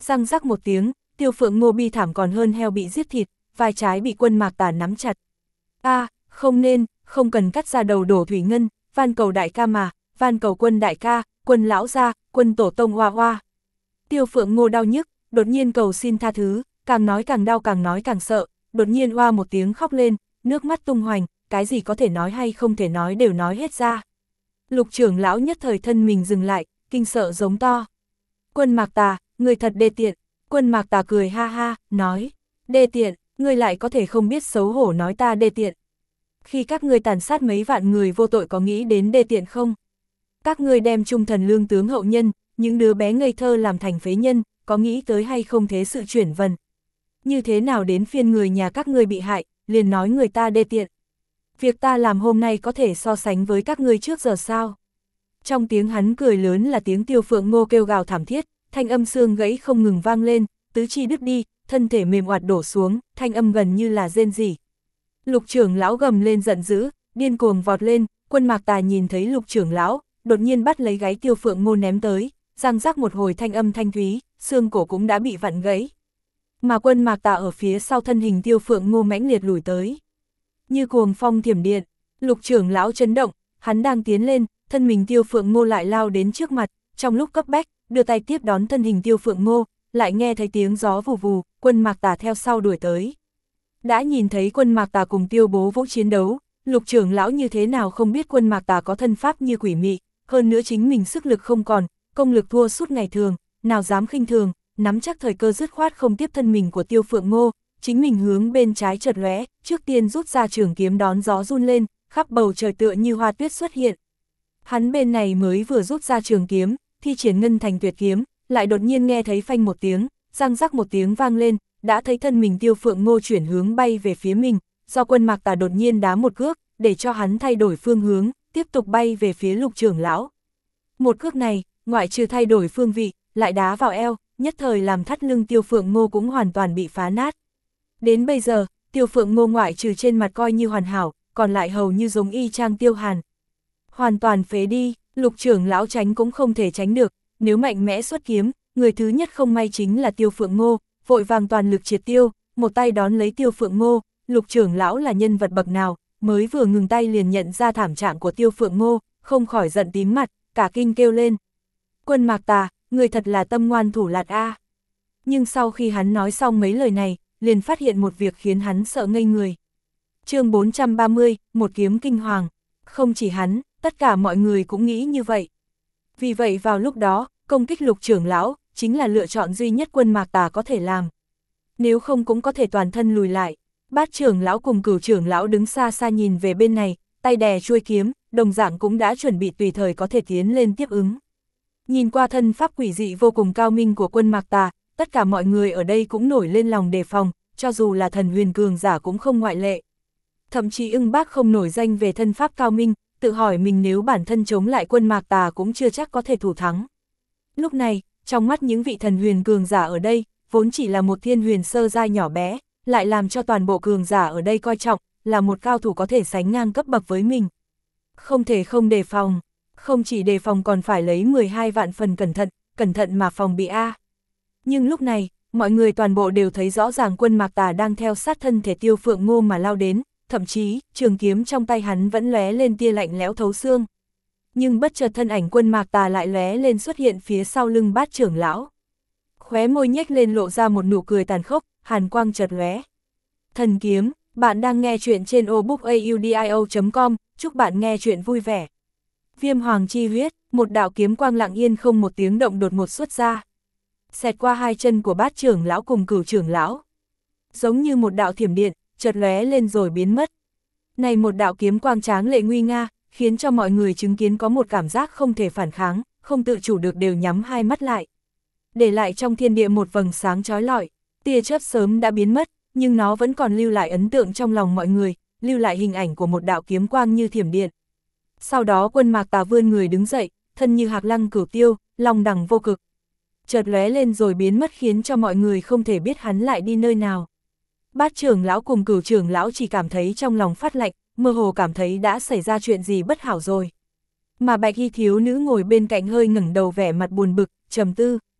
Răng rắc một tiếng, Tiêu Phượng Ngô bi thảm còn hơn heo bị giết thịt, vai trái bị Quân Mạc Tà nắm chặt. Không nên, không cần cắt ra đầu đổ thủy ngân, van cầu đại ca mà, van cầu Quân đại ca, Quân lão gia, Quân tổ tông hoa hoa. Tiêu Phượng Ngô đau nhức, đột nhiên cầu xin tha thứ, càng nói càng đau càng nói càng sợ, đột nhiên hoa một tiếng khóc lên, nước mắt tung hoành, cái gì có thể nói hay không thể nói đều nói hết ra. Lục trưởng lão nhất thời thân mình dừng lại, kinh sợ giống to. Quân Mạc Tà, người thật đê tiện. Quân Mạc Tà cười ha ha, nói, đê tiện, ngươi lại có thể không biết xấu hổ nói ta đê tiện. Khi các ngươi tàn sát mấy vạn người vô tội có nghĩ đến đê tiện không? Các ngươi đem trung thần lương tướng hậu nhân, những đứa bé ngây thơ làm thành phế nhân, có nghĩ tới hay không thế sự chuyển vần? Như thế nào đến phiên người nhà các ngươi bị hại, liền nói người ta đê tiện. Việc ta làm hôm nay có thể so sánh với các ngươi trước giờ sao? Trong tiếng hắn cười lớn là tiếng Tiêu Phượng Ngô kêu gào thảm thiết, thanh âm xương gãy không ngừng vang lên, tứ chi đứt đi, thân thể mềm oạt đổ xuống, thanh âm gần như là rên rỉ. Lục trưởng lão gầm lên giận dữ, điên cuồng vọt lên, Quân Mạc Tà nhìn thấy lục trưởng lão, đột nhiên bắt lấy gáy Tiêu Phượng Ngô ném tới, răng rắc một hồi thanh âm thanh thúy, xương cổ cũng đã bị vặn gãy. Mà Quân Mạc Tà ở phía sau thân hình Tiêu Phượng Ngô mãnh liệt lùi tới. Như cuồng phong thiểm điện, lục trưởng lão chấn động, hắn đang tiến lên, thân mình Tiêu Phượng Ngô lại lao đến trước mặt, trong lúc cấp bách, đưa tay tiếp đón thân hình Tiêu Phượng Ngô, lại nghe thấy tiếng gió vù vù, Quân Mạc Tà theo sau đuổi tới. Đã nhìn thấy Quân Mạc Tà cùng Tiêu Bố Vũ chiến đấu, lục trưởng lão như thế nào không biết Quân Mạc Tà có thân pháp như quỷ mị, hơn nữa chính mình sức lực không còn, công lực thua suốt ngày thường, nào dám khinh thường, nắm chắc thời cơ dứt khoát không tiếp thân mình của Tiêu Phượng Ngô, chính mình hướng bên trái chợt lóe, trước tiên rút ra trường kiếm đón gió run lên, khắp bầu trời tựa như hoa tuyết xuất hiện. Hắn bên này mới vừa rút ra trường kiếm, thi triển ngân thành tuyệt kiếm, lại đột nhiên nghe thấy phanh một tiếng, răng rắc một tiếng vang lên, đã thấy thân mình Tiêu Phượng Ngô chuyển hướng bay về phía mình, do Quân Mạc Tà đột nhiên đá một cước, để cho hắn thay đổi phương hướng, tiếp tục bay về phía lục trưởng lão. Một cước này, ngoại trừ thay đổi phương vị, lại đá vào eo, nhất thời làm thắt lưng Tiêu Phượng Ngô cũng hoàn toàn bị phá nát. Đến bây giờ, Tiêu Phượng Ngô ngoại trừ trên mặt coi như hoàn hảo, còn lại hầu như giống y chang Tiêu Hàn. Hoàn toàn phế đi, lục trưởng lão tránh cũng không thể tránh được, nếu mạnh mẽ xuất kiếm, người thứ nhất không may chính là Tiêu Phượng Ngô, vội vàng toàn lực triệt tiêu, một tay đón lấy Tiêu Phượng Ngô, lục trưởng lão là nhân vật bậc nào, mới vừa ngừng tay liền nhận ra thảm trạng của Tiêu Phượng Ngô, không khỏi giận tím mặt, cả kinh kêu lên. Quân Mạc Tà, người thật là tâm ngoan thủ lạt a. Nhưng sau khi hắn nói xong mấy lời này, liền phát hiện một việc khiến hắn sợ ngây người. Chương 430, một kiếm kinh hoàng. Không chỉ hắn, tất cả mọi người cũng nghĩ như vậy. Vì vậy vào lúc đó, công kích lục trưởng lão, chính là lựa chọn duy nhất Quân Mạc Tà có thể làm. Nếu không cũng có thể toàn thân lùi lại. Bát trưởng lão cùng Cửu trưởng lão đứng xa xa nhìn về bên này, tay đè chuôi kiếm, đồng dạng cũng đã chuẩn bị tùy thời có thể tiến lên tiếp ứng. Nhìn qua thân pháp quỷ dị vô cùng cao minh của Quân Mạc Tà, tất cả mọi người ở đây cũng nổi lên lòng đề phòng, cho dù là thần huyền cường giả cũng không ngoại lệ. Thậm chí Ưng Bác không nổi danh về thân pháp cao minh, tự hỏi mình nếu bản thân chống lại Quân Mạc Tà cũng chưa chắc có thể thủ thắng. Lúc này, trong mắt những vị thần huyền cường giả ở đây, vốn chỉ là một thiên huyền sơ giai nhỏ bé, lại làm cho toàn bộ cường giả ở đây coi trọng, là một cao thủ có thể sánh ngang cấp bậc với mình. Không thể không đề phòng, không chỉ đề phòng còn phải lấy 12 vạn phần cẩn thận mà phòng bị a. Nhưng lúc này, mọi người toàn bộ đều thấy rõ ràng Quân Mạc Tà đang theo sát thân thể Tiêu Phượng Ngô mà lao đến, thậm chí, trường kiếm trong tay hắn vẫn lóe lên tia lạnh lẽo thấu xương. Nhưng bất chợt thân ảnh Quân Mạc Tà lại lóe lên xuất hiện phía sau lưng Bát trưởng lão. Khóe môi nhếch lên lộ ra một nụ cười tàn khốc, hàn quang chợt lóe. Thần kiếm, bạn đang nghe chuyện trên obookaudio.com, chúc bạn nghe chuyện vui vẻ. Viêm hoàng chi huyết, một đạo kiếm quang lặng yên không một tiếng động đột ngột xuất ra. Xẹt qua hai chân của Bát trưởng lão cùng Cửu trưởng lão. Giống như một đạo thiểm điện, chợt lóe lên rồi biến mất. Này một đạo kiếm quang tráng lệ nguy nga, khiến cho mọi người chứng kiến có một cảm giác không thể phản kháng, không tự chủ được đều nhắm hai mắt lại. Để lại trong thiên địa một vầng sáng chói lọi, tia chớp sớm đã biến mất, nhưng nó vẫn còn lưu lại ấn tượng trong lòng mọi người, lưu lại hình ảnh của một đạo kiếm quang như thiểm điện. Sau đó Quân Mạc Tà vươn người đứng dậy, thân như hạc lăng cửu tiêu, long đẳng vô cực. Chợt lóe lên rồi biến mất khiến cho mọi người không thể biết hắn lại đi nơi nào. Bát trưởng lão cùng Cửu trưởng lão chỉ cảm thấy trong lòng phát lạnh, mơ hồ cảm thấy đã xảy ra chuyện gì bất hảo rồi. Mà Bạch Y thiếu nữ ngồi bên cạnh hơi ngẩng đầu vẻ mặt buồn bực, trầm tư.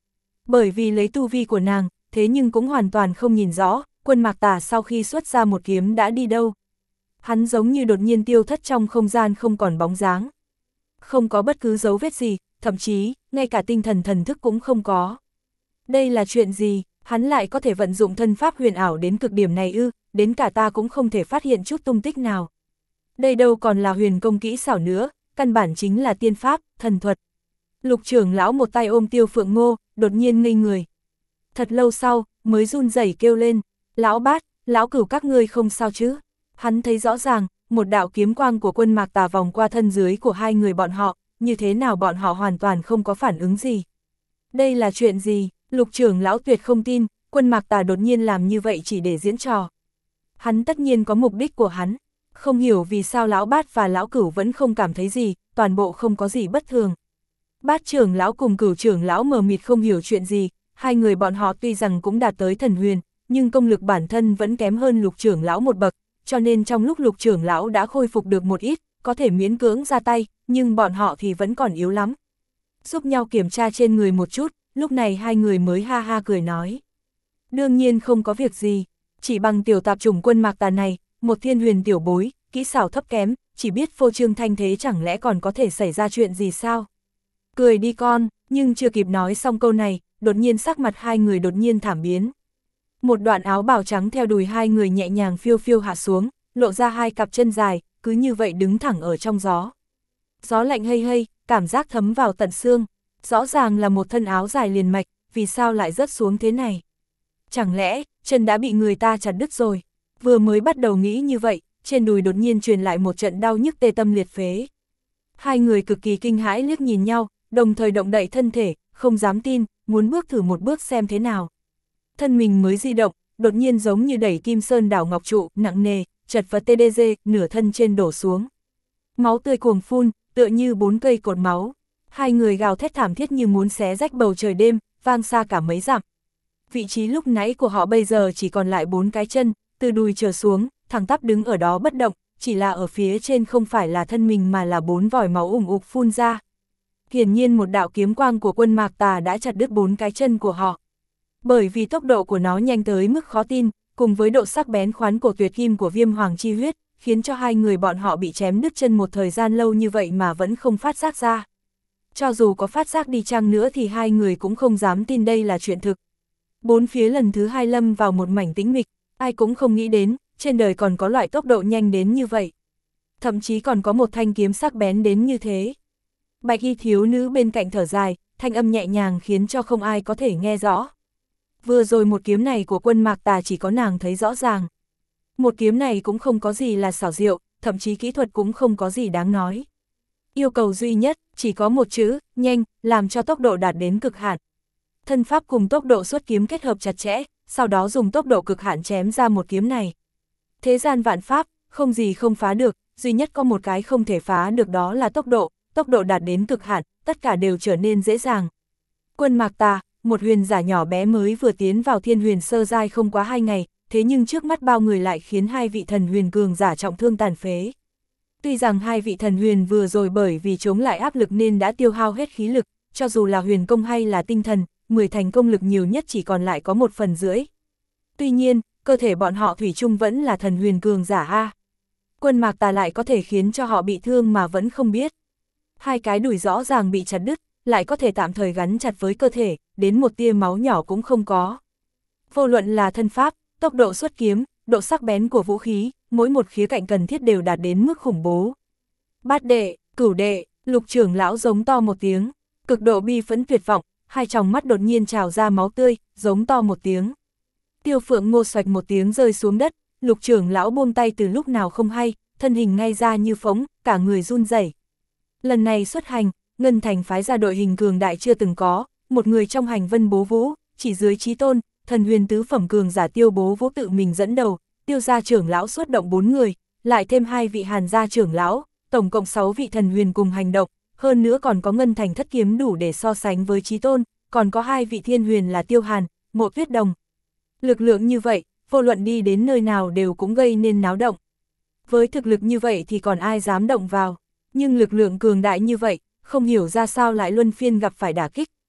Bởi vì lấy tu vi của nàng, thế nhưng cũng hoàn toàn không nhìn rõ, Quân Mạc Tà sau khi xuất ra một kiếm đã đi đâu. Hắn giống như đột nhiên tiêu thất trong không gian không còn bóng dáng. Không có bất cứ dấu vết gì, thậm chí, ngay cả tinh thần thần thức cũng không có. Đây là chuyện gì, hắn lại có thể vận dụng thân pháp huyền ảo đến cực điểm này ư, đến cả ta cũng không thể phát hiện chút tung tích nào. Đây đâu còn là huyền công kỹ xảo nữa, căn bản chính là tiên pháp, thần thuật. Lục trưởng lão một tay ôm Tiêu Phượng Ngô, đột nhiên ngây người. Thật lâu sau, mới run rẩy kêu lên, lão Bát, lão Cửu các ngươi không sao chứ. Hắn thấy rõ ràng, một đạo kiếm quang của Quân Mạc Tà vòng qua thân dưới của hai người bọn họ, như thế nào bọn họ hoàn toàn không có phản ứng gì. Đây là chuyện gì? Lục trưởng lão tuyệt không tin, Quân Mạc Tà đột nhiên làm như vậy chỉ để diễn trò. Hắn tất nhiên có mục đích của hắn, không hiểu vì sao lão Bát và lão Cửu vẫn không cảm thấy gì, toàn bộ không có gì bất thường. Bát trưởng lão cùng Cửu trưởng lão mờ mịt không hiểu chuyện gì, hai người bọn họ tuy rằng cũng đạt tới thần huyền, nhưng công lực bản thân vẫn kém hơn lục trưởng lão một bậc, cho nên trong lúc lục trưởng lão đã khôi phục được một ít, có thể miễn cưỡng ra tay, nhưng bọn họ thì vẫn còn yếu lắm. Giúp nhau kiểm tra trên người một chút, lúc này hai người mới ha ha cười nói. Đương nhiên không có việc gì, chỉ bằng tiểu tạp chủng Quân Mạc Tà này, một thiên huyền tiểu bối, kỹ xảo thấp kém, chỉ biết phô trương thanh thế chẳng lẽ còn có thể xảy ra chuyện gì sao? Cười đi con, nhưng chưa kịp nói xong câu này, đột nhiên sắc mặt hai người đột nhiên thảm biến. Một đoạn áo bào trắng theo đùi hai người nhẹ nhàng phiêu phiêu hạ xuống, lộ ra hai cặp chân dài, cứ như vậy đứng thẳng ở trong gió. Gió lạnh hây hây, cảm giác thấm vào tận xương, rõ ràng là một thân áo dài liền mạch, vì sao lại rớt xuống thế này? Chẳng lẽ, chân đã bị người ta chặt đứt rồi? Vừa mới bắt đầu nghĩ như vậy, trên đùi đột nhiên truyền lại một trận đau nhức tê tâm liệt phế. Hai người cực kỳ kinh hãi liếc nhìn nhau, đồng thời động đậy thân thể, không dám tin, muốn bước thử một bước xem thế nào. Thân mình mới di động, đột nhiên giống như đẩy Kim Sơn đảo ngọc trụ, nặng nề, chật vật TDG, nửa thân trên đổ xuống. Máu tươi cuồng phun, tựa như 4 cây cột máu. Hai người gào thét thảm thiết như muốn xé rách bầu trời đêm, vang xa cả mấy dặm. Vị trí lúc nãy của họ bây giờ chỉ còn lại 4 cái chân, từ đùi trở xuống, thẳng tắp đứng ở đó bất động, chỉ là ở phía trên không phải là thân mình mà là 4 vòi máu ủng ục phun ra. Hiển nhiên một đạo kiếm quang của Quân Mạc Tà đã chặt đứt 4 cái chân của họ. Bởi vì tốc độ của nó nhanh tới mức khó tin, cùng với độ sắc bén khoán cổ tuyệt kim của Viêm Hoàng chi huyết, khiến cho hai người bọn họ bị chém đứt chân một thời gian lâu như vậy mà vẫn không phát giác ra. Cho dù có phát giác đi chăng nữa thì hai người cũng không dám tin đây là chuyện thực. Bốn phía lần thứ hai lâm vào một mảnh tĩnh mịch, ai cũng không nghĩ đến, trên đời còn có loại tốc độ nhanh đến như vậy. Thậm chí còn có một thanh kiếm sắc bén đến như thế. Bạch y thiếu nữ bên cạnh thở dài, thanh âm nhẹ nhàng khiến cho không ai có thể nghe rõ. Vừa rồi một kiếm này của Quân Mạc Tà chỉ có nàng thấy rõ ràng. Một kiếm này cũng không có gì là xảo diệu, thậm chí kỹ thuật cũng không có gì đáng nói. Yêu cầu duy nhất, chỉ có một chữ, nhanh, làm cho tốc độ đạt đến cực hạn. Thân pháp cùng tốc độ xuất kiếm kết hợp chặt chẽ, sau đó dùng tốc độ cực hạn chém ra một kiếm này. Thế gian vạn pháp, không gì không phá được, duy nhất có một cái không thể phá được đó là tốc độ đạt đến cực hạn, tất cả đều trở nên dễ dàng. Quân Mạc Tà, một huyền giả nhỏ bé mới vừa tiến vào thiên huyền sơ giai không quá 2 ngày, thế nhưng trước mắt bao người lại khiến hai vị thần huyền cường giả trọng thương tàn phế. Tuy rằng hai vị thần huyền vừa rồi bởi vì chống lại áp lực nên đã tiêu hao hết khí lực, cho dù là huyền công hay là tinh thần, 10 thành công lực nhiều nhất chỉ còn lại có 1/4. Tuy nhiên, cơ thể bọn họ thủy chung vẫn là thần huyền cường giả a. Quân Mạc Tà lại có thể khiến cho họ bị thương mà vẫn không biết. Hai cái đùi rõ ràng bị chặt đứt, lại có thể tạm thời gắn chặt với cơ thể, đến một tia máu nhỏ cũng không có. Vô luận là thân pháp, tốc độ xuất kiếm, độ sắc bén của vũ khí, mỗi một khía cạnh cần thiết đều đạt đến mức khủng bố. Bát đệ, Cửu đệ, Lục trưởng lão giống to một tiếng, cực độ bi phẫn tuyệt vọng, hai tròng mắt đột nhiên trào ra máu tươi, giống to một tiếng. Tiêu Phượng Ngô xoạch một tiếng rơi xuống đất, Lục trưởng lão buông tay từ lúc nào không hay, thân hình ngay ra như phóng, cả người run rẩy. Lần này xuất hành, Ngân Thành phái ra đội hình cường đại chưa từng có, một người trong hành Vân Bố Vũ, chỉ dưới Chí Tôn, thần huyền tứ phẩm cường giả Tiêu Bố Vũ tự mình dẫn đầu, Tiêu gia trưởng lão xuất động 4 người, lại thêm 2 vị Hàn gia trưởng lão, tổng cộng 6 vị thần huyền cùng hành động, hơn nữa còn có Ngân Thành thất kiếm đủ để so sánh với Chí Tôn, còn có 2 vị thiên huyền là Tiêu Hàn, Mộ Tuyết Đồng. Lực lượng như vậy, vô luận đi đến nơi nào đều cũng gây nên náo động. Với thực lực như vậy thì còn ai dám động vào, nhưng lực lượng cường đại như vậy, không hiểu ra sao lại luân phiên gặp phải đả kích,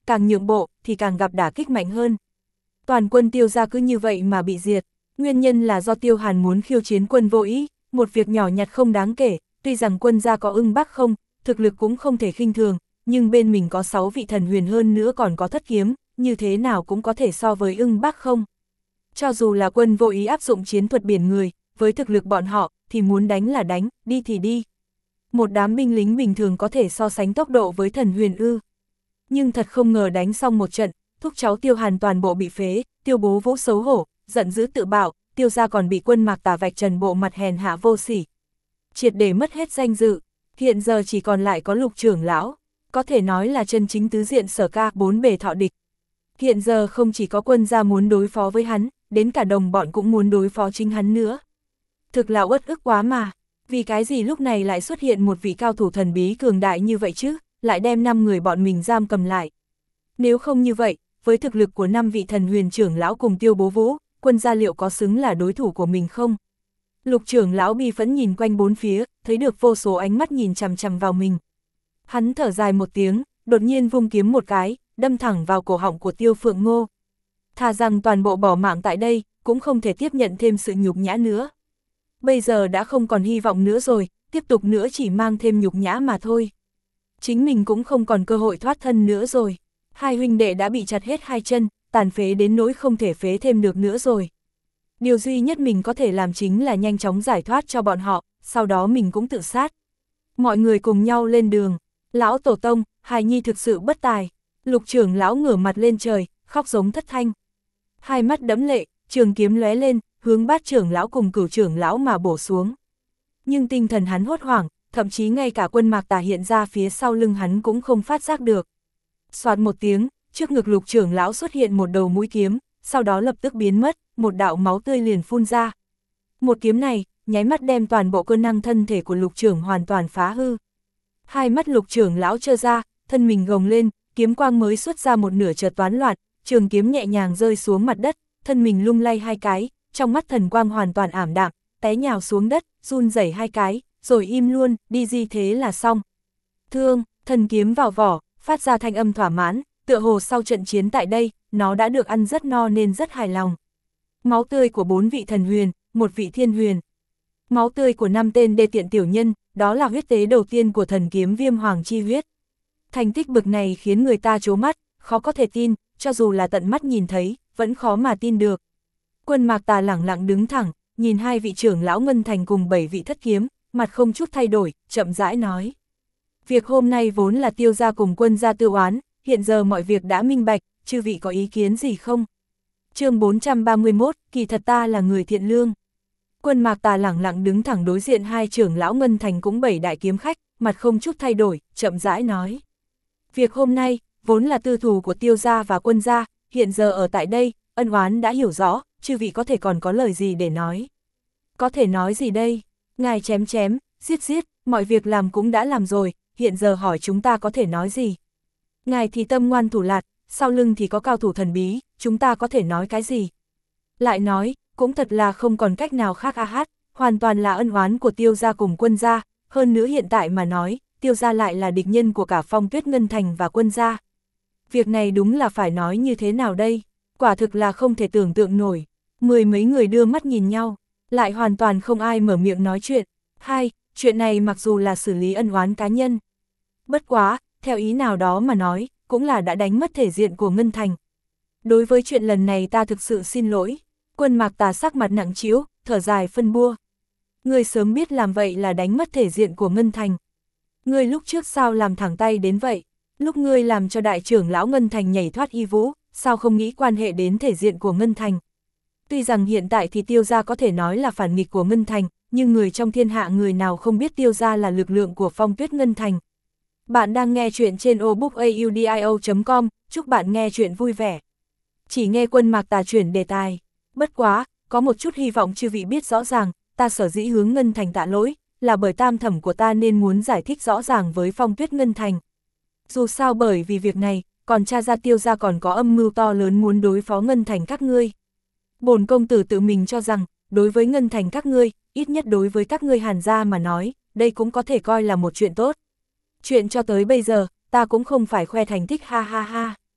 càng nhượng bộ thì càng gặp đả kích mạnh hơn. Toàn quân Tiêu gia cứ như vậy mà bị diệt, nguyên nhân là do Tiêu Hàn muốn khiêu chiến Quân Vô Ý, một việc nhỏ nhặt không đáng kể, tuy rằng quân gia có Ưng Bác Không, thực lực cũng không thể khinh thường, nhưng bên mình có 6 vị thần huyền hơn nữa còn có Thất Kiếm, như thế nào cũng có thể so với Ưng Bác Không. Cho dù là Quân Vô Ý áp dụng chiến thuật biển người, với thực lực bọn họ thì muốn đánh là đánh, đi thì đi. Một đám binh lính bình thường có thể so sánh tốc độ với thần huyền ư. Nhưng thật không ngờ đánh xong một trận, thúc cháu Tiêu Hàn toàn bộ bị phế, Tiêu Bố Vũ xấu hổ, giận dữ tự bảo, Tiêu gia còn bị Quân Mạc Tà vạch trần bộ mặt hèn hạ vô sỉ. Triệt để mất hết danh dự, hiện giờ chỉ còn lại có Lục trưởng lão, có thể nói là chân chính tứ diện Sở Ca 4 bề thọ địch. Hiện giờ không chỉ có quân gia muốn đối phó với hắn, đến cả đồng bọn cũng muốn đối phó chính hắn nữa. Thực là uất ức quá mà, vì cái gì lúc này lại xuất hiện một vị cao thủ thần bí cường đại như vậy chứ, lại đem 5 người bọn mình giam cầm lại. Nếu không như vậy, với thực lực của 5 vị thần huyền trưởng lão cùng Tiêu Bố Vũ, quân gia liệu có xứng là đối thủ của mình không? Lục trưởng lão bi phẫn nhìn quanh bốn phía, thấy được vô số ánh mắt nhìn chằm chằm vào mình. Hắn thở dài một tiếng, đột nhiên vung kiếm một cái, đâm thẳng vào cổ họng của Tiêu Phượng Ngô. Thà rằng toàn bộ bỏ mạng tại đây, cũng không thể tiếp nhận thêm sự nhục nhã nữa. Bây giờ đã không còn hy vọng nữa rồi, tiếp tục nữa chỉ mang thêm nhục nhã mà thôi. Chính mình cũng không còn cơ hội thoát thân nữa rồi. Hai huynh đệ đã bị chặt hết hai chân, tàn phế đến nỗi không thể phế thêm được nữa rồi. Điều duy nhất mình có thể làm chính là nhanh chóng giải thoát cho bọn họ, sau đó mình cũng tự sát. Mọi người cùng nhau lên đường. Lão tổ tông, hài nhi thực sự bất tài. Lục trưởng lão ngửa mặt lên trời, khóc giống thất thanh. Hai mắt đẫm lệ, trường kiếm lóe lên, hướng Bát trưởng lão cùng Cửu trưởng lão mà bổ xuống. Nhưng tinh thần hắn hốt hoảng, thậm chí ngay cả Quân Mạc Tà hiện ra phía sau lưng hắn cũng không phát giác được. Soạt một tiếng, trước ngực Lục trưởng lão xuất hiện một đầu mũi kiếm, sau đó lập tức biến mất, một đạo máu tươi liền phun ra. Một kiếm này, nháy mắt đem toàn bộ cơ năng thân thể của Lục trưởng hoàn toàn phá hư. Hai mắt Lục trưởng lão trơ ra, thân mình gồng lên, kiếm quang mới xuất ra một nửa chợt toán loạn, trường kiếm nhẹ nhàng rơi xuống mặt đất, thân mình lung lay hai cái, trong mắt thần quang hoàn toàn ảm đạm, té nhào xuống đất, run rẩy hai cái, rồi im luôn, đi gì thế là xong. Thương, thần kiếm vào vỏ, phát ra thanh âm thỏa mãn, tựa hồ sau trận chiến tại đây, nó đã được ăn rất no nên rất hài lòng. Máu tươi của 4 vị thần huyền, một vị thiên huyền. Máu tươi của 5 tên đê tiện tiểu nhân, đó là huyết tế đầu tiên của thần kiếm Viêm Hoàng chi huyết. Thành tích bực này khiến người ta trố mắt, khó có thể tin, cho dù là tận mắt nhìn thấy, vẫn khó mà tin được. Quân Mạc Tà lẳng lặng đứng thẳng, nhìn hai vị trưởng lão Ngân Thành cùng 7 vị thất kiếm, mặt không chút thay đổi, chậm rãi nói. Việc hôm nay vốn là Tiêu gia cùng quân gia tư oán, hiện giờ mọi việc đã minh bạch, chư vị có ý kiến gì không? Chương 431, kỳ thật ta là người thiện lương. Quân Mạc Tà lẳng lặng đứng thẳng đối diện hai trưởng lão Ngân Thành cũng 7 đại kiếm khách, mặt không chút thay đổi, chậm rãi nói. Việc hôm nay, vốn là tư thù của Tiêu gia và quân gia, hiện giờ ở tại đây, ân oán đã hiểu rõ, chư vị có thể còn có lời gì để nói. Có thể nói gì đây? Ngài chém chém, giết giết, mọi việc làm cũng đã làm rồi, hiện giờ hỏi chúng ta có thể nói gì? Ngài thì tâm ngoan thủ lạt, sau lưng thì có cao thủ thần bí, chúng ta có thể nói cái gì? Lại nói, cũng thật là không còn cách nào khác hoàn toàn là ân oán của Tiêu gia cùng quân gia, hơn nữa hiện tại mà nói, Tiêu gia lại là địch nhân của cả Phong Tuyết Ngân Thành và quân gia. Việc này đúng là phải nói như thế nào đây? Quả thực là không thể tưởng tượng nổi. 10 mấy người đưa mắt nhìn nhau, lại hoàn toàn không ai mở miệng nói chuyện. Chuyện này mặc dù là xử lý ân oán cá nhân. Bất quá, theo ý nào đó mà nói, cũng là đã đánh mất thể diện của Ngân Thành. Đối với chuyện lần này ta thực sự xin lỗi. Quân Mạc Tà sắc mặt nặng trĩu, thở dài phân bua. Ngươi sớm biết làm vậy là đánh mất thể diện của Ngân Thành. Ngươi lúc trước sao làm thẳng tay đến vậy? Lúc ngươi làm cho đại trưởng lão Ngân Thành nhảy thoát y vũ, sao không nghĩ quan hệ đến thể diện của Ngân Thành? Tuy rằng hiện tại thì Tiêu gia có thể nói là phản nghịch của Ngân Thành, nhưng người trong thiên hạ người nào không biết Tiêu gia là lực lượng của Phong Tuyết Ngân Thành. Bạn đang nghe chuyện trên obookaudio.com, chúc bạn nghe chuyện vui vẻ. Chỉ nghe Quân Mạc Tà chuyển đề tài. Bất quá, có một chút hy vọng chư vị biết rõ ràng, ta sở dĩ hướng Ngân Thành tạ lỗi, là bởi tam thẩm của ta nên muốn giải thích rõ ràng với Phong Tuyết Ngân Thành. Dù sao bởi vì việc này, còn cha gia Tiêu gia còn có âm mưu to lớn muốn đối phó Ngân Thành các ngươi. Bổn công tử tự mình cho rằng, đối với Ngân Thành các ngươi, ít nhất đối với các ngươi Hàn gia mà nói, đây cũng có thể coi là một chuyện tốt. Chuyện cho tới bây giờ, ta cũng không phải khoe thành tích ha ha ha.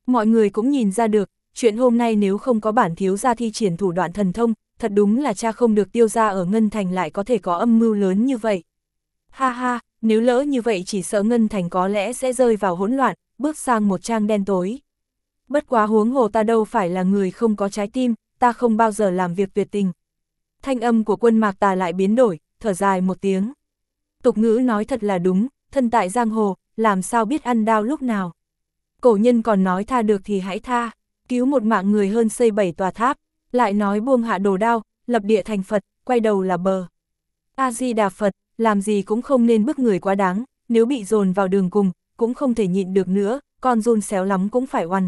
Mọi người cũng nhìn ra được, chuyện hôm nay nếu không có bản thiếu gia thi triển thủ đoạn thần thông, thật đúng là cha không được Tiêu gia ở Ngân Thành lại có thể có âm mưu lớn như vậy. Ha ha, nếu lỡ như vậy chỉ sợ Ngân Thành có lẽ sẽ rơi vào hỗn loạn, bước sang một trang đen tối. Bất quá huống hồ ta đâu phải là người không có trái tim, ta không bao giờ làm việc tuyệt tình. Thanh âm của Quân Mạc Tà lại biến đổi, thở dài một tiếng. Tục ngữ nói thật là đúng, thân tại giang hồ, làm sao biết ăn đau lúc nào. Cổ nhân còn nói tha được thì hãy tha, cứu một mạng người hơn xây 7 tòa tháp, lại nói buông hạ đồ đao, lập địa thành Phật, quay đầu là bờ. A-di-đà Phật, làm gì cũng không nên bức người quá đáng, nếu bị dồn vào đường cùng, cũng không thể nhịn được nữa, con run xéo lắm cũng phải oằn.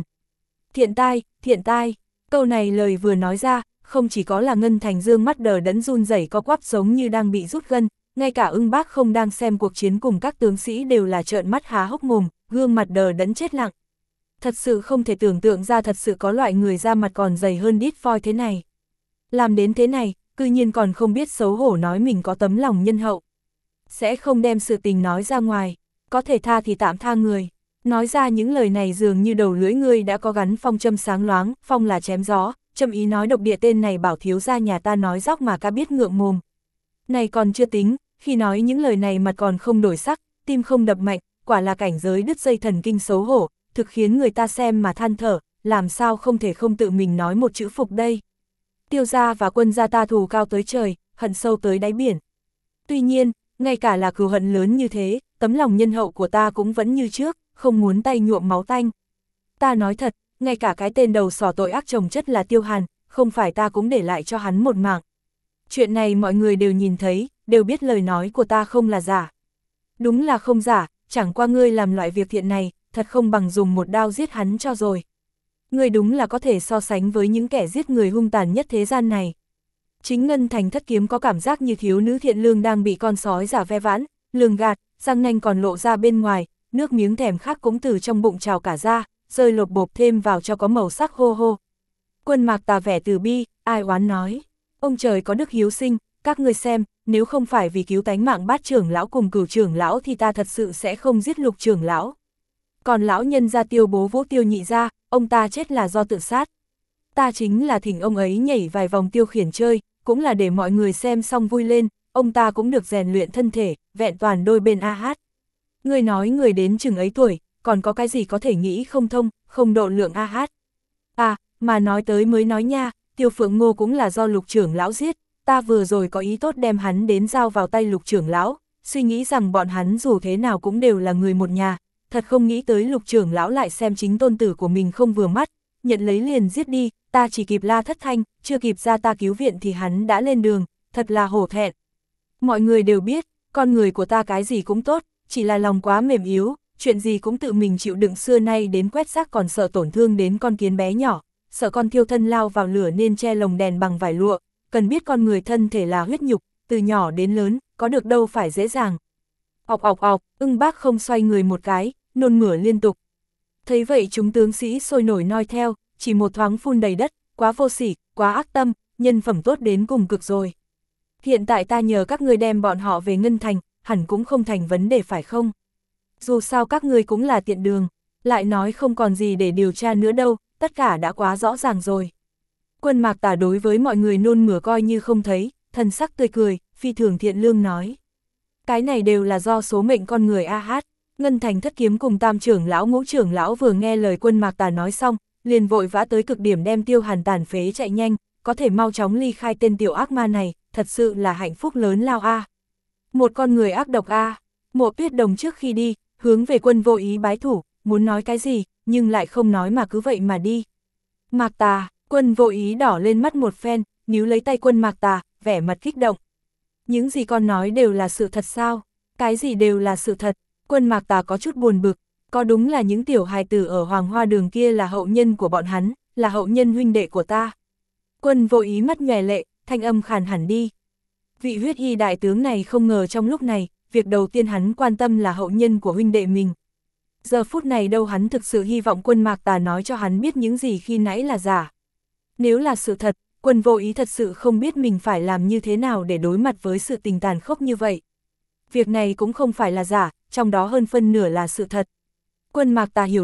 Thiện tai, câu này lời vừa nói ra, không chỉ có là Ngân Thành dương mắt đờ đẫn run rẩy co quắp giống như đang bị rút gân, ngay cả Ưng Bác không đang xem cuộc chiến cùng các tướng sĩ đều là trợn mắt há hốc mồm, gương mặt đờ đẫn chết lặng. Thật sự không thể tưởng tượng ra thật sự có loại người da mặt còn dày hơn đít voi thế này. Làm đến thế này, cư nhiên còn không biết xấu hổ nói mình có tấm lòng nhân hậu. Sẽ không đem sự tình nói ra ngoài, có thể tha thì tạm tha người. Nói ra những lời này dường như đầu lưỡi ngươi đã có gắn phong châm sáng loáng, phong là chém gió, châm ý nói độc địa tên này bảo thiếu gia nhà ta nói dóc mà ca biết ngượng mồm. Này còn chưa tính, khi nói những lời này mặt còn không đổi sắc, tim không đập mạnh, quả là cảnh giới đứt dây thần kinh xấu hổ, thực khiến người ta xem mà than thở, làm sao không thể không tự mình nói một chữ phục đây. Tiêu gia và Quân gia ta thù cao tới trời, hận sâu tới đáy biển. Tuy nhiên, ngay cả là cừu hận lớn như thế, tấm lòng nhân hậu của ta cũng vẫn như trước, không muốn tay nhuộm máu tanh. Ta nói thật, ngay cả cái tên đầu sỏ tội ác chồng chất là Tiêu Hàn, không phải ta cũng để lại cho hắn một mạng. Chuyện này mọi người đều nhìn thấy, đều biết lời nói của ta không là giả. Đúng là không giả, chẳng qua ngươi làm loại việc thiện này, thật không bằng dùng một đao giết hắn cho rồi. Ngươi đúng là có thể so sánh với những kẻ giết người hung tàn nhất thế gian này. Chính Ngân Thành Thất Kiếm có cảm giác như thiếu nữ thiện lương đang bị con sói giả ve vãn, lường gạt, răng nanh còn lộ ra bên ngoài, nước miếng thèm khát cũng từ trong bụng trào cả ra, rơi lột bộp thêm vào cho có màu sắc hô hô. Quân Mạc Tà vẻ từ bi, ai oán nói, ông trời có đức hiếu sinh, các ngươi xem, nếu không phải vì cứu tánh mạng Bát trưởng lão cùng Cửu trưởng lão thì ta thật sự sẽ không giết Lục trưởng lão. Còn lão nhân gia Tiêu bố Vũ Tiêu nhị gia, ông ta chết là do tự sát. Ta chính là thỉnh ông ấy nhảy vài vòng tiêu khiển chơi, cũng là để mọi người xem xong vui lên, ông ta cũng được rèn luyện thân thể, vẹn toàn đôi bên a hát. Người nói người đến chừng ấy tuổi, còn có cái gì có thể nghĩ không thông, không độ lượng a hát. À, mà nói tới mới nói nha, Tiêu Phượng Ngô cũng là do Lục trưởng lão giết, ta vừa rồi có ý tốt đem hắn đến giao vào tay Lục trưởng lão, suy nghĩ rằng bọn hắn dù thế nào cũng đều là người một nhà, thật không nghĩ tới Lục trưởng lão lại xem chính tôn tử của mình không vừa mắt, nhận lấy liền giết đi, ta chỉ kịp la thất thanh, chưa kịp ra ta cứu viện thì hắn đã lên đường, thật là hổ thẹn. Mọi người đều biết, con người của ta cái gì cũng tốt, chỉ là lòng quá mềm yếu, chuyện gì cũng tự mình chịu đựng xưa nay đến quét rác còn sợ tổn thương đến con kiến bé nhỏ, sợ con thiêu thân lao vào lửa nên che lồng đèn bằng vải lụa, cần biết con người thân thể là huyết nhục, từ nhỏ đến lớn, có được đâu phải dễ dàng. Ọc ọc ọc, Ưng Bác không xoay người một cái, nôn mửa liên tục. Thấy vậy chúng tướng sĩ sôi nổi noi theo, chỉ một thoáng phun đầy đất, quá vô sỉ, quá ác tâm, nhân phẩm tốt đến cùng cực rồi. Hiện tại ta nhờ các ngươi đem bọn họ về Ngân Thành, hẳn cũng không thành vấn đề phải không? Dù sao các ngươi cũng là tiện đường, lại nói không còn gì để điều tra nữa đâu, tất cả đã quá rõ ràng rồi. Quân Mạc Tà đối với mọi người nôn mửa coi như không thấy, thần sắc tươi cười, phi thường thiện lương nói. Cái này đều là do số mệnh con người a hát. Ngân Thành Thất Kiếm cùng Tam trưởng lão Ngũ trưởng lão vừa nghe lời Quân Mạc Tà nói xong, liền vội vã tới cực điểm đem Tiêu Hàn tàn phế chạy nhanh, có thể mau chóng ly khai tên tiểu ác ma này, thật sự là hạnh phúc lớn lao a. Một con người ác độc a. Mộ Tuyết Đồng trước khi đi, hướng về Quân Vô Ý bái thủ, muốn nói cái gì, nhưng lại không nói mà cứ vậy mà đi. Mạc Tà, Quân Vô Ý đỏ lên mắt một phen, níu lấy tay Quân Mạc Tà, vẻ mặt kích động. Những gì con nói đều là sự thật sao? Cái gì đều là sự thật? Quân Mạc Tà có chút buồn bực, có đúng là những tiểu hài tử ở Hoàng Hoa Đường kia là hậu nhân của bọn hắn, là hậu nhân huynh đệ của ta. Quân Vô Ý mắt nhòe lệ, thanh âm khàn hẳn đi. Vị huyết y đại tướng này không ngờ trong lúc này, việc đầu tiên hắn quan tâm là hậu nhân của huynh đệ mình. Giờ phút này đâu hắn thực sự hy vọng Quân Mạc Tà nói cho hắn biết những gì khi nãy là giả. Nếu là sự thật, Quân Vô Ý thật sự không biết mình phải làm như thế nào để đối mặt với sự tình tàn khốc như vậy. Việc này cũng không phải là giả, trong đó hơn phân nửa là sự thật. Quân Mạc Tà hiểu được,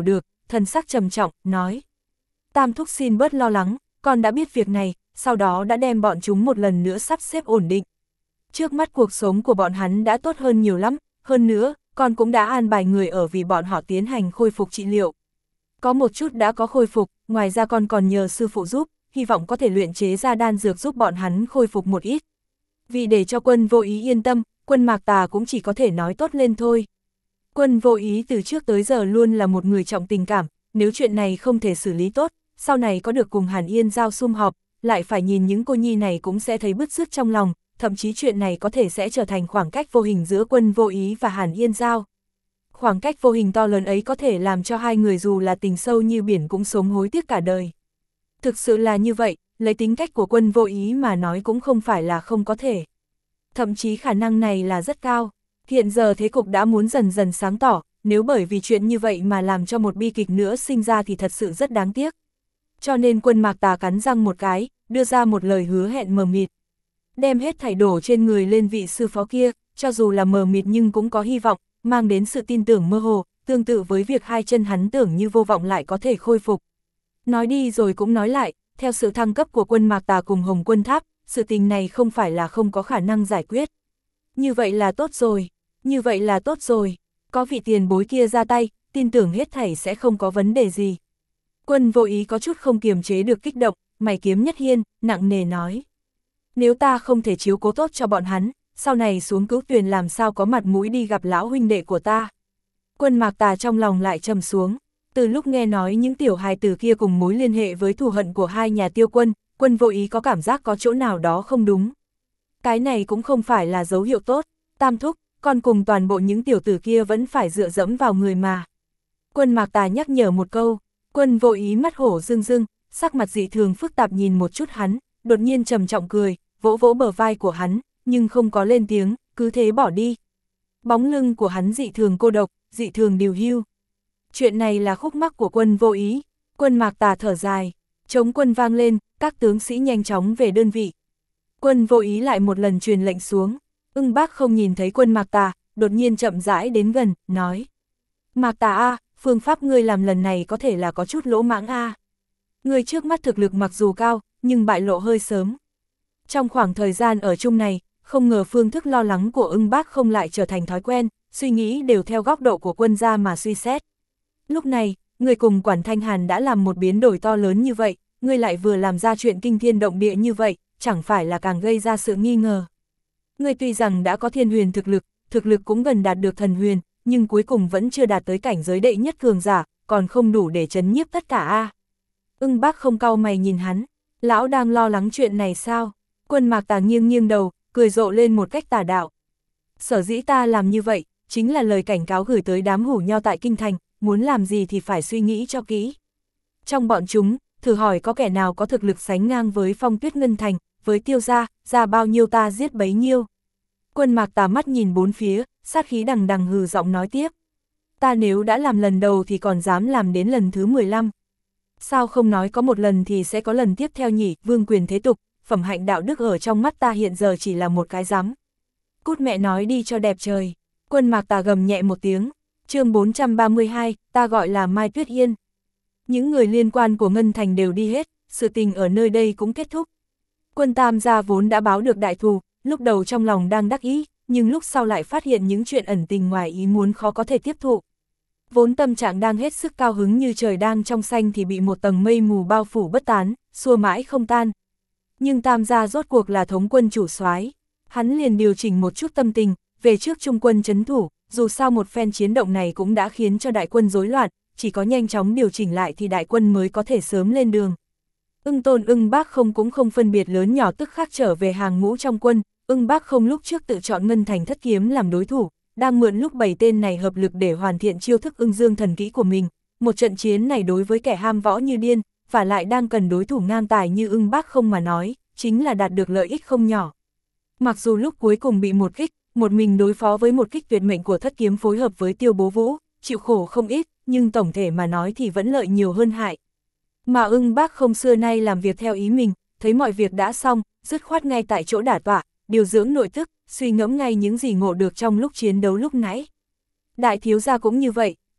thần sắc trầm trọng, nói. Tam thúc xin bớt lo lắng, con đã biết việc này, sau đó đã đem bọn chúng một lần nữa sắp xếp ổn định. Trước mắt cuộc sống của bọn hắn đã tốt hơn nhiều lắm, hơn nữa, con cũng đã an bài người ở vì bọn họ tiến hành khôi phục trị liệu. Có một chút đã có khôi phục, ngoài ra con còn nhờ sư phụ giúp, hy vọng có thể luyện chế ra đan dược giúp bọn hắn khôi phục một ít. Vì để cho Quân Vô Ý yên tâm, Quân Mạc Tà cũng chỉ có thể nói tốt lên thôi. Quân Vô Ý từ trước tới giờ luôn là một người trọng tình cảm, nếu chuyện này không thể xử lý tốt, sau này có được cùng Hàn Yên Giao sum họp, lại phải nhìn những cô nhi này cũng sẽ thấy bứt rứt trong lòng, thậm chí chuyện này có thể sẽ trở thành khoảng cách vô hình giữa Quân Vô Ý và Hàn Yên Giao. Khoảng cách vô hình to lớn ấy có thể làm cho hai người dù là tình sâu như biển cũng sống hối tiếc cả đời. Thực sự là như vậy, lấy tính cách của Quân Vô Ý mà nói cũng không phải là không có thể. Thậm chí khả năng này là rất cao. Hiện giờ thế cục đã muốn dần dần sáng tỏ, nếu bởi vì chuyện như vậy mà làm cho một bi kịch nữa sinh ra thì thật sự rất đáng tiếc. Cho nên Quân Mạc Tà cắn răng một cái, đưa ra một lời hứa hẹn mờ mịt. Đem hết thảy đổ trên người lên vị sư phó kia, cho dù là mờ mịt nhưng cũng có hy vọng, mang đến sự tin tưởng mơ hồ, tương tự với việc hai chân hắn tưởng như vô vọng lại có thể khôi phục. Nói đi rồi cũng nói lại, theo sự thăng cấp của Quân Mạc Tà cùng Hồng Quân Tháp, sự tình này không phải là không có khả năng giải quyết. Như vậy là tốt rồi, như vậy là tốt rồi, có vị tiền bối kia ra tay, tin tưởng hết thảy sẽ không có vấn đề gì. Quân Vô Ý có chút không kiềm chế được kích động, mày kiếm nhất hiên, nặng nề nói. Nếu ta không thể chiếu cố tốt cho bọn hắn, sau này xuống Cửu Tuyền làm sao có mặt mũi đi gặp lão huynh đệ của ta. Quân Mạc Tà trong lòng lại trầm xuống, từ lúc nghe nói những tiểu hài tử kia cùng mối liên hệ với thù hận của hai nhà Tiêu Quân, Quân Vô Ý có cảm giác có chỗ nào đó không đúng. Cái này cũng không phải là dấu hiệu tốt, Tam thúc, còn cùng toàn bộ những tiểu tử kia vẫn phải dựa dẫm vào người mà. Quân Mạc Tà nhắc nhở một câu, Quân Vô Ý mắt hổ rưng rưng, sắc mặt dị thường phức tạp nhìn một chút hắn, đột nhiên trầm trọng cười, vỗ vỗ bờ vai của hắn, nhưng không có lên tiếng, cứ thế bỏ đi. Bóng lưng của hắn dị thường cô độc, dị thường điều hưu. Chuyện này là khúc mắc của Quân Vô Ý. Quân Mạc Tà thở dài, trống quân vang lên, các tướng sĩ nhanh chóng về đơn vị. Quân Vô Ý lại một lần truyền lệnh xuống, Ưng Bác không nhìn thấy Quân Mạc Tà, đột nhiên chậm rãi đến gần, nói. Mạc Tà a, phương pháp ngươi làm lần này có thể là có chút lỗ mãng a. Ngươi trước mắt thực lực mặc dù cao, nhưng bại lộ hơi sớm. Trong khoảng thời gian ở chung này, không ngờ phương thức lo lắng của Ưng Bác không lại trở thành thói quen, suy nghĩ đều theo góc độ của quân gia mà suy xét. Lúc này, người cùng Quản Thanh Hàn đã làm một biến đổi to lớn như vậy, ngươi lại vừa làm ra chuyện kinh thiên động địa như vậy, chẳng phải là càng gây ra sự nghi ngờ. Ngươi tuy rằng đã có thiên huyền thực lực cũng gần đạt được thần huyền, nhưng cuối cùng vẫn chưa đạt tới cảnh giới đệ nhất cường giả, còn không đủ để trấn nhiếp tất cả a. Ưng Bác không cau mày nhìn hắn, lão đang lo lắng chuyện này sao? Quân Mạc Tà nghiêng nghiêng đầu, cười rộ lên một cách tà đạo. Sở dĩ ta làm như vậy, chính là lời cảnh cáo gửi tới đám hủ nho tại Kinh Thành, muốn làm gì thì phải suy nghĩ cho kỹ. Trong bọn chúng, thử hỏi có kẻ nào có thực lực sánh ngang với Phong Tuyết Ngân Thành, với Tiêu gia, ra bao nhiêu ta giết bấy nhiêu. Quân Mạc Tà mắt nhìn bốn phía, sát khí đằng đằng hừ giọng nói tiếp. Ta nếu đã làm lần đầu thì còn dám làm đến lần thứ 15. Sao không nói có một lần thì sẽ có lần tiếp theo nhỉ? Vương quyền thế tục, phẩm hạnh đạo đức ở trong mắt ta hiện giờ chỉ là một cái rắm. Cút mẹ nói đi cho đẹp trời. Quân Mạc Tà gầm nhẹ một tiếng. Chương 432, ta gọi là Mai Tuyết Yên. Những người liên quan của Ngân Thành đều đi hết, sự tình ở nơi đây cũng kết thúc. Quân Tam gia vốn đã báo được đại thù, lúc đầu trong lòng đang đắc ý, nhưng lúc sau lại phát hiện những chuyện ẩn tình ngoài ý muốn khó có thể tiếp thụ. Vốn tâm trạng đang hết sức cao hứng như trời đang trong xanh thì bị một tầng mây mù bao phủ bất tán, xua mãi không tan. Nhưng Tam gia rốt cuộc là thống quân chủ soái, hắn liền điều chỉnh một chút tâm tình, về trước trung quân trấn thủ, dù sao một phen chiến động này cũng đã khiến cho đại quân rối loạn, chỉ có nhanh chóng điều chỉnh lại thì đại quân mới có thể sớm lên đường. Ưng Tôn Ưng Bác không cũng không phân biệt lớn nhỏ tức khắc trở về hàng ngũ trong quân, Ưng Bác không lúc trước tự chọn Ngân Thành Thất Kiếm làm đối thủ, đang mượn lúc 7 tên này hợp lực để hoàn thiện chiêu thức Ưng Dương thần kỹ của mình. Một trận chiến này đối với kẻ ham võ như điên, và lại đang cần đối thủ ngang tài như Ưng Bác không mà nói, chính là đạt được lợi ích không nhỏ. Mặc dù lúc cuối cùng bị một kích, một mình đối phó với một kích tuyệt mệnh của Thất Kiếm phối hợp với Tiêu Bố Vũ, chịu khổ không ít, nhưng tổng thể mà nói thì vẫn lợi nhiều hơn hại. Mà Ưng Bác không xưa nay làm việc theo ý mình, thấy mọi việc đã xong, dứt khoát ngay tại chỗ đả tọa, điều dưỡng nội tức, suy ngẫm ngay những gì ngộ được trong lúc chiến đấu lúc nãy. Đại thiếu gia cũng như vậy,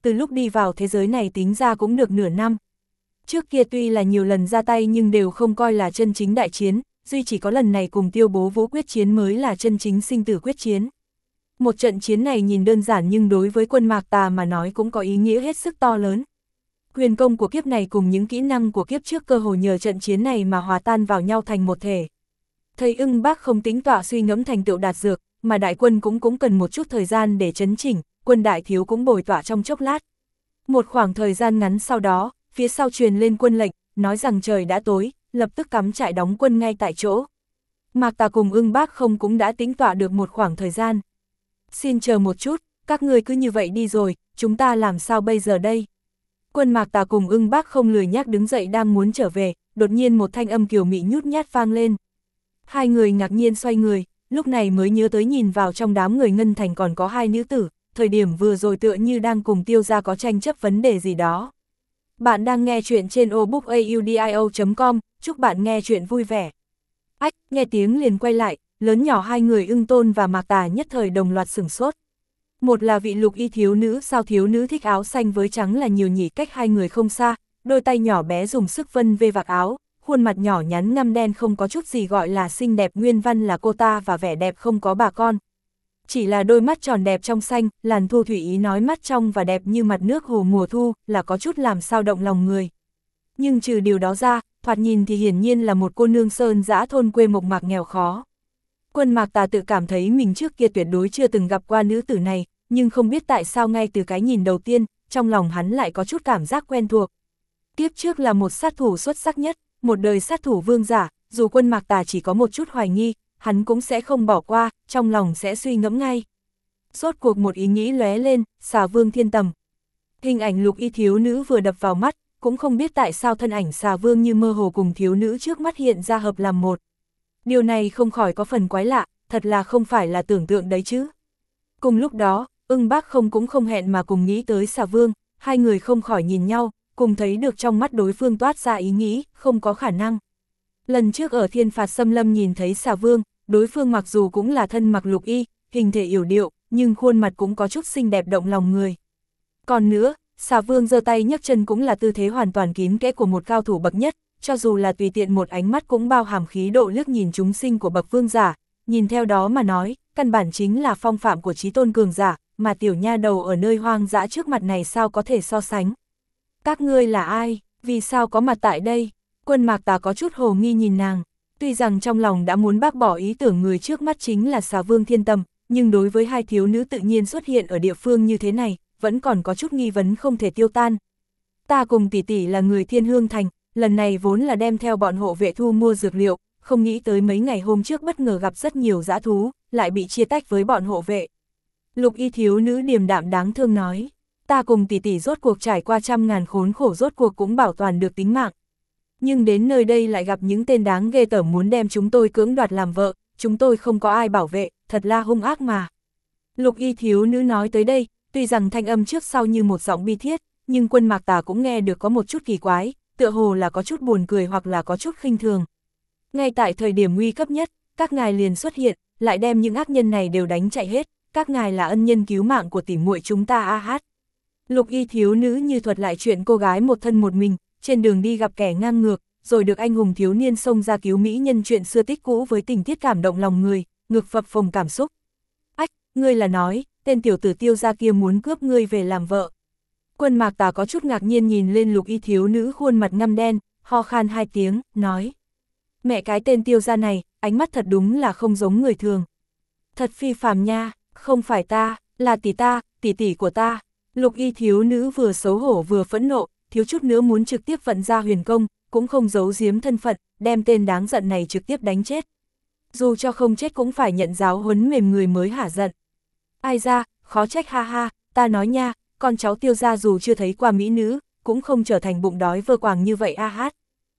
từ lúc đi vào thế giới này tính ra cũng được nửa năm. Trước kia tuy là nhiều lần ra tay nhưng đều không coi là chân chính đại chiến, duy chỉ có lần này cùng Tiêu Bố Vũ quyết chiến mới là chân chính sinh tử quyết chiến. Một trận chiến này nhìn đơn giản nhưng đối với quân Mạc Tà mà nói cũng có ý nghĩa hết sức to lớn. Huyền công của kiếp này cùng những kỹ năng của kiếp trước cơ hồ nhờ trận chiến này mà hòa tan vào nhau thành một thể. Thầy Ưng Bác không tính tọa suy ngẫm thành tựu đạt dược, mà đại quân cũng cần một chút thời gian để chấn chỉnh, quân đại thiếu cũng bồi tọa trong chốc lát. Một khoảng thời gian ngắn sau đó, phía sau truyền lên quân lệnh, nói rằng trời đã tối, lập tức cắm trại đóng quân ngay tại chỗ. Mạc Tà cùng Ưng Bác không cũng đã tính tọa được một khoảng thời gian. Xin chờ một chút, các ngươi cứ như vậy đi rồi, chúng ta làm sao bây giờ đây? Quân Mạc Tà cùng Ưng Bác không lười nhác đứng dậy đang muốn trở về, đột nhiên một thanh âm kiều mị nhút nhát vang lên. Hai người ngạc nhiên xoay người, lúc này mới nhớ tới nhìn vào trong đám người Ngân Thành còn có hai nữ tử, thời điểm vừa rồi tựa như đang cùng Tiêu gia có tranh chấp vấn đề gì đó. Bạn đang nghe chuyện trên obookaudio.com, chúc bạn nghe chuyện vui vẻ. Ách, nghe tiếng liền quay lại, lớn nhỏ hai người Ưng Tôn và Mạc Tà nhất thời đồng loạt sửng sốt. Một là vị lục y thiếu nữ, sao thiếu nữ thích áo xanh với trắng là nhiều nhỉ, cách hai người không xa, đôi tay nhỏ bé dùng sức vân về vạc áo, khuôn mặt nhỏ nhắn ngăm đen không có chút gì gọi là xinh đẹp, nguyên văn là cô ta và vẻ đẹp không có bà con. Chỉ là đôi mắt tròn đẹp trong xanh, làn thu thủy ý nói mắt trong và đẹp như mặt nước hồ mùa thu, là có chút làm sao động lòng người. Nhưng trừ điều đó ra, thoạt nhìn thì hiển nhiên là một cô nương sơn dã thôn quê mộc mạc nghèo khó. Quân Mạc Tà tự cảm thấy mình trước kia tuyệt đối chưa từng gặp qua nữ tử này, nhưng không biết tại sao ngay từ cái nhìn đầu tiên, trong lòng hắn lại có chút cảm giác quen thuộc. Kiếp trước là một sát thủ xuất sắc nhất, một đời sát thủ vương giả, dù Quân Mạc Tà chỉ có một chút hoài nghi, hắn cũng sẽ không bỏ qua, trong lòng sẽ suy ngẫm ngay. Rốt cuộc một ý nghĩ lóe lên, Xà Vương Thiên Tầm. Hình ảnh lục y thiếu nữ vừa đập vào mắt, cũng không biết tại sao thân ảnh Xà Vương như mơ hồ cùng thiếu nữ trước mắt hiện ra hợp làm một. Điều này không khỏi có phần quái lạ, thật là không phải là tưởng tượng đấy chứ. Cùng lúc đó, Ưng Bác không cũng không hẹn mà cùng nghĩ tới Xà Vương, hai người không khỏi nhìn nhau, cùng thấy được trong mắt đối phương toát ra ý nghĩ, không có khả năng. Lần trước ở Thiên Phạt Xâm Lâm nhìn thấy Xà Vương, đối phương mặc dù cũng là thân mặc lục y, hình thể yểu điệu, nhưng khuôn mặt cũng có chút xinh đẹp động lòng người. Còn nữa, Xà Vương giơ tay nhấc chân cũng là tư thế hoàn toàn kín kẽ của một cao thủ bậc nhất, cho dù là tùy tiện một ánh mắt cũng bao hàm khí độ liếc nhìn chúng sinh của bậc vương giả, nhìn theo đó mà nói, căn bản chính là phong phạm của chí tôn cường giả, mà tiểu nha đầu ở nơi hoang dã trước mặt này sao có thể so sánh. Các ngươi là ai, vì sao có mặt tại đây? Quân Mạc Tà có chút hồ nghi nhìn nàng, tuy rằng trong lòng đã muốn bác bỏ ý tưởng người trước mắt chính là Xà Vương Thiên Tầm, nhưng đối với hai thiếu nữ tự nhiên xuất hiện ở địa phương như thế này, vẫn còn có chút nghi vấn không thể tiêu tan. Ta cùng tỷ tỷ là người Thiên Hương Thành, lần này vốn là đem theo bọn hộ vệ thu mua dược liệu, không nghĩ tới mấy ngày hôm trước bất ngờ gặp rất nhiều dã thú, lại bị chia tách với bọn hộ vệ. Lục y thiếu nữ điềm đạm đáng thương nói, ta cùng tỷ tỷ rốt cuộc trải qua trăm ngàn khốn khổ rốt cuộc cũng bảo toàn được tính mạng. Nhưng đến nơi đây lại gặp những tên đáng ghê tởm muốn đem chúng tôi cưỡng đoạt làm vợ, chúng tôi không có ai bảo vệ, thật là hung ác mà. Lục y thiếu nữ nói tới đây, tuy rằng thanh âm trước sau như một giọng bi thiết, nhưng Quân Mạc Tà cũng nghe được có một chút kỳ quái, tựa hồ là có chút buồn cười hoặc là có chút khinh thường. Ngay tại thời điểm nguy cấp nhất, các ngài liền xuất hiện, lại đem những ác nhân này đều đánh chạy hết, các ngài là ân nhân cứu mạng của tỷ muội chúng ta a hát. Lục y thiếu nữ như thuật lại chuyện cô gái một thân một mình, trên đường đi gặp kẻ ngang ngược, rồi được anh hùng thiếu niên xông ra cứu mỹ nhân, chuyện xưa tích cũ với tình tiết cảm động lòng người, ngực phập phồng cảm xúc. Ách, ngươi là nói, tên tiểu tử Tiêu gia kia muốn cướp ngươi về làm vợ. Quân Mạc Tà có chút ngạc nhiên nhìn lên lục y thiếu nữ khuôn mặt ngăm đen, ho khan hai tiếng, nói. Mẹ cái tên Tiêu gia này, ánh mắt thật đúng là không giống người thường. Thật phi phàm nha, không phải ta, là tỷ ta, tỷ của ta. Lục y thiếu nữ vừa xấu hổ vừa phẫn nộ, thiếu chút nữa muốn trực tiếp vận ra huyền công, cũng không giấu giếm thân phận, đem tên đáng giận này trực tiếp đánh chết. Dù cho không chết cũng phải nhận giáo huấn mềm người mới hả giận. Ai ra, khó trách ha ha, ta nói nha, con cháu Tiêu gia dù chưa thấy qua mỹ nữ, cũng không trở thành bụng đói vơ quàng như vậy a hát.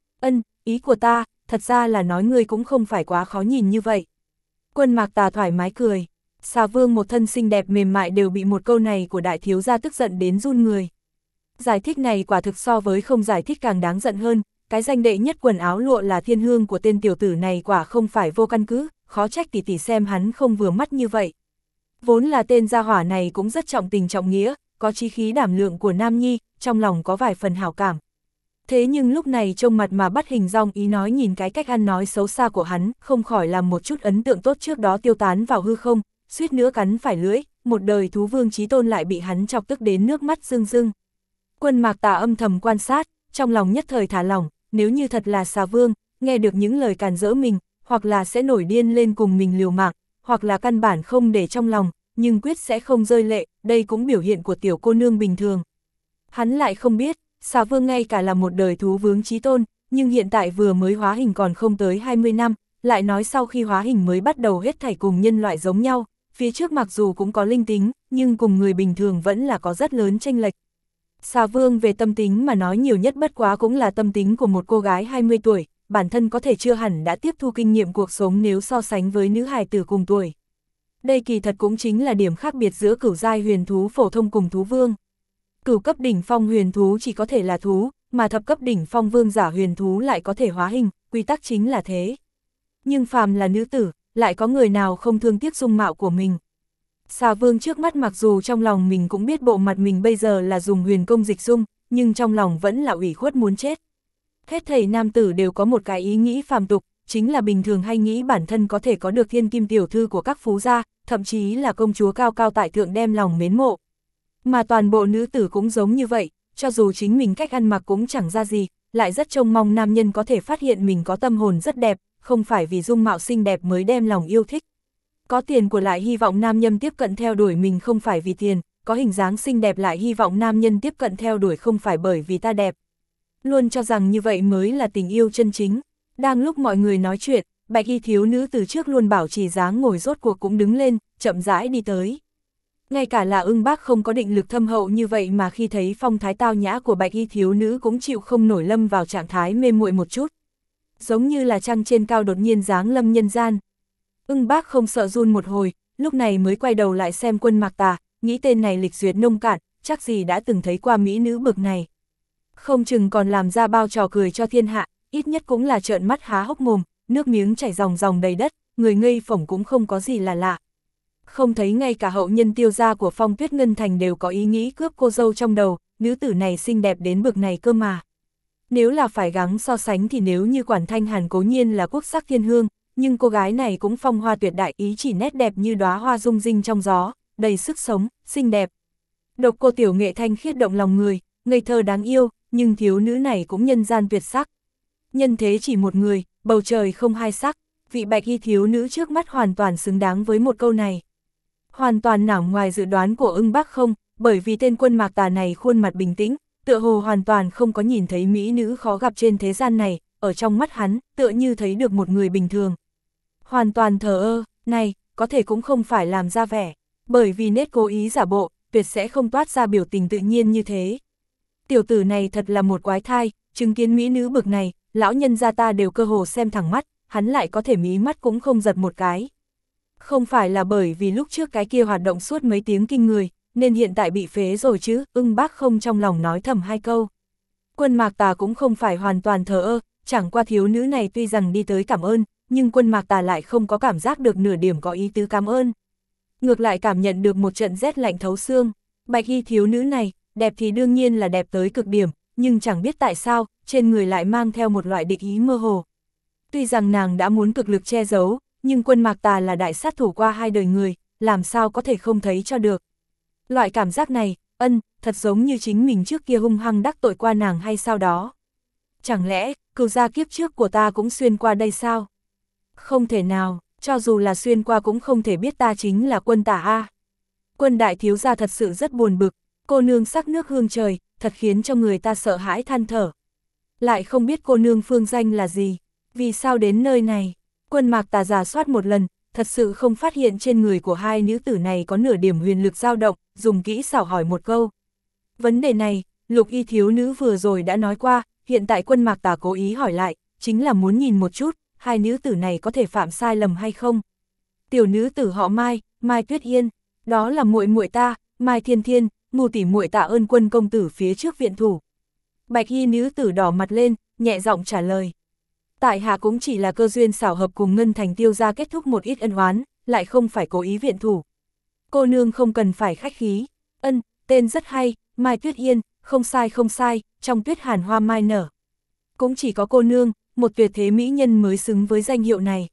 Ý của ta, thật ra là nói ngươi cũng không phải quá khó nhìn như vậy. Quân Mạc Tà thoải mái cười, Xà Vương một thân xinh đẹp mềm mại đều bị một câu này của đại thiếu gia tức giận đến run người. Giải thích này quả thực so với không giải thích càng đáng giận hơn, cái danh đệ nhất quần áo lụa là thiên hương của tên tiểu tử này quả không phải vô căn cứ, khó trách tỷ xem hắn không vừa mắt như vậy. Vốn là tên gia hỏa này cũng rất trọng tình trọng nghĩa, có chí khí đảm lượng của nam nhi, trong lòng có vài phần hảo cảm. Thế nhưng lúc này trông mặt mà bắt hình dong ý nói nhìn cái cách ăn nói xấu xa của hắn, không khỏi làm một chút ấn tượng tốt trước đó tiêu tán vào hư không, suýt nữa cắn phải lưỡi, một đời thú vương chí tôn lại bị hắn chọc tức đến nước mắt rưng rưng. Quân Mạc Tà âm thầm quan sát, trong lòng nhất thời thả lỏng, nếu như thật là xà vương, nghe được những lời càn rỡ mình, hoặc là sẽ nổi điên lên cùng mình liều mạng, hoặc là căn bản không để trong lòng, nhưng quyết sẽ không rơi lệ, đây cũng biểu hiện của tiểu cô nương bình thường. Hắn lại không biết, xà vương ngay cả là một đời thú vương chí tôn, nhưng hiện tại vừa mới hóa hình còn không tới 20 năm, lại nói sau khi hóa hình mới bắt đầu hết thảy cùng nhân loại giống nhau, phía trước mặc dù cũng có linh tính, nhưng cùng người bình thường vẫn là có rất lớn chênh lệch. Xà vương về tâm tính mà nói nhiều nhất bất quá cũng là tâm tính của một cô gái 20 tuổi, bản thân có thể chưa hẳn đã tiếp thu kinh nghiệm cuộc sống nếu so sánh với nữ hài tử cùng tuổi. Đây kỳ thật cũng chính là điểm khác biệt giữa cửu giai huyền thú phổ thông cùng thú vương. Cửu cấp đỉnh phong huyền thú chỉ có thể là thú, mà thập cấp đỉnh phong vương giả huyền thú lại có thể hóa hình, quy tắc chính là thế. Nhưng phàm là nữ tử, lại có người nào không thương tiếc dung mạo của mình. Xà vương trước mắt mặc dù trong lòng mình cũng biết bộ mặt mình bây giờ là dùng huyền công dịch dung, nhưng trong lòng vẫn là ủy khuất muốn chết. Hết thảy nam tử đều có một cái ý nghĩ phàm tục, chính là bình thường hay nghĩ bản thân có thể có được thiên kim tiểu thư của các phú gia, thậm chí là công chúa cao cao tại thượng đem lòng mến mộ. Mà toàn bộ nữ tử cũng giống như vậy, cho dù chính mình cách ăn mặc cũng chẳng ra gì, lại rất trông mong nam nhân có thể phát hiện mình có tâm hồn rất đẹp, không phải vì dung mạo xinh đẹp mới đem lòng yêu thích. Có tiền của lại hy vọng nam nhân tiếp cận theo đuổi mình không phải vì tiền, có hình dáng xinh đẹp lại hy vọng nam nhân tiếp cận theo đuổi không phải bởi vì ta đẹp. Luôn cho rằng như vậy mới là tình yêu chân chính. Đang lúc mọi người nói chuyện, bạch y thiếu nữ từ trước luôn bảo trì dáng ngồi rốt cuộc cũng đứng lên, chậm rãi đi tới. Ngay cả là Ưng Bác không có định lực thâm hậu như vậy mà khi thấy phong thái tao nhã của bạch y thiếu nữ cũng chịu không nổi lâm vào trạng thái mê muội một chút. Giống như là trăng trên cao đột nhiên giáng lâm nhân gian. Ưng Bác không sợ run một hồi, lúc này mới quay đầu lại xem Quân Mạc Tà, nghĩ tên này lịch duyệt nông cạn, chắc gì đã từng thấy qua mỹ nữ bực này. Không chừng còn làm ra bao trò cười cho thiên hạ, ít nhất cũng là trợn mắt há hốc mồm, nước miếng chảy ròng ròng đầy đất, người ngây phỏng cũng không có gì là lạ. Không thấy ngay cả hậu nhân Tiêu gia của Phong Tuyết Ngân Thành đều có ý nghĩ cướp cô dâu trong đầu, nữ tử này xinh đẹp đến bực này cơ mà. Nếu là phải gắng so sánh thì nếu như Quản Thanh Hàn cố nhiên là quốc sắc thiên hương, nhưng cô gái này cũng phong hoa tuyệt đại, ý chỉ nét đẹp như đóa hoa rung rinh trong gió, đầy sức sống, xinh đẹp. Độc cô tiểu nghệ thanh khiết động lòng người, ngây thơ đáng yêu, nhưng thiếu nữ này cũng nhân gian tuyệt sắc. Nhân thế chỉ một người, bầu trời không hai sắc, vị bạch y thiếu nữ trước mắt hoàn toàn xứng đáng với một câu này. Hoàn toàn nằm ngoài dự đoán của Ưng Bác không, bởi vì tên Quân Mạc Tà này khuôn mặt bình tĩnh, tựa hồ hoàn toàn không có nhìn thấy mỹ nữ khó gặp trên thế gian này, ở trong mắt hắn, tựa như thấy được một người bình thường. Hoàn toàn thờ ơ, này, có thể cũng không phải làm ra vẻ, bởi vì nét cố ý giả bộ, tuyệt sẽ không toát ra biểu tình tự nhiên như thế. Tiểu tử này thật là một quái thai, chứng kiến mỹ nữ bực này, lão nhân gia ta đều cơ hồ xem thẳng mắt, hắn lại có thể mí mắt cũng không giật một cái. Không phải là bởi vì lúc trước cái kia hoạt động suốt mấy tiếng kinh người, nên hiện tại bị phế rồi chứ, Ưng Bác không trong lòng nói thầm hai câu. Quân Mạc Tà cũng không phải hoàn toàn thờ ơ, chẳng qua thiếu nữ này tuy rằng đi tới cảm ơn, nhưng Quân Mạc Tà lại không có cảm giác được nửa điểm có ý tứ cảm ơn. Ngược lại cảm nhận được một trận rét lạnh thấu xương, bạch y thiếu nữ này, đẹp thì đương nhiên là đẹp tới cực điểm, nhưng chẳng biết tại sao, trên người lại mang theo một loại địch ý mơ hồ. Tuy rằng nàng đã muốn cực lực che giấu, nhưng Quân Mạc Tà là đại sát thủ qua hai đời người, làm sao có thể không thấy cho được. Loại cảm giác này, thật giống như chính mình trước kia hung hăng đắc tội qua nàng hay sao đó. Chẳng lẽ, cửu gia kiếp trước của ta cũng xuyên qua đây sao? Không thể nào, cho dù là xuyên qua cũng không thể biết ta chính là Quân Tả a. Quân đại thiếu gia thật sự rất buồn bực, cô nương sắc nước hương trời, thật khiến cho người ta sợ hãi than thở. Lại không biết cô nương phương danh là gì, vì sao đến nơi này? Quân Mạc Tà giả soát một lần, thật sự không phát hiện trên người của hai nữ tử này có nửa điểm huyền lực dao động, dùng kỹ xảo hỏi một câu. Vấn đề này, Lục y thiếu nữ vừa rồi đã nói qua, hiện tại Quân Mạc Tà cố ý hỏi lại, chính là muốn nhìn một chút, hai nữ tử này có thể phạm sai lầm hay không. Tiểu nữ tử họ Mai, Mai Tuyết Yên, đó là muội muội ta, Mai Thiên Thiên, mù tỷ muội tạ ơn Quân công tử phía trước viện thủ. Bạch y nữ tử đỏ mặt lên, nhẹ giọng trả lời. Tại hạ cũng chỉ là cơ duyên xảo hợp cùng Ngân Thành Tiêu gia kết thúc một ít ân oán, lại không phải cố ý viện thủ. Cô nương không cần phải khách khí. tên rất hay, Mai Tuyết Yên, không sai, trong tuyết hàn hoa mai nở. Cũng chỉ có cô nương, một tuyệt thế mỹ nhân mới xứng với danh hiệu này.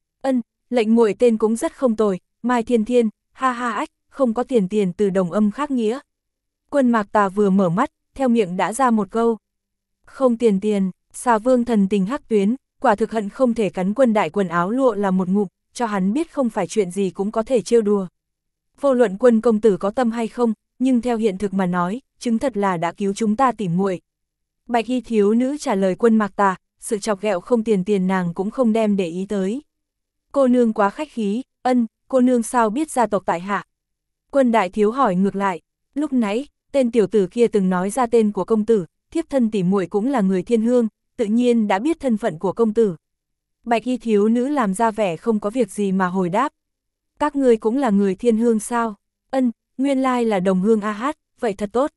Lệnh muội tên cũng rất không tồi, Mai Thiên Thiên, ha ha ách, không có tiền từ đồng âm khác nghĩa. Quân Mạc Tà vừa mở mắt, theo miệng đã ra một câu. Không tiền, Xà Vương thần tình hắc tuyến, quả thực hận không thể cắn Quân Đại quần áo lụa là một ngụm, cho hắn biết không phải chuyện gì cũng có thể trêu đùa. Vô luận Quân công tử có tâm hay không, nhưng theo hiện thực mà nói, chứng thật là đã cứu chúng ta tỉ muội. Bạch y thiếu nữ trả lời Quân Mạc Tà, sự chọc ghẹo không tiền nàng cũng không đem để ý tới. Cô nương quá khách khí, cô nương sao biết gia tộc tại hạ? Quân Đại thiếu hỏi ngược lại, lúc nãy, tên tiểu tử kia từng nói ra tên của công tử, thiếp thân tỉ muội cũng là người Thiên Hương, tự nhiên đã biết thân phận của công tử. Bạch y thiếu nữ làm ra vẻ không có việc gì mà hồi đáp. Các ngươi cũng là người Thiên Hương sao? Nguyên lai là đồng hương a hát, vậy thật tốt.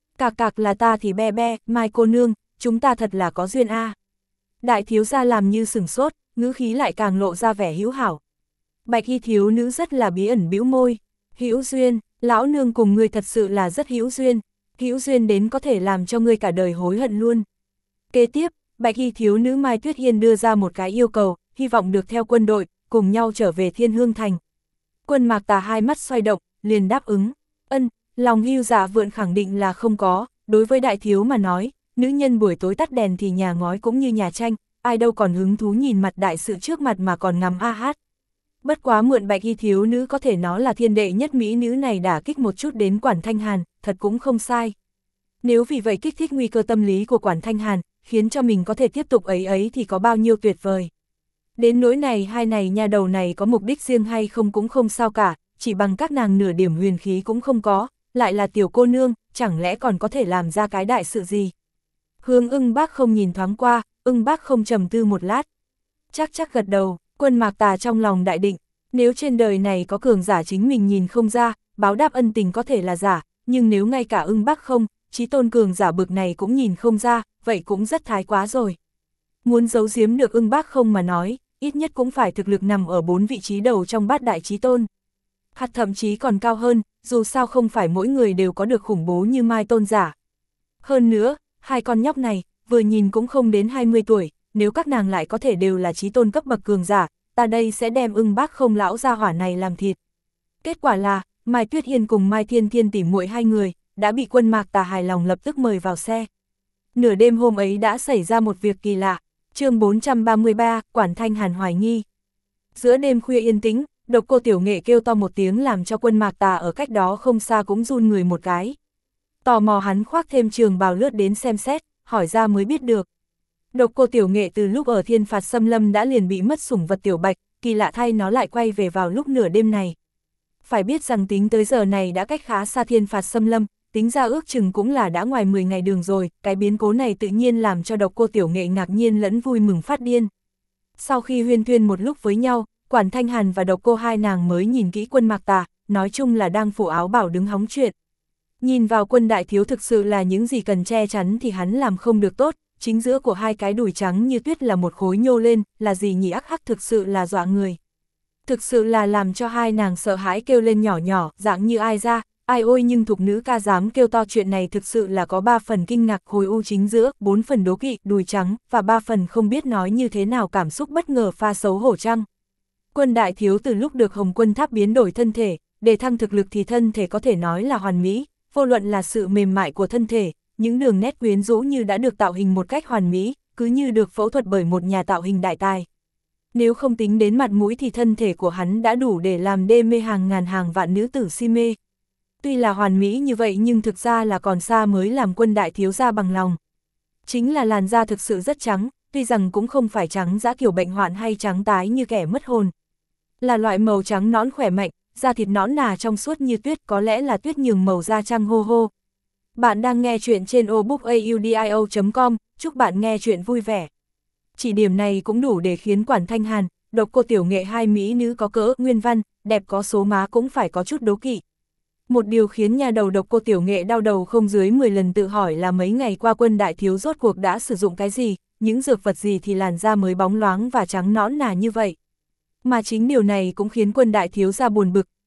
Cạc là ta thì be, Mai cô nương, chúng ta thật là có duyên a. Đại thiếu gia làm như sửng sốt, ngữ khí lại càng lộ ra vẻ hữu hảo. Bạch y thiếu nữ rất là bí ẩn bĩu môi. Hữu duyên, lão nương cùng ngươi thật sự là rất hữu duyên đến có thể làm cho ngươi cả đời hối hận luôn. Kế tiếp, Bạch y thiếu nữ Mai Tuyết Yên đưa ra một cái yêu cầu, hy vọng được theo quân đội, cùng nhau trở về Thiên Hương Thành. Quân Mạc Tà hai mắt xoay động, liền đáp ứng. Lòng hưu dạ vượn khẳng định là không có, đối với đại thiếu mà nói, nữ nhân buổi tối tắt đèn thì nhà ngói cũng như nhà tranh, ai đâu còn hứng thú nhìn mặt đại sự trước mặt mà còn ngắm a hát. Bất quá mượn Bạch y thiếu nữ có thể nói là thiên đệ nhất mỹ nữ này đả kích một chút đến Quản Thanh Hàn, thật cũng không sai. Nếu vì vậy kích thích nguy cơ tâm lý của Quản Thanh Hàn, khiến cho mình có thể tiếp tục ấy thì có bao nhiêu tuyệt vời. Đến nỗi này hai này nha đầu này có mục đích riêng hay không cũng không sao cả, chỉ bằng các nàng nửa điểm huyền khí cũng không có, lại là tiểu cô nương, chẳng lẽ còn có thể làm ra cái đại sự gì. Hướng Ưng Bác không nhìn thoáng qua, Ưng Bác không trầm tư một lát. Chắc gật đầu, Quân Mạc Tà trong lòng đại định, nếu trên đời này có cường giả chính mình nhìn không ra, báo đáp ân tình có thể là giả, nhưng nếu ngay cả Ưng Bác không, chí tôn cường giả bực này cũng nhìn không ra, vậy cũng rất thái quá rồi. Muốn giấu giếm được Ưng Bác không mà nói, ít nhất cũng phải thực lực nằm ở 4 vị trí đầu trong bát đại chí tôn. Hoặc thậm chí còn cao hơn, dù sao không phải mỗi người đều có được khủng bố như Mai tôn giả. Hơn nữa, hai con nhóc này, vừa nhìn cũng không đến 20 tuổi, nếu các nàng lại có thể đều là chí tôn cấp bậc cường giả, ta đây sẽ đem Ưng Bác không lão gia hỏa này làm thịt. Kết quả là, Mai Tuyết Yên cùng Mai Thiên Thiên tỉ muội hai người, đã bị Quân Mạc Tà hài lòng lập tức mời vào xe. Nửa đêm hôm ấy đã xảy ra một việc kỳ lạ, chương 433, Quản Thanh Hàn hoài nghi. Giữa đêm khuya yên tĩnh, Độc Cô Tiểu Nghệ kêu to một tiếng làm cho Quân Mạc Tà ở cách đó không xa cũng run người một cái. Tò mò hắn khoác thêm trường bào lướt đến xem xét, hỏi ra mới biết được. Độc Cô Tiểu Nghệ từ lúc ở Thiên Phạt Xâm Lâm đã liền bị mất sủng vật Tiểu Bạch, kỳ lạ thay nó lại quay về vào lúc nửa đêm này. Phải biết rằng tính tới giờ này đã cách khá xa Thiên Phạt Xâm Lâm, tính ra ước chừng cũng là đã ngoài 10 ngày đường rồi, cái biến cố này tự nhiên làm cho Độc Cô Tiểu Nghệ ngạc nhiên lẫn vui mừng phát điên. Sau khi huyên thuyên một lúc với nhau, Quản Thanh Hàn và Độc Cô hai nàng mới nhìn kỹ Quân Mạc Tà, nói chung là đang phủ áo bảo đứng hóng chuyện. Nhìn vào Quân đại thiếu thực sự là những gì cần che chắn thì hắn làm không được tốt, chính giữa của hai cái đùi trắng như tuyết là một khối nhô lên, là gì nhỉ, ắc hắc thực sự là dọa người. Thực sự là làm cho hai nàng sợ hãi kêu lên nhỏ nhỏ, dạng như ai ra, ai ôi, nhưng thục nữ ca dám kêu to chuyện này thực sự là có 3 phần kinh ngạc hồi u chính giữa, 4 phần đố kỵ, đùi trắng, và 3 phần không biết nói như thế nào cảm xúc bất ngờ pha xấu hổ trăng. Quân đại thiếu từ lúc được Hồng Quân Tháp biến đổi thân thể, để thăng thực lực thì thân thể có thể nói là hoàn mỹ, vô luận là sự mềm mại của thân thể, những đường nét quyến rũ như đã được tạo hình một cách hoàn mỹ, cứ như được phẫu thuật bởi một nhà tạo hình đại tài. Nếu không tính đến mặt mũi thì thân thể của hắn đã đủ để làm đê mê hàng ngàn hàng vạn nữ tử si mê. Tuy là hoàn mỹ như vậy nhưng thực ra là còn xa mới làm Quân đại thiếu gia bằng lòng. Chính là làn da thực sự rất trắng, tuy rằng cũng không phải trắng dã kiểu bệnh hoạn hay trắng tái như kẻ mất hồn. Là loại màu trắng nõn khỏe mạnh, da thịt nõn nà trong suốt như tuyết, có lẽ là tuyết nhường màu da trăng hô hô. Bạn đang nghe chuyện trên obookaudio.com, chúc bạn nghe chuyện vui vẻ. Chỉ điểm này cũng đủ để khiến Quản Thanh Hàn, Độc Cô Tiểu Nghệ hai mỹ nữ có cỡ nguyên văn, đẹp có số má cũng phải có chút đố kỵ. Một điều khiến nhà đầu Độc Cô Tiểu Nghệ đau đầu không dưới 10 lần tự hỏi là mấy ngày qua Quân đại thiếu rốt cuộc đã sử dụng cái gì, những dược vật gì thì làn da mới bóng loáng và trắng nõn nà như vậy. Mà chính điều này cũng khiến Quân đại thiếu gia buồn bực,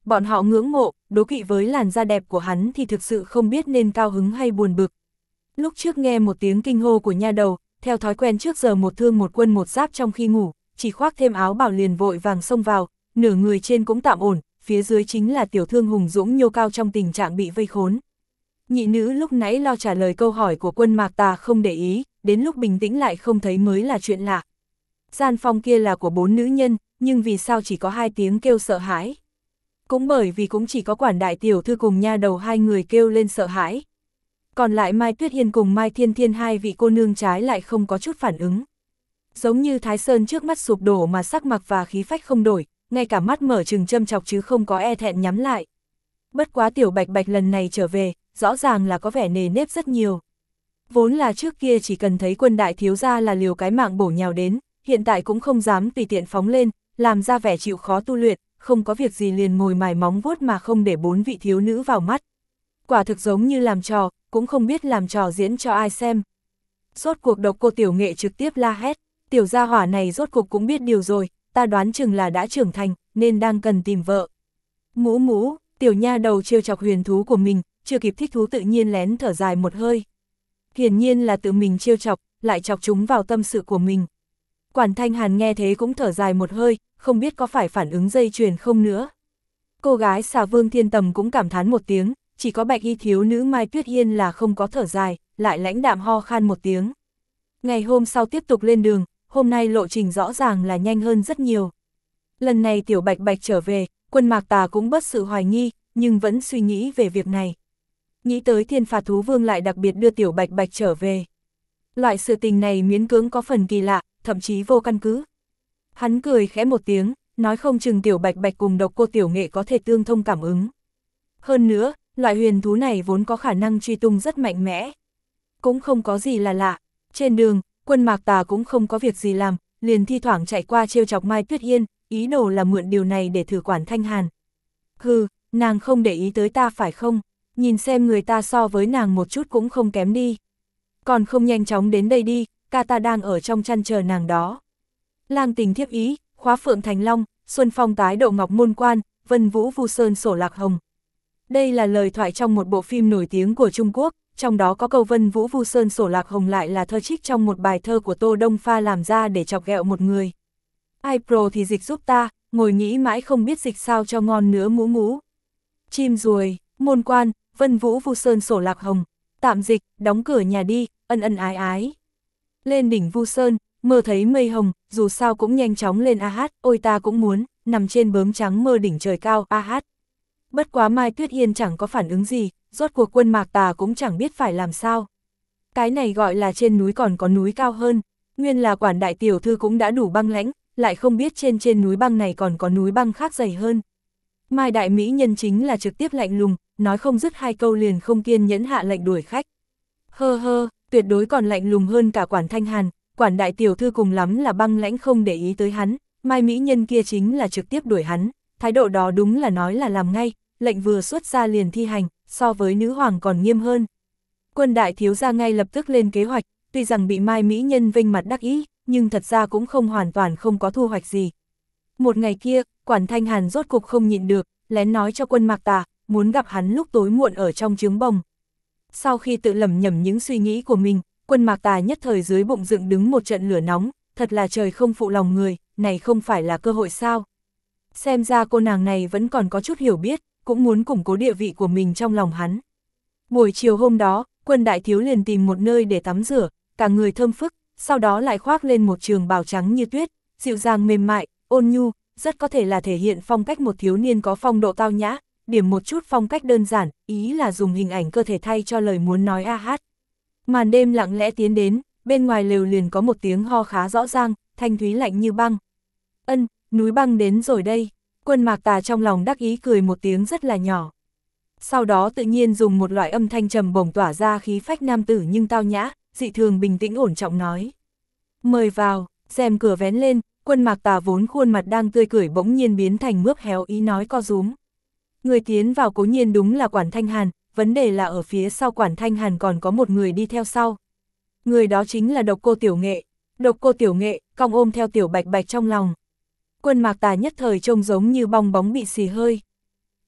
bọn họ ngưỡng mộ, đố kỵ với làn da đẹp của hắn thì thực sự không biết nên cao hứng hay buồn bực. Lúc trước nghe một tiếng kinh hô của nha đầu, theo thói quen trước giờ một thương một quân một giáp trong khi ngủ, chỉ khoác thêm áo bào liền vội vàng xông vào, nửa người trên cũng tạm ổn, phía dưới chính là tiểu thương hùng dũng nhô cao trong tình trạng bị vây khốn. Nhị nữ lúc nãy lo trả lời câu hỏi của Quân Mạc Tà không để ý, đến lúc bình tĩnh lại không thấy mới là chuyện lạ. Gian phòng kia là của 4 nữ nhân, nhưng vì sao chỉ có 2 tiếng kêu sợ hãi? Cũng bởi vì cũng chỉ có quản đại tiểu thư cùng nha đầu 2 người kêu lên sợ hãi. Còn lại Mai Tuyết Hiên cùng Mai Thiên Thiên 2 vị cô nương trái lại không có chút phản ứng. Giống như Thái Sơn trước mắt sụp đổ mà sắc mặt và khí phách không đổi, ngay cả mắt mở trừng châm chọc chứ không có e thẹn nhắm lại. Bất quá tiểu Bạch Bạch lần này trở về, rõ ràng là có vẻ nề nếp rất nhiều. Vốn là trước kia chỉ cần thấy Quân đại thiếu gia là liều cái mạng bổ nhào đến, hiện tại cũng không dám tùy tiện phóng lên, làm ra vẻ chịu khó tu luyện, không có việc gì liền ngồi mài móng vuốt mà không để 4 vị thiếu nữ vào mắt. Quả thực giống như làm trò, cũng không biết làm trò diễn cho ai xem. Rốt cuộc Độc Cô Tiểu Nghệ trực tiếp la hét, tiểu gia hỏa này rốt cuộc cũng biết điều rồi, ta đoán chừng là đã trưởng thành, nên đang cần tìm vợ. Mũ mũ, tiểu nha đầu trêu chọc huyền thú của mình, chưa kịp thích thú tự nhiên lén thở dài một hơi. Hiển nhiên là tự mình trêu chọc, lại chọc chúng vào tâm sự của mình. Quản Thanh Hàn nghe thế cũng thở dài một hơi, không biết có phải phản ứng dây chuyền không nữa. Cô gái xà Vương Thiên Tầm cũng cảm thán một tiếng, chỉ có bạch y thiếu nữ Mai Tuyết Hiên là không có thở dài, lại lãnh đạm ho khan một tiếng. Ngày hôm sau tiếp tục lên đường, hôm nay lộ trình rõ ràng là nhanh hơn rất nhiều. Lần này tiểu Bạch Bạch trở về, Quân Mạc Tà cũng bất sự hoài nghi, nhưng vẫn suy nghĩ về việc này. Nghĩ tới Thiên Phạt Thú Vương lại đặc biệt đưa tiểu Bạch Bạch trở về. Loại sự tình này miễn cưỡng có phần kỳ lạ, thậm chí vô căn cứ. Hắn cười khẽ một tiếng, nói không chừng tiểu Bạch Bạch cùng Độc Cô Tiểu Nghệ có thể tương thông cảm ứng. Hơn nữa, loại huyền thú này vốn có khả năng truy tung rất mạnh mẽ. Cũng không có gì là lạ. Trên đường, Quân Mạc Tà cũng không có việc gì làm, liền thi thoảng chạy qua trêu chọc Mai Tuyết Hiên, ý đồ là mượn điều này để thử Quản Thanh Hàn. Hừ, nàng không để ý tới ta phải không? Nhìn xem người ta so với nàng một chút cũng không kém đi. Còn không nhanh chóng đến đây đi, ca ta đang ở trong chăn chờ nàng đó. Lang tình thiếp ý, khóa phượng thành long, xuân phong tái độ ngọc môn quan, vân vũ vu sơn sổ lạc hồng. Đây là lời thoại trong một bộ phim nổi tiếng của Trung Quốc, trong đó có câu vân vũ vu sơn sổ lạc hồng lại là thơ trích trong một bài thơ của Tô Đông Pha làm ra để chọc ghẹo một người. Ai pro thì dịch giúp ta, ngồi nghĩ mãi không biết dịch sao cho ngon nữa mũ mũ. Chim ruồi, môn quan, vân vũ vu sơn sổ lạc hồng. Tạm dịch, đóng cửa nhà đi, ân ân ái ái. Lên đỉnh Vu Sơn, mơ thấy mây hồng, dù sao cũng nhanh chóng lên a hát, ôi ta cũng muốn, nằm trên bướm trắng mơ đỉnh trời cao a hát. Bất quá Mai Tuyết Hiên chẳng có phản ứng gì, rốt cuộc Quân Mạc Tà cũng chẳng biết phải làm sao. Cái này gọi là trên núi còn có núi cao hơn, nguyên là quản đại tiểu thư cũng đã đủ băng lãnh, lại không biết trên núi băng này còn có núi băng khác dày hơn. Mai đại mỹ nhân chính là trực tiếp lạnh lùng, nói không dứt 2 câu liền không kiên nhẫn hạ lệnh đuổi khách. Hơ hơ, tuyệt đối còn lạnh lùng hơn cả Quản Thanh Hàn, quản đại tiểu thư cùng lắm là băng lãnh không để ý tới hắn, Mai mỹ nhân kia chính là trực tiếp đuổi hắn, thái độ đó đúng là nói là làm ngay, lệnh vừa xuất ra liền thi hành, so với nữ hoàng còn nghiêm hơn. Quân đại thiếu gia ngay lập tức lên kế hoạch, tuy rằng bị Mai mỹ nhân vênh mặt đắc ý, nhưng thật ra cũng không hoàn toàn không có thu hoạch gì. Một ngày kia, Quản Thanh Hàn rốt cục không nhịn được, lén nói cho Quân Mạc Tà, muốn gặp hắn lúc tối muộn ở trong trướng bồng. Sau khi tự lẩm nhẩm những suy nghĩ của mình, Quân Mạc Tà nhất thời dưới bụng dựng đứng một trận lửa nóng, thật là trời không phụ lòng người, này không phải là cơ hội sao. Xem ra cô nàng này vẫn còn có chút hiểu biết, cũng muốn củng cố địa vị của mình trong lòng hắn. Buổi chiều hôm đó, Quân đại thiếu liền tìm một nơi để tắm rửa, cả người thơm phức, sau đó lại khoác lên một trường bào trắng như tuyết, dịu dàng mềm mại, ôn nhu, rất có thể là thể hiện phong cách một thiếu niên có phong độ tao nhã, điểm một chút phong cách đơn giản, ý là dùng hình ảnh cơ thể thay cho lời muốn nói a hát. Màn đêm lặng lẽ tiến đến, bên ngoài lều liền có một tiếng ho khá rõ ràng, thanh thúy lạnh như băng. Ân, núi băng đến rồi đây. Quân Mạc Tà trong lòng đắc ý cười một tiếng rất là nhỏ. Sau đó tự nhiên dùng một loại âm thanh trầm bổng tỏa ra khí phách nam tử nhưng tao nhã, dị thường bình tĩnh ổn trọng nói. Mời vào, rèm cửa vén lên, Quân Mạc Tà vốn khuôn mặt đang tươi cười bỗng nhiên biến thành mướp héo ý nói co rúm. Người tiến vào cố nhiên đúng là Quản Thanh Hàn, vấn đề là ở phía sau Quản Thanh Hàn còn có một người đi theo sau. Người đó chính là Độc Cô Tiểu Nghệ. Độc Cô Tiểu Nghệ, cong ôm theo Tiểu Bạch Bạch trong lòng. Quân Mạc Tà nhất thời trông giống như bong bóng bị xì hơi.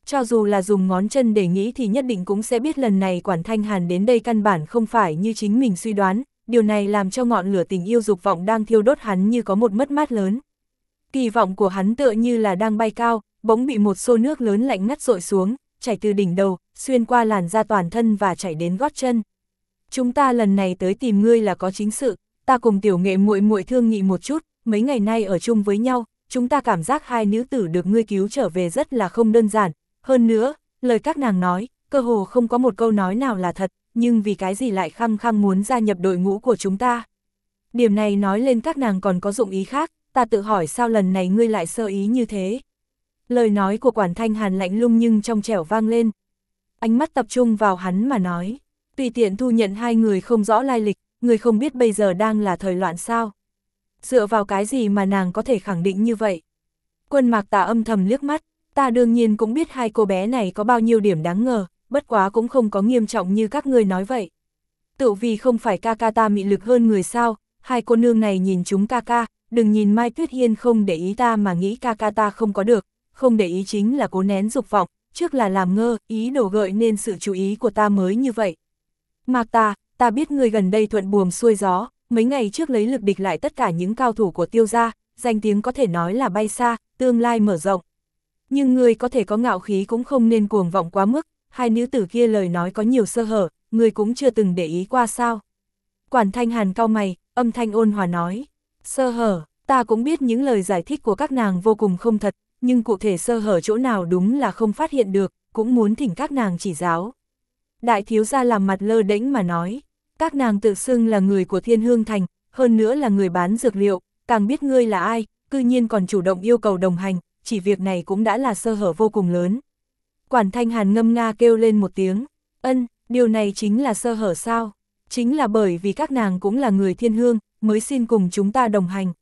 Cho dù là dùng ngón chân để nghĩ thì nhất định cũng sẽ biết lần này Quản Thanh Hàn đến đây căn bản không phải như chính mình suy đoán, điều này làm cho ngọn lửa tình yêu dục vọng đang thiêu đốt hắn như có một mất mát lớn. Kỳ vọng của hắn tựa như là đang bay cao, bỗng bị một xô nước lớn lạnh ngắt dội xuống, chảy từ đỉnh đầu, xuyên qua làn da toàn thân và chảy đến gót chân. Chúng ta lần này tới tìm ngươi là có chính sự, ta cùng Tiểu Nghệ muội muội thương nghị một chút, mấy ngày nay ở chung với nhau, chúng ta cảm giác hai nữ tử được ngươi cứu trở về rất là không đơn giản. Hơn nữa, lời các nàng nói, cơ hồ không có một câu nói nào là thật, nhưng vì cái gì lại khăng khăng muốn gia nhập đội ngũ của chúng ta. Điểm này nói lên các nàng còn có dụng ý khác, ta tự hỏi sao lần này ngươi lại sơ ý như thế. Lời nói của Quản Thanh Hàn lạnh lùng nhưng trong trẻo vang lên. Ánh mắt tập trung vào hắn mà nói, tùy tiện thu nhận hai người không rõ lai lịch, người không biết bây giờ đang là thời loạn sao. Dựa vào cái gì mà nàng có thể khẳng định như vậy. Quân Mạc Tà âm thầm liếc mắt, ta đương nhiên cũng biết hai cô bé này có bao nhiêu điểm đáng ngờ, bất quá cũng không có nghiêm trọng như các ngươi nói vậy. Tự vì không phải ca ca ta mị lực hơn người sao, hai cô nương này nhìn chúng ca ca, đừng nhìn Mai Tuyết Hiên không để ý ta mà nghĩ ca ca ta không có được, không để ý chính là cố nén dục vọng, trước là làm ngơ, ý đồ gợi nên sự chú ý của ta mới như vậy. Mạc Tà, ta biết người gần đây thuận buồm xuôi gió, mấy ngày trước lấy lực địch lại tất cả những cao thủ của Tiêu gia, danh tiếng có thể nói là bay xa, tương lai mở rộng. Nhưng người có thể có ngạo khí cũng không nên cuồng vọng quá mức, hai nữ tử kia lời nói có nhiều sơ hở, người cũng chưa từng để ý qua sao. Quản Thanh Hàn cau mày, âm thanh ôn hòa nói, sơ hở, ta cũng biết những lời giải thích của các nàng vô cùng không thật, nhưng cụ thể sơ hở chỗ nào đúng là không phát hiện được, cũng muốn thỉnh các nàng chỉ giáo. Đại thiếu gia làm mặt lơ đễnh mà nói, các nàng tự xưng là người của Thiên Hương Thành, hơn nữa là người bán dược liệu, càng biết ngươi là ai, cư nhiên còn chủ động yêu cầu đồng hành, chỉ việc này cũng đã là sơ hở vô cùng lớn. Quản Thanh Hàn ngâm nga kêu lên một tiếng, ân, điều này chính là sơ hở sao? Chính là bởi vì các nàng cũng là người Thiên Hương, mới xin cùng chúng ta đồng hành.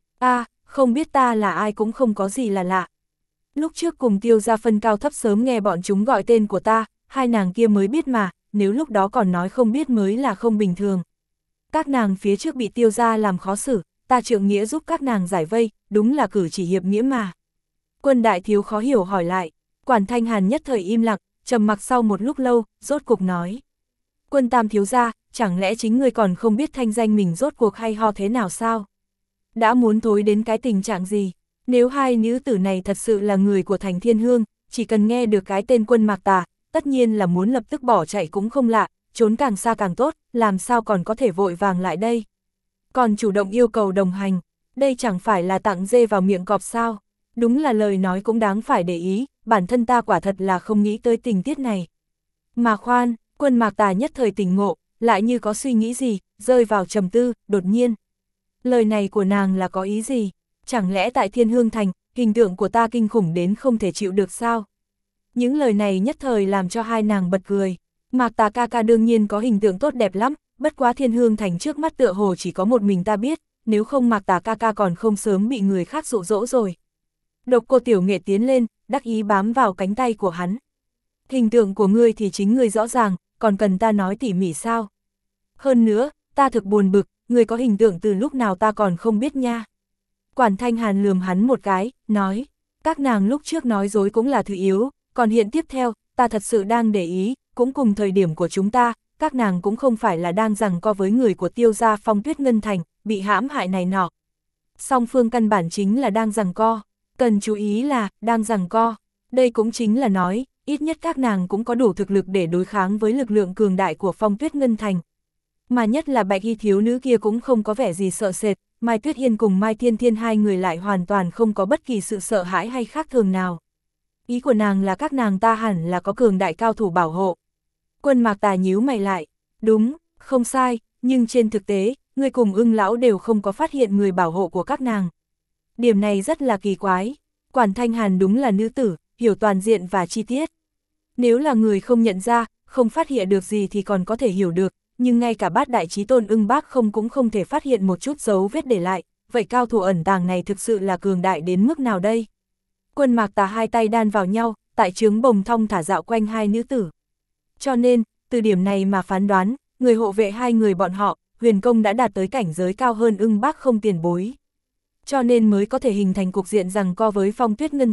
Không biết ta là ai cũng không có gì là lạ. Lúc trước cùng Tiêu gia phân cao thấp sớm nghe bọn chúng gọi tên của ta, hai nàng kia mới biết mà, nếu lúc đó còn nói không biết mới là không bình thường. Các nàng phía trước bị Tiêu gia làm khó xử, ta trượng nghĩa giúp các nàng giải vây, đúng là cử chỉ hiệp nghĩa mà. Quân đại thiếu khó hiểu hỏi lại, Quản Thanh Hàn nhất thời im lặng, trầm mặc sau một lúc lâu, rốt cuộc nói. Quân tam thiếu gia, chẳng lẽ chính ngươi còn không biết thanh danh mình rốt cuộc hay ho thế nào sao? Đã muốn thối đến cái tình trạng gì? Nếu hai nữ tử này thật sự là người của thành Thiên Hương, chỉ cần nghe được cái tên Quân Mạc Tà, tất nhiên là muốn lập tức bỏ chạy cũng không lạ, trốn càng xa càng tốt, làm sao còn có thể vội vàng lại đây. Còn chủ động yêu cầu đồng hành, đây chẳng phải là tặng dê vào miệng cọp sao? Đúng là lời nói cũng đáng phải để ý, bản thân ta quả thật là không nghĩ tới tình tiết này. Mà khoan, Quân Mạc Tà nhất thời tỉnh ngộ, lại như có suy nghĩ gì, rơi vào trầm tư, đột nhiên. Lời này của nàng là có ý gì? Chẳng lẽ tại Thiên Hương Thành, hình tượng của ta kinh khủng đến không thể chịu được sao? Những lời này nhất thời làm cho hai nàng bật cười. Mạc Tà ca ca đương nhiên có hình tượng tốt đẹp lắm, bất quá Thiên Hương Thành trước mắt tựa hồ chỉ có một mình ta biết, nếu không Mạc Tà ca ca còn không sớm bị người khác dụ dỗ rồi. Độc Cô Tiểu Nghệ tiến lên, đắc ý bám vào cánh tay của hắn. Hình tượng của ngươi thì chính ngươi rõ ràng, còn cần ta nói tỉ mỉ sao? Hơn nữa, ta thực buồn bực, ngươi có hình tượng từ lúc nào ta còn không biết nha. Quản Thanh Hàn lườm hắn một cái, nói, các nàng lúc trước nói dối cũng là thứ yếu, còn hiện tiếp theo, ta thật sự đang để ý, cũng cùng thời điểm của chúng ta, các nàng cũng không phải là đang giằng co với người của Tiêu gia Phong Tuyết Ngân Thành, bị hãm hại này nọ. Song phương căn bản chính là đang giằng co, cần chú ý là, đang giằng co, đây cũng chính là nói, ít nhất các nàng cũng có đủ thực lực để đối kháng với lực lượng cường đại của Phong Tuyết Ngân Thành. Mà nhất là Bạch Y thiếu nữ kia cũng không có vẻ gì sợ sệt, Mai Tuyết Hiên cùng Mai Thiên Thiên hai người lại hoàn toàn không có bất kỳ sự sợ hãi hay khác thường nào. Ý của nàng là các nàng ta hẳn là có cường đại cao thủ bảo hộ. Quân Mạc Tà nhíu mày lại, đúng, không sai, nhưng trên thực tế, người cùng Ưng lão đều không có phát hiện người bảo hộ của các nàng. Điểm này rất là kỳ quái, Quản Thanh Hàn đúng là nữ tử, hiểu toàn diện và chi tiết. Nếu là người không nhận ra, không phát hiện được gì thì còn có thể hiểu được, nhưng ngay cả bát đại chí tôn Ưng Bác không cũng không thể phát hiện một chút dấu vết để lại, vậy cao thủ ẩn tàng này thực sự là cường đại đến mức nào đây? Quân Mạc Tà hai tay đan vào nhau, tại trướng bồng thong thả dạo quanh hai nữ tử. Cho nên, từ điểm này mà phán đoán, người hộ vệ hai người bọn họ, huyền công đã đạt tới cảnh giới cao hơn Ưng Bác không tiền bối. Cho nên mới có thể hình thành cục diện giằng co với Phong Tuyết Ngân Thành,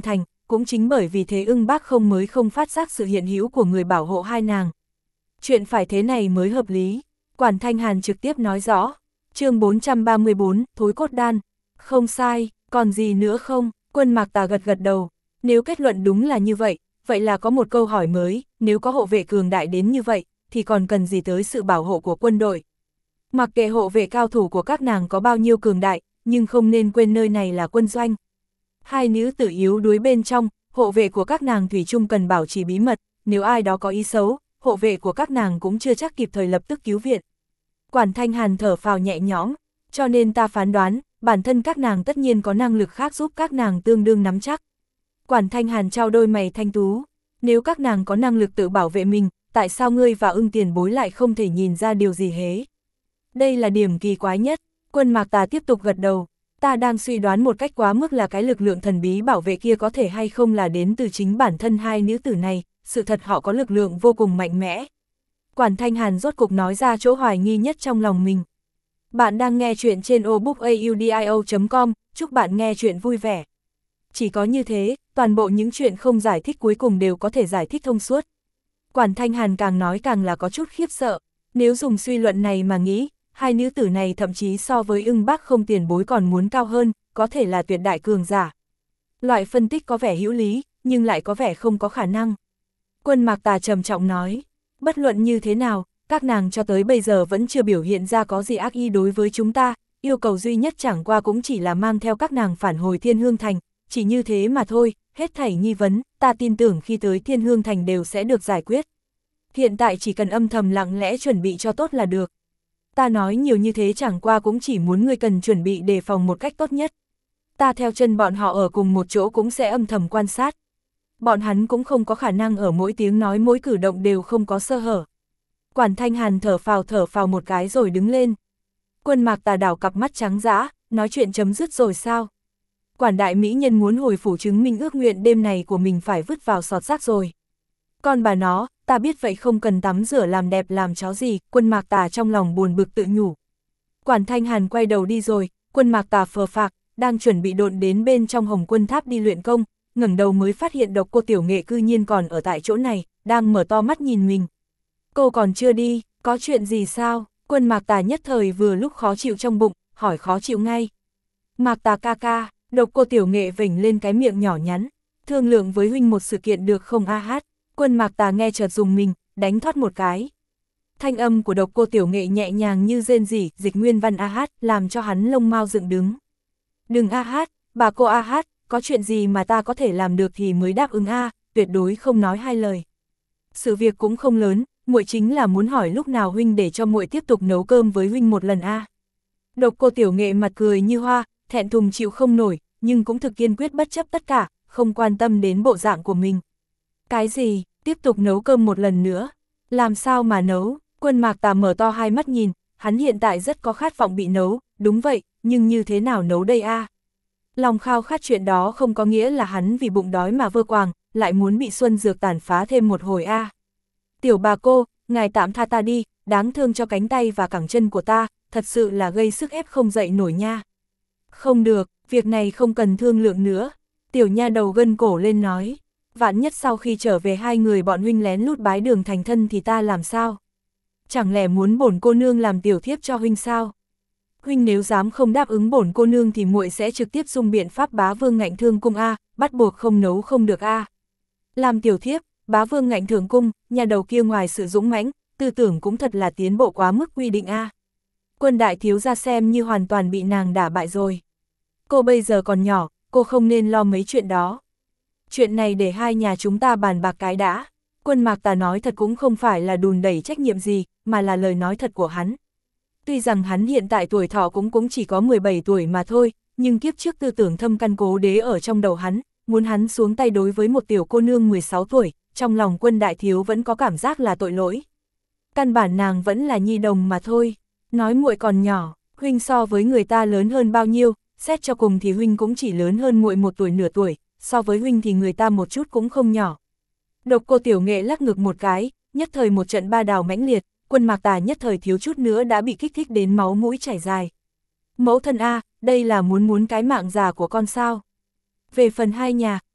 cũng chính bởi vì thế Ưng Bác không mới không phát giác sự hiện hữu của người bảo hộ hai nàng. Chuyện phải thế này mới hợp lý, Quản Thanh Hàn trực tiếp nói rõ. Chương 434, thối cốt đan. Không sai, còn gì nữa không? Quân Mạc Tà gật gật đầu. Nếu kết luận đúng là như vậy, vậy là có một câu hỏi mới, nếu có hộ vệ cường đại đến như vậy, thì còn cần gì tới sự bảo hộ của quân đội? Mặc kệ hộ vệ cao thủ của các nàng có bao nhiêu cường đại, nhưng không nên quên nơi này là quân doanh. Hai nữ tử yếu đuối bên trong, hộ vệ của các nàng thủy chung cần bảo trì bí mật, nếu ai đó có ý xấu, hộ vệ của các nàng cũng chưa chắc kịp thời lập tức cứu viện. Quản Thanh Hàn thở phào nhẹ nhõm, cho nên ta phán đoán, bản thân các nàng tất nhiên có năng lực khác giúp các nàng tương đương nắm chắc. Quản Thanh Hàn trao đôi mày thanh tú, nếu các nàng có năng lực tự bảo vệ mình, tại sao ngươi và Ưng tiền bối lại không thể nhìn ra điều gì hế? Đây là điểm kỳ quái nhất. Quân Mạc Tà tiếp tục gật đầu, ta đang suy đoán một cách quá mức là cái lực lượng thần bí bảo vệ kia có thể hay không là đến từ chính bản thân hai nữ tử này, sự thật họ có lực lượng vô cùng mạnh mẽ. Quản Thanh Hàn rốt cục nói ra chỗ hoài nghi nhất trong lòng mình. Bạn đang nghe chuyện trên obookaudio.com, chúc bạn nghe chuyện vui vẻ. Chỉ có như thế, toàn bộ những chuyện không giải thích cuối cùng đều có thể giải thích thông suốt. Quản Thanh Hàn càng nói càng là có chút khiếp sợ, nếu dùng suy luận này mà nghĩ, hai nữ tử này thậm chí so với Ưng Bác không tiền bối còn muốn cao hơn, có thể là tuyệt đại cường giả. Loại phân tích có vẻ hữu lý, nhưng lại có vẻ không có khả năng. Quân Mạc Tà trầm trọng nói, bất luận như thế nào, các nàng cho tới bây giờ vẫn chưa biểu hiện ra có gì ác ý đối với chúng ta, yêu cầu duy nhất chẳng qua cũng chỉ là mang theo các nàng phản hồi Thiên Hương Thành, chỉ như thế mà thôi, hết thảy nghi vấn, ta tin tưởng khi tới Thiên Hương Thành đều sẽ được giải quyết. Hiện tại chỉ cần âm thầm lặng lẽ chuẩn bị cho tốt là được. Ta nói nhiều như thế chẳng qua cũng chỉ muốn ngươi cần chuẩn bị đề phòng một cách tốt nhất. Ta theo chân bọn họ ở cùng một chỗ cũng sẽ âm thầm quan sát. Bọn hắn cũng không có khả năng ở mỗi tiếng nói mỗi cử động đều không có sơ hở. Quản Thanh Hàn thở phào một cái rồi đứng lên. Quân Mạc Tà đảo cặp mắt trắng dã, nói chuyện chấm dứt rồi sao? Quản đại mỹ nhân muốn hồi phủ chứng minh ước nguyện đêm này của mình phải vứt vào sọt rác rồi. Con bà nó, ta biết vậy không cần tắm rửa làm đẹp làm chó gì, Quân Mạc Tà trong lòng buồn bực tự nhủ. Quản Thanh Hàn quay đầu đi rồi, Quân Mạc Tà phờ phạc, đang chuẩn bị độn đến bên trong Hồng Quân Tháp đi luyện công, ngẩng đầu mới phát hiện Độc Cô Tiểu Nghệ cư nhiên còn ở tại chỗ này, đang mở to mắt nhìn mình. Cô còn chưa đi, có chuyện gì sao? Quân Mạc Tà nhất thời vừa lúc khó chịu trong bụng, hỏi khó chịu ngay. Mạc Tà ca ca, Độc Cô Tiểu Nghệ vểnh lên cái miệng nhỏ nhắn, thương lượng với huynh một sự kiện được không a hát? Quân Mạc Tà nghe chợt dùng mình, đánh thoát một cái. Thanh âm của Độc Cô Tiểu Nghệ nhẹ nhàng như rên rỉ, dịch nguyên văn a hát, làm cho hắn lông mao dựng đứng. Đừng a hát, bà cô a hát, có chuyện gì mà ta có thể làm được thì mới đáp ứng a, tuyệt đối không nói hai lời. Sự việc cũng không lớn, muội chính là muốn hỏi lúc nào huynh để cho muội tiếp tục nấu cơm với huynh một lần a. Độc Cô Tiểu Nghệ mặt cười như hoa, thẹn thùng chịu không nổi, nhưng cũng thực kiên quyết bất chấp tất cả, không quan tâm đến bộ dạng của mình. Cái gì, tiếp tục nấu cơm một lần nữa? Làm sao mà nấu? Quân Mạc Tà mở to hai mắt nhìn, hắn hiện tại rất có khát vọng bị nấu, đúng vậy, nhưng như thế nào nấu đây a? Lòng khao khát chuyện đó không có nghĩa là hắn vì bụng đói mà vơ quàng, lại muốn bị Xuân Dược tàn phá thêm một hồi a. Tiểu bà cô, ngài tạm tha ta đi, đáng thương cho cánh tay và cẳng chân của ta, thật sự là gây sức ép không dậy nổi nha. Không được, việc này không cần thương lượng nữa. Tiểu nha đầu gân cổ lên nói, vạn nhất sau khi trở về hai người bọn huynh lén lút bái đường thành thân thì ta làm sao? Chẳng lẽ muốn bổn cô nương làm tiểu thiếp cho huynh sao? Huynh nếu dám không đáp ứng bổn cô nương thì muội sẽ trực tiếp dùng biện pháp bá vương ngạnh thương cung a, bắt buộc không nấu không được a. Làm tiểu thiếp, bá vương ngạnh thương cung, nhà đầu kia ngoài sự dũng mãnh, tư tưởng cũng thật là tiến bộ quá mức quy định a. Quân đại thiếu gia xem như hoàn toàn bị nàng đả bại rồi. Cô bây giờ còn nhỏ, cô không nên lo mấy chuyện đó. Chuyện này để hai nhà chúng ta bàn bạc cái đã. Quân Mạc Tà nói thật cũng không phải là đùn đẩy trách nhiệm gì, mà là lời nói thật của hắn. Tuy rằng hắn hiện tại tuổi thọ cũng chỉ có 17 tuổi mà thôi, nhưng kiếp trước tư tưởng thâm căn cố đế ở trong đầu hắn, muốn hắn xuống tay đối với một tiểu cô nương 16 tuổi, trong lòng Quân đại thiếu vẫn có cảm giác là tội lỗi. Căn bản nàng vẫn là nhi đồng mà thôi, nói muội còn nhỏ, huynh so với người ta lớn hơn bao nhiêu, xét cho cùng thì huynh cũng chỉ lớn hơn muội một tuổi nửa tuổi, so với huynh thì người ta một chút cũng không nhỏ. Độc Cô Tiểu Nghệ lắc ngực một cái, nhất thời một trận ba đào mãnh liệt, Quân Mạc Tà nhất thời thiếu chút nữa đã bị kích thích đến máu mũi chảy dài. Mẫu thân a, đây là muốn cái mạng già của con sao? Về phần hai nhà,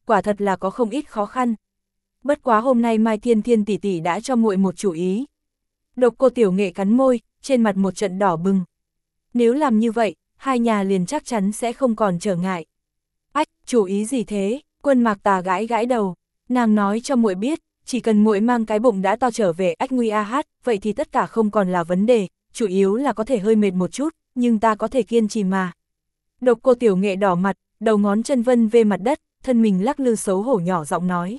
quả thật là có không ít khó khăn. Bất quá hôm nay Mai Thiên Thiên tỷ tỷ đã cho muội một chủ ý. Độc Cô Tiểu Nghệ cắn môi, trên mặt một trận đỏ bừng. Nếu làm như vậy, hai nhà liền chắc chắn sẽ không còn trở ngại. Ách, chủ ý gì thế? Quân Mạc Tà gãi gãi đầu, nàng nói cho muội biết, chỉ cần muội mang cái bụng đã to trở về ách nguy a hát, vậy thì tất cả không còn là vấn đề, chủ yếu là có thể hơi mệt một chút, nhưng ta có thể kiên trì mà. Độc Cô Tiểu Nghệ đỏ mặt, đầu ngón chân vân về mặt đất, thân mình lắc lư xấu hổ nhỏ giọng nói.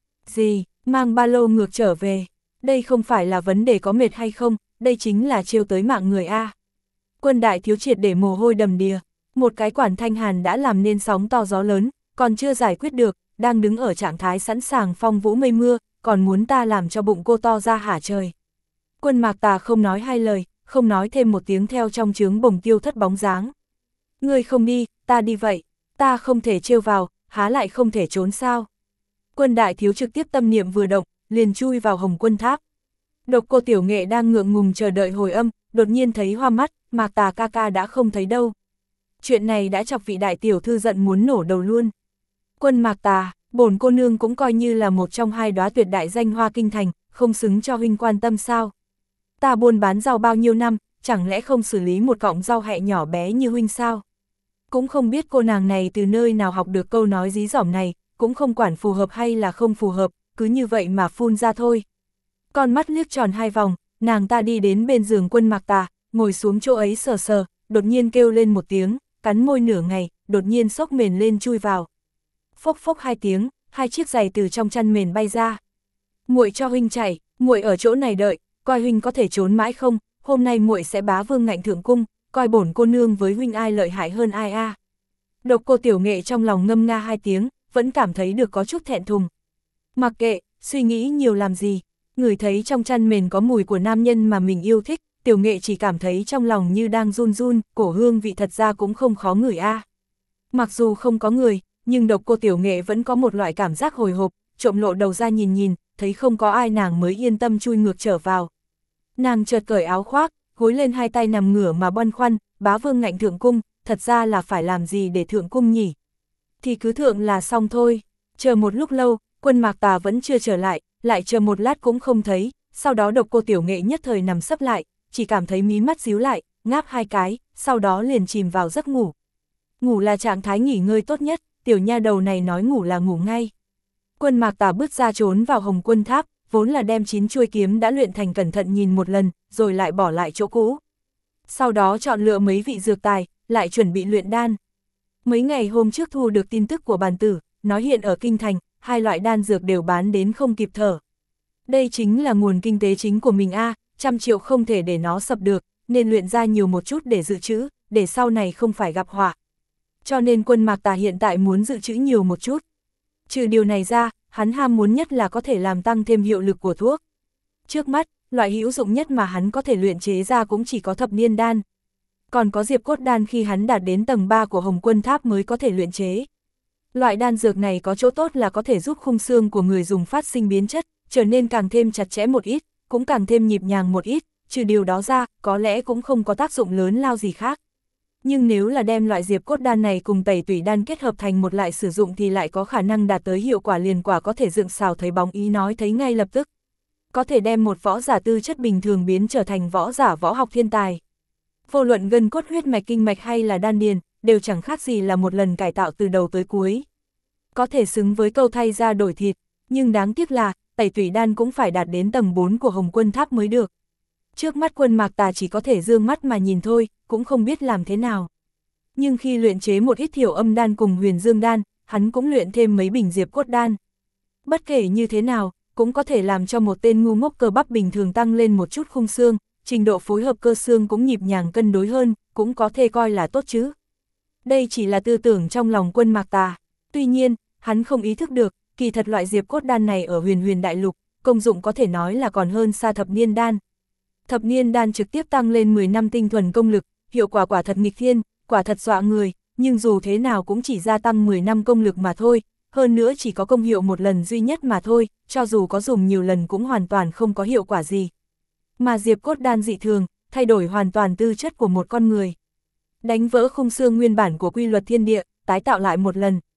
Gì, mang ba lô ngược trở về, đây không phải là vấn đề có mệt hay không, đây chính là trêu tới mạng người a. Quân đại thiếu triệt để mồ hôi đầm đìa, một cái quản thanh hàn đã làm nên sóng to gió lớn, còn chưa giải quyết được, đang đứng ở trạng thái sẵn sàng phong vũ mây mưa, còn muốn ta làm cho bụng cô to ra hả trời. Quân Mạc Tà không nói hai lời, không nói thêm một tiếng theo trong trướng bồng tiêu thất bóng dáng. Ngươi không đi, ta đi vậy, ta không thể trêu vào, há lại không thể trốn sao. Quân đại thiếu trực tiếp tâm niệm vừa động, liền chui vào Hồng Quân Tháp. Độc Cô Tiểu Nghệ đang ngượng ngùng chờ đợi hồi âm, đột nhiên thấy hoa mắt, Mạc Tà ca ca đã không thấy đâu. Chuyện này đã chọc vị đại tiểu thư giận muốn nổ đầu luôn. Quân Mạc Tà, bổn cô nương cũng coi như là một trong hai đóa tuyệt đại danh hoa kinh thành, không xứng cho huynh quan tâm sao. Ta buôn bán rau bao nhiêu năm, chẳng lẽ không xử lý một cọng rau hẹ nhỏ bé như huynh sao? Cũng không biết cô nàng này từ nơi nào học được câu nói dí dỏm này, cũng không quản phù hợp hay là không phù hợp, cứ như vậy mà phun ra thôi. Con mắt liếc tròn hai vòng, nàng ta đi đến bên giường Quân Mạc Tà, ngồi xuống chỗ ấy sờ sờ, đột nhiên kêu lên một tiếng, cắn môi nửa ngày, đột nhiên xốc mền lên chui vào. Phốc phốc hai tiếng, hai chiếc giày từ trong chăn mền bay ra. Muội cho huynh chạy, muội ở chỗ này đợi, coi huynh có thể trốn mãi không, hôm nay muội sẽ bá vương ngạnh thượng cung, coi bổn cô nương với huynh ai lợi hại hơn ai a. Độc Cô Tiểu Nghệ trong lòng ngâm nga hai tiếng, vẫn cảm thấy được có chút thẹn thùng. Mặc kệ, suy nghĩ nhiều làm gì, ngửi thấy trong chăn mền có mùi của nam nhân mà mình yêu thích, Tiểu Nghệ chỉ cảm thấy trong lòng như đang run run, cổ hương vị thật ra cũng không khó ngửi a. Mặc dù không có người, nhưng Độc Cô Tiểu Nghệ vẫn có một loại cảm giác hồi hộp, trộm lộ đầu ra nhìn nhìn, thấy không có ai nàng mới yên tâm chui ngược trở vào. Nàng chợt cởi áo khoác, gối lên hai tay nằm ngửa mà băn khoăn, bá vương ngạnh thượng cung, thật ra là phải làm gì để thượng cung nhỉ? Thì cứ thượng là xong thôi. Chờ một lúc lâu, Quân Mạc Tà vẫn chưa trở lại, lại chờ một lát cũng không thấy, sau đó Độc Cô Tiểu Nghệ nhất thời nằm sấp lại, chỉ cảm thấy mí mắt díu lại, ngáp hai cái, sau đó liền chìm vào giấc ngủ. Ngủ là trạng thái nghỉ ngơi tốt nhất, tiểu nha đầu này nói ngủ là ngủ ngay. Quân Mạc Tà bước ra trốn vào Hồng Quân Tháp, vốn là đem 9 chuôi kiếm đã luyện thành cẩn thận nhìn một lần, rồi lại bỏ lại chỗ cũ. Sau đó chọn lựa mấy vị dược tài, lại chuẩn bị luyện đan. Mấy ngày hôm trước thu được tin tức của bàn tử, nói hiện ở Kinh Thành, hai loại đan dược đều bán đến không kịp thở. Đây chính là nguồn kinh tế chính của mình a, 100 triệu không thể để nó sập được, nên luyện ra nhiều một chút để dự trữ, để sau này không phải gặp họa. Cho nên Quân Mạc Tà hiện tại muốn dự trữ nhiều một chút. Trừ điều này ra, hắn ham muốn nhất là có thể làm tăng thêm hiệu lực của thuốc. Trước mắt, loại hữu dụng nhất mà hắn có thể luyện chế ra cũng chỉ có thập niên đan. Còn có diệp cốt đan khi hắn đạt đến tầng 3 của Hồng Quân Tháp mới có thể luyện chế. Loại đan dược này có chỗ tốt là có thể giúp khung xương của người dùng phát sinh biến chất, trở nên càng thêm chặt chẽ một ít, cũng càng thêm nhịp nhàng một ít, trừ điều đó ra, có lẽ cũng không có tác dụng lớn lao gì khác. Nhưng nếu là đem loại diệp cốt đan này cùng tẩy tủy đan kết hợp thành một loại sử dụng thì lại có khả năng đạt tới hiệu quả liền quả có thể dựng xào thấy bóng ý nói thấy ngay lập tức. Có thể đem một võ giả tư chất bình thường biến trở thành võ giả võ học thiên tài. Vô luận gân cốt huyết mạch kinh mạch hay là đan điền, đều chẳng khác gì là một lần cải tạo từ đầu tới cuối. Có thể xứng với câu thay da đổi thịt, nhưng đáng tiếc là, tẩy tủy đan cũng phải đạt đến tầng 4 của Hồng Quân Tháp mới được. Trước mắt Quân Mạc Tà chỉ có thể dương mắt mà nhìn thôi, cũng không biết làm thế nào. Nhưng khi luyện chế một ít thiểu âm đan cùng huyền dương đan, hắn cũng luyện thêm mấy bình diệp cốt đan. Bất kể như thế nào, cũng có thể làm cho một tên ngu ngốc cơ bắp bình thường tăng lên một chút khung xương, trình độ phối hợp cơ xương cũng nhịp nhàng cân đối hơn, cũng có thể coi là tốt chứ. Đây chỉ là tư tưởng trong lòng Quân Mạc Tà. Tuy nhiên, hắn không ý thức được, kỳ thật loại diệp cốt đan này ở huyền huyền đại lục, công dụng có thể nói là còn hơn xa thập niên đan. Thập niên đan trực tiếp tăng lên 10 năm tinh thuần công lực, hiệu quả quả thật nghịch thiên, quả thật dọa người, nhưng dù thế nào cũng chỉ gia tăng 10 năm công lực mà thôi, hơn nữa chỉ có công hiệu một lần duy nhất mà thôi, cho dù có dùng nhiều lần cũng hoàn toàn không có hiệu quả gì. Mà diệp cốt đan dị thường, thay đổi hoàn toàn tư chất của một con người. Đánh vỡ khung xương nguyên bản của quy luật thiên địa, tái tạo lại một lần.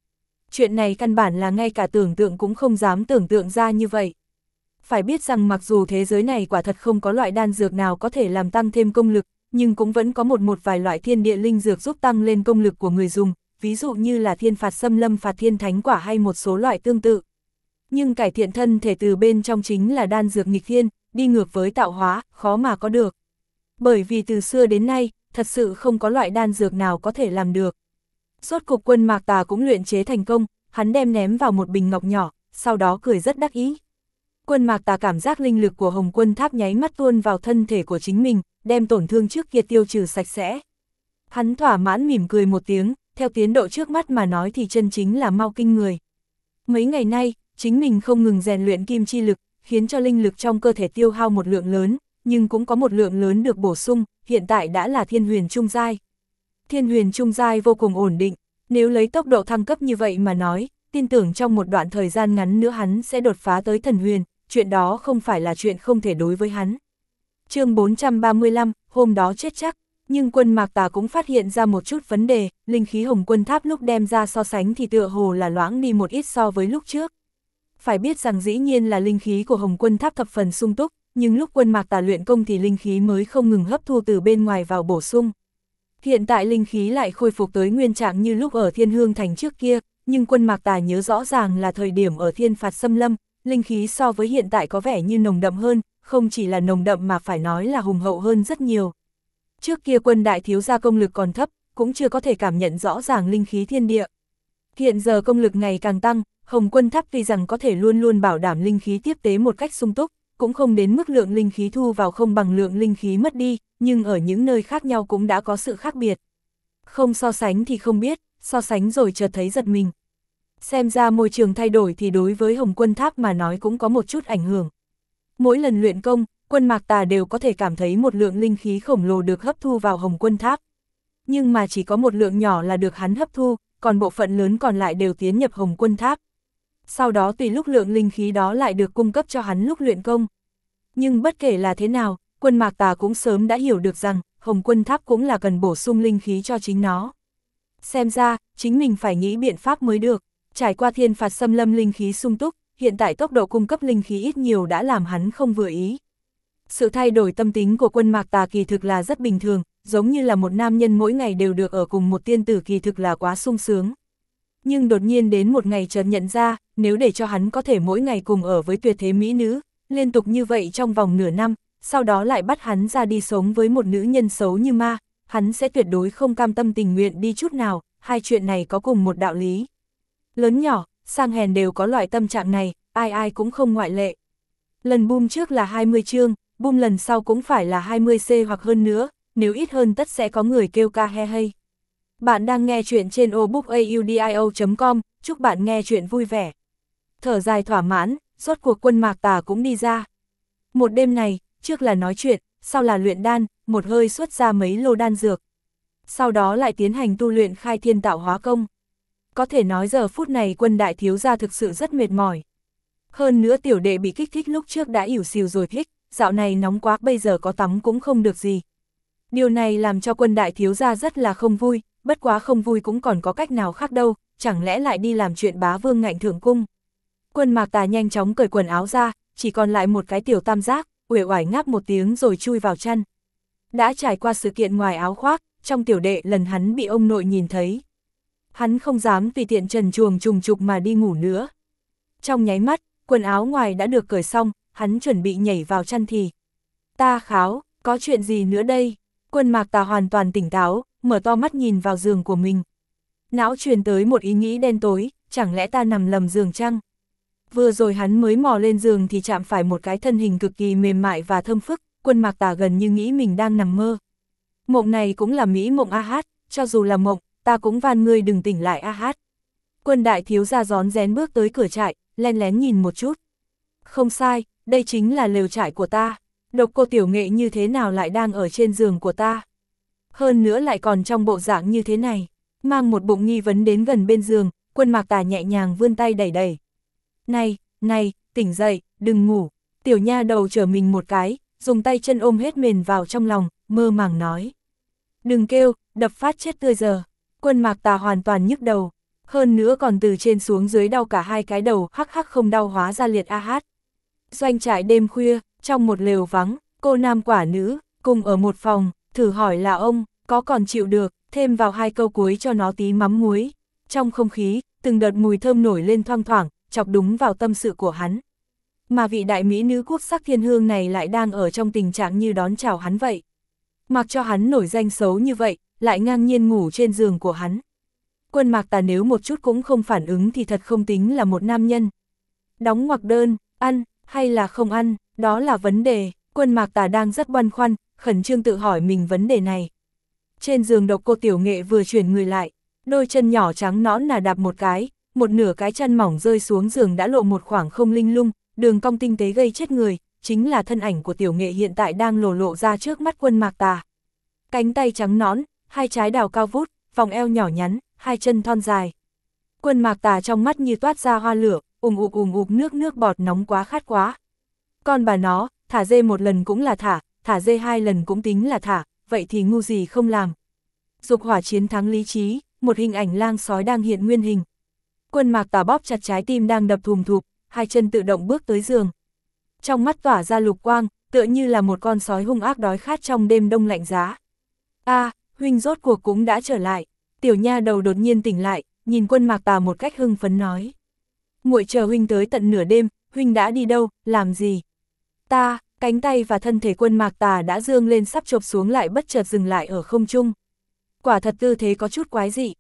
Chuyện này căn bản là ngay cả tưởng tượng cũng không dám tưởng tượng ra như vậy. Phải biết rằng mặc dù thế giới này quả thật không có loại đan dược nào có thể làm tăng thêm công lực, nhưng cũng vẫn có một vài loại thiên địa linh dược giúp tăng lên công lực của người dùng, ví dụ như là thiên phạt xâm lâm phạt thiên thánh quả hay một số loại tương tự. Nhưng cải thiện thân thể từ bên trong chính là đan dược nghịch thiên, đi ngược với tạo hóa, khó mà có được. Bởi vì từ xưa đến nay, thật sự không có loại đan dược nào có thể làm được. Rốt cục Quân Mạc Tà cũng luyện chế thành công, hắn đem ném vào một bình ngọc nhỏ, sau đó cười rất đắc ý. Quân Mạc Tà cảm giác linh lực của Hồng Quân Tháp nháy mắt tuôn vào thân thể của chính mình, đem tổn thương trước kia tiêu trừ sạch sẽ. Hắn thỏa mãn mỉm cười một tiếng, theo tiến độ trước mắt mà nói thì chân chính là mau kinh người. Mấy ngày nay, chính mình không ngừng rèn luyện kim chi lực, khiến cho linh lực trong cơ thể tiêu hao một lượng lớn, nhưng cũng có một lượng lớn được bổ sung, hiện tại đã là thiên huyền trung giai. Thiên huyền trung giai vô cùng ổn định, nếu lấy tốc độ thăng cấp như vậy mà nói, tin tưởng trong một đoạn thời gian ngắn nữa hắn sẽ đột phá tới thần huyền, chuyện đó không phải là chuyện không thể đối với hắn. Chương 435, hôm đó chết chắc, nhưng Quân Mạc Tà cũng phát hiện ra một chút vấn đề, linh khí Hồng Quân Tháp lúc đem ra so sánh thì tựa hồ là loãng đi một ít so với lúc trước. Phải biết rằng dĩ nhiên là linh khí của Hồng Quân Tháp thập phần sung túc, nhưng lúc Quân Mạc Tà luyện công thì linh khí mới không ngừng hấp thu từ bên ngoài vào bổ sung. Hiện tại linh khí lại khôi phục tới nguyên trạng như lúc ở Thiên Hương Thành trước kia, nhưng Quân Mạc Tà nhớ rõ ràng là thời điểm ở Thiên Phạt Xâm Lâm, linh khí so với hiện tại có vẻ như nồng đậm hơn, không chỉ là nồng đậm mà phải nói là hùng hậu hơn rất nhiều. Trước kia Quân đại thiếu gia công lực còn thấp, cũng chưa có thể cảm nhận rõ ràng linh khí thiên địa. Hiện giờ công lực ngày càng tăng, Hồng Quân Tháp tuy rằng có thể luôn luôn bảo đảm linh khí tiếp tế một cách sung túc, cũng không đến mức lượng linh khí thu vào không bằng lượng linh khí mất đi, nhưng ở những nơi khác nhau cũng đã có sự khác biệt. Không so sánh thì không biết, so sánh rồi chợt thấy giật mình. Xem ra môi trường thay đổi thì đối với Hồng Quân Tháp mà nói cũng có một chút ảnh hưởng. Mỗi lần luyện công, Quân Mạc Tà đều có thể cảm thấy một lượng linh khí khổng lồ được hấp thu vào Hồng Quân Tháp. Nhưng mà chỉ có một lượng nhỏ là được hắn hấp thu, còn bộ phận lớn còn lại đều tiến nhập Hồng Quân Tháp. Sau đó tùy lúc lượng linh khí đó lại được cung cấp cho hắn lúc luyện công. Nhưng bất kể là thế nào, Quân Mạc Tà cũng sớm đã hiểu được rằng, Hồng Quân Tháp cũng là cần bổ sung linh khí cho chính nó. Xem ra, chính mình phải nghĩ biện pháp mới được. Trải qua Thiên Phạt Xâm Lâm linh khí sung túc, hiện tại tốc độ cung cấp linh khí ít nhiều đã làm hắn không vừa ý. Sự thay đổi tâm tính của Quân Mạc Tà kỳ thực là rất bình thường, giống như là một nam nhân mỗi ngày đều được ở cùng một tiên tử kỳ thực là quá sung sướng. Nhưng đột nhiên đến một ngày chợt nhận ra, nếu để cho hắn có thể mỗi ngày cùng ở với tuyệt thế mỹ nữ, liên tục như vậy trong vòng nửa năm, sau đó lại bắt hắn ra đi sống với một nữ nhân xấu như ma, hắn sẽ tuyệt đối không cam tâm tình nguyện đi chút nào, hai chuyện này có cùng một đạo lý. Lớn nhỏ, sang hèn đều có loại tâm trạng này, ai ai cũng không ngoại lệ. Lần boom trước là 20 chương, boom lần sau cũng phải là 20C hoặc hơn nữa, nếu ít hơn tất sẽ có người kêu ca he hay. Bạn đang nghe chuyện trên obookaudio.com, chúc bạn nghe chuyện vui vẻ. Thở dài thỏa mãn, rốt cuộc Quân Mạc Tà cũng đi ra. Một đêm này, trước là nói chuyện, sau là luyện đan, một hơi xuất ra mấy lô đan dược. Sau đó lại tiến hành tu luyện khai thiên tạo hóa công. Có thể nói giờ phút này Quân đại thiếu gia thực sự rất mệt mỏi. Hơn nữa tiểu đệ bị kích thích lúc trước đã ỉu xìu rồi thích, dạo này nóng quá bây giờ có tắm cũng không được gì. Điều này làm cho Quân đại thiếu gia rất là không vui, bất quá không vui cũng còn có cách nào khác đâu, chẳng lẽ lại đi làm chuyện bá vương ngạnh thượng cung. Quân Mạc Tà nhanh chóng cởi quần áo ra, chỉ còn lại một cái tiểu tam giác, uể oải ngáp một tiếng rồi chui vào chăn. Đã trải qua sự kiện ngoài áo khoác, trong tiểu đệ lần hắn bị ông nội nhìn thấy. Hắn không dám tùy tiện trần truồng trùng trục mà đi ngủ nữa. Trong nháy mắt, quần áo ngoài đã được cởi xong, hắn chuẩn bị nhảy vào chăn thì. Ta kháo, có chuyện gì nữa đây? Quân Mạc Tà hoàn toàn tỉnh táo, mở to mắt nhìn vào giường của mình. Não truyền tới một ý nghĩ đen tối, chẳng lẽ ta nằm lầm giường chăng? Vừa rồi hắn mới mò lên giường thì chạm phải một cái thân hình cực kỳ mềm mại và thơm phức, Quân Mạc Tà gần như nghĩ mình đang nằm mơ. Mộng này cũng là mỹ mộng a hát, cho dù là mộng, ta cũng van ngươi đừng tỉnh lại a hát. Quân đại thiếu gia rón rén bước tới cửa trại, len lén nhìn một chút. Không sai, đây chính là lều trại của ta. Độc cô tiểu nghệ như thế nào lại đang ở trên giường của ta? Hơn nữa lại còn trong bộ dạng như thế này. Mang một bụng nghi vấn đến gần bên giường, Quân Mạc Tà nhẹ nhàng vươn tay đẩy đẩy. Này, tỉnh dậy, đừng ngủ. Tiểu nha đầu trở mình một cái, dùng tay chân ôm hết mền vào trong lòng, mơ màng nói. Đừng kêu, đập phát chết tươi giờ. Quân Mạc Tà hoàn toàn nhức đầu. Hơn nữa còn từ trên xuống dưới đau cả hai cái đầu, hắc hắc không đau hóa ra liệt a hát. Doanh trại đêm khuya, trong một lều vắng, cô nam quả nữ, cùng ở một phòng, thử hỏi là ông, có còn chịu được, thêm vào hai câu cuối cho nó tí mắm muối. Trong không khí, từng đợt mùi thơm nổi lên thoang thoảng, chọc đúng vào tâm sự của hắn. Mà vị đại mỹ nữ quốc sắc thiên hương này lại đang ở trong tình trạng như đón chào hắn vậy. Mặc cho hắn nổi danh xấu như vậy, lại ngang nhiên ngủ trên giường của hắn. Quân Mạc Tà nếu một chút cũng không phản ứng thì thật không tính là một nam nhân. Đóng ngoặc đơn, ăn, hay là không ăn, đó là vấn đề. Quân Mạc Tà đang rất băn khoăn, khẩn trương tự hỏi mình vấn đề này. Trên giường Độc Cô Tiểu Nghệ vừa chuyển người lại, đôi chân nhỏ trắng nõn là đạp một cái, một nửa cái chân mỏng rơi xuống giường đã lộ một khoảng không linh lung, đường cong tinh tế gây chết người, chính là thân ảnh của Tiểu Nghệ hiện tại đang lộ ra trước mắt Quân Mạc Tà. Cánh tay trắng nõn, hai trái đào cao vút, vòng eo nhỏ nhắn, hai chân thon dài. Quân Mạc Tà trong mắt như toát ra hoa lửa, ùm ụp nước bọt nóng quá khát quá. Con bà nó, thả dê một lần cũng là thả dê hai lần cũng tính là thả, vậy thì ngu gì không làm. Dục hỏa chiến thắng lý trí, một hình ảnh lang sói đang hiện nguyên hình. Quân Mạc Tà bóp chặt trái tim đang đập thùm thụp, hai chân tự động bước tới giường. Trong mắt tỏa ra lục quang, tựa như là một con sói hung ác đói khát trong đêm đông lạnh giá. Huynh rốt cuộc cũng đã trở lại. Tiểu nha đầu đột nhiên tỉnh lại, nhìn Quân Mạc Tà một cách hưng phấn nói. Muội chờ huynh tới tận nửa đêm, huynh đã đi đâu, làm gì? Cánh tay và thân thể Quân Mạc Tà đã dương lên sắp chộp xuống lại bất chợt dừng lại ở không trung. Quả thật tư thế có chút quái dị.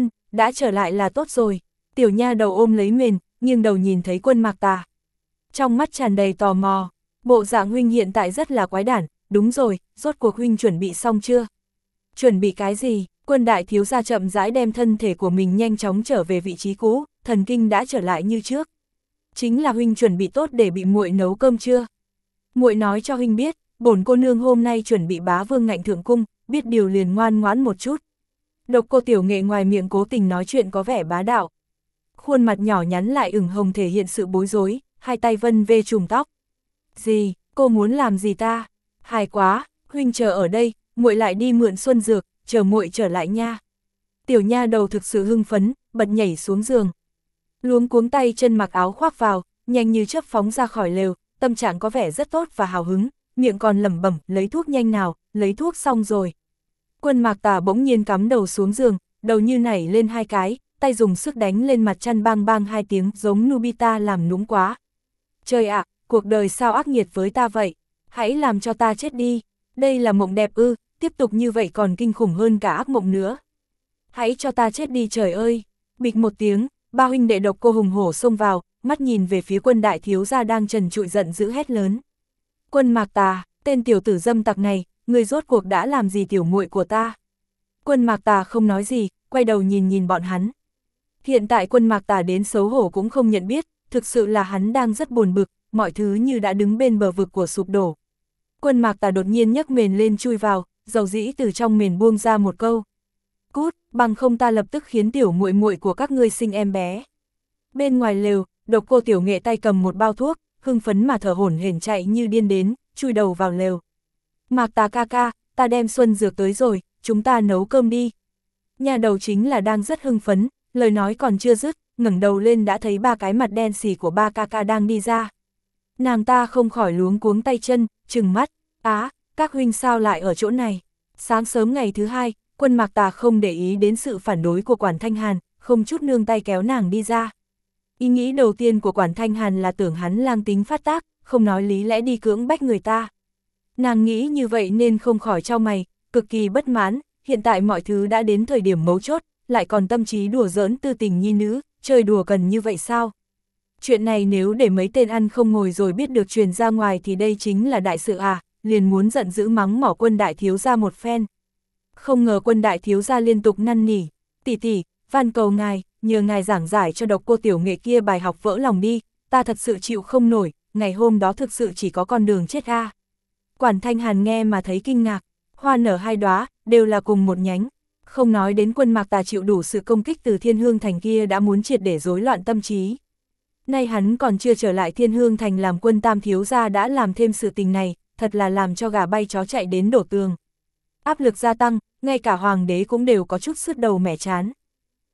Đã trở lại là tốt rồi. Tiểu nha đầu ôm lấy mền, nghiêng đầu nhìn thấy Quân Mạc Tà. Trong mắt tràn đầy tò mò, bộ dạng huynh hiện tại rất là quái đản, đúng rồi, rốt cuộc huynh chuẩn bị xong chưa? Chuẩn bị cái gì? Quân đại thiếu gia chậm rãi đem thân thể của mình nhanh chóng trở về vị trí cũ, thần kinh đã trở lại như trước. Chính là huynh chuẩn bị tốt để bị muội nấu cơm chưa? Muội nói cho huynh biết, bổn cô nương hôm nay chuẩn bị bá vương ngạnh thượng cung, biết điều liền ngoan ngoãn một chút. Độc Cô Tiểu Nghệ ngoài miệng cố tình nói chuyện có vẻ bá đạo. Khuôn mặt nhỏ nhắn lại ửng hồng thể hiện sự bối rối, hai tay vân vê chùm tóc. Gì, cô muốn làm gì ta? Hài quá, huynh chờ ở đây, muội lại đi mượn xuân dược, chờ muội trở lại nha. Tiểu nha đầu thực sự hưng phấn, bật nhảy xuống giường. Luống cuống tay chân mặc áo khoác vào, nhanh như chớp phóng ra khỏi lều, tâm trạng có vẻ rất tốt và hào hứng, miệng còn lẩm bẩm, lấy thuốc nhanh nào, lấy thuốc xong rồi. Quân Mạc Tà bỗng nhiên cắm đầu xuống giường, đầu như nảy lên hai cái, tay dùng sức đánh lên mặt chăn bang bang hai tiếng giống Nobita làm núng quá. Trời ạ, cuộc đời sao ác nghiệt với ta vậy, hãy làm cho ta chết đi, đây là mộng đẹp ư, tiếp tục như vậy còn kinh khủng hơn cả ác mộng nữa. Hãy cho ta chết đi trời ơi, bịch một tiếng, ba huynh đệ Độc Cô hùng hổ xông vào, mắt nhìn về phía Quân đại thiếu gia đang trần trụi giận dữ hét lớn. Quân Mạc Tà, tên tiểu tử dâm tặc này, người rốt cuộc đã làm gì tiểu muội của ta? Quân Mạc Tà không nói gì, quay đầu nhìn bọn hắn. Hiện tại Quân Mạc Tà đến xấu hổ cũng không nhận biết, thực sự là hắn đang rất buồn bực, mọi thứ như đã đứng bên bờ vực của sụp đổ. Quân Mạc Tà đột nhiên nhấc mền lên chui vào, dầu dĩ từ trong mền buông ra một câu. Cút, bằng không ta lập tức khiến tiểu muội muội của các ngươi sinh em bé. Bên ngoài lều, Độc Cô Tiểu Nghệ tay cầm một bao thuốc, hưng phấn mà thở hổn hển chạy như điên đến, chui đầu vào lều. Mạc Tà ca ca, ta đem xuân dược tới rồi, chúng ta nấu cơm đi. Nhà đầu chính là đang rất hưng phấn, lời nói còn chưa dứt, ngẩng đầu lên đã thấy ba cái mặt đen xì của ba ca ca đang đi ra. Nàng ta không khỏi luống cuống tay chân, trừng mắt, các huynh sao lại ở chỗ này? Sáng sớm ngày thứ hai, Quân Mạc Tà không để ý đến sự phản đối của Quản Thanh Hàn, không chút nương tay kéo nàng đi ra. Ý nghĩ đầu tiên của Quản Thanh Hàn là tưởng hắn lang tính phát tác, không nói lý lẽ đi cưỡng bách người ta. Nàng nghĩ như vậy nên không khỏi chau mày, cực kỳ bất mãn, hiện tại mọi thứ đã đến thời điểm mấu chốt, lại còn tâm trí đùa giỡn tư tình nhi nữ, chơi đùa cần như vậy sao? Chuyện này nếu để mấy tên ăn không ngồi rồi biết được truyền ra ngoài thì đây chính là đại sự liền muốn giận dữ mắng mỏ Quân đại thiếu gia một phen. Không ngờ Quân đại thiếu gia liên tục năn nỉ, tỷ, van cầu ngài, nhờ ngài giảng giải cho Độc Cô Tiểu Nghệ kia bài học vỡ lòng đi, ta thật sự chịu không nổi, ngày hôm đó thực sự chỉ có con đường chết Quản Thanh Hàn nghe mà thấy kinh ngạc, hoa nở hai đóa, đều là cùng một nhánh. Không nói đến Quân Mạc Tà chịu đủ sự công kích từ Thiên Hương Thành kia đã muốn triệt để rối loạn tâm trí. Nay hắn còn chưa trở lại Thiên Hương Thành làm Quân tam thiếu gia đã làm thêm sự tình này, thật là làm cho gà bay chó chạy đến đổ tường. Áp lực gia tăng, ngay cả hoàng đế cũng đều có chút sứt đầu mẻ chán.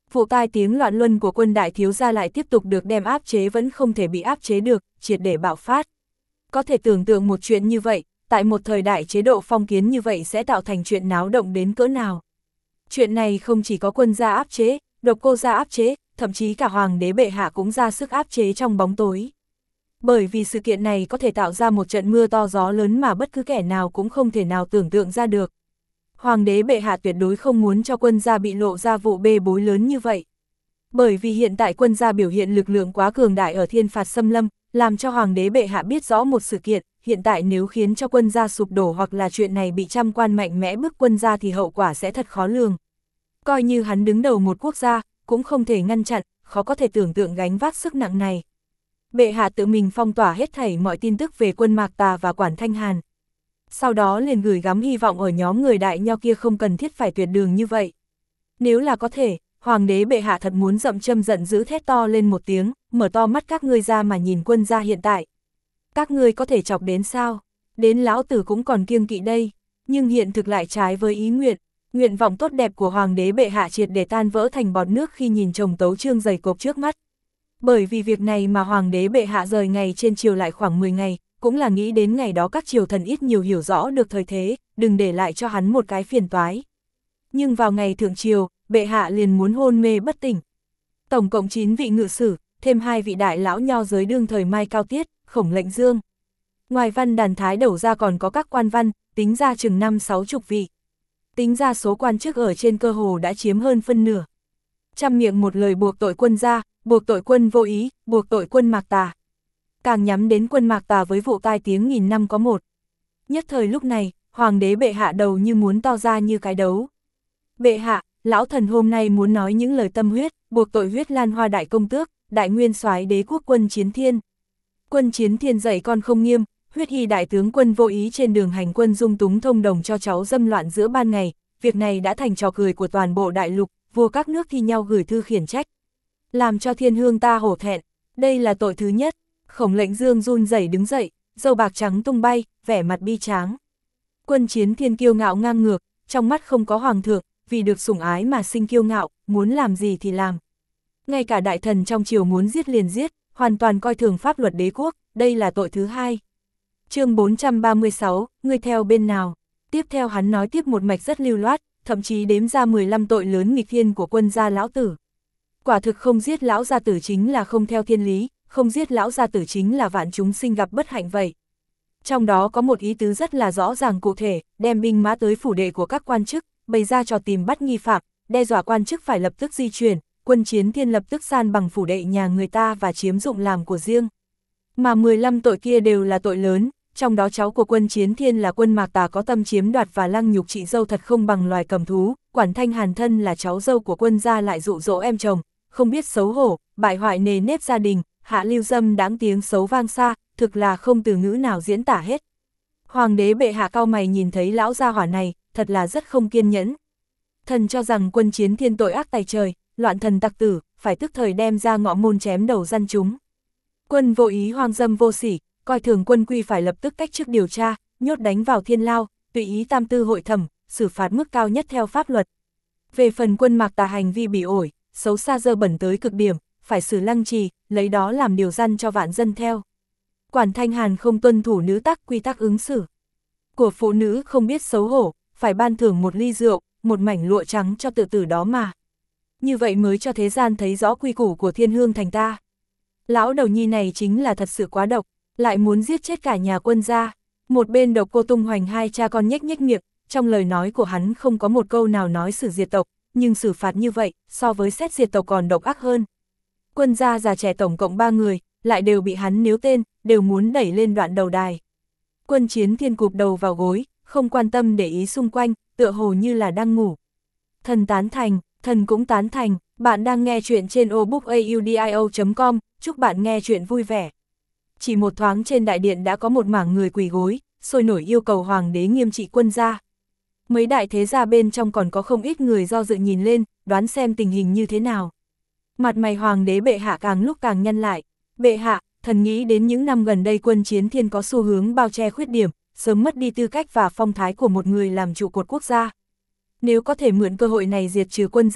Vụ tai tiếng loạn luân của quân đại thiếu gia lại tiếp tục được đem áp chế, vẫn không thể bị áp chế được, triệt để bạo phát. Có thể tưởng tượng một chuyện như vậy, tại một thời đại chế độ phong kiến như vậy sẽ tạo thành chuyện náo động đến cỡ nào. Chuyện này không chỉ có quân gia áp chế, Độc Cô gia áp chế, thậm chí cả hoàng đế bệ hạ cũng ra sức áp chế trong bóng tối. Bởi vì sự kiện này có thể tạo ra một trận mưa to gió lớn mà bất cứ kẻ nào cũng không thể nào tưởng tượng ra được. Hoàng đế bệ hạ tuyệt đối không muốn cho quân gia bị lộ ra vụ bê bối lớn như vậy. Bởi vì hiện tại quân gia biểu hiện lực lượng quá cường đại ở thiên phạt xâm lâm, làm cho hoàng đế bệ hạ biết rõ một sự kiện, hiện tại nếu khiến cho quân gia sụp đổ hoặc là chuyện này bị trăm quan mạnh mẽ bức quân gia thì hậu quả sẽ thật khó lường. Coi như hắn đứng đầu một quốc gia, cũng không thể ngăn chặn, khó có thể tưởng tượng gánh vác sức nặng này. Bệ hạ tự mình phong tỏa hết thảy mọi tin tức về quân Mạc Tà và Quản Thanh Hàn. Sau đó liền gửi gắm hy vọng ở nhóm người đại nho kia không cần thiết phải tuyệt đường như vậy. Nếu là có thể, hoàng đế bệ hạ thật muốn dậm châm giận dữ thét to lên một tiếng, mở to mắt các ngươi ra mà nhìn quân gia hiện tại. Các ngươi có thể chọc đến sao? Đến lão tử cũng còn kiêng kỵ đây. Nhưng hiện thực lại trái với ý nguyện. Nguyện vọng tốt đẹp của hoàng đế bệ hạ triệt để tan vỡ thành bọt nước khi nhìn chồng tấu chương dày cộp trước mắt. Bởi vì việc này mà hoàng đế bệ hạ rời ngày trên triều lại khoảng 10 ngày, cũng là nghĩ đến ngày đó các triều thần ít nhiều hiểu rõ được thời thế, đừng để lại cho hắn một cái phiền toái. Nhưng vào ngày thượng triều, bệ hạ liền muốn hôn mê bất tỉnh. Tổng cộng 9 vị ngự sử, thêm 2 vị đại lão nho giới đương thời Mai Cao Tiết, Khổng Lệnh Dương. Ngoài văn đàn thái đầu ra còn có các quan văn, tính ra chừng 50-60 vị. Tính ra số quan chức ở trên cơ hồ đã chiếm hơn phân nửa. Trăm miệng một lời buộc tội quân gia, buộc tội quân vô ý, buộc tội quân Mạc Tà. Càng nhắm đến quân Mạc Tà với vụ tai tiếng nghìn năm có một. Nhất thời lúc này, hoàng đế bệ hạ đầu như muốn to ra như cái đấu. Bệ hạ, lão thần hôm nay muốn nói những lời tâm huyết, buộc tội huyết lan hoa đại công tước, đại nguyên soái đế quốc quân Chiến Thiên. Quân Chiến Thiên dạy con không nghiêm, huyết hy đại tướng quân vô ý trên đường hành quân dung túng thông đồng cho cháu dâm loạn giữa ban ngày, việc này đã thành trò cười của toàn bộ đại lục, vua các nước thi nhau gửi thư khiển trách. Làm cho thiên hương ta hổ thẹn, đây là tội thứ nhất. Khổng Lệnh Dương run rẩy đứng dậy, râu bạc trắng tung bay, vẻ mặt bi tráng. Quân Chiến Thiên kiêu ngạo ngang ngược, trong mắt không có hoàng thượng, vì được sủng ái mà sinh kiêu ngạo, muốn làm gì thì làm. Ngay cả đại thần trong triều muốn giết liền giết, hoàn toàn coi thường pháp luật đế quốc, đây là tội thứ hai. Chương 436, ngươi theo bên nào? Tiếp theo hắn nói tiếp một mạch rất lưu loát, thậm chí đếm ra 15 tội lớn nghịch thiên của quân gia lão tử. Quả thực không giết lão gia tử chính là không theo thiên lý, không giết lão gia tử chính là vạn chúng sinh gặp bất hạnh vậy. Trong đó có một ý tứ rất là rõ ràng cụ thể, đem binh mã tới phủ đệ của các quan chức, bày ra trò tìm bắt nghi phạm, đe dọa quan chức phải lập tức di chuyển, quân Chiến Thiên lập tức san bằng phủ đệ nhà người ta và chiếm dụng làm của riêng. Mà 15 tội kia đều là tội lớn, trong đó cháu của quân Chiến Thiên là quân Mạc Tà có tâm chiếm đoạt và lăng nhục chị dâu thật không bằng loài cầm thú, Quản Thanh Hàn thân là cháu dâu của quân gia lại dụ dỗ em chồng, không biết xấu hổ, bại hoại nề nếp gia đình, hạ lưu dâm đáng tiếng xấu vang xa, thực là không từ ngữ nào diễn tả hết. Hoàng đế bệ hạ cau mày nhìn thấy lão gia hỏa này, thật là rất không kiên nhẫn. Thần cho rằng quân Chiến Thiên tội ác tày trời, loạn thần tặc tử, phải tức thời đem ra ngõ môn chém đầu dân chúng. Quân vô ý hoang dâm vô sỉ, coi thường quân quy phải lập tức cách chức điều tra, nhốt đánh vào thiên lao, tùy ý tam tư hội thẩm, xử phạt mức cao nhất theo pháp luật. Về phần quân Mạc Tà hành vi bỉ ổi, xấu xa dơ bẩn tới cực điểm, phải xử lăng trì, lấy đó làm điều răn cho vạn dân theo. Quản Thanh Hàn không tuân thủ nữ tắc quy tắc ứng xử của phụ nữ không biết xấu hổ, phải ban thưởng một ly rượu, một mảnh lụa trắng cho tự tử đó mà. Như vậy mới cho thế gian thấy rõ quy củ của thiên hương thành ta. Lão đầu nhi này chính là thật sự quá độc, lại muốn giết chết cả nhà quân gia. Một bên Độc Cô tung hoành hai cha con nhếch nhếch miệng, trong lời nói của hắn không có một câu nào nói xử diệt tộc, nhưng xử phạt như vậy, so với xét diệt tộc còn độc ác hơn. Quân gia già trẻ tổng cộng 3 người, lại đều bị hắn níu tên, đều muốn đẩy lên đoạn đầu đài. Quân Chiến Thiên cụp đầu vào gối, không quan tâm để ý xung quanh, tựa hồ như là đang ngủ. Thần tán thành, thần cũng tán thành, bạn đang nghe chuyện trên obookaudio.com, chúc bạn nghe chuyện vui vẻ. Chỉ một thoáng trên đại điện đã có một mảng người quỳ gối, sôi nổi yêu cầu hoàng đế nghiêm trị quân gia. Mấy đại thế gia bên trong còn có không ít người do dự nhìn lên, đoán xem tình hình như thế nào. Mặt mày hoàng đế bệ hạ càng lúc càng nhăn lại. Bệ hạ, thần nghĩ đến những năm gần đây quân Chiến Thiên có xu hướng bao che khuyết điểm, sớm mất đi tư cách và phong thái của một người làm trụ cột quốc gia. Nếu có thể mượn cơ hội này diệt trừ quân gia,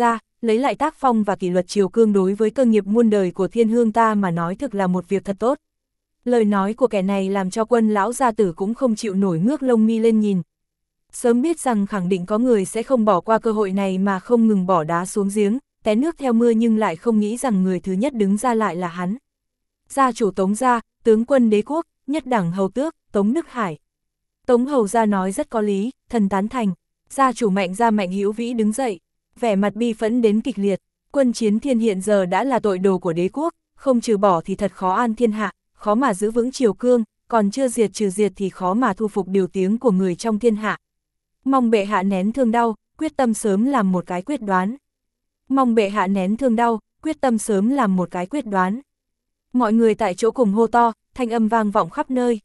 lấy lại tác phong và kỷ luật triều cương đối với cơ nghiệp muôn đời của thiên hương ta mà nói thực là một việc thật tốt. Lời nói của kẻ này làm cho Quân lão gia tử cũng không chịu nổi ngước lông mi lên nhìn. Sớm biết rằng khẳng định có người sẽ không bỏ qua cơ hội này mà không ngừng bỏ đá xuống giếng, té nước theo mưa, nhưng lại không nghĩ rằng người thứ nhất đứng ra lại là hắn. Gia chủ Tống gia, tướng quân đế quốc, nhất đẳng hầu tước, Tống Đức Hải. Tống hầu gia nói rất có lý, thần tán thành. Gia chủ Mạnh gia Mạnh Hữu Vĩ đứng dậy, vẻ mặt bi phẫn đến kịch liệt. Quân Chiến Thiên hiện giờ đã là tội đồ của đế quốc, không trừ bỏ thì thật khó an thiên hạ, khó mà giữ vững triều cương, còn chưa trừ diệt thì khó mà thu phục điều tiếng của người trong thiên hạ. Mong bệ hạ nén thương đau, quyết tâm sớm làm một cái quyết đoán. Mong bệ hạ nén thương đau, quyết tâm sớm làm một cái quyết đoán. Mọi người tại chỗ cùng hô to, thanh âm vang vọng khắp nơi.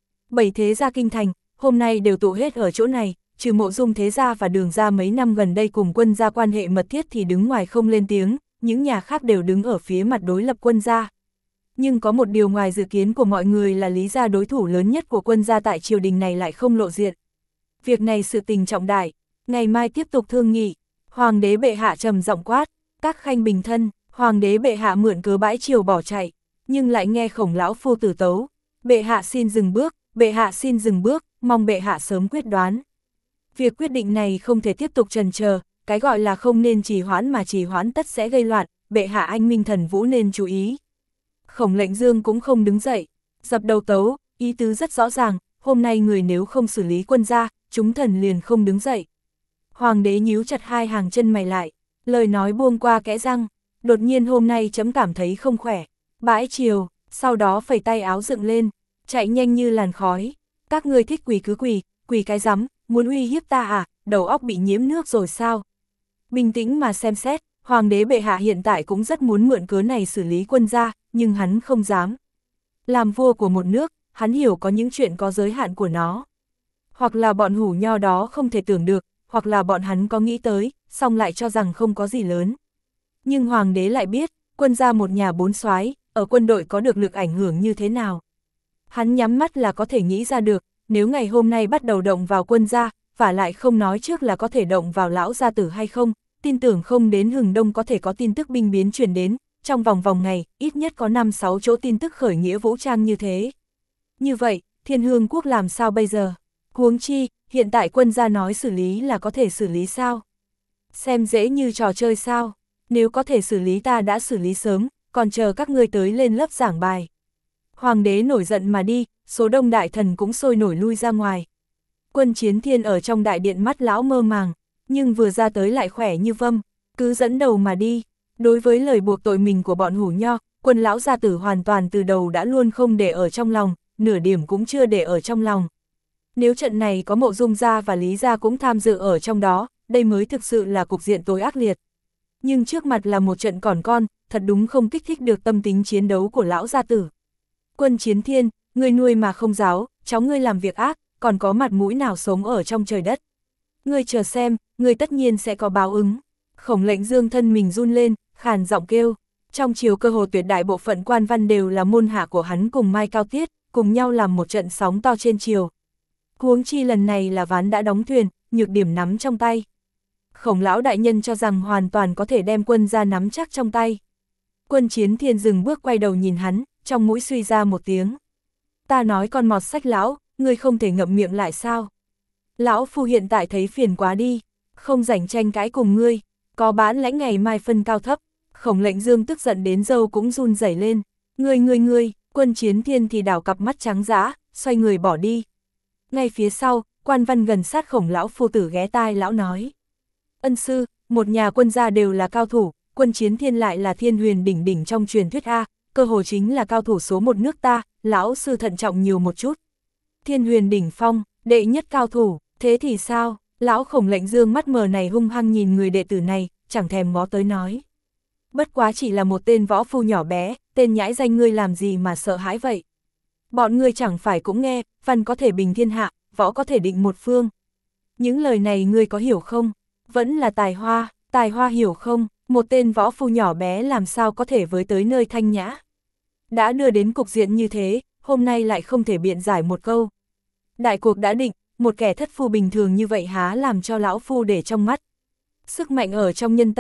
7 thế gia kinh thành, hôm nay đều tụ hết ở chỗ này, trừ Mộ Dung thế gia và Đường gia mấy năm gần đây cùng Quân gia quan hệ mật thiết thì đứng ngoài không lên tiếng, những nhà khác đều đứng ở phía mặt đối lập Quân gia. Nhưng có một điều ngoài dự kiến của mọi người là Lý gia, đối thủ lớn nhất của Quân gia tại triều đình này, lại không lộ diện. Việc này sự tình trọng đại, ngày mai tiếp tục thương nghị. Hoàng đế bệ hạ trầm giọng quát, các khanh bình thân. Hoàng đế bệ hạ mượn cớ bãi triều bỏ chạy, nhưng lại nghe Khổng lão phu tử tấu, bệ hạ xin dừng bước, bệ hạ xin dừng bước, mong bệ hạ sớm quyết đoán. Việc quyết định này không thể tiếp tục chần chờ, cái gọi là không nên trì hoãn mà trì hoãn tất sẽ gây loạn, bệ hạ anh minh thần vũ nên chú ý. Khổng Lệnh Dương cũng không đứng dậy, dập đầu tấu, ý tứ rất rõ ràng, hôm nay người nếu không xử lý Quân gia, chúng thần liền không đứng dậy. Hoàng đế nhíu chặt hai hàng chân mày lại, lời nói buông qua kẽ răng, đột nhiên hôm nay chấm cảm thấy không khỏe, bãi triều, sau đó phẩy tay áo dựng lên, chạy nhanh như làn khói. Các ngươi thích quỳ cứ quỳ, quỳ cái rắm, muốn uy hiếp ta à, đầu óc bị nhiễm nước rồi sao? Bình tĩnh mà xem xét, Hoàng đế bệ hạ hiện tại cũng rất muốn mượn cớ này xử lý Quân gia, nhưng hắn không dám. Làm vua của một nước, hắn hiểu có những chuyện có giới hạn của nó. Hoặc là bọn hủ nho đó không thể tưởng được, hoặc là bọn hắn có nghĩ tới, xong lại cho rằng không có gì lớn. Nhưng Hoàng đế lại biết, Quân gia một nhà 4 soái, ở quân đội có được lực ảnh hưởng như thế nào. Hắn nhắm mắt là có thể nghĩ ra được, nếu ngày hôm nay bắt đầu động vào Quân gia, và lại không nói trước là có thể động vào lão gia tử hay không, tin tưởng không đến hừng đông có thể có tin tức binh biến truyền đến, trong vòng ngày, ít nhất có 5-6 chỗ tin tức khởi nghĩa vũ trang như thế. Như vậy, Thiên Hương quốc làm sao bây giờ? Huống chi, hiện tại Quân gia nói xử lý là có thể xử lý sao? Xem dễ như trò chơi sao? Nếu có thể xử lý ta đã xử lý sớm, còn chờ các ngươi tới lên lớp giảng bài. Hoàng đế nổi giận mà đi, số đông đại thần cũng sôi nổi lui ra ngoài. Quân Chiến Thiên ở trong đại điện mắt lão mơ màng, nhưng vừa ra tới lại khỏe như vâm, cứ dẫn đầu mà đi. Đối với lời buộc tội mình của bọn hủ nho, Quân lão gia tử hoàn toàn từ đầu đã luôn không để ở trong lòng, nửa điểm cũng chưa để ở trong lòng. Nếu trận này có Mộ Dung gia và Lý gia cũng tham dự ở trong đó, đây mới thực sự là cục diện tối ác liệt. Nhưng trước mặt là một trận còn con, thật đúng không kích thích được tâm tính chiến đấu của lão gia tử. Quân Chiến Thiên, ngươi nuôi mà không giáo, cháu ngươi làm việc ác, còn có mặt mũi nào sống ở trong trời đất. Ngươi chờ xem, ngươi tất nhiên sẽ có báo ứng. Khổng Lệnh Dương thân mình run lên, khàn giọng kêu. Trong triều cơ hồ tuyệt đại bộ phận quan văn đều là môn hạ của hắn cùng Mai Cao Tiết, cùng nhau làm một trận sóng to trên triều. Huống chi lần này là ván đã đóng thuyền, nhược điểm nắm trong tay. Khổng lão đại nhân cho rằng hoàn toàn có thể đem Quân gia nắm chắc trong tay. Quân Chiến Thiên dừng bước quay đầu nhìn hắn, trong mũi suy ra một tiếng. Ta nói con mọt sách lão, ngươi không thể ngậm miệng lại sao? Lão phu hiện tại thấy phiền quá đi, không rảnh tranh cãi cùng ngươi, có bản lãnh ngày mai phân cao thấp. Khổng Lệnh Dương tức giận đến râu cũng run rẩy lên. Ngươi, Quân Chiến Thiên thì đảo cặp mắt trắng dã, xoay người bỏ đi. Ngay phía sau, quan văn gần sát Khổng lão phu tử ghé tai lão nói. Ân sư, một nhà Quân gia đều là cao thủ, Quân Chiến Thiên lại là thiên huyền đỉnh đỉnh trong truyền thuyết A, cơ hồ chính là cao thủ số 1 nước ta, lão sư thận trọng nhiều một chút. Thiên huyền đỉnh phong, đệ nhất cao thủ, thế thì sao? Lão Khổng Lệnh Dương mắt mờ này hung hăng nhìn người đệ tử này, chẳng thèm ngó tới nói. Bất quá chỉ là một tên võ phu nhỏ bé, tên nhãi danh ngươi làm gì mà sợ hãi vậy? Bọn ngươi chẳng phải cũng nghe, văn có thể bình thiên hạ, võ có thể định một phương. Những lời này ngươi có hiểu không? Vẫn là tài hoa hiểu không? Một tên võ phu nhỏ bé làm sao có thể với tới nơi thanh nhã? Đã đưa đến cục diện như thế, hôm nay lại không thể biện giải một câu. Đại cuộc đã định, một kẻ thất phu bình thường như vậy há làm cho lão phu để trong mắt. Sức mạnh ở trong nhân tâm,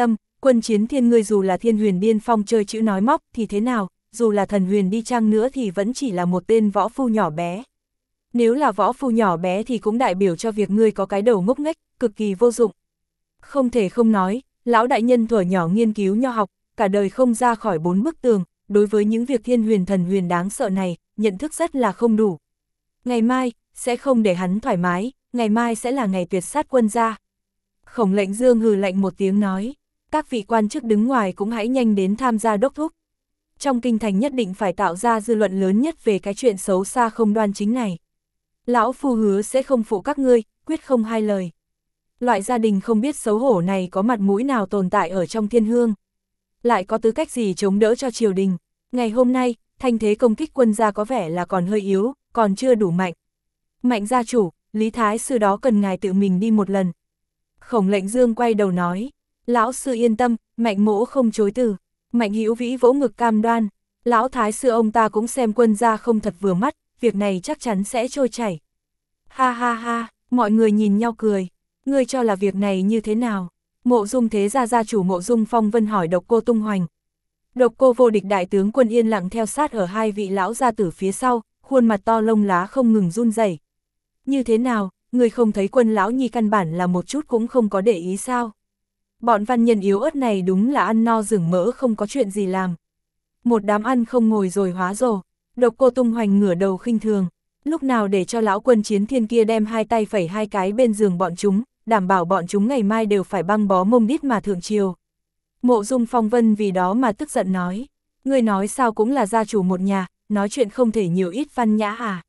Quân Chiến Thiên ngươi dù là thiên huyền điên phong chơi chữ nói móc thì thế nào, dù là thần huyền đi chăng nữa thì vẫn chỉ là một tên võ phu nhỏ bé. Nếu là võ phu nhỏ bé thì cũng đại biểu cho việc ngươi có cái đầu ngốc nghếch, cực kỳ vô dụng. Không thể không nói, lão đại nhân thuở nhỏ nghiên cứu nho học, cả đời không ra khỏi 4 bức tường, đối với những việc thiên huyền thần huyền đáng sợ này, nhận thức rất là không đủ. Ngày mai, sẽ không để hắn thoải mái, ngày mai sẽ là ngày tuyệt sát quân gia. Khổng Lệnh Dương hừ lạnh một tiếng nói, các vị quan chức đứng ngoài cũng hãy nhanh đến tham gia đốc thúc. Trong kinh thành nhất định phải tạo ra dư luận lớn nhất về cái chuyện xấu xa không đoan chính này. Lão phu hứa sẽ không phụ các ngươi, quyết không hai lời. Loại gia đình không biết xấu hổ này có mặt mũi nào tồn tại ở trong thiên hương. Lại có tư cách gì chống đỡ cho triều đình. Ngày hôm nay, thanh thế công kích quân gia có vẻ là còn hơi yếu, còn chưa đủ mạnh. Mạnh gia chủ, Lý Thái sư đó cần ngài tự mình đi một lần. Khổng Lệnh Dương quay đầu nói, lão sư yên tâm, Mạnh mỗ không chối từ. Mạnh Hữu Vĩ vỗ ngực cam đoan, lão Thái sư ông ta cũng xem quân gia không thật vừa mắt, việc này chắc chắn sẽ trôi chảy. Ha ha ha, mọi người nhìn nhau cười, ngươi cho là việc này như thế nào? Mộ Dung thế gia chủ Mộ Dung Phong Vân hỏi Độc Cô Tung Hoành. Độc Cô vô địch đại tướng quân yên lặng theo sát ở hai vị lão gia tử phía sau, khuôn mặt to lông lá không ngừng run rẩy. Như thế nào, ngươi không thấy quân lão nhi căn bản là một chút cũng không có để ý sao? Bọn văn nhân yếu ớt này đúng là ăn no rừng mỡ không có chuyện gì làm. Một đám ăn không ngồi rồi hóa rồ. Độc Cô Tung Hoành ngửa đầu khinh thường, lúc nào để cho lão Quân Chiến Thiên kia đem hai tay phẩy hai cái bên giường bọn chúng, đảm bảo bọn chúng ngày mai đều phải băng bó mông đít mà thượng triều. Mộ Dung Phong Vân vì đó mà tức giận nói, ngươi nói sao cũng là gia chủ một nhà, nói chuyện không thể nhiều ít văn nhã à?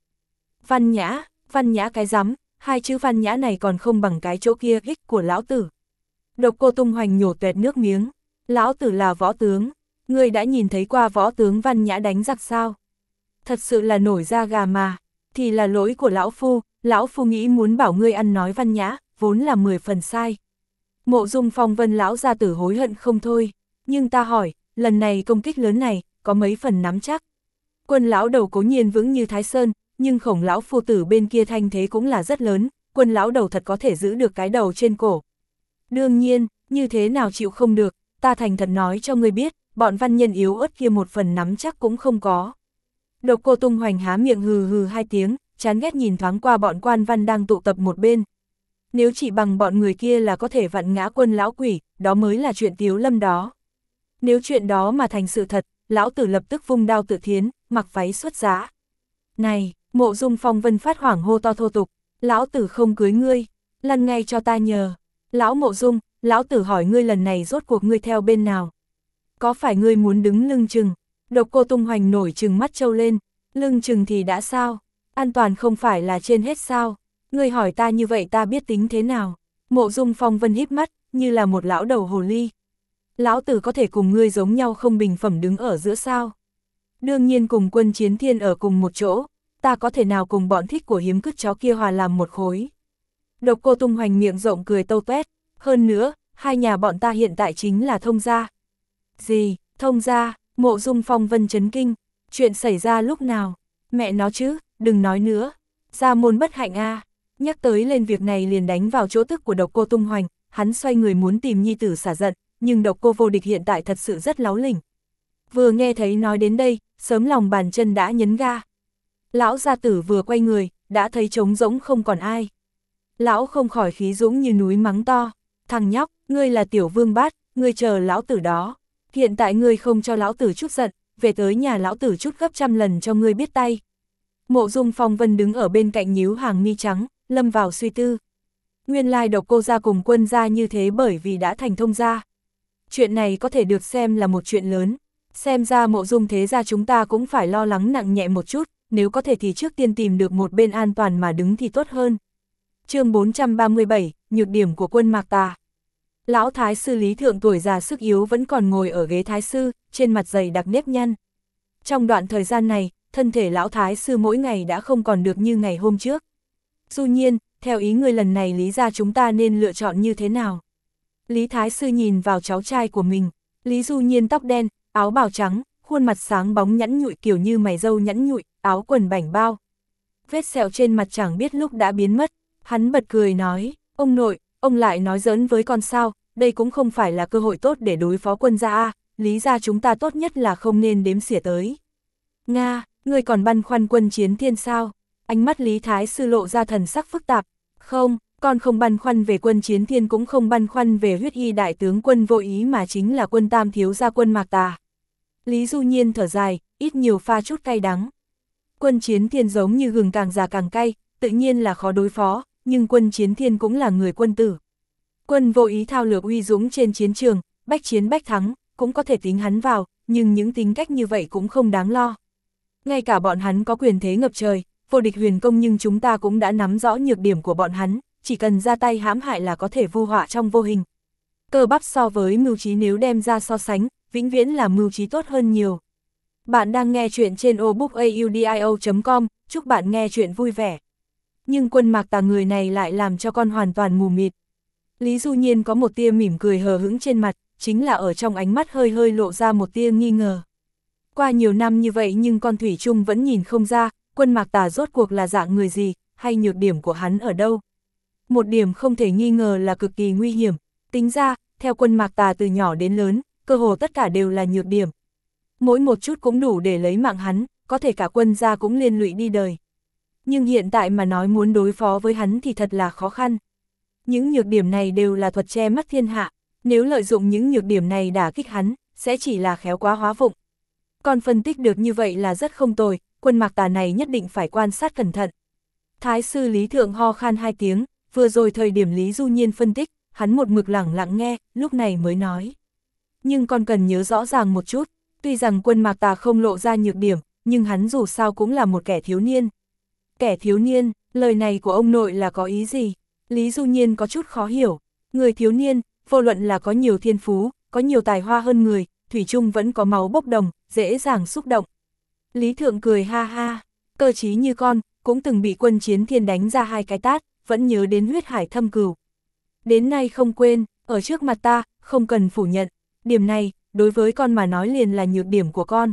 Văn nhã cái rắm, hai chữ văn nhã này còn không bằng cái chỗ kia ích của lão tử. Độc Cô Tung Hoành nhổ tuẹt nước miếng, lão tử là võ tướng, ngươi đã nhìn thấy qua võ tướng văn nhã đánh giặc sao? Thật sự là nổi da gà mà, thì là lỗi của lão phu nghĩ muốn bảo ngươi ăn nói văn nhã, vốn là 10 phần sai. Mộ Dung Phong Vân lão gia tử hối hận không thôi, nhưng ta hỏi, lần này công kích lớn này, có mấy phần nắm chắc? Quân lão đầu cố nhiên vững như Thái Sơn, nhưng Khổng lão phu tử bên kia thanh thế cũng là rất lớn, quân lão đầu thật có thể giữ được cái đầu trên cổ. Đương nhiên, như thế nào chịu không được, ta thành thật nói cho ngươi biết, bọn văn nhân yếu ớt kia một phần nắm chắc cũng không có. Độc Cô Tung Hoành há miệng hừ hừ hai tiếng, chán ghét nhìn thoáng qua bọn quan văn đang tụ tập một bên. Nếu chỉ bằng bọn người kia là có thể vặn ngã quân lão quỷ, đó mới là chuyện tiếu lâm đó. Nếu chuyện đó mà thành sự thật, lão tử lập tức vung đao tự thiến, mặc váy xuất giá. Này, Mộ Dung Phong Vân phát hoảng hô to thô tục, lão tử không cưới ngươi, lăn ngay cho ta nhờ. Lão Mộ Dung, lão tử hỏi ngươi lần này rốt cuộc ngươi theo bên nào? Có phải ngươi muốn đứng lưng chừng? Độc Cô Tung Hoành nổi trừng mắt trâu lên, lưng chừng thì đã sao? An toàn không phải là trên hết sao? Ngươi hỏi ta như vậy ta biết tính thế nào? Mộ Dung Phong Vân híp mắt, như là một lão đầu hồ ly. Lão tử có thể cùng ngươi giống nhau không bình phẩm đứng ở giữa sao? Đương nhiên cùng Quân Chiến Thiên ở cùng một chỗ, ta có thể nào cùng bọn thích của hiếm cứt chó kia hòa làm một khối? Độc Cô Tung Hoành miệng rộng cười tâu tuét, hơn nữa, hai nhà bọn ta hiện tại chính là thông gia. Gì, thông gia? Mộ Dung Phong Vân chấn kinh, chuyện xảy ra lúc nào? Mẹ nó chứ, đừng nói nữa. Gia môn bất hạnh a. Nhắc tới lên việc này liền đánh vào chỗ tức của Độc Cô Tung Hoành, hắn xoay người muốn tìm nhi tử xả giận, nhưng Độc Cô vô địch hiện tại thật sự rất láu lỉnh. Vừa nghe thấy nói đến đây, sớm lòng bàn chân đã nhấn ga. Lão gia tử vừa quay người, đã thấy trống rỗng không còn ai. Lão không khỏi khí dũng như núi mắng to, thằng nhóc, ngươi là tiểu vương bát, ngươi chờ lão tử đó. Hiện tại ngươi không cho lão tử chút giận, về tới nhà lão tử chút gấp trăm lần cho ngươi biết tay. Mộ Dung Phong Vân đứng ở bên cạnh nhíu hàng mi trắng, lâm vào suy tư. Nguyên lai Độc Cô gia cùng Quân gia như thế bởi vì đã thành thông gia. Chuyện này có thể được xem là một chuyện lớn. Xem ra Mộ Dung thế gia chúng ta cũng phải lo lắng nặng nhẹ một chút, nếu có thể thì trước tiên tìm được một bên an toàn mà đứng thì tốt hơn. Chương 437, nhược điểm của quân Mạc Tà. Lão thái sư Lý Thượng tuổi già sức yếu vẫn còn ngồi ở ghế thái sư, trên mặt dày đặc nếp nhăn. Trong đoạn thời gian này, thân thể lão thái sư mỗi ngày đã không còn được như ngày hôm trước. Du Nhiên, theo ý ngươi lần này Lý gia chúng ta nên lựa chọn như thế nào? Lý thái sư nhìn vào cháu trai của mình, Lý Du Nhiên tóc đen, áo bào trắng, khuôn mặt sáng bóng nhẵn nhụi kiểu như mày râu nhẵn nhụi, áo quần bảnh bao. Vết sẹo trên mặt chẳng biết lúc đã biến mất, hắn bật cười nói, ông nội, ông lại nói giỡn với con sao, đây cũng không phải là cơ hội tốt để đối phó Quân gia a, Lý gia chúng ta tốt nhất là không nên đếm xỉa tới. Nga, ngươi còn băn khoăn Quân Chiến Thiên sao? Ánh mắt Lý Thái Sư lộ ra thần sắc phức tạp. Không, con không băn khoăn về Quân Chiến Thiên, cũng không băn khoăn về huyết y đại tướng Quân Vô Ý, mà chính là Quân Tam thiếu gia Quân Mạc Tà. Lý Du Nhiên thở dài, ít nhiều pha chút cay đắng. Quân Chiến Thiên giống như gừng càng già càng cay, tự nhiên là khó đối phó, nhưng Quân Chiến Thiên cũng là người quân tử. Quân Vô Ý thao lược uy dũng trên chiến trường, bách chiến bách thắng, cũng có thể tính hắn vào, nhưng những tính cách như vậy cũng không đáng lo. Ngay cả bọn hắn có quyền thế ngập trời, vô địch huyền công, nhưng chúng ta cũng đã nắm rõ nhược điểm của bọn hắn, chỉ cần ra tay hãm hại là có thể vu họa trong vô hình. Cơ bắp so với mưu trí nếu đem ra so sánh, vĩnh viễn là mưu trí tốt hơn nhiều. Bạn đang nghe chuyện trên obookaudio.com, chúc bạn nghe chuyện vui vẻ. Nhưng Quân Mạc Tà người này lại làm cho con hoàn toàn mù mịt. Lý Du Nhiên có một tia mỉm cười hờ hững trên mặt, chính là ở trong ánh mắt hơi hơi lộ ra một tia nghi ngờ. Qua nhiều năm như vậy nhưng con thủy chung vẫn nhìn không ra, Quân Mạc Tà rốt cuộc là dạng người gì, hay nhược điểm của hắn ở đâu. Một điểm không thể nghi ngờ là cực kỳ nguy hiểm, tính ra, theo Quân Mạc Tà từ nhỏ đến lớn, cơ hồ tất cả đều là nhược điểm. Mỗi một chút cũng đủ để lấy mạng hắn, có thể cả Quân gia cũng liên lụy đi đời. Nhưng hiện tại mà nói muốn đối phó với hắn thì thật là khó khăn. Những nhược điểm này đều là thuật che mắt thiên hạ, nếu lợi dụng những nhược điểm này đả kích hắn, sẽ chỉ là khéo quá hóa vụng. Còn phân tích được như vậy là rất không tồi, Quân Mạc Tà này nhất định phải quan sát cẩn thận. Thái sư Lý Thượng ho khan 2 tiếng, vừa rồi thời điểm Lý Du Nhiên phân tích, hắn một mực lẳng lặng nghe, lúc này mới nói. Nhưng con cần nhớ rõ ràng một chút, tuy rằng Quân Mạc Tà không lộ ra nhược điểm, nhưng hắn dù sao cũng là một kẻ thiếu niên. Kẻ thiếu niên, lời này của ông nội là có ý gì? Lý Du Nhiên có chút khó hiểu. Người thiếu niên, vô luận là có nhiều thiên phú, có nhiều tài hoa hơn người, thủy chung vẫn có máu bốc đồng, dễ dàng xúc động. Lý Thượng cười ha ha, cơ trí như con, cũng từng bị Quân Chiến Thiên đánh ra 2 cái tát, vẫn nhớ đến huyết hải thâm cừu. Đến nay không quên, ở trước mặt ta, không cần phủ nhận, điểm này, đối với con mà nói liền là nhược điểm của con.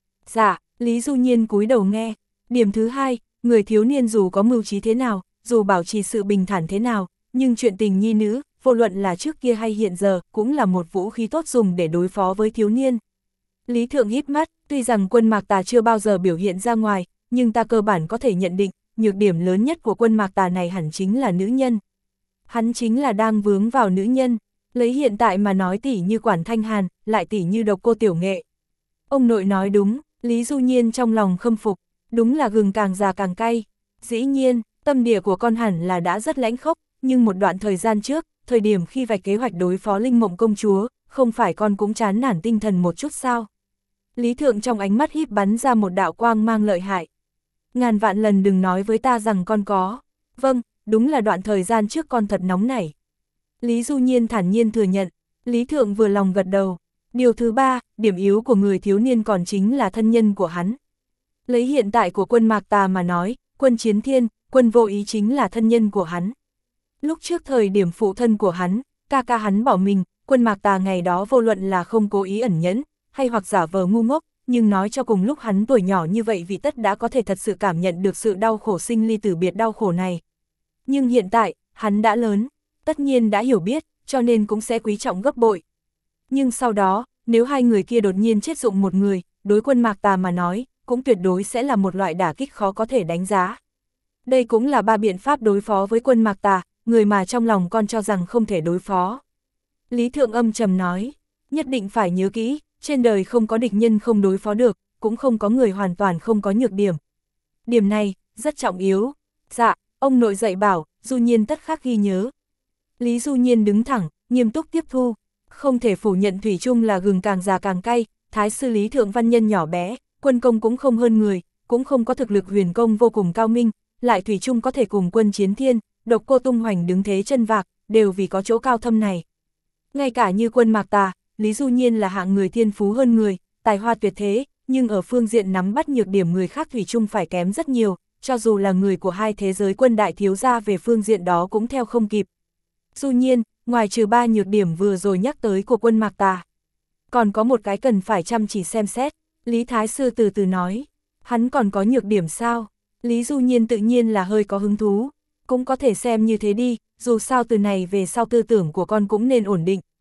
Dạ, Lý Du Nhiên cúi đầu nghe. Điểm thứ 2, người thiếu niên dù có mưu trí thế nào, dù bảo trì sự bình thản thế nào, nhưng chuyện tình nhi nữ, vô luận là trước kia hay hiện giờ, cũng là một vũ khí tốt dùng để đối phó với thiếu niên. Lý Thượng híp mắt, tuy rằng Quân Mạc Tà chưa bao giờ biểu hiện ra ngoài, nhưng ta cơ bản có thể nhận định, nhược điểm lớn nhất của Quân Mạc Tà này hẳn chính là nữ nhân. Hắn chính là đang vướng vào nữ nhân, lấy hiện tại mà nói tỉ như Quản Thanh Hàn, lại tỉ như Độc Cô Tiểu Nghệ. Ông nội nói đúng, Lý Du Nhiên trong lòng khâm phục, đúng là gừng càng già càng cay. Dĩ nhiên, tâm địa của con hẳn là đã rất lãnh khốc, nhưng một đoạn thời gian trước, thời điểm khi vạch kế hoạch đối phó Linh Mộng công chúa, không phải con cũng chán nản tinh thần một chút sao? Lý Thượng trong ánh mắt híp bắn ra một đạo quang mang lợi hại. Ngàn vạn lần đừng nói với ta rằng con có. Vâng, đúng là đoạn thời gian trước con thật nóng nảy. Lý Du Nhiên thản nhiên thừa nhận, Lý Thượng vừa lòng gật đầu. Điều thứ 3, điểm yếu của người thiếu niên còn chính là thân nhân của hắn. Lấy hiện tại của Quân Mạc Tà mà nói, Quân Chiến Thiên, Quân Vô Ý chính là thân nhân của hắn. Lúc trước thời điểm phụ thân của hắn, ca ca hắn bỏ mình, Quân Mạc Tà ngày đó vô luận là không cố ý ẩn nhẫn, hay hoặc giả vờ ngu ngốc, nhưng nói cho cùng lúc hắn tuổi nhỏ như vậy vì tất đã có thể thật sự cảm nhận được sự đau khổ sinh ly tử biệt đau khổ này. Nhưng hiện tại, hắn đã lớn, tất nhiên đã hiểu biết, cho nên cũng sẽ quý trọng gấp bội. Nhưng sau đó, nếu hai người kia đột nhiên chết dụng một người, đối Quân Mạc Tà mà nói, cũng tuyệt đối sẽ là một loại đả kích khó có thể đánh giá. Đây cũng là 3 biện pháp đối phó với Quân Mạc Tà, người mà trong lòng con cho rằng không thể đối phó. Lý Thượng âm trầm nói, nhất định phải nhớ kỹ, trên đời không có địch nhân không đối phó được, cũng không có người hoàn toàn không có nhược điểm. Điểm này, rất trọng yếu. Dạ, ông nội dạy bảo, Du Nhiên tất khắc ghi nhớ. Lý Du Nhiên đứng thẳng, nghiêm túc tiếp thu. Không thể phủ nhận thủy chung là gừng càng già càng cay, Thái sư Lý Thượng văn nhân nhỏ bé, quân công cũng không hơn người, cũng không có thực lực huyền công vô cùng cao minh, lại thủy chung có thể cùng Quân Chiến Thiên, Độc Cô tung hoành đứng thế chân vạc, đều vì có chỗ cao thâm này. Ngay cả như Quân Mạc Tà, Lý Du Nhiên là hạng người thiên phú hơn người, tài hoa tuyệt thế, nhưng ở phương diện nắm bắt nhược điểm người khác thủy chung phải kém rất nhiều, cho dù là người của hai thế giới Quân đại thiếu gia về phương diện đó cũng theo không kịp. Du Nhiên, ngoài trừ 3 nhược điểm vừa rồi nhắc tới của Quân Mạc Tà, còn có một cái cần phải chăm chỉ xem xét. Lý Thái sư từ từ nói, hắn còn có nhược điểm sao? Lý Du Nhiên tự nhiên là hơi có hứng thú, cũng có thể xem như thế đi, dù sao từ này về sau tư tưởng của con cũng nên ổn định,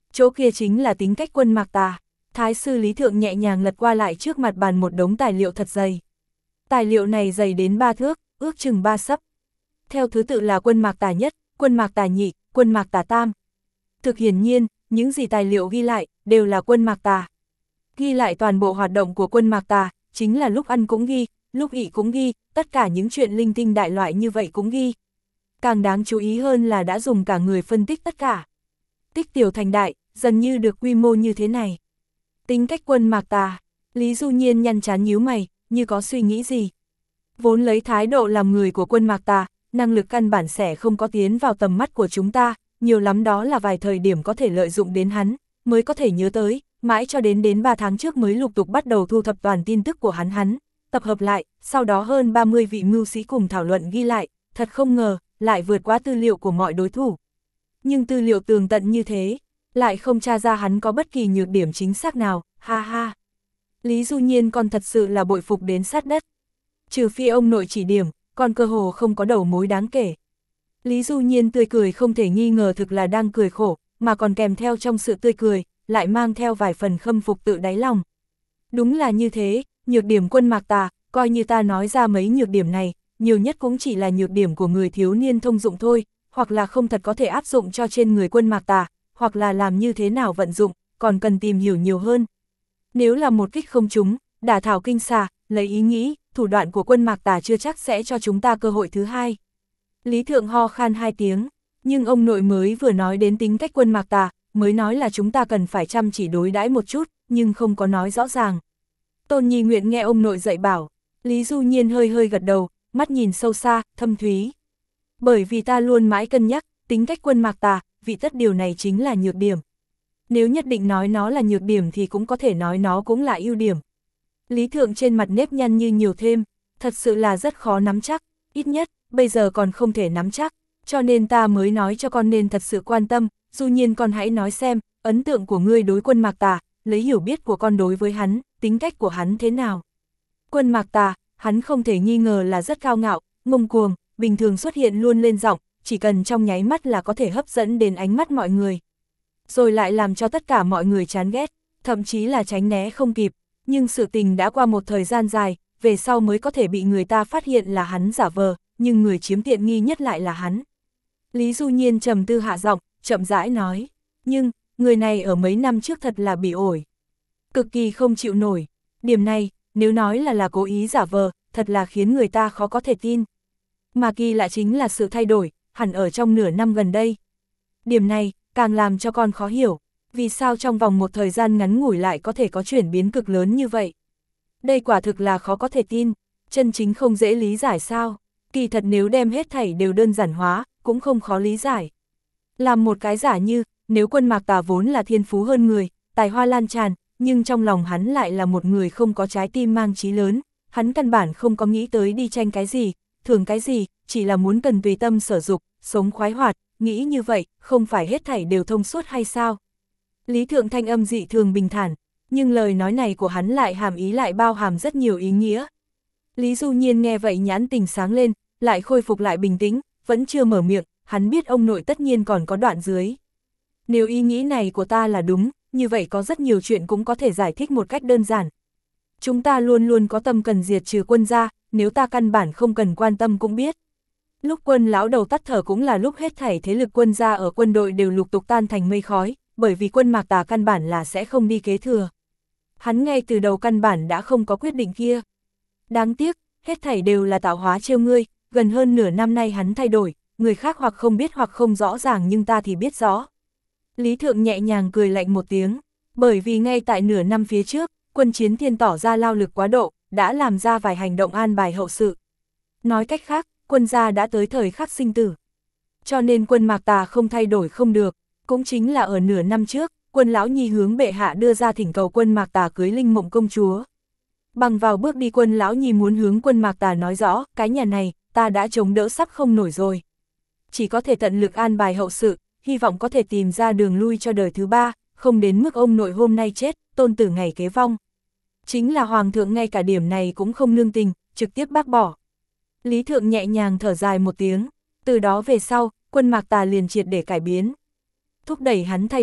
Chỗ kia chính là tính cách Quân Mạc Tà. Thái sư Lý Thượng nhẹ nhàng lật qua lại trước mặt bàn một đống tài liệu thật dày. Tài liệu này dày đến 3 thước, ước chừng 3 xấp. Theo thứ tự là Quân Mạc Tà nhất, Quân Mạc Tà nhị, Quân Mạc Tà tam. Thực hiển nhiên, những gì tài liệu ghi lại, đều là Quân Mạc Tà. Ghi lại toàn bộ hoạt động của Quân Mạc Tà, chính là lúc ăn cũng ghi, lúc ị cũng ghi, tất cả những chuyện linh tinh đại loại như vậy cũng ghi. Càng đáng chú ý hơn là đã dùng cả người phân tích tất cả. Tích tiểu thành đại, dần như được quy mô như thế này. Tính cách Quân Mạc Tà, Lý Du Nhiên nhăn trán nhíu mày, như có suy nghĩ gì. Vốn lấy thái độ làm người của Quân Mạc Tà, năng lực căn bản sẽ không có tiến vào tầm mắt của chúng ta, nhiều lắm đó là vài thời điểm có thể lợi dụng đến hắn, mới có thể nhớ tới, mãi cho đến 3 tháng trước mới lục tục bắt đầu thu thập toàn tin tức của hắn, tập hợp lại, sau đó hơn 30 vị mưu sĩ cùng thảo luận ghi lại, thật không ngờ, lại vượt quá tư liệu của mọi đối thủ. Nhưng tư liệu tường tận như thế, lại không tra ra hắn có bất kỳ nhược điểm chính xác nào, ha ha. Lý Du Nhiên còn thật sự là bội phục đến sát đất. Trừ phi ông nội chỉ điểm, còn cơ hồ không có đầu mối đáng kể. Lý Du Nhiên tươi cười không thể nghi ngờ thực là đang cười khổ, mà còn kèm theo trong sự tươi cười, lại mang theo vài phần khâm phục tự đáy lòng. Đúng là như thế, nhược điểm Quân Mạc Tà, coi như ta nói ra mấy nhược điểm này, nhiều nhất cũng chỉ là nhược điểm của người thiếu niên thông dụng thôi, hoặc là không thật có thể áp dụng cho trên người Quân Mạc Tà, hoặc là làm như thế nào vận dụng, còn cần tìm hiểu nhiều hơn. Nếu là một kích không trúng, đả thảo kinh xà, lấy ý nghĩ, thủ đoạn của Quân Mạc Tà chưa chắc sẽ cho chúng ta cơ hội thứ hai. Lý Thượng ho khan 2 tiếng, nhưng ông nội mới vừa nói đến tính cách Quân Mạc Tà, mới nói là chúng ta cần phải chăm chỉ đối đãi một chút, nhưng không có nói rõ ràng. Tôn Nhi nguyện nghe ông nội dạy bảo, Lý Du Nhiên hơi hơi gật đầu, mắt nhìn sâu xa, thâm thúy. Bởi vì ta luôn mãi cân nhắc, tính cách Quân Mạc Tà, vì tất điều này chính là nhược điểm. Nếu nhất định nói nó là nhược điểm thì cũng có thể nói nó cũng là ưu điểm. Lý Thượng trên mặt nếp nhăn như nhiều thêm, thật sự là rất khó nắm chắc, ít nhất, bây giờ còn không thể nắm chắc, cho nên ta mới nói cho con nên thật sự quan tâm, Du Nhiên con hãy nói xem, ấn tượng của ngươi đối Quân Mạc Tà, lấy hiểu biết của con đối với hắn, tính cách của hắn thế nào. Quân Mạc Tà, hắn không thể nghi ngờ là rất cao ngạo, ngông cuồng, bình thường xuất hiện luôn lên giọng, chỉ cần trong nháy mắt là có thể hấp dẫn đến ánh mắt mọi người. Rồi lại làm cho tất cả mọi người chán ghét, thậm chí là tránh né không kịp, nhưng sự tình đã qua một thời gian dài, về sau mới có thể bị người ta phát hiện là hắn giả vờ, nhưng người chiếm tiện nghi nhất lại là hắn. Lý Du Nhiên trầm tư hạ giọng, chậm rãi nói, nhưng, người này ở mấy năm trước thật là bị ổi. Cực kỳ không chịu nổi, điểm này, nếu nói là cố ý giả vờ, thật là khiến người ta khó có thể tin. Mà kỳ lạ chính là sự thay đổi, hẳn ở trong nửa năm gần đây. Điểm này, càng làm cho con khó hiểu, vì sao trong vòng một thời gian ngắn ngủi lại có thể có chuyển biến cực lớn như vậy. Đây quả thực là khó có thể tin, chân chính không dễ lý giải sao, kỳ thật nếu đem hết thảy đều đơn giản hóa, cũng không khó lý giải. Làm một cái giả như, nếu Quân Mạc Tà vốn là thiên phú hơn người, tài hoa lan tràn, nhưng trong lòng hắn lại là một người không có trái tim mang chí lớn, hắn căn bản không có nghĩ tới đi tranh cái gì, thường cái gì, chỉ là muốn cần tùy tâm sở dục, sống khoái hoạt, nghĩ như vậy, không phải hết thảy đều thông suốt hay sao? Lý Thượng thanh âm dị thường bình thản, nhưng lời nói này của hắn lại hàm ý lại bao hàm rất nhiều ý nghĩa. Lý Du Nhiên nghe vậy nhãn tình sáng lên, lại khôi phục lại bình tĩnh, vẫn chưa mở miệng, hắn biết ông nội tất nhiên còn có đoạn dưới. Nếu ý nghĩ này của ta là đúng, như vậy có rất nhiều chuyện cũng có thể giải thích một cách đơn giản. Chúng ta luôn luôn có tâm cần diệt trừ Quân gia, nếu ta căn bản không cần quan tâm cũng biết. Lúc Quân lão đầu tắt thở cũng là lúc hết thảy thế lực Quân gia ở quân đội đều lục tục tan thành mây khói, bởi vì Quân Mạc Tà căn bản là sẽ không đi kế thừa. Hắn ngay từ đầu căn bản đã không có quyết định kia. Đáng tiếc, hết thảy đều là tạo hóa trêu ngươi, gần hơn nửa năm nay hắn thay đổi, người khác hoặc không biết hoặc không rõ ràng nhưng ta thì biết rõ. Lý Thượng nhẹ nhàng cười lạnh một tiếng, bởi vì ngay tại nửa năm phía trước, Quân Chiến Thiên tỏ ra lao lực quá độ, đã làm ra vài hành động an bài hậu sự. Nói cách khác, Quân gia đã tới thời khắc sinh tử. Cho nên Quân Mạc Tà không thay đổi không được, cũng chính là ở nửa năm trước, Quân lão nhi hướng bệ hạ đưa ra thỉnh cầu Quân Mạc Tà cưới Linh Mộng công chúa. Bằng vào bước đi Quân lão nhi muốn hướng Quân Mạc Tà nói rõ, cái nhà này, ta đã chống đỡ sắp không nổi rồi. Chỉ có thể tận lực an bài hậu sự, hy vọng có thể tìm ra đường lui cho đời thứ ba, không đến mức ông nội hôm nay chết, tôn tử ngày kế vong. Chính là Hoàng thượng ngay cả điểm này cũng không nương tình, trực tiếp bác bỏ. Lý Thượng nhẹ nhàng thở dài một tiếng, từ đó về sau, Quân Mạc Tà liền triệt để cải biến. Thúc đẩy hắn thay đổi,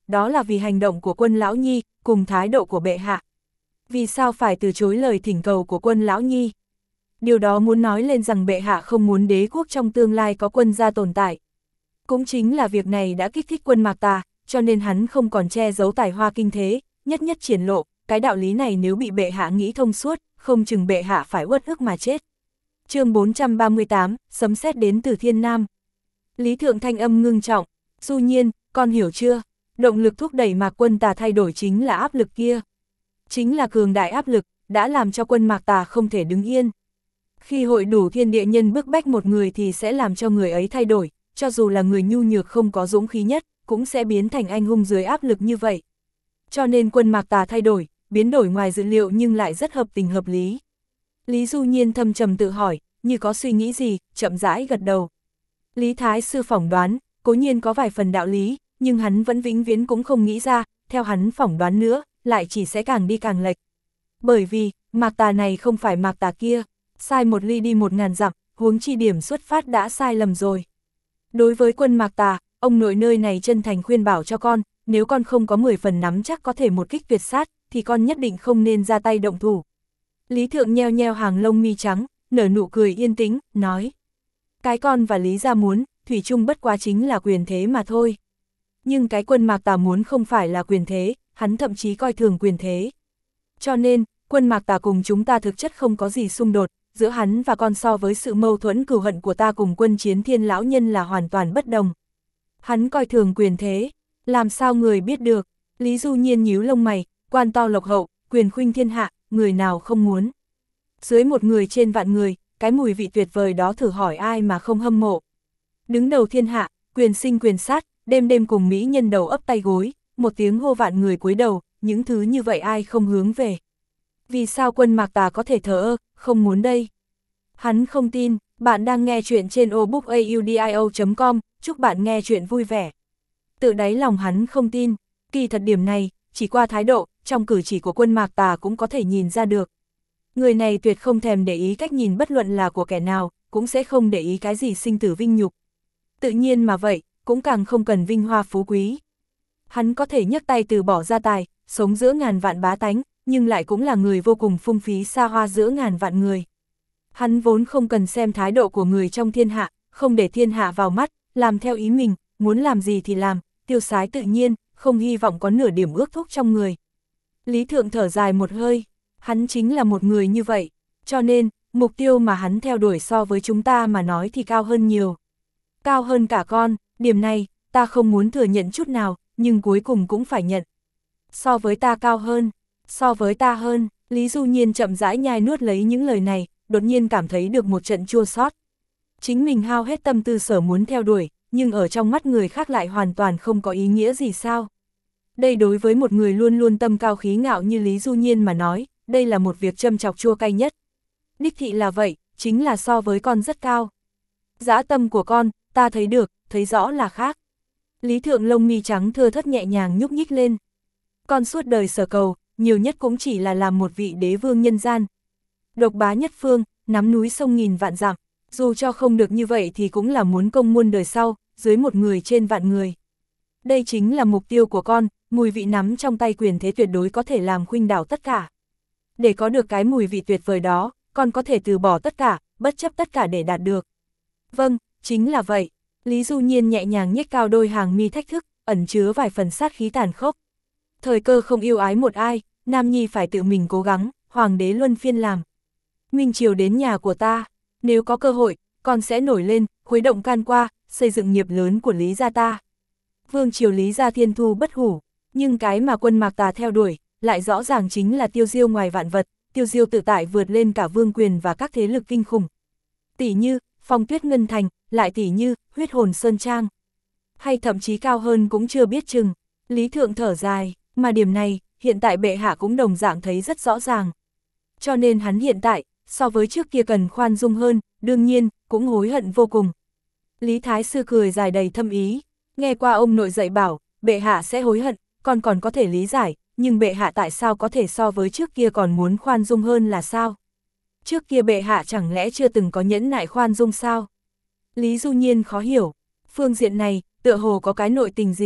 đó là vì hành động của Quân lão nhi, cùng thái độ của bệ hạ. Vì sao phải từ chối lời thỉnh cầu của Quân lão nhi? Điều đó muốn nói lên rằng bệ hạ không muốn đế quốc trong tương lai có quân gia tồn tại. Cũng chính là việc này đã kích thích Quân Mạc Tà, cho nên hắn không còn che giấu tài hoa kinh thế, nhất nhất triển lộ, cái đạo lý này nếu bị bệ hạ nghĩ thông suốt, không chừng bệ hạ phải uất ức mà chết. Chương 438, sấm sét đến từ thiên nam. Lý Thượng thanh âm ngưng trọng, Du Nhiên, con hiểu chưa? Động lực thúc đẩy Mạc Quân Tà thay đổi chính là áp lực kia. Chính là cường đại áp lực, đã làm cho Quân Mạc Tà không thể đứng yên. Khi hội đủ thiên địa nhân bức bách một người thì sẽ làm cho người ấy thay đổi, cho dù là người nhu nhược không có dũng khí nhất, cũng sẽ biến thành anh hùng dưới áp lực như vậy. Cho nên Quân Mạc Tà thay đổi, biến đổi ngoài dự liệu nhưng lại rất hợp tình hợp lý. Lý Du Nhiên thâm trầm tự hỏi, như có suy nghĩ gì, chậm rãi gật đầu. Lý Thái Sư phỏng đoán, cố nhiên có vài phần đạo lý, nhưng hắn vẫn vĩnh viễn cũng không nghĩ ra, theo hắn phỏng đoán nữa, lại chỉ sẽ càng đi càng lệch. Bởi vì, Mạc Tà này không phải Mạc Tà kia, sai một ly đi 1000 dặm, huống chi điểm xuất phát đã sai lầm rồi. Đối với Quân Mạc Tà, ông nội nơi này chân thành khuyên bảo cho con, nếu con không có 10 phần nắm chắc có thể một kích tuyệt sát, thì con nhất định không nên ra tay động thủ. Lý Thượng nheo nheo hàng lông mi trắng, nở nụ cười yên tĩnh, nói. Cái con và Lý gia muốn, thủy chung bất quá chính là quyền thế mà thôi. Nhưng cái Quân Mạc Tà muốn không phải là quyền thế, hắn thậm chí coi thường quyền thế. Cho nên, Quân Mạc Tà cùng chúng ta thực chất không có gì xung đột, giữa hắn và con so với sự mâu thuẫn cừu hận của ta cùng Quân Chiến Thiên lão nhân là hoàn toàn bất đồng. Hắn coi thường quyền thế, làm sao người biết được? Lý Du Nhiên nhíu lông mày, quan to lộc hậu, quyền khuynh thiên hạ, người nào không muốn. Dưới một người trên vạn người, cái mùi vị tuyệt vời đó thử hỏi ai mà không hâm mộ. Đứng đầu thiên hạ, quyền sinh quyền sát, đêm đêm cùng mỹ nhân đầu ấp tay gối, một tiếng hô vạn người cúi đầu, những thứ như vậy ai không hướng về. Vì sao Quân Mạc Tà có thể thờ ơ, không muốn đây? Hắn không tin. Bạn đang nghe chuyện trên obookaudio.com, chúc bạn nghe chuyện vui vẻ. Tự đáy lòng hắn không tin, kỳ thật điểm này, chỉ qua thái độ, trong cử chỉ của Quân Mạc Tà cũng có thể nhìn ra được. Người này tuyệt không thèm để ý cách nhìn bất luận là của kẻ nào, cũng sẽ không để ý cái gì sinh tử vinh nhục. Tự nhiên mà vậy, cũng càng không cần vinh hoa phú quý. Hắn có thể nhấc tay từ bỏ gia tài, sống giữa ngàn vạn bá tánh, nhưng lại cũng là người vô cùng phung phí xa hoa giữa ngàn vạn người. Hắn vốn không cần xem thái độ của người trong thiên hạ, không để thiên hạ vào mắt, làm theo ý mình, muốn làm gì thì làm, tiêu sái tự nhiên, không hy vọng có nửa điểm ước thúc trong người. Lý Thượng thở dài một hơi, hắn chính là một người như vậy, cho nên, mục tiêu mà hắn theo đuổi so với chúng ta mà nói thì cao hơn nhiều. Cao hơn cả con, điểm này, ta không muốn thừa nhận chút nào, nhưng cuối cùng cũng phải nhận. So với ta cao hơn, so với ta hơn, Lý Du Nhiên chậm rãi nhai nuốt lấy những lời này, đột nhiên cảm thấy được một trận chua xót. Chính mình hao hết tâm tư sở muốn theo đuổi, nhưng ở trong mắt người khác lại hoàn toàn không có ý nghĩa gì sao. Đây đối với một người luôn luôn tâm cao khí ngạo như Lý Du Nhiên mà nói, đây là một việc châm chọc chua cay nhất. Đích thị là vậy, chính là so với con rất cao. Dã tâm của con, ta thấy được, thấy rõ là khác. Lý Thượng lông mi trắng thưa thớt nhẹ nhàng nhúc nhích lên. Con suốt đời sở cầu, nhiều nhất cũng chỉ là làm một vị đế vương nhân gian. Độc bá nhất phương, nắm núi sông nghìn vạn dặm, dù cho không được như vậy thì cũng là muốn công muôn đời sau, dưới một người trên vạn người. Đây chính là mục tiêu của con, mùi vị nắm trong tay quyền thế tuyệt đối có thể làm khuynh đảo tất cả. Để có được cái mùi vị tuyệt vời đó, con có thể từ bỏ tất cả, bất chấp tất cả để đạt được. Vâng, chính là vậy. Lý Du Nhiên nhẹ nhàng nhếch cao đôi hàng mi thách thức, ẩn chứa vài phần sát khí tàn khốc. Thời cơ không yêu ái một ai, nam nhi phải tự mình cố gắng, hoàng đế luân phiên làm. Minh triều đến nhà của ta, nếu có cơ hội, con sẽ nổi lên, khuấy động can qua, xây dựng nghiệp lớn của Lý gia ta. Vương triều Lý gia thiên thu bất hủ, nhưng cái mà Quân Mạc Tà theo đuổi, lại rõ ràng chính là tiêu diêu ngoài vạn vật, tiêu diêu tự tại vượt lên cả vương quyền và các thế lực kinh khủng. Tỷ như, Phong Tuyết Ngân Thành, lại tỷ như, Huyết Hồn Sơn Trang. Hay thậm chí cao hơn cũng chưa biết chừng. Lý Thượng thở dài, mà điểm này, hiện tại bệ hạ cũng đồng dạng thấy rất rõ ràng. Cho nên hắn hiện tại, so với trước kia cần khoan dung hơn, đương nhiên, cũng hối hận vô cùng. Lý Thái Sư cười dài đầy thâm ý, nghe qua ông nội dạy bảo, bệ hạ sẽ hối hận, con còn có thể lý giải, nhưng bệ hạ tại sao có thể so với trước kia còn muốn khoan dung hơn là sao? Trước kia bệ hạ chẳng lẽ chưa từng có nhẫn nại khoan dung sao? Lý Du Nhiên khó hiểu, phương diện này, tựa hồ có cái nội tình gì?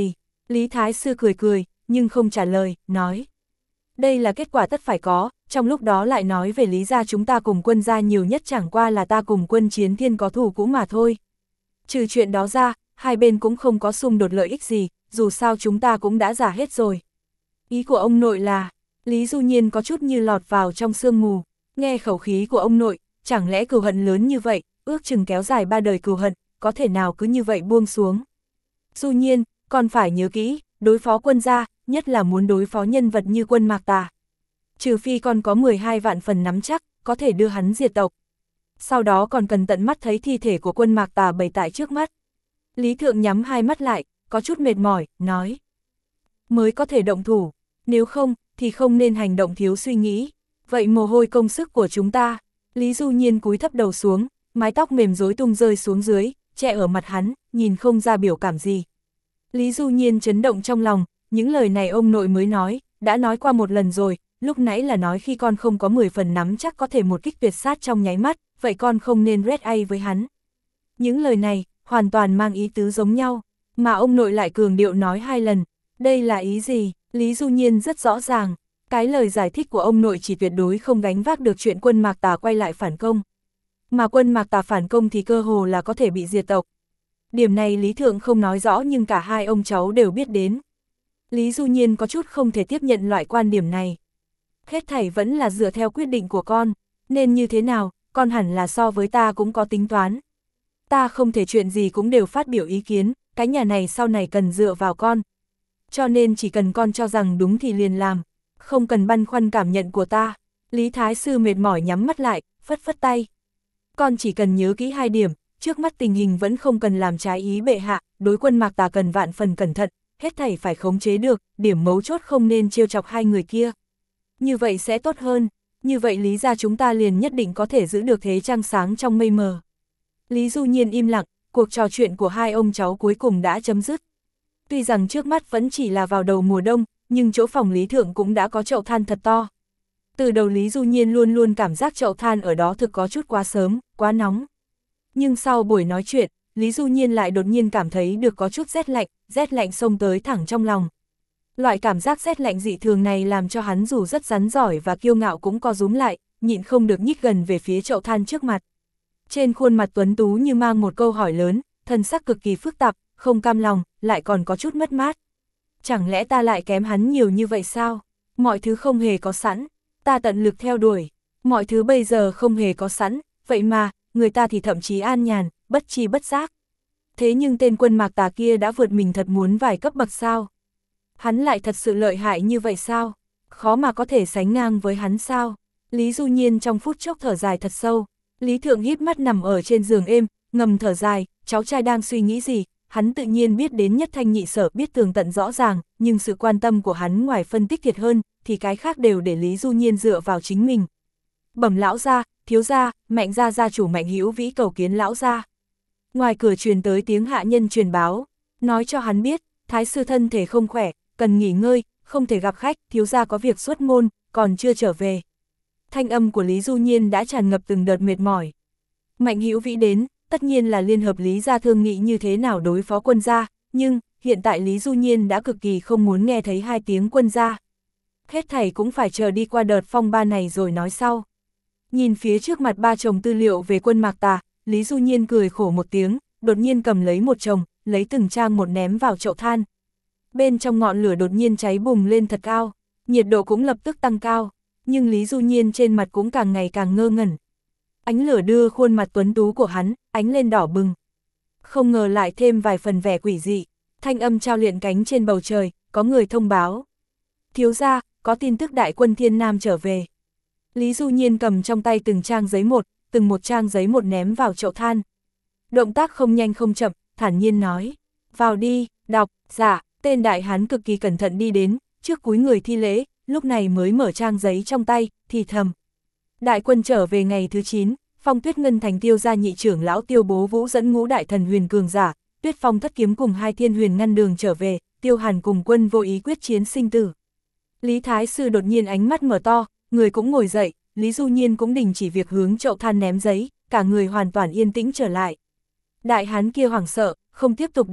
Lý Thái Sư cười cười, nhưng không trả lời, nói. Đây là kết quả tất phải có, trong lúc đó lại nói về Lý gia chúng ta cùng Quân gia nhiều nhất chẳng qua là ta cùng Quân Chiến Thiên có thù cũ mà thôi. Trừ chuyện đó ra, hai bên cũng không có xung đột lợi ích gì, dù sao chúng ta cũng đã giả hết rồi. Ý của ông nội là, Lý Du Nhiên có chút như lọt vào trong sương mù, nghe khẩu khí của ông nội, chẳng lẽ cừu hận lớn như vậy, ước chừng kéo dài 3 đời cừu hận, có thể nào cứ như vậy buông xuống. Du Nhiên, còn phải nhớ kỹ, đối phó Quân gia, nhất là muốn đối phó nhân vật như Quân Mạc Tà. Trừ phi còn có 12 vạn phần nắm chắc, có thể đưa hắn diệt tộc. Sau đó còn cần tận mắt thấy thi thể của Quân Mạc Tà bày tại trước mắt. Lý Thượng nhắm hai mắt lại, có chút mệt mỏi, nói. Mới có thể động thủ, nếu không, thì không nên hành động thiếu suy nghĩ. Vậy mồ hôi công sức của chúng ta. Lý Du Nhiên cúi thấp đầu xuống, mái tóc mềm rối tung rơi xuống dưới, che ở mặt hắn, nhìn không ra biểu cảm gì. Lý Du Nhiên chấn động trong lòng, những lời này ông nội mới nói, đã nói qua một lần rồi, lúc nãy là nói khi con không có 10 phần nắm chắc có thể một kích tuyệt sát trong nháy mắt, vậy con không nên red A với hắn. Những lời này, hoàn toàn mang ý tứ giống nhau, mà ông nội lại cường điệu nói 2 lần. Đây là ý gì? Lý Du Nhiên rất rõ ràng, cái lời giải thích của ông nội chỉ tuyệt đối không gánh vác được chuyện Quân Mạc Tà quay lại phản công. Mà Quân Mạc Tà phản công thì cơ hồ là có thể bị diệt tộc. Điểm này Lý Thượng không nói rõ nhưng cả hai ông cháu đều biết đến. Lý Du Nhiên có chút không thể tiếp nhận loại quan điểm này. Hết thảy vẫn là dựa theo quyết định của con, nên như thế nào, con hẳn là so với ta cũng có tính toán. Ta không thể chuyện gì cũng đều phát biểu ý kiến, cái nhà này sau này cần dựa vào con. Cho nên chỉ cần con cho rằng đúng thì liền làm, không cần băn khoăn cảm nhận của ta. Lý Thái Sư mệt mỏi nhắm mắt lại, phất phất tay. Con chỉ cần nhớ kỹ 2 điểm, trước mắt tình hình vẫn không cần làm trái ý bệ hạ, đối Quân Mạc Tà cần vạn phần cẩn thận, hết thảy phải khống chế được, điểm mấu chốt không nên trêu chọc hai người kia. Như vậy sẽ tốt hơn, như vậy Lý gia chúng ta liền nhất định có thể giữ được thế trăng sáng trong mây mờ. Lý Du Nhiên im lặng, cuộc trò chuyện của hai ông cháu cuối cùng đã chấm dứt. Tuy rằng trước mắt vẫn chỉ là vào đầu mùa đông, nhưng chỗ phòng Lý Thượng cũng đã có chậu than thật to. Từ đầu Lý Du Nhiên luôn luôn cảm giác chậu than ở đó thực có chút quá sớm, quá nóng. Nhưng sau buổi nói chuyện, Lý Du Nhiên lại đột nhiên cảm thấy được có chút rét lạnh xông tới thẳng trong lòng. Loại cảm giác rét lạnh dị thường này làm cho hắn dù rất rắn giỏi và kiêu ngạo cũng co rúm lại, nhịn không được nhích gần về phía chậu than trước mặt. Trên khuôn mặt tuấn tú như mang một câu hỏi lớn, thân sắc cực kỳ phức tạp, không cam lòng, lại còn có chút mất mát. Chẳng lẽ ta lại kém hắn nhiều như vậy sao? Mọi thứ không hề có sẵn, ta tận lực theo đuổi. Mọi thứ bây giờ không hề có sẵn, vậy mà, người ta thì thậm chí an nhàn, bất tri bất giác. Thế nhưng tên Quân Mạc Tà kia đã vượt mình thật muốn vài cấp bậc sao? Hắn lại thật sự lợi hại như vậy sao? Khó mà có thể sánh ngang với hắn sao? Lý Du Nhiên trong phút chốc thở dài thật sâu. Lý Thượng híp mắt nằm ở trên giường êm, ngầm thở dài, cháu trai đang suy nghĩ gì? Hắn tự nhiên biết đến nhất thanh nhị sở biết tường tận rõ ràng, nhưng sự quan tâm của hắn ngoài phân tích thiệt hơn, thì cái khác đều để Lý Du Nhiên dựa vào chính mình. Bẩm lão gia, thiếu gia, Mạnh gia gia chủ Mạnh Hữu Vĩ cầu kiến lão gia. Ngoài cửa truyền tới tiếng hạ nhân truyền báo, nói cho hắn biết, thái sư thân thể không khỏe, cần nghỉ ngơi, không thể gặp khách, thiếu gia có việc xuất môn, còn chưa trở về. Thanh âm của Lý Du Nhiên đã tràn ngập từng đợt mệt mỏi. Mạnh Hữu Vĩ đến, tất nhiên là liên hợp Lý gia thương nghị như thế nào đối phó Quân gia, nhưng hiện tại Lý Du Nhiên đã cực kỳ không muốn nghe thấy 2 tiếng Quân gia. Hết thảy cũng phải chờ đi qua đợt phong ba này rồi nói sau. Nhìn phía trước mặt 3 chồng tư liệu về Quân Mạc Tà, Lý Du Nhiên cười khổ một tiếng, đột nhiên cầm lấy một chồng, lấy từng trang một ném vào chậu than. Bên trong ngọn lửa đột nhiên cháy bùng lên thật cao, nhiệt độ cũng lập tức tăng cao, nhưng Lý Du Nhiên trên mặt cũng càng ngày càng ngơ ngẩn. Ánh lửa đưa khuôn mặt tuấn tú của hắn, ánh lên đỏ bừng. Không ngờ lại thêm vài phần vẻ quỷ dị, thanh âm trao luyện cánh trên bầu trời, có người thông báo. Thiếu gia, có tin tức đại quân Thiên Nam trở về. Lý Du Nhiên cầm trong tay từng trang giấy một, từng một trang giấy một ném vào chậu than. Động tác không nhanh không chậm, thản nhiên nói. Vào đi, đọc, dạ, tên đại hán cực kỳ cẩn thận đi đến, trước cúi người thi lễ, lúc này mới mở trang giấy trong tay, thì thầm. Đại quân trở về ngày thứ 9, Phong Tuyết Ngân thành Tiêu gia nhị trưởng lão Tiêu Bố Vũ dẫn ngũ đại thần huyền cường giả, Tuyết Phong Thất Kiếm cùng 2 thiên huyền ngăn đường trở về, Tiêu Hàn cùng quân vô ý quyết chiến sinh tử. Lý Thái Sư đột nhiên ánh mắt mở to, người cũng ngồi dậy, Lý Du Nhiên cũng đình chỉ việc hướng chậu than ném giấy, cả người hoàn toàn yên tĩnh trở lại. Đại hán kia hoảng sợ, không tiếp tục đọc,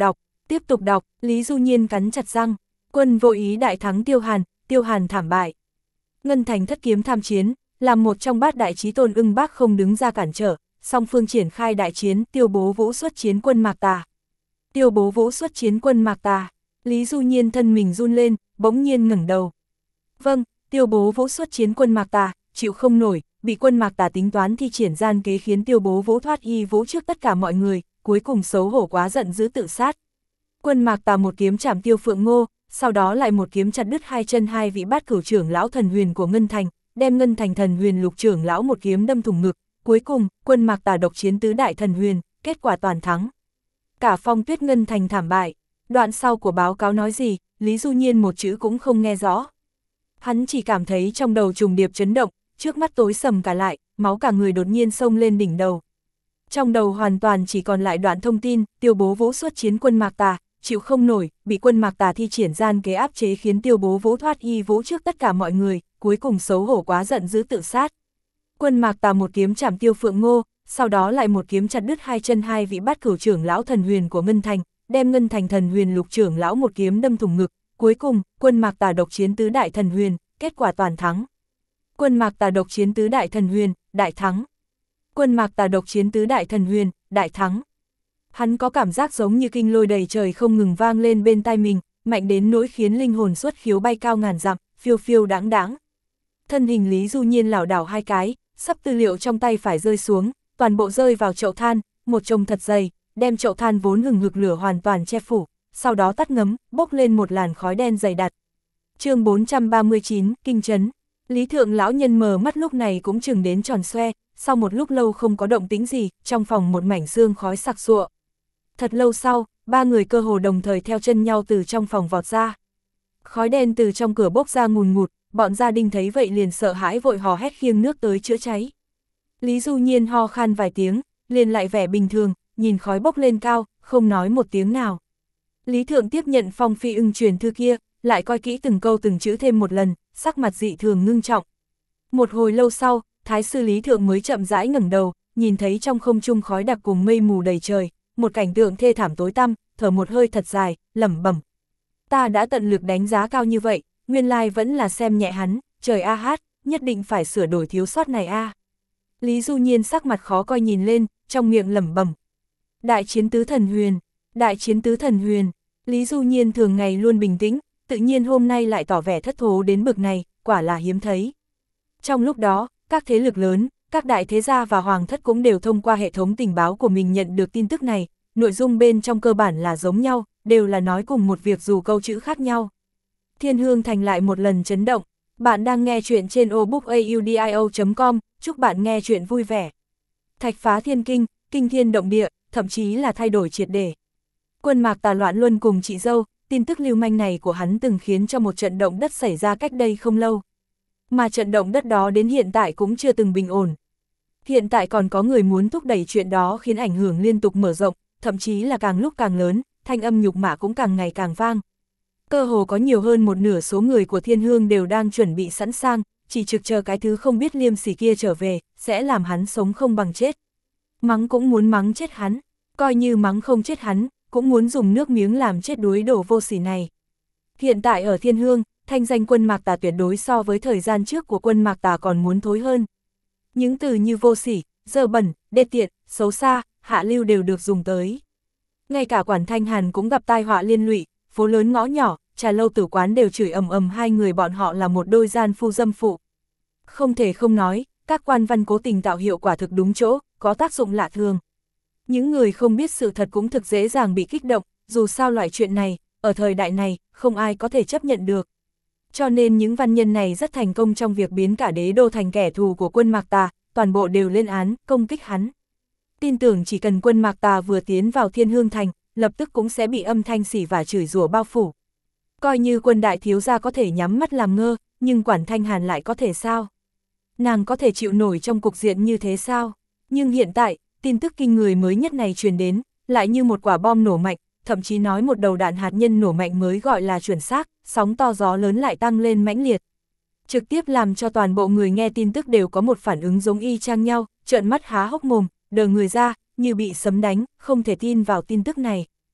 Tiếp tục đọc, Lý Du Nhiên cắn chặt răng, quân vô ý đại thắng Tiêu Hàn thảm bại. Ngân Thành thất kiếm tham chiến, làm một trong bát đại chí tôn Ưng Bác không đứng ra cản trở, song phương triển khai đại chiến, Tiêu Bố Vũ xuất chiến quân Mạc Tà. Tiêu Bố Vũ xuất chiến quân Mạc Tà, Lý Du Nhiên thân mình run lên, bỗng nhiên ngẩng đầu. Vâng, Tiêu Bố Vũ xuất chiến quân Mạc Tà, chịu không nổi, bị quân Mạc Tà tính toán thi triển gian kế khiến Tiêu Bố Vũ thoát y vũ trước tất cả mọi người, cuối cùng xấu hổ quá giận dữ tự sát. Quân Mạc Tà một kiếm chảm Tiêu Phượng Ngô, sau đó lại một kiếm chặt đứt hai chân hai vị bát cửu trưởng lão thần huyền của Ngân Thành, đem Ngân Thành thần huyền lục trưởng lão một kiếm đâm thủng ngực. Cuối cùng, quân Mạc Tà độc chiến tứ đại thần huyền, kết quả toàn thắng. Cả Phong Tuyết Ngân Thành thảm bại. Đoạn sau của báo cáo nói gì, Lý Du Nhiên một chữ cũng không nghe rõ. Hắn chỉ cảm thấy trong đầu trùng điệp chấn động, trước mắt tối sầm cả lại, máu cả người đột nhiên xông lên đỉnh đầu. Trong đầu hoàn toàn chỉ còn lại đoạn thông tin, Tiêu Bố Vũ xuất chiến quân Mạc Tà, chịu không nổi, bị quân Mạc Tà thi triển gian kế áp chế khiến Tiêu Bố Vũ thoát y vũ trước tất cả mọi người, cuối cùng xấu hổ quá giận dữ tự sát. Quân Mạc Tà một kiếm chảm Tiêu Phượng Ngô, sau đó lại một kiếm chặt đứt hai chân hai vị bát cửu trưởng lão thần huyền của Ngân Thành, đem Ngân Thành thần huyền lục trưởng lão một kiếm đâm thủng ngực. Cuối cùng, quân Mạc Tà độc chiến tứ đại thần huyền, kết quả toàn thắng. Quân Mạc Tà độc chiến tứ đại thần huyền, đại thắng. Quân Mạc Tà độc chiến tứ đại thần huyền, đại thắng. Hắn có cảm giác giống như kinh lôi đầy trời không ngừng vang lên bên tai mình, mạnh đến nỗi khiến linh hồn xuất khiếu bay cao ngàn dặm, phiêu phiêu đáng đáng. Thân hình Lý Du Nhiên lảo đảo hai cái, sắp tư liệu trong tay phải rơi xuống, toàn bộ rơi vào chậu than, một chồng thật dày, đem chậu than vốn hừng hực lửa hoàn toàn che phủ, sau đó tắt ngấm, bốc lên một làn khói đen dày đặc. Chương 439, kinh chấn. Lý Thượng lão nhân mờ mắt lúc này cũng chừng đến tròn xoe, sau một lúc lâu không có động tĩnh gì, trong phòng một mảnh sương khói sặc sụa. Thật lâu sau, ba người cơ hồ đồng thời theo chân nhau từ trong phòng vọt ra. Khói đen từ trong cửa bốc ra ngùn ngụt, bọn gia đình thấy vậy liền sợ hãi vội hò hét khiêng nước tới chữa cháy. Lý Du Nhiên ho khan vài tiếng, liền lại vẻ bình thường, nhìn khói bốc lên cao, không nói một tiếng nào. Lý Thượng tiếp nhận Phong Phi Ưng truyền thư kia, lại coi kỹ từng câu từng chữ thêm một lần, sắc mặt dị thường ngưng trọng. Một hồi lâu sau, Thái sư Lý Thượng mới chậm rãi ngẩng đầu, nhìn thấy trong không trung khói đặc cùng mây mù đầy trời, một cảnh tượng thê thảm tối tăm, thở một hơi thật dài, lẩm bẩm. Ta đã tận lực đánh giá cao như vậy, nguyên lai vẫn là xem nhẹ hắn, trời a hát, nhất định phải sửa đổi thiếu sót này a. Lý Du Nhiên sắc mặt khó coi nhìn lên, trong miệng lẩm bẩm. Đại chiến tứ thần huyền, đại chiến tứ thần huyền. Lý Du Nhiên thường ngày luôn bình tĩnh, tự nhiên hôm nay lại tỏ vẻ thất thố đến bực này, quả là hiếm thấy. Trong lúc đó, các thế lực lớn, các đại thế gia và hoàng thất cũng đều thông qua hệ thống tình báo của mình nhận được tin tức này, nội dung bên trong cơ bản là giống nhau, đều là nói cùng một việc dù câu chữ khác nhau. Thiên Hương Thành lại một lần chấn động. Bạn đang nghe chuyện trên obookaudio.com, chúc bạn nghe chuyện vui vẻ. Thạch phá thiên kinh, kinh thiên động địa, thậm chí là thay đổi triệt để. Quân Mạc Tà loạn luân cùng chị dâu, tin tức lưu manh này của hắn từng khiến cho một trận động đất xảy ra cách đây không lâu. Mà trận động đất đó đến hiện tại cũng chưa từng bình ổn. Hiện tại còn có người muốn thúc đẩy chuyện đó khiến ảnh hưởng liên tục mở rộng, thậm chí là càng lúc càng lớn, thanh âm nhục mạ cũng càng ngày càng vang. Cơ hồ có nhiều hơn một nửa số người của Thiên Hương đều đang chuẩn bị sẵn sàng, chỉ trực chờ cái thứ không biết liêm sỉ kia trở về, sẽ làm hắn sống không bằng chết. Mắng cũng muốn mắng chết hắn, coi như mắng không chết hắn, cũng muốn dùng nước miếng làm chết đuối đồ vô sỉ này. Hiện tại ở Thiên Hương, thanh danh quân Mạc Tà tuyệt đối so với thời gian trước của quân Mạc Tà còn muốn thối hơn. Những từ như vô sỉ, dơ bẩn, đê tiện, xấu xa, hạ lưu đều được dùng tới. Ngay cả Quản Thanh Hàn cũng gặp tai họa liên lụy, phố lớn ngõ nhỏ, trà lâu tử quán đều chửi ầm ầm hai người bọn họ là một đôi gian phu dâm phụ. Không thể không nói, các quan văn cố tình tạo hiệu quả thực đúng chỗ, có tác dụng lạ thường. Những người không biết sự thật cũng thực dễ dàng bị kích động, dù sao loại chuyện này, ở thời đại này, không ai có thể chấp nhận được. Cho nên những văn nhân này rất thành công trong việc biến cả đế đô thành kẻ thù của quân Mạc Tà, toàn bộ đều lên án, công kích hắn. Tin tưởng chỉ cần quân Mạc Tà vừa tiến vào Thiên Hương Thành, lập tức cũng sẽ bị âm thanh xỉ và chửi rủa bao phủ. Coi như quân đại thiếu gia có thể nhắm mắt làm ngơ, nhưng Quản Thanh Hàn lại có thể sao? Nàng có thể chịu nổi trong cục diện như thế sao? Nhưng hiện tại, tin tức kinh người mới nhất này truyền đến, lại như một quả bom nổ mạnh, thậm chí nói một đầu đạn hạt nhân nổ mạnh mới gọi là chuẩn xác, sóng to gió lớn lại tăng lên mãnh liệt. Trực tiếp làm cho toàn bộ người nghe tin tức đều có một phản ứng giống y chang nhau, trợn mắt há hốc mồm, đờ người ra, như bị sấm đánh, không thể tin vào tin tức này.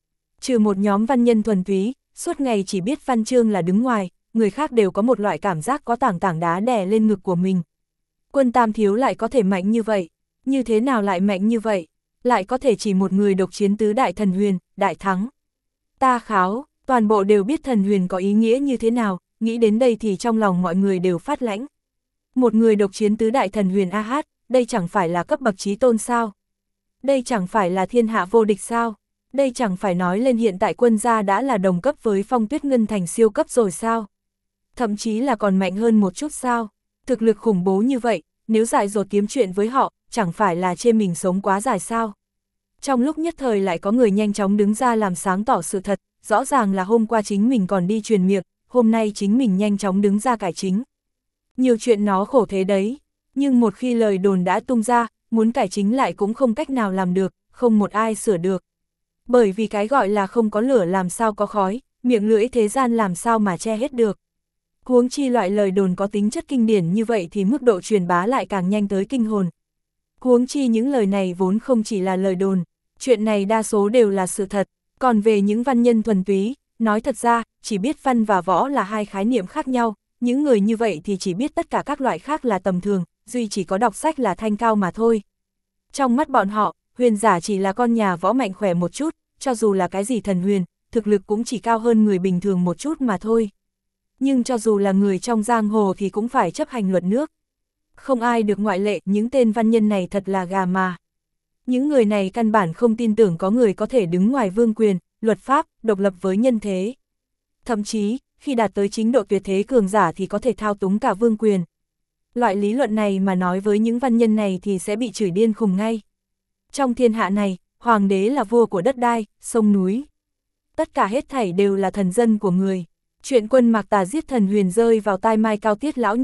Trừ một nhóm văn nhân thuần túy, suốt ngày chỉ biết văn chương là đứng ngoài, người khác đều có một loại cảm giác có tảng đá đè lên ngực của mình. Quân Tam Thiếu lại có thể mạnh như vậy, như thế nào lại mạnh như vậy, lại có thể chỉ một người độc chiến tứ đại thần huyền, đại thắng. Ta kháo, toàn bộ đều biết thần huyền có ý nghĩa như thế nào, nghĩ đến đây thì trong lòng mọi người đều phát lãnh. Một người độc chiến tứ đại thần huyền hát, đây chẳng phải là cấp bậc chí tôn sao? Đây chẳng phải là thiên hạ vô địch sao? Đây chẳng phải nói lên hiện tại quân gia đã là đồng cấp với Phong Tuyết Ngân Thành siêu cấp rồi sao? Thậm chí là còn mạnh hơn một chút sao? Thực lực khủng bố như vậy, nếu dại dột kiếm chuyện với họ, chẳng phải là chê mình sống quá dài sao? Trong lúc nhất thời lại có người nhanh chóng đứng ra làm sáng tỏ sự thật, rõ ràng là hôm qua chính mình còn đi truyền miệng, hôm nay chính mình nhanh chóng đứng ra cải chính. Nhiều chuyện nó khổ thế đấy, nhưng một khi lời đồn đã tung ra, muốn cải chính lại cũng không cách nào làm được, không một ai sửa được. Bởi vì cái gọi là không có lửa làm sao có khói, miệng lưỡi thế gian làm sao mà che hết được. Huống chi loại lời đồn có tính chất kinh điển như vậy thì mức độ truyền bá lại càng nhanh tới kinh hồn. Huống chi những lời này vốn không chỉ là lời đồn, chuyện này đa số đều là sự thật, còn về những văn nhân thuần túy, nói thật ra, chỉ biết văn và võ là hai khái niệm khác nhau, những người như vậy thì chỉ biết tất cả các loại khác là tầm thường, duy chỉ có đọc sách là thanh cao mà thôi. Trong mắt bọn họ, huyền giả chỉ là con nhà võ mạnh khỏe một chút, cho dù là cái gì thần huyền, thực lực cũng chỉ cao hơn người bình thường một chút mà thôi. Nhưng cho dù là người trong giang hồ thì cũng phải chấp hành luật nước. Không ai được ngoại lệ, những tên văn nhân này thật là gà mà. Những người này căn bản không tin tưởng có người có thể đứng ngoài vương quyền, luật pháp, độc lập với nhân thế. Thậm chí, khi đạt tới chính độ tuyệt thế cường giả thì có thể thao túng cả vương quyền. Loại lý luận này mà nói với những văn nhân này thì sẽ bị chửi điên khùng ngay. Trong thiên hạ này, hoàng đế là vua của đất đai, sông núi. Tất cả hết thảy đều là thần dân của người. Chuyện Quân Mạc Tà giết thần huyền rơi vào tai Mai Cao Tiết lão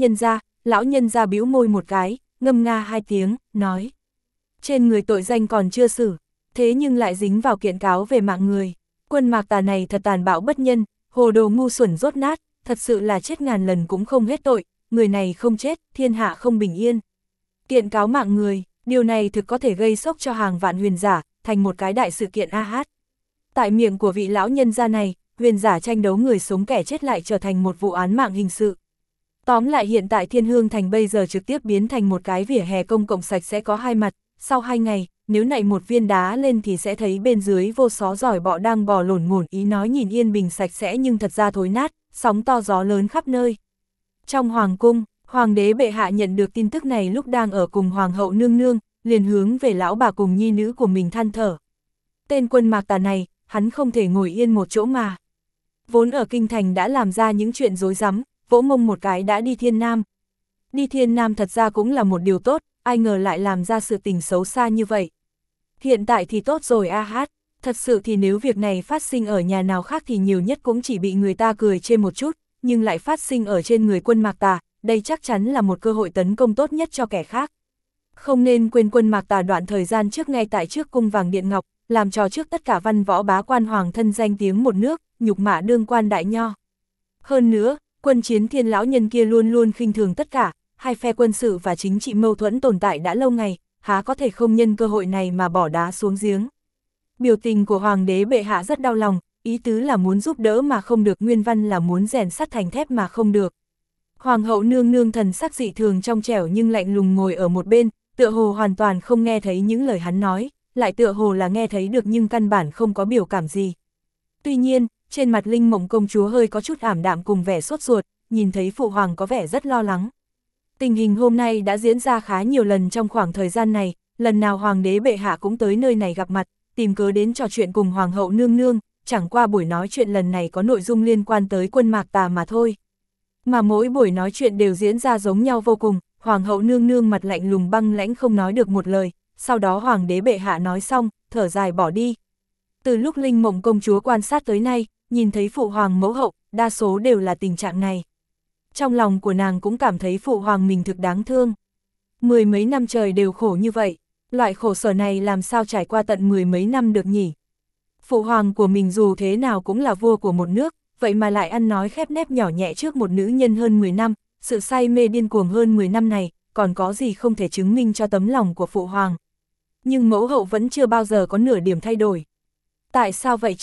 nhân gia bĩu môi một cái, ngâm nga hai tiếng, nói. Trên người tội danh còn chưa xử, thế nhưng lại dính vào kiện cáo về mạng người. Quân Mạc Tà này thật tàn bạo bất nhân, hồ đồ ngu xuẩn dốt nát, thật sự là chết ngàn lần cũng không hết tội, người này không chết, thiên hạ không bình yên. Kiện cáo mạng người, điều này thực có thể gây sốc cho hàng vạn huyền giả, thành một cái đại sự kiện hát. Tại miệng của vị lão nhân gia này, huyền giả tranh đấu người sống kẻ chết lại trở thành một vụ án mạng hình sự. Tóm lại hiện tại Thiên Hương Thành bây giờ trực tiếp biến thành một cái vỉa hè công cộng sạch sẽ có hai mặt, sau 2 ngày, nếu nạy một viên đá lên thì sẽ thấy bên dưới vô số giỏi bọ đang bò lổn ngổn, ý nói nhìn yên bình sạch sẽ nhưng thật ra thối nát, sóng to gió lớn khắp nơi. Trong hoàng cung, hoàng đế bệ hạ nhận được tin tức này lúc đang ở cùng hoàng hậu nương nương, liền hướng về lão bà cùng nhi nữ của mình than thở. Tên Quân Mạc Tà này, hắn không thể ngồi yên một chỗ mà. Vốn ở kinh thành đã làm ra những chuyện rối rắm, vỗ mông một cái đã đi Thiên Nam. Đi Thiên Nam thật ra cũng là một điều tốt, ai ngờ lại làm ra sự tình xấu xa như vậy. Hiện tại thì tốt rồi hát, thật sự thì nếu việc này phát sinh ở nhà nào khác thì nhiều nhất cũng chỉ bị người ta cười chê một chút, nhưng lại phát sinh ở trên người Quân Mạc Tà, đây chắc chắn là một cơ hội tấn công tốt nhất cho kẻ khác. Không nên quên Quân Mạc Tà đoạn thời gian trước ngay tại trước cung vàng điện ngọc, làm trò trước tất cả văn võ bá quan hoàng thân danh tiếng một nước, nhục mạ đương quan đại nho. Hơn nữa, Quân Chiến Thiên lão nhân kia luôn luôn khinh thường tất cả, hai phe quân sự và chính trị mâu thuẫn tồn tại đã lâu ngày, há có thể không nhân cơ hội này mà bỏ đá xuống giếng. Biểu tình của hoàng đế bệ hạ rất đau lòng, ý tứ là muốn giúp đỡ mà không được, nguyên văn là muốn rèn sắt thành thép mà không được. Hoàng hậu nương nương thần sắc dị thường trong trẻo nhưng lạnh lùng ngồi ở một bên, tựa hồ hoàn toàn không nghe thấy những lời hắn nói, lại tựa hồ là nghe thấy được nhưng căn bản không có biểu cảm gì. Tuy nhiên, trên mặt Linh Mộng công chúa hơi có chút ảm đạm cùng vẻ sốt ruột, nhìn thấy phụ hoàng có vẻ rất lo lắng. Tình hình hôm nay đã diễn ra khá nhiều lần trong khoảng thời gian này, lần nào hoàng đế bệ hạ cũng tới nơi này gặp mặt, tìm cớ đến trò chuyện cùng hoàng hậu nương nương, chẳng qua buổi nói chuyện lần này có nội dung liên quan tới Quân Mạc Tà mà thôi. Mà mỗi buổi nói chuyện đều diễn ra giống nhau vô cùng, hoàng hậu nương nương mặt lạnh lùng băng lãnh không nói được một lời, sau đó hoàng đế bệ hạ nói xong, thở dài bỏ đi. Từ lúc Linh Mộng công chúa quan sát tới nay, nhìn thấy phụ hoàng mẫu hậu, đa số đều là tình trạng này. Trong lòng của nàng cũng cảm thấy phụ hoàng mình thực đáng thương. Mười mấy năm trời đều khổ như vậy, loại khổ sở này làm sao trải qua tận 10 mấy năm được nhỉ? Phụ hoàng của mình dù thế nào cũng là vua của một nước, vậy mà lại ăn nói khép nép nhỏ nhẹ trước một nữ nhân hơn 10 năm, sự say mê điên cuồng hơn 10 năm này, còn có gì không thể chứng minh cho tấm lòng của phụ hoàng. Nhưng mẫu hậu vẫn chưa bao giờ có nửa điểm thay đổi. Tại sao vậy chứ?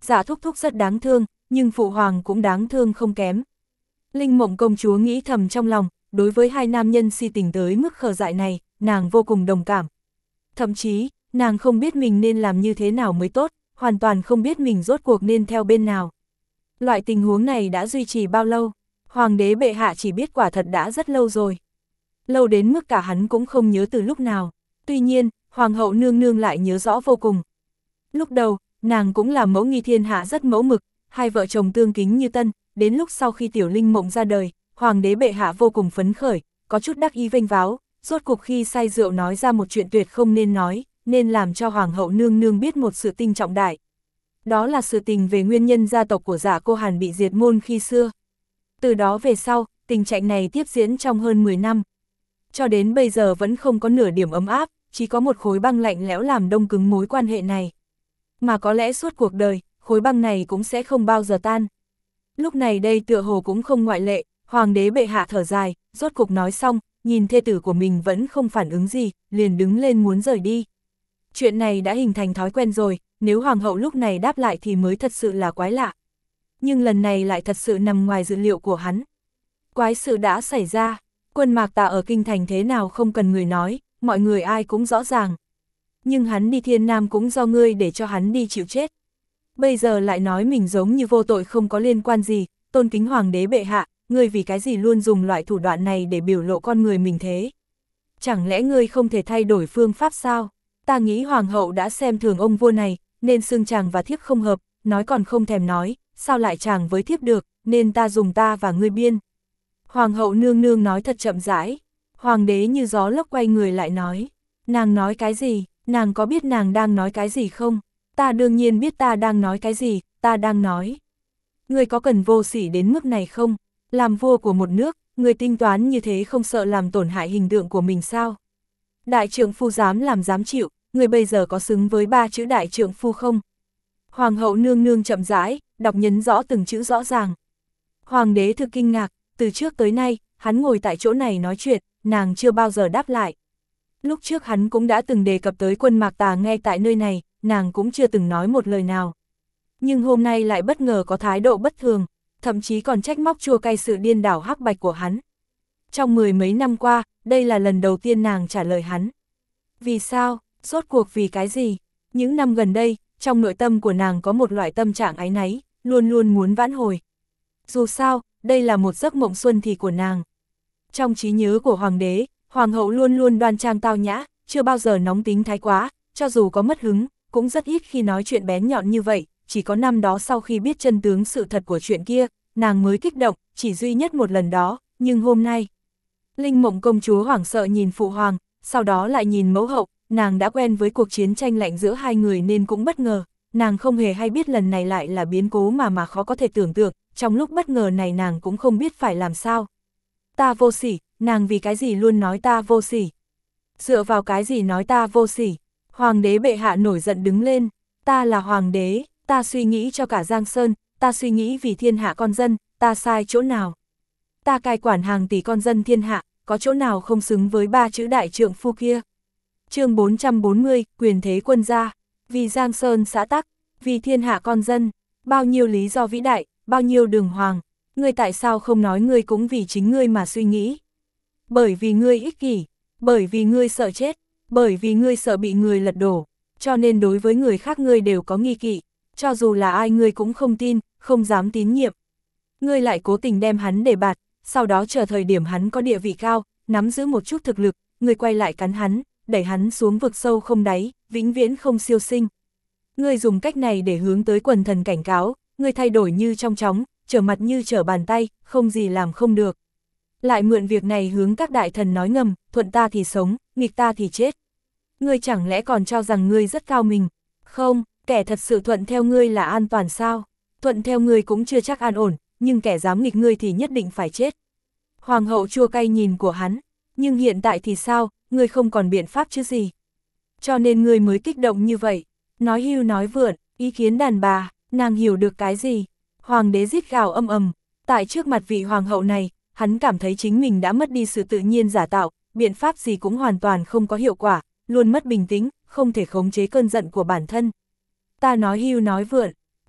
Dạ thúc thúc rất đáng thương, nhưng phụ hoàng cũng đáng thương không kém. Linh Mộng công chúa nghĩ thầm trong lòng, đối với hai nam nhân si tình tới mức khờ dại này, nàng vô cùng đồng cảm. Thậm chí, nàng không biết mình nên làm như thế nào mới tốt, hoàn toàn không biết mình rốt cuộc nên theo bên nào. Loại tình huống này đã duy trì bao lâu? Hoàng đế bệ hạ chỉ biết quả thật đã rất lâu rồi. Lâu đến mức cả hắn cũng không nhớ từ lúc nào. Tuy nhiên, hoàng hậu nương nương lại nhớ rõ vô cùng. Lúc đầu, nàng cũng là mẫu nghi thiên hạ rất mẫu mực, hai vợ chồng tương kính như tân, đến lúc sau khi tiểu Linh Mộng ra đời, hoàng đế bệ hạ vô cùng phấn khởi, có chút đắc ý vênh váo, rốt cuộc khi say rượu nói ra một chuyện tuyệt không nên nói, nên làm cho hoàng hậu nương nương biết một sự tình trọng đại. Đó là sự tình về nguyên nhân gia tộc của Dạ Cô Hàn bị diệt môn khi xưa. Từ đó về sau, tình trạng này tiếp diễn trong hơn 10 năm. Cho đến bây giờ vẫn không có nửa điểm ấm áp, chỉ có một khối băng lạnh lẽo làm đông cứng mối quan hệ này. Mà có lẽ suốt cuộc đời, khối băng này cũng sẽ không bao giờ tan. Lúc này đây tựa hồ cũng không ngoại lệ, hoàng đế bệ hạ thở dài, rốt cuộc nói xong, nhìn thê tử của mình vẫn không phản ứng gì, liền đứng lên muốn rời đi. Chuyện này đã hình thành thói quen rồi, nếu hoàng hậu lúc này đáp lại thì mới thật sự là quái lạ. Nhưng lần này lại thật sự nằm ngoài dự liệu của hắn. Quái sự đã xảy ra, quân Mạc Tà ở kinh thành thế nào không cần người nói, mọi người ai cũng rõ ràng. Nhưng hắn đi Thiên Nam cũng do ngươi để cho hắn đi chịu chết. Bây giờ lại nói mình giống như vô tội không có liên quan gì, tôn kính hoàng đế bệ hạ, ngươi vì cái gì luôn dùng loại thủ đoạn này để biểu lộ con người mình thế? Chẳng lẽ ngươi không thể thay đổi phương pháp sao? Ta nghĩ hoàng hậu đã xem thường ông vua này, nên xưng chàng và thiếp không hợp, nói còn không thèm nói, sao lại chàng với thiếp được, nên ta dùng ta và ngươi biên. Hoàng hậu nương nương nói thật chậm rãi, hoàng đế như gió lốc quay người lại nói, nàng nói cái gì, nàng có biết nàng đang nói cái gì không? Ta đương nhiên biết ta đang nói cái gì, ta đang nói. Ngươi có cần vô sỉ đến mức này không? Làm vua của một nước, ngươi tính toán như thế không sợ làm tổn hại hình tượng của mình sao? Đại trượng phu dám làm dám chịu, ngươi bây giờ có xứng với 3 chữ đại trượng phu không? Hoàng hậu nương nương chậm rãi, đọc nhấn rõ từng chữ rõ ràng. Hoàng đế thực kinh ngạc, từ trước tới nay, hắn ngồi tại chỗ này nói chuyện, nàng chưa bao giờ đáp lại. Lúc trước hắn cũng đã từng đề cập tới quân Mạc Tà ngay tại nơi này, nàng cũng chưa từng nói một lời nào. Nhưng hôm nay lại bất ngờ có thái độ bất thường, thậm chí còn trách móc chua cay sự điên đảo hắc bạch của hắn. Trong 10 mấy năm qua, đây là lần đầu tiên nàng trả lời hắn. Vì sao? Rốt cuộc vì cái gì? Những năm gần đây, trong nội tâm của nàng có một loại tâm trạng áy náy, luôn luôn muốn vãn hồi. Dù sao, đây là một giấc mộng xuân thì của nàng. Trong trí nhớ của hoàng đế, hoàng hậu luôn luôn đoan trang tao nhã, chưa bao giờ nóng tính thái quá, cho dù có mất hứng, cũng rất ít khi nói chuyện bén nhọn như vậy, chỉ có năm đó sau khi biết chân tướng sự thật của chuyện kia, nàng mới kích động, chỉ duy nhất một lần đó, nhưng hôm nay. Linh Mộng công chúa hoảng sợ nhìn phụ hoàng, sau đó lại nhìn mẫu hậu, nàng đã quen với cuộc chiến tranh lạnh giữa hai người nên cũng bất ngờ, nàng không hề hay biết lần này lại là biến cố mà khó có thể tưởng tượng, trong lúc bất ngờ này nàng cũng không biết phải làm sao. Ta vô sỉ, nàng vì cái gì luôn nói ta vô sỉ? Dựa vào cái gì nói ta vô sỉ? Hoàng đế bệ hạ nổi giận đứng lên, ta là hoàng đế, ta suy nghĩ cho cả Giang Sơn, ta suy nghĩ vì thiên hạ con dân, ta sai chỗ nào? Ta cai quản hàng tỷ con dân thiên hạ, có chỗ nào không xứng với 3 chữ đại trượng phu kia? Chương 440, quyền thế quân gia, vì Giang Sơn xã tắc, vì thiên hạ con dân, bao nhiêu lý do vĩ đại, bao nhiêu đường hoàng, ngươi tại sao không nói ngươi cũng vì chính ngươi mà suy nghĩ? Bởi vì ngươi ích kỷ, bởi vì ngươi sợ chết, bởi vì ngươi sợ bị người lật đổ, cho nên đối với người khác ngươi đều có nghi kỵ, cho dù là ai ngươi cũng không tin, không dám tín nhiệm. Ngươi lại cố tình đem hắn để bạt, sau đó chờ thời điểm hắn có địa vị cao, nắm giữ một chút thực lực, ngươi quay lại cắn hắn, đẩy hắn xuống vực sâu không đáy, vĩnh viễn không siêu sinh. Ngươi dùng cách này để hướng tới quần thần cảnh cáo, ngươi thay đổi như trong chóng, trở mặt như trở bàn tay, không gì làm không được. Lại mượn việc này hướng các đại thần nói ngầm, thuận ta thì sống, nghịch ta thì chết. Ngươi chẳng lẽ còn cho rằng ngươi rất cao mình? Không, kẻ thật sự thuận theo ngươi là an toàn sao? Thuận theo ngươi cũng chưa chắc an ổn, nhưng kẻ dám nghịch ngươi thì nhất định phải chết. Hoàng hậu chua cay nhìn của hắn, nhưng hiện tại thì sao, ngươi không còn biện pháp chứ gì? Cho nên ngươi mới kích động như vậy, nói hưu nói vượn, ý kiến đàn bà, nàng hiểu được cái gì? Hoàng đế rít gào âm ầm, tại trước mặt vị hoàng hậu này, hắn cảm thấy chính mình đã mất đi sự tự nhiên giả tạo, biện pháp gì cũng hoàn toàn không có hiệu quả, luôn mất bình tĩnh, không thể khống chế cơn giận của bản thân. Ta nói hưu nói vượn,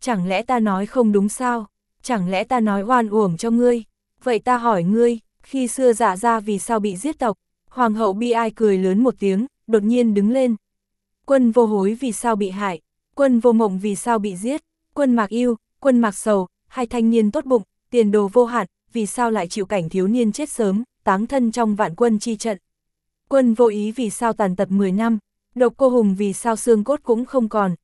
Chẳng lẽ ta nói không đúng sao? Chẳng lẽ ta nói oan uổng cho ngươi? Vậy ta hỏi ngươi, khi xưa Dạ gia vì sao bị giết tộc? Hoàng hậu bi ai cười lớn một tiếng, đột nhiên đứng lên. Quân Vô Hối vì sao bị hại? Quân Vô Mộng vì sao bị giết? Quân Mạc Yêu, Quân Mạc Sầu, hai thanh niên tốt bụng, tiền đồ vô hạn, vì sao lại chịu cảnh thiếu niên chết sớm, táng thân trong vạn quân chi trận? Quân Vô Ý vì sao tàn tật 10 năm? Độc Cô Hùng vì sao xương cốt cũng không còn?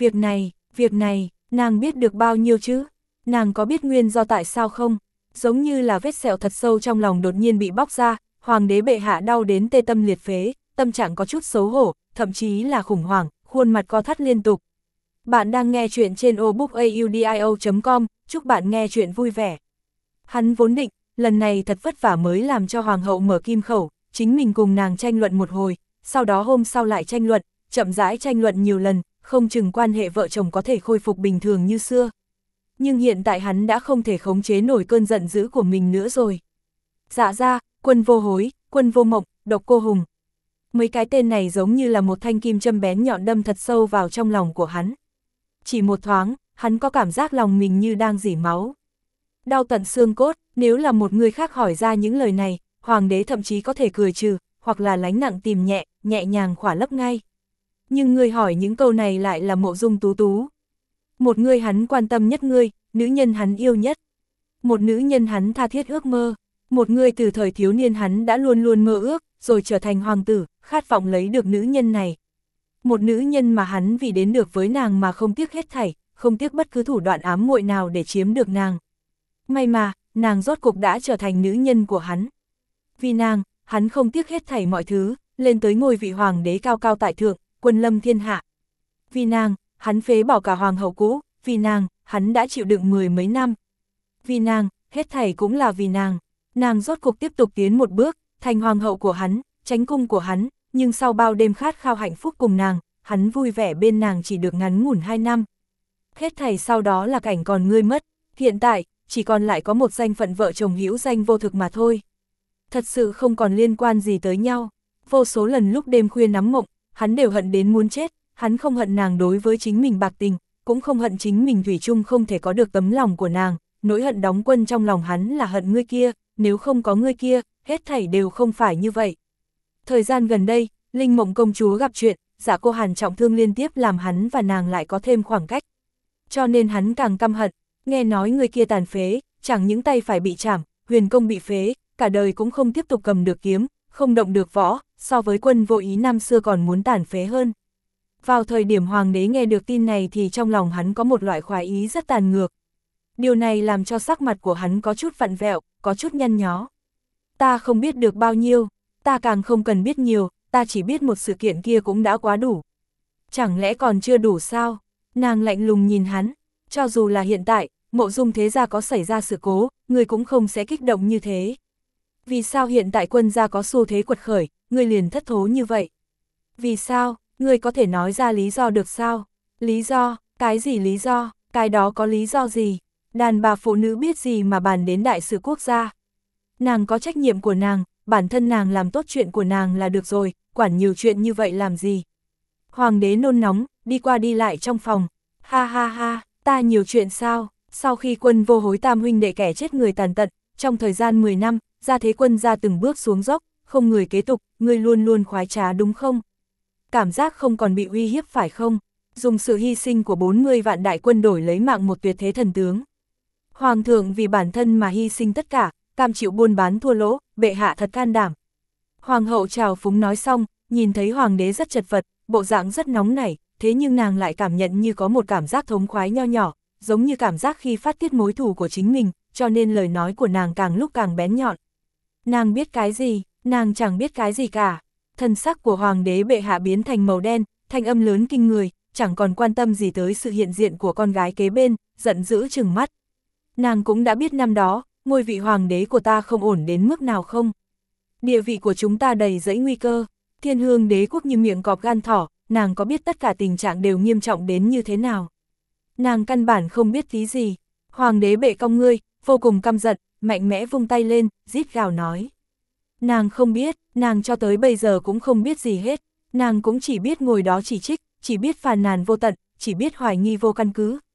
Việc này, nàng biết được bao nhiêu chứ? Nàng có biết nguyên do tại sao không? Giống như là vết sẹo thật sâu trong lòng đột nhiên bị bóc ra, hoàng đế bệ hạ đau đến tê tâm liệt phế, tâm trạng có chút xấu hổ, thậm chí là khủng hoảng, khuôn mặt co thắt liên tục. Bạn đang nghe chuyện trên audiobookaudio.com, chúc bạn nghe chuyện vui vẻ. Hắn vốn định, lần này thật vất vả mới làm cho hoàng hậu mở kim khẩu, chính mình cùng nàng tranh luận một hồi, sau đó hôm sau lại tranh luận, chậm rãi tranh luận nhiều lần, không chừng quan hệ vợ chồng có thể khôi phục bình thường như xưa. Nhưng hiện tại hắn đã không thể khống chế nổi cơn giận dữ của mình nữa rồi. Dạ gia, Quân Vô Hối, Quân Vô Mộng, Độc Cô Hùng. Mấy cái tên này giống như là một thanh kim châm bén nhọn đâm thật sâu vào trong lòng của hắn. Chỉ một thoáng, hắn có cảm giác lòng mình như đang rỉ máu. Đau tận xương cốt, nếu là một người khác hỏi ra những lời này, hoàng đế thậm chí có thể cười trừ, hoặc là lánh nặng tìm nhẹ nhàng khỏa lấp ngay. Nhưng người hỏi những câu này lại là Mộ Dung Tú Tú. Một người hắn quan tâm nhất ngươi, nữ nhân hắn yêu nhất. Một nữ nhân hắn tha thiết ước mơ. Một người từ thời thiếu niên hắn đã luôn luôn mơ ước, rồi trở thành hoàng tử, khát vọng lấy được nữ nhân này. Một nữ nhân mà hắn vì đến được với nàng mà không tiếc hết thảy, không tiếc bất cứ thủ đoạn ám muội nào để chiếm được nàng. May mà, nàng rốt cục đã trở thành nữ nhân của hắn. Vì nàng, hắn không tiếc hết thảy mọi thứ, lên tới ngôi vị hoàng đế cao cao tại thượng, quân lâm thiên hạ. Vì nàng, hắn phế bỏ cả hoàng hậu cũ, vì nàng, hắn đã chịu đựng 10 mấy năm. Vì nàng, hết thảy cũng là vì nàng. Nàng rốt cuộc tiếp tục tiến một bước, thành hoàng hậu của hắn, chánh cung của hắn, nhưng sau bao đêm khát khao hạnh phúc cùng nàng, hắn vui vẻ bên nàng chỉ được ngắn ngủn 2 năm. Hết thảy sau đó là cảnh còn ngươi mất, hiện tại, chỉ còn lại có một danh phận vợ chồng hữu danh vô thực mà thôi. Thật sự không còn liên quan gì tới nhau. Vô số lần lúc đêm khuya nắm mộng, hắn đều hận đến muốn chết, hắn không hận nàng đối với chính mình bạc tình, cũng không hận chính mình thủy chung không thể có được tấm lòng của nàng, nỗi hận đóng quân trong lòng hắn là hận ngươi kia, nếu không có ngươi kia, hết thảy đều không phải như vậy. Thời gian gần đây, Linh Mộng công chúa gặp chuyện, Dạ Cô Hàn trọng thương liên tiếp làm hắn và nàng lại có thêm khoảng cách. Cho nên hắn càng căm hận, nghe nói người kia tàn phế, chẳng những tay phải bị chảm, huyền công bị phế, cả đời cũng không tiếp tục cầm được kiếm, không động được võ, so với Quân Vô Ý năm xưa còn muốn tàn phế hơn. Vào thời điểm hoàng đế nghe được tin này thì trong lòng hắn có một loại khoái ý rất tàn ngược. Điều này làm cho sắc mặt của hắn có chút vặn vẹo, có chút nhăn nhó. Ta không biết được bao nhiêu, ta càng không cần biết nhiều, ta chỉ biết một sự kiện kia cũng đã quá đủ. Chẳng lẽ còn chưa đủ sao? Nàng lạnh lùng nhìn hắn, cho dù là hiện tại, Mộ Dung thế gia có xảy ra sự cố, người cũng không sẽ kích động như thế. Vì sao hiện tại Quân gia có xu thế quật khởi, người liền thất thố như vậy? Vì sao, người có thể nói ra lý do được sao? Lý do, cái gì lý do, cái đó có lý do gì? Đàn bà phụ nữ biết gì mà bàn đến đại sự quốc gia? Nàng có trách nhiệm của nàng, bản thân nàng làm tốt chuyện của nàng là được rồi, quản nhiều chuyện như vậy làm gì? Hoàng đế nôn nóng, đi qua đi lại trong phòng. Ha ha ha, ta nhiều chuyện sao? Sau khi Quân Vô Hối tam huynh đệ kẻ chết người tàn tật, trong thời gian 10 năm, gia thế Quân gia từng bước xuống dốc, không người kế tục, ngươi luôn luôn khoái trá đúng không? Cảm giác không còn bị uy hiếp phải không? Dùng sự hy sinh của 40 vạn đại quân đổi lấy mạng một tuyệt thế thần tướng. Hoàng thượng vì bản thân mà hy sinh tất cả, cam chịu buôn bán thua lỗ, bệ hạ thật can đảm. Hoàng hậu trào phúng nói xong, nhìn thấy hoàng đế rất chật vật, bộ dạng rất nóng nảy, thế nhưng nàng lại cảm nhận như có một cảm giác thống khoái nho nhỏ, giống như cảm giác khi phát tiết mối thù của chính mình, cho nên lời nói của nàng càng lúc càng bén nhọn. Nàng biết cái gì, nàng chẳng biết cái gì cả. Thân sắc của hoàng đế bệ hạ biến thành màu đen, thanh âm lớn kinh người, chẳng còn quan tâm gì tới sự hiện diện của con gái kế bên, giận dữ trừng mắt. Nàng cũng đã biết năm đó, ngôi vị hoàng đế của ta không ổn đến mức nào không. Địa vị của chúng ta đầy dẫy nguy cơ, Thiên Hương đế quốc như miệng cọp gan thỏ, nàng có biết tất cả tình trạng đều nghiêm trọng đến như thế nào. Nàng căn bản không biết tí gì. Hoàng đế bệ cong ngươi, vô cùng căm giận, mạnh mẽ vung tay lên, rít gào nói. Nàng không biết, nàng cho tới bây giờ cũng không biết gì hết, nàng cũng chỉ biết ngồi đó chỉ trích, chỉ biết phàn nàn vô tận, chỉ biết hoài nghi vô căn cứ.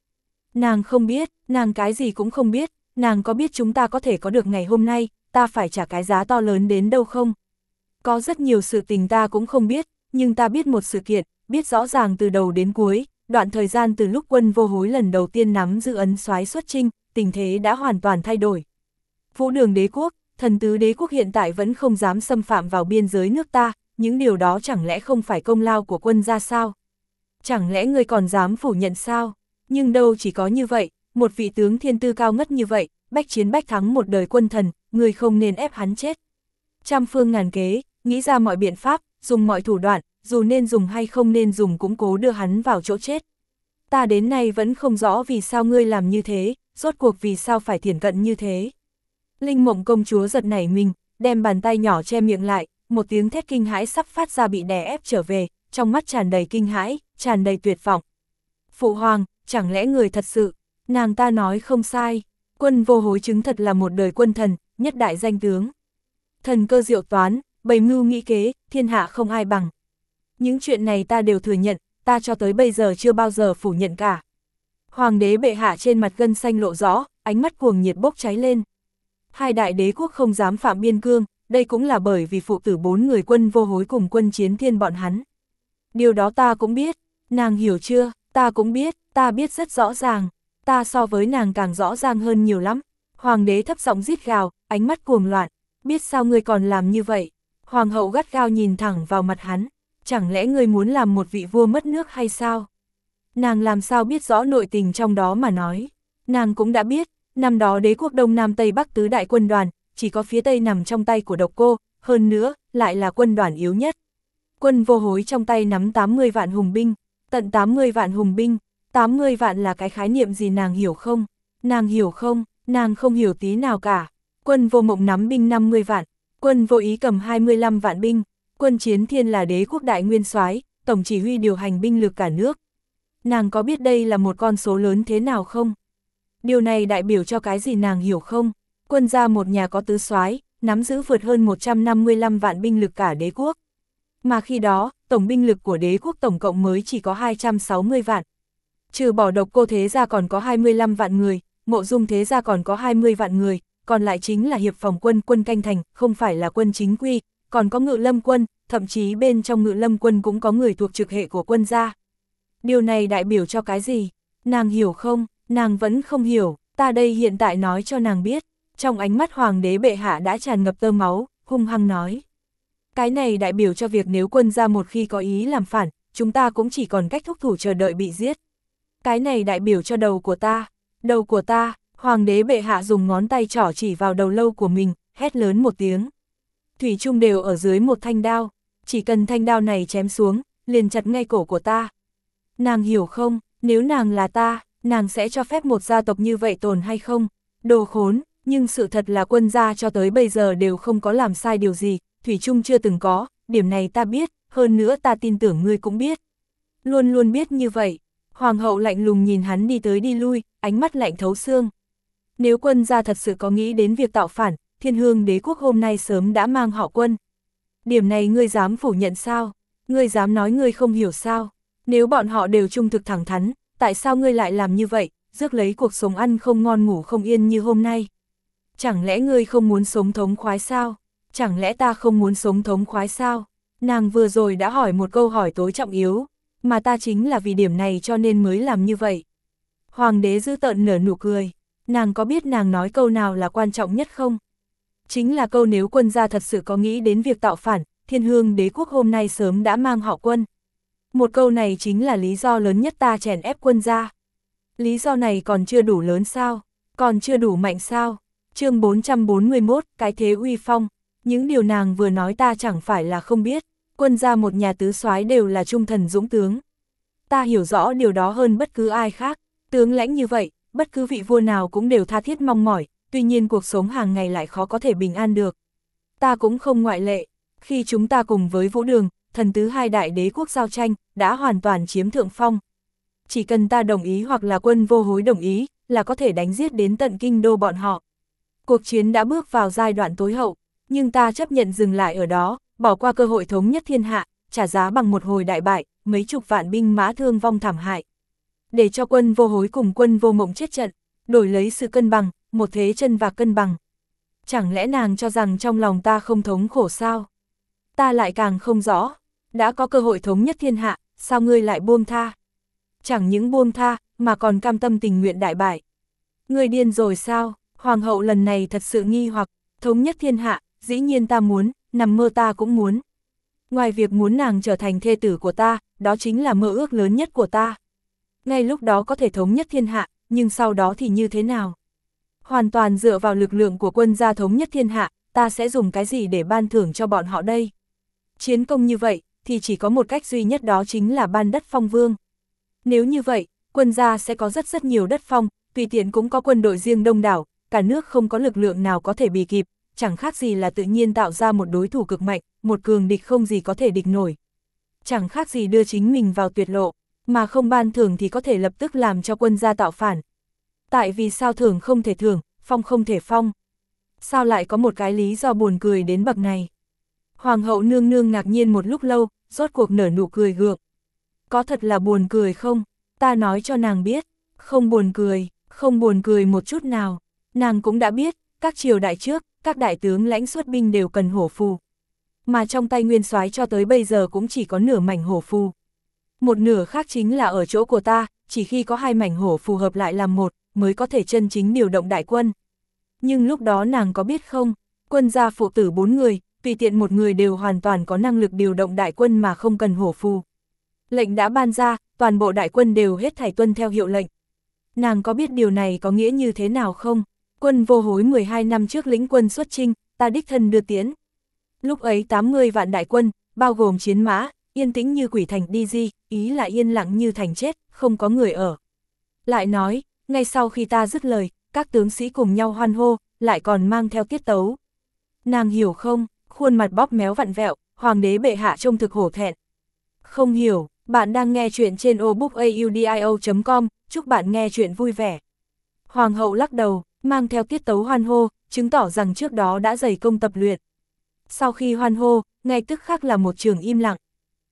Nàng không biết, nàng cái gì cũng không biết, nàng có biết chúng ta có thể có được ngày hôm nay, ta phải trả cái giá to lớn đến đâu không? Có rất nhiều sự tình ta cũng không biết, nhưng ta biết một sự kiện, biết rõ ràng từ đầu đến cuối, đoạn thời gian từ lúc Quân Vô Hối lần đầu tiên nắm giữ ấn soái xuất chinh, tình thế đã hoàn toàn thay đổi. Vũ Đường đế quốc, Thần Tứ đế quốc hiện tại vẫn không dám xâm phạm vào biên giới nước ta, những điều đó chẳng lẽ không phải công lao của quân gia sao? Chẳng lẽ ngươi còn dám phủ nhận sao? Nhưng đâu chỉ có như vậy, một vị tướng thiên tư cao ngất như vậy, bách chiến bách thắng một đời quân thần, ngươi không nên ép hắn chết. Trăm phương ngàn kế, nghĩ ra mọi biện pháp, dùng mọi thủ đoạn, dù nên dùng hay không nên dùng cũng cố đưa hắn vào chỗ chết. Ta đến nay vẫn không rõ vì sao ngươi làm như thế, rốt cuộc vì sao phải thiển cận như thế. Linh Mộng công chúa giật nảy mình, đem bàn tay nhỏ che miệng lại, một tiếng thét kinh hãi sắp phát ra bị đè ép trở về, trong mắt tràn đầy kinh hãi, tràn đầy tuyệt vọng. Phụ hoàng, chẳng lẽ người thật sự, nàng ta nói không sai, Quân Vô Hối chứng thật là một đời quân thần, nhất đại danh tướng. Thần cơ diệu toán, bày mưu nghĩ kế, thiên hạ không ai bằng. Những chuyện này ta đều thừa nhận, ta cho tới bây giờ chưa bao giờ phủ nhận cả. Hoàng đế bệ hạ trên mặt gân xanh lộ rõ, ánh mắt cuồng nhiệt bốc cháy lên. Hai đại đế quốc không dám phạm biên cương, đây cũng là bởi vì phụ tử 4 người Quân Vô Hối cùng Quân Chiến Thiên bọn hắn. Điều đó ta cũng biết, nàng hiểu chưa, ta cũng biết, ta biết rất rõ ràng, ta so với nàng càng rõ ràng hơn nhiều lắm. Hoàng đế thấp giọng rít gào, ánh mắt cuồng loạn, biết sao ngươi còn làm như vậy? Hoàng hậu gắt gao nhìn thẳng vào mặt hắn, chẳng lẽ ngươi muốn làm một vị vua mất nước hay sao? Nàng làm sao biết rõ nội tình trong đó mà nói, nàng cũng đã biết, năm đó đế quốc Đông Nam Tây Bắc tứ đại quân đoàn, chỉ có phía Tây nằm trong tay của Độc Cô, hơn nữa, lại là quân đoàn yếu nhất. Quân Vô Hối trong tay nắm 80 vạn hùng binh, tận 80 vạn hùng binh, 80 vạn là cái khái niệm gì nàng hiểu không? Nàng hiểu không? Nàng không hiểu tí nào cả. Quân Vô Mộng nắm binh 50 vạn, Quân Vô Ý cầm 25 vạn binh, Quân Chiến Thiên là đế quốc đại nguyên soái, tổng chỉ huy điều hành binh lực cả nước. Nàng có biết đây là một con số lớn thế nào không? Điều này đại biểu cho cái gì nàng hiểu không? Quân gia một nhà có tứ soái, nắm giữ vượt hơn 155 vạn binh lực cả đế quốc. Mà khi đó, tổng binh lực của đế quốc tổng cộng mới chỉ có 260 vạn. Trừ bỏ Độc Cô thế gia còn có 25 vạn người, Mộ Dung thế gia còn có 20 vạn người, còn lại chính là hiệp phòng quân, quân canh thành, không phải là quân chính quy, còn có Ngự Lâm quân, thậm chí bên trong Ngự Lâm quân cũng có người thuộc trực hệ của quân gia. Điều này đại biểu cho cái gì? Nàng hiểu không? Nàng vẫn không hiểu, ta đây hiện tại nói cho nàng biết. Trong ánh mắt hoàng đế bệ hạ đã tràn ngập tơ máu, hung hăng nói. Cái này đại biểu cho việc nếu quân gia một khi có ý làm phản, chúng ta cũng chỉ còn cách thúc thủ chờ đợi bị giết. Cái này đại biểu cho đầu của ta, hoàng đế bệ hạ dùng ngón tay trỏ chỉ vào đầu lâu của mình, hét lớn một tiếng. Thủy chung đều ở dưới một thanh đao, chỉ cần thanh đao này chém xuống, liền chặt ngay cổ của ta. Nàng hiểu không, nếu nàng là ta, nàng sẽ cho phép một gia tộc như vậy tồn hay không? Đồ khốn, nhưng sự thật là quân gia cho tới bây giờ đều không có làm sai điều gì, thủy chung chưa từng có, điểm này ta biết, hơn nữa ta tin tưởng ngươi cũng biết. Luôn luôn biết như vậy, hoàng hậu lạnh lùng nhìn hắn đi tới đi lui, ánh mắt lạnh thấu xương. Nếu quân gia thật sự có nghĩ đến việc tạo phản, Thiên Hương đế quốc hôm nay sớm đã mang họ Quân. Điểm này ngươi dám phủ nhận sao? Ngươi dám nói ngươi không hiểu sao? Nếu bọn họ đều trung thực thẳng thắn, tại sao ngươi lại làm như vậy, rước lấy cuộc sống ăn không ngon ngủ không yên như hôm nay? Chẳng lẽ ngươi không muốn sống thống khoái sao? Chẳng lẽ ta không muốn sống thống khoái sao? Nàng vừa rồi đã hỏi một câu hỏi tối trọng yếu, mà ta chính là vì điểm này cho nên mới làm như vậy. Hoàng đế dữ tợn nở nụ cười, nàng có biết nàng nói câu nào là quan trọng nhất không? Chính là câu nếu quân gia thật sự có nghĩ đến việc tạo phản, Thiên Hương đế quốc hôm nay sớm đã mang họ Quân. Một câu này chính là lý do lớn nhất ta chèn ép quân gia. Lý do này còn chưa đủ lớn sao? Còn chưa đủ mạnh sao? Chương 441, cái thế uy phong. Những điều nàng vừa nói ta chẳng phải là không biết. Quân gia một nhà tứ soái đều là trung thần dũng tướng. Ta hiểu rõ điều đó hơn bất cứ ai khác. Tướng lãnh như vậy, bất cứ vị vua nào cũng đều tha thiết mong mỏi, tuy nhiên cuộc sống hàng ngày lại khó có thể bình an được. Ta cũng không ngoại lệ. Khi chúng ta cùng với Vũ Đường, Thần Tứ hai đại đế quốc giao tranh, đã hoàn toàn chiếm thượng phong. Chỉ cần ta đồng ý hoặc là Quân Vô Hối đồng ý, là có thể đánh giết đến tận kinh đô bọn họ. Cuộc chiến đã bước vào giai đoạn tối hậu, nhưng ta chấp nhận dừng lại ở đó, bỏ qua cơ hội thống nhất thiên hạ, trả giá bằng một hồi đại bại, mấy chục vạn binh mã thương vong thảm hại. để cho Quân Vô Hối cùng Quân Vô Mộng chết trận, đổi lấy sự cân bằng, một thế chân và cân bằng. Chẳng lẽ nàng cho rằng trong lòng ta không thống khổ sao? Ta lại càng không rõ, đã có cơ hội thống nhất thiên hạ, sao ngươi lại buông tha? Chẳng những buông tha, mà còn cam tâm tình nguyện đại bại. Ngươi điên rồi sao? Hoàng hậu lần này thật sự nghi hoặc, thống nhất thiên hạ, dĩ nhiên ta muốn, nằm mơ ta cũng muốn. Ngoài việc muốn nàng trở thành thê tử của ta, đó chính là mơ ước lớn nhất của ta. Ngay lúc đó có thể thống nhất thiên hạ, nhưng sau đó thì như thế nào? Hoàn toàn dựa vào lực lượng của quân gia thống nhất thiên hạ, ta sẽ dùng cái gì để ban thưởng cho bọn họ đây? Chiến công như vậy, thì chỉ có một cách duy nhất, đó chính là ban đất phong vương. Nếu như vậy, quân gia sẽ có rất nhiều đất phong, tùy tiện cũng có quân đội riêng đông đảo, cả nước không có lực lượng nào có thể bì kịp, chẳng khác gì là tự nhiên tạo ra một đối thủ cực mạnh, một cường địch không gì có thể địch nổi. Chẳng khác gì đưa chính mình vào tuyệt lộ, mà không ban thưởng thì có thể lập tức làm cho quân gia tạo phản. Tại vì sao thưởng không thể thưởng, phong không thể phong? Sao lại có một cái lý do buồn cười đến bậc này? Hoàng hậu nương nương ngạc nhiên một lúc lâu, rốt cuộc nở nụ cười gượng. Có thật là buồn cười không? Ta nói cho nàng biết, không buồn cười, không buồn cười một chút nào. Nàng cũng đã biết, các triều đại trước, các đại tướng lãnh xuất binh đều cần hổ phù. Mà trong tay nguyên soái cho tới bây giờ cũng chỉ có nửa mảnh hổ phù. Một nửa khác chính là ở chỗ của ta, chỉ khi có hai mảnh hổ phù hợp lại làm một, mới có thể chân chính điều động đại quân. Nhưng lúc đó nàng có biết không, quân gia phụ tử 4 người, tùy tiện một người đều hoàn toàn có năng lực điều động đại quân mà không cần hổ phù. Lệnh đã ban ra, toàn bộ đại quân đều hết thảy tuân theo hiệu lệnh. Nàng có biết điều này có nghĩa như thế nào không? Quân Vô Hối 12 năm trước lĩnh quân xuất chinh, ta đích thân đưa tiễn. Lúc ấy 80 vạn đại quân, bao gồm chiến mã, yên tĩnh như quỷ thành đi di, ý là yên lặng như thành chết, không có người ở. Lại nói, ngay sau khi ta dứt lời, các tướng sĩ cùng nhau hoan hô, lại còn mang theo tiết tấu. Nàng hiểu không? Khuôn mặt bóp méo vặn vẹo, hoàng đế bệ hạ trông thực hổ thẹn. Không hiểu, bạn đang nghe chuyện trên obookaudio.com, chúc bạn nghe chuyện vui vẻ. Hoàng hậu lắc đầu, mang theo tiết tấu hoan hô, chứng tỏ rằng trước đó đã dày công tập luyện. Sau khi hoan hô, ngay tức khắc là một trường im lặng.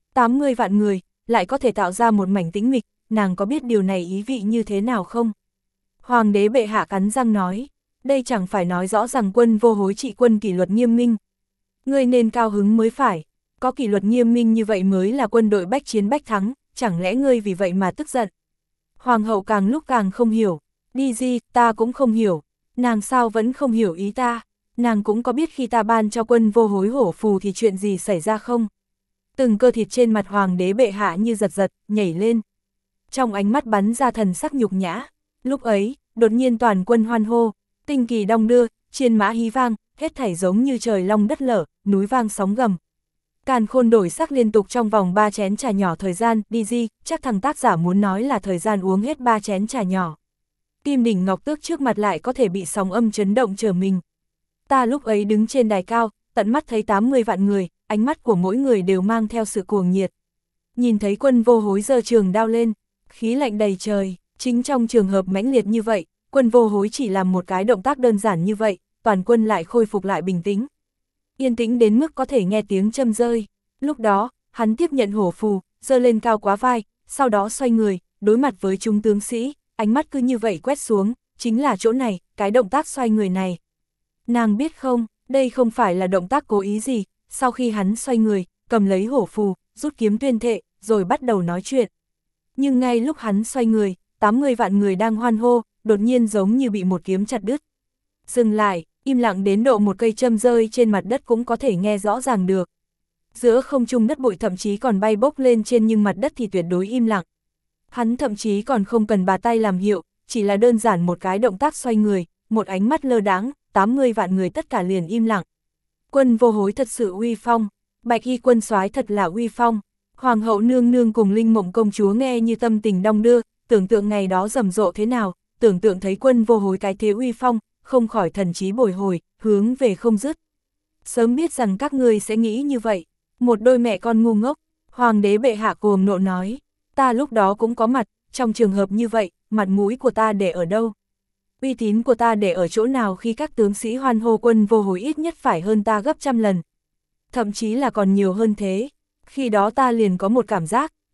80 vạn người, lại có thể tạo ra một mảnh tĩnh mịch, nàng có biết điều này ý vị như thế nào không? Hoàng đế bệ hạ cắn răng nói, đây chẳng phải nói rõ rằng Quân Vô Hối trị quân kỷ luật nghiêm minh. Ngươi nên cao hứng mới phải, có kỷ luật nghiêm minh như vậy mới là quân đội bách chiến bách thắng, chẳng lẽ ngươi vì vậy mà tức giận? Hoàng hậu càng lúc càng không hiểu, đi gì, ta cũng không hiểu, nàng sao vẫn không hiểu ý ta, nàng cũng có biết khi ta ban cho Quân Vô Hối hổ phù thì chuyện gì xảy ra không? Từng cơ thịt trên mặt hoàng đế bệ hạ như giật giật, nhảy lên. Trong ánh mắt bắn ra thần sắc nhục nhã, lúc ấy, đột nhiên toàn quân hoan hô, tinh kỳ đong đưa, chiên mã hí vang, hết thảy giống như trời long đất lở, núi vang sóng gầm. Càn Khôn đổi sắc liên tục trong vòng 3 chén trà nhỏ thời gian, đi di, chắc thằng tác giả muốn nói là thời gian uống hết 3 chén trà nhỏ. Kim đỉnh ngọc tước trước mặt lại có thể bị sóng âm chấn động trở mình. Ta lúc ấy đứng trên đài cao, tận mắt thấy 80 vạn người, ánh mắt của mỗi người đều mang theo sự cuồng nhiệt. Nhìn thấy Quân Vô Hối giơ trường đao lên, khí lạnh đầy trời, chính trong trường hợp mãnh liệt như vậy, Quân Vô Hối chỉ làm một cái động tác đơn giản như vậy, toàn quân lại khôi phục lại bình tĩnh. Yên tĩnh đến mức có thể nghe tiếng châm rơi. Lúc đó, hắn tiếp nhận hổ phù, giơ lên cao quá vai, sau đó xoay người, đối mặt với chúng tướng sĩ, ánh mắt cứ như vậy quét xuống, chính là chỗ này, cái động tác xoay người này. Nàng biết không, đây không phải là động tác cố ý gì, sau khi hắn xoay người, cầm lấy hổ phù, rút kiếm tuyên thệ, rồi bắt đầu nói chuyện. Nhưng ngay lúc hắn xoay người, 80 vạn người đang hoan hô, đột nhiên giống như bị một kiếm chặt đứt. Dừng lại, im lặng đến độ một cây châm rơi trên mặt đất cũng có thể nghe rõ ràng được. Giữa không trung đất bụi thậm chí còn bay bốc lên trên, nhưng mặt đất thì tuyệt đối im lặng. Hắn thậm chí còn không cần bà tay làm hiệu, chỉ là đơn giản một cái động tác xoay người, một ánh mắt lơ đãng, 80 vạn người tất cả liền im lặng. Quân Vô Hối thật sự uy phong, Bạch Y quân soái thật là uy phong. Hoàng hậu nương nương cùng Linh Mộng công chúa nghe như tâm tình đong đưa, tưởng tượng ngày đó rầm rộ thế nào, tưởng tượng thấy Quân Vô Hối cái thế uy phong, không khỏi thần trí bồi hồi, hướng về không dứt. Sớm biết rằng các ngươi sẽ nghĩ như vậy, một đôi mẹ con ngu ngốc. Hoàng đế bệ hạ cuồng nộ nói, ta lúc đó cũng có mặt, trong trường hợp như vậy, mặt mũi của ta để ở đâu? Uy tín của ta để ở chỗ nào khi các tướng sĩ hoan hô Quân Vô Hối ít nhất phải hơn ta gấp trăm lần. Thậm chí là còn nhiều hơn thế. Khi đó ta liền có một cảm giác,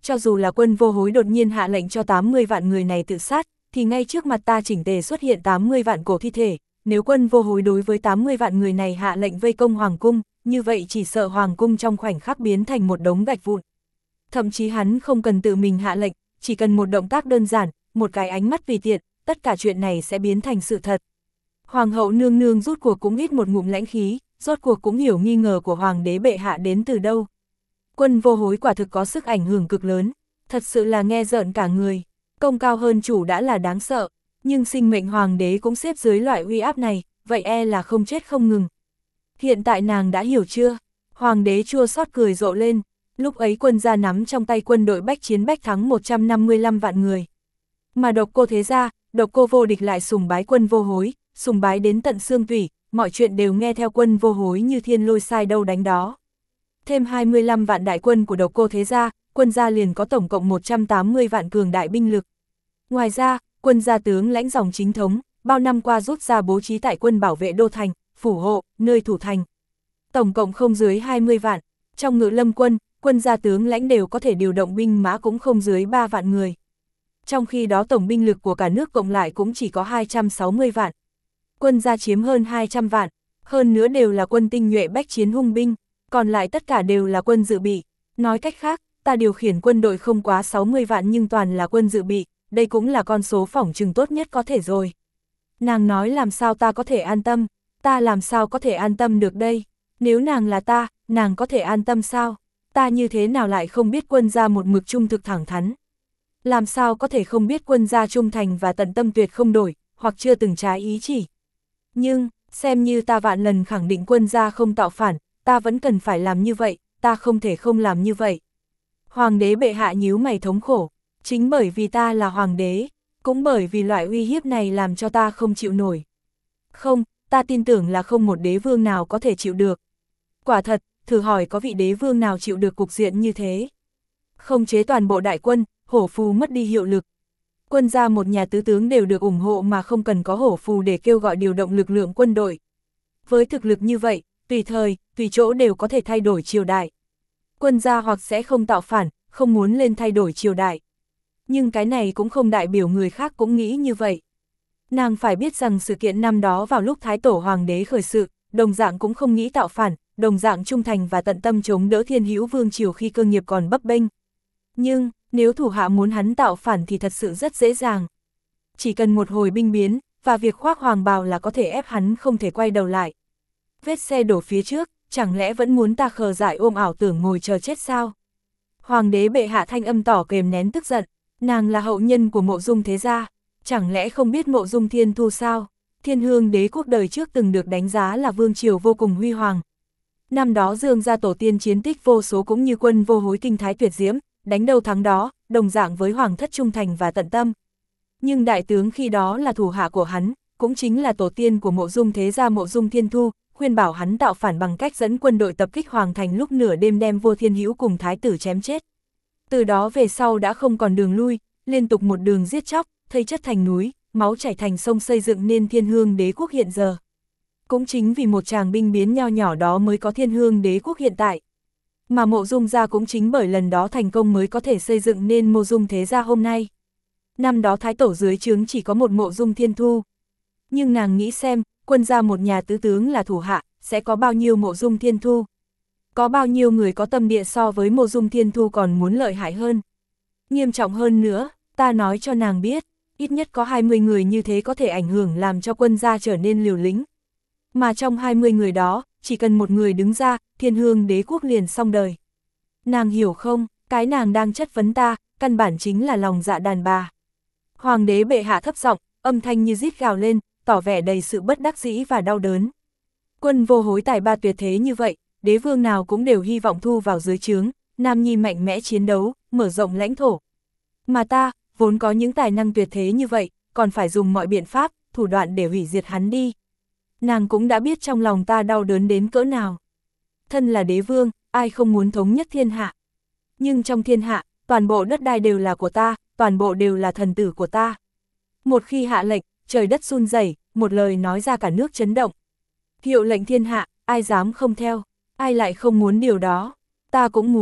cho dù là Quân Vô Hối đột nhiên hạ lệnh cho 80 vạn người này tự sát, thì ngay trước mặt ta chỉnh tề xuất hiện 80 vạn cổ thi thể, nếu Quân Vô Hối đối với 80 vạn người này hạ lệnh vây công Hoàng cung, như vậy chỉ sợ Hoàng cung trong khoảnh khắc biến thành một đống gạch vụn. Thậm chí hắn không cần tự mình hạ lệnh, chỉ cần một động tác đơn giản, một cái ánh mắt tùy tiện, tất cả chuyện này sẽ biến thành sự thật. Hoàng hậu nương nương rút cuộc cũng hít một ngụm lãnh khí, rốt cuộc cũng hiểu nghi ngờ của Hoàng đế bệ hạ đến từ đâu. Quân Vô Hối quả thực có sức ảnh hưởng cực lớn, thật sự là nghe rợn cả người, công cao hơn chủ đã là đáng sợ, nhưng sinh mệnh Hoàng đế cũng xếp dưới loại uy áp này, vậy e là không chết không ngừng. Hiện tại nàng đã hiểu chưa? Hoàng đế chua xót cười rộ lên, lúc ấy quân gia nắm trong tay quân đội bách chiến bách thắng 155 vạn người. Mà Độc Cô thế gia, Độc Cô vô địch lại sùng bái Quân Vô Hối, sùng bái đến tận xương tủy, mọi chuyện đều nghe theo Quân Vô Hối như thiên lôi sai đâu đánh đó. Thêm 25 vạn đại quân của Độc Cô thế gia, quân gia liền có tổng cộng 180 vạn cường đại binh lực. Ngoài ra, quân gia tướng lãnh dòng chính thống, bao năm qua rút ra bố trí tại quân bảo vệ đô thành, phủ hộ, nơi thủ thành. Tổng cộng không dưới 20 vạn, trong Ngự Lâm quân, quân gia tướng lãnh đều có thể điều động binh mã cũng không dưới 3 vạn người. Trong khi đó tổng binh lực của cả nước cộng lại cũng chỉ có 260 vạn. Quân gia chiếm hơn 200 vạn, hơn nữa đều là quân tinh nhuệ bách chiến hung binh, còn lại tất cả đều là quân dự bị. Nói cách khác, ta điều khiển quân đội không quá 60 vạn nhưng toàn là quân dự bị, đây cũng là con số phỏng chừng tốt nhất có thể rồi. Nàng nói làm sao ta có thể an tâm, ta làm sao có thể an tâm được đây, nếu nàng là ta, nàng có thể an tâm sao, ta như thế nào lại không biết quân gia một mực trung thực thẳng thắn. Làm sao có thể không biết quân gia trung thành và tận tâm tuyệt không đổi, hoặc chưa từng trái ý chỉ. Nhưng, xem như ta vạn lần khẳng định quân gia không tạo phản, ta vẫn cần phải làm như vậy, ta không thể không làm như vậy. Hoàng đế bệ hạ nhíu mày thống khổ, chính bởi vì ta là hoàng đế, cũng bởi vì loại uy hiếp này làm cho ta không chịu nổi. Không, ta tin tưởng là không một đế vương nào có thể chịu được. Quả thật, thử hỏi có vị đế vương nào chịu được cục diện như thế. Không chế toàn bộ đại quân, hổ phù mất đi hiệu lực. Quân gia một nhà tứ tướng đều được ủng hộ mà không cần có hổ phù để kêu gọi điều động lực lượng quân đội. Với thực lực như vậy, tùy thời, tùy chỗ đều có thể thay đổi triều đại. Quân gia hoặc sẽ không tạo phản, không muốn lên thay đổi triều đại. Nhưng cái này cũng không đại biểu người khác cũng nghĩ như vậy. Nàng phải biết rằng sự kiện năm đó vào lúc Thái Tổ Hoàng đế khởi sự, đồng dạng cũng không nghĩ tạo phản, đồng dạng trung thành và tận tâm chống đỡ Thiên Hữu Vương triều khi cơ nghiệp còn bấp bênh. Nhưng, nếu thủ hạ muốn hắn tạo phản thì thật sự rất dễ dàng. Chỉ cần một hồi binh biến, và việc khoác hoàng bào là có thể ép hắn không thể quay đầu lại. Vết xe đổ phía trước, chẳng lẽ vẫn muốn ta khờ dại ôm ảo tưởng ngồi chờ chết sao? Hoàng đế bệ hạ thanh âm tỏ kềm nén tức giận, nàng là hậu nhân của Mộ Dung thế gia, chẳng lẽ không biết Mộ Dung Thiên Thu sao? Thiên Hương đế quốc đời trước từng được đánh giá là vương triều vô cùng huy hoàng. Năm đó Dương gia tổ tiên chiến tích vô số cũng như Quân Vô Hối kinh thái tuyệt diễm, đánh đâu thắng đó, đồng dạng với hoàng thất trung thành và tận tâm. Nhưng đại tướng khi đó là thủ hạ của hắn, cũng chính là tổ tiên của Mộ Dung thế gia Mộ Dung Thiên Thu, khuyên bảo hắn tạo phản bằng cách dẫn quân đội tập kích hoàng thành lúc nửa đêm đem vua Thiên Hữu cùng thái tử chém chết. Từ đó về sau đã không còn đường lui, liên tục một đường giết chóc, thây chất thành núi, máu chảy thành sông xây dựng nên Thiên Hương đế quốc hiện giờ. Cũng chính vì một tràng binh biến nho nhỏ đó mới có Thiên Hương đế quốc hiện tại. Mà Mộ Dung gia cũng chính bởi lần đó thành công mới có thể xây dựng nên Mộ Dung thế gia hôm nay. Năm đó thái tổ dưới trướng chỉ có một Mộ Dung Thiên Thu. Nhưng nàng nghĩ xem, quân gia một nhà tứ tướng là thủ hạ, sẽ có bao nhiêu Mộ Dung Thiên Thu? Có bao nhiêu người có tâm địa so với Mộ Dung Thiên Thu còn muốn lợi hại hơn? Nghiêm trọng hơn nữa, ta nói cho nàng biết, ít nhất có 20 người như thế có thể ảnh hưởng làm cho quân gia trở nên liều lĩnh. Mà trong 20 người đó, chỉ cần một người đứng ra, Thiên Hương đế quốc liền xong đời. Nàng hiểu không, cái nàng đang chất vấn ta, căn bản chính là lòng dạ đàn bà. Hoàng đế bệ hạ thấp giọng, âm thanh như rít gào lên, tỏ vẻ đầy sự bất đắc dĩ và đau đớn. Quân Vô Hối tài ba tuyệt thế như vậy, đế vương nào cũng đều hy vọng thu vào dưới trướng, nam nhi mạnh mẽ chiến đấu, mở rộng lãnh thổ. Mà ta, vốn có những tài năng tuyệt thế như vậy, còn phải dùng mọi biện pháp, thủ đoạn để hủy diệt hắn đi. Nàng cũng đã biết trong lòng ta đau đớn đến cỡ nào. Thân là đế vương, ai không muốn thống nhất thiên hạ. Nhưng trong thiên hạ, toàn bộ đất đai đều là của ta, toàn bộ đều là thần tử của ta. Một khi hạ lệnh, trời đất run rẩy, một lời nói ra cả nước chấn động. Hiệu lệnh thiên hạ, ai dám không theo, ai lại không muốn điều đó. Ta cũng muốn,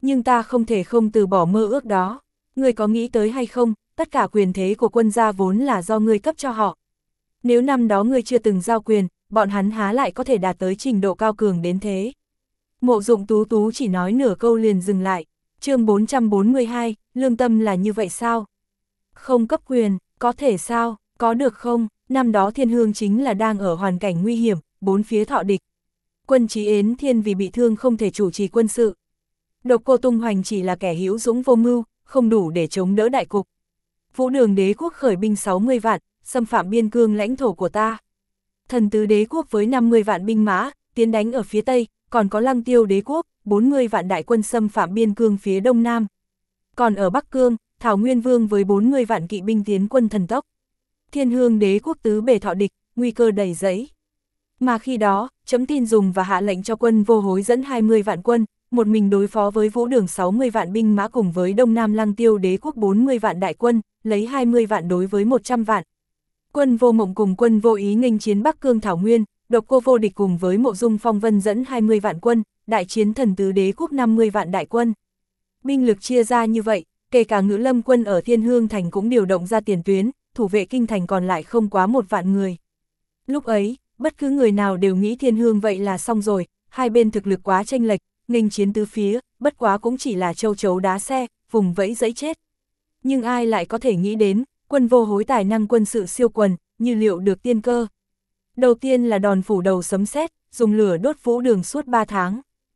Nhưng ta không thể không từ bỏ mơ ước đó. Ngươi có nghĩ tới hay không, tất cả quyền thế của quân gia vốn là do ngươi cấp cho họ. Nếu năm đó ngươi chưa từng giao quyền, bọn hắn há lại có thể đạt tới trình độ cao cường đến thế. Mộ Dụng Tú Tú chỉ nói nửa câu liền dừng lại. Chương 442, lương tâm là như vậy sao? Không cấp quyền, có thể sao, có được không? Năm đó Thiên Hương chính là đang ở hoàn cảnh nguy hiểm, bốn phía thọ địch. Quân Chí Yến Thiên vì bị thương không thể chủ trì quân sự. Độc Cô Tung Hoành chỉ là kẻ hữu dũng vô mưu, không đủ để chống đỡ đại cục. Vũ Đường Đế quốc khởi binh 60 vạn, xâm phạm biên cương lãnh thổ của ta. Thần Tứ Đế quốc với 50 vạn binh mã, tiến đánh ở phía Tây, còn có Lăng Tiêu Đế quốc, 40 vạn đại quân xâm phạm biên cương phía Đông Nam. Còn ở Bắc Cương, Thảo Nguyên Vương với 40 vạn kỵ binh tiến quân thần tốc. Thiên Hương Đế quốc tứ bề thọ địch, nguy cơ đầy rẫy. Mà khi đó, Trẫm tin dùng và hạ lệnh cho Quân Vô Hối dẫn 20 vạn quân, một mình đối phó với Vũ Đường 60 vạn binh mã cùng với Đông Nam Lăng Tiêu Đế quốc 40 vạn đại quân, lấy 20 vạn đối với 100 vạn. Quân Vô Mộng cùng Quân Vô Ý nghênh chiến Bắc Cương Thảo Nguyên, Độc Cô Vô Địch cùng với Mộ Dung Phong Vân dẫn 20 vạn quân, đại chiến Thần Tứ Đế quốc 50 vạn đại quân. Binh lực chia ra như vậy, kể cả Ngữ Lâm quân ở Thiên Hương thành cũng điều động ra tiền tuyến, thủ vệ kinh thành còn lại không quá 1 vạn người. Lúc ấy, bất cứ người nào đều nghĩ Thiên Hương vậy là xong rồi, hai bên thực lực quá chênh lệch, nghênh chiến tứ phía, bất quá cũng chỉ là châu chấu đá xe, vùng vẫy dẫy chết. Nhưng ai lại có thể nghĩ đến, Quân Vô Hối tài năng quân sự siêu quần, như liệu được tiên cơ. Đầu tiên là đòn phủ đầu sấm sét, dùng lửa đốt Vũ Đường suốt 3 tháng.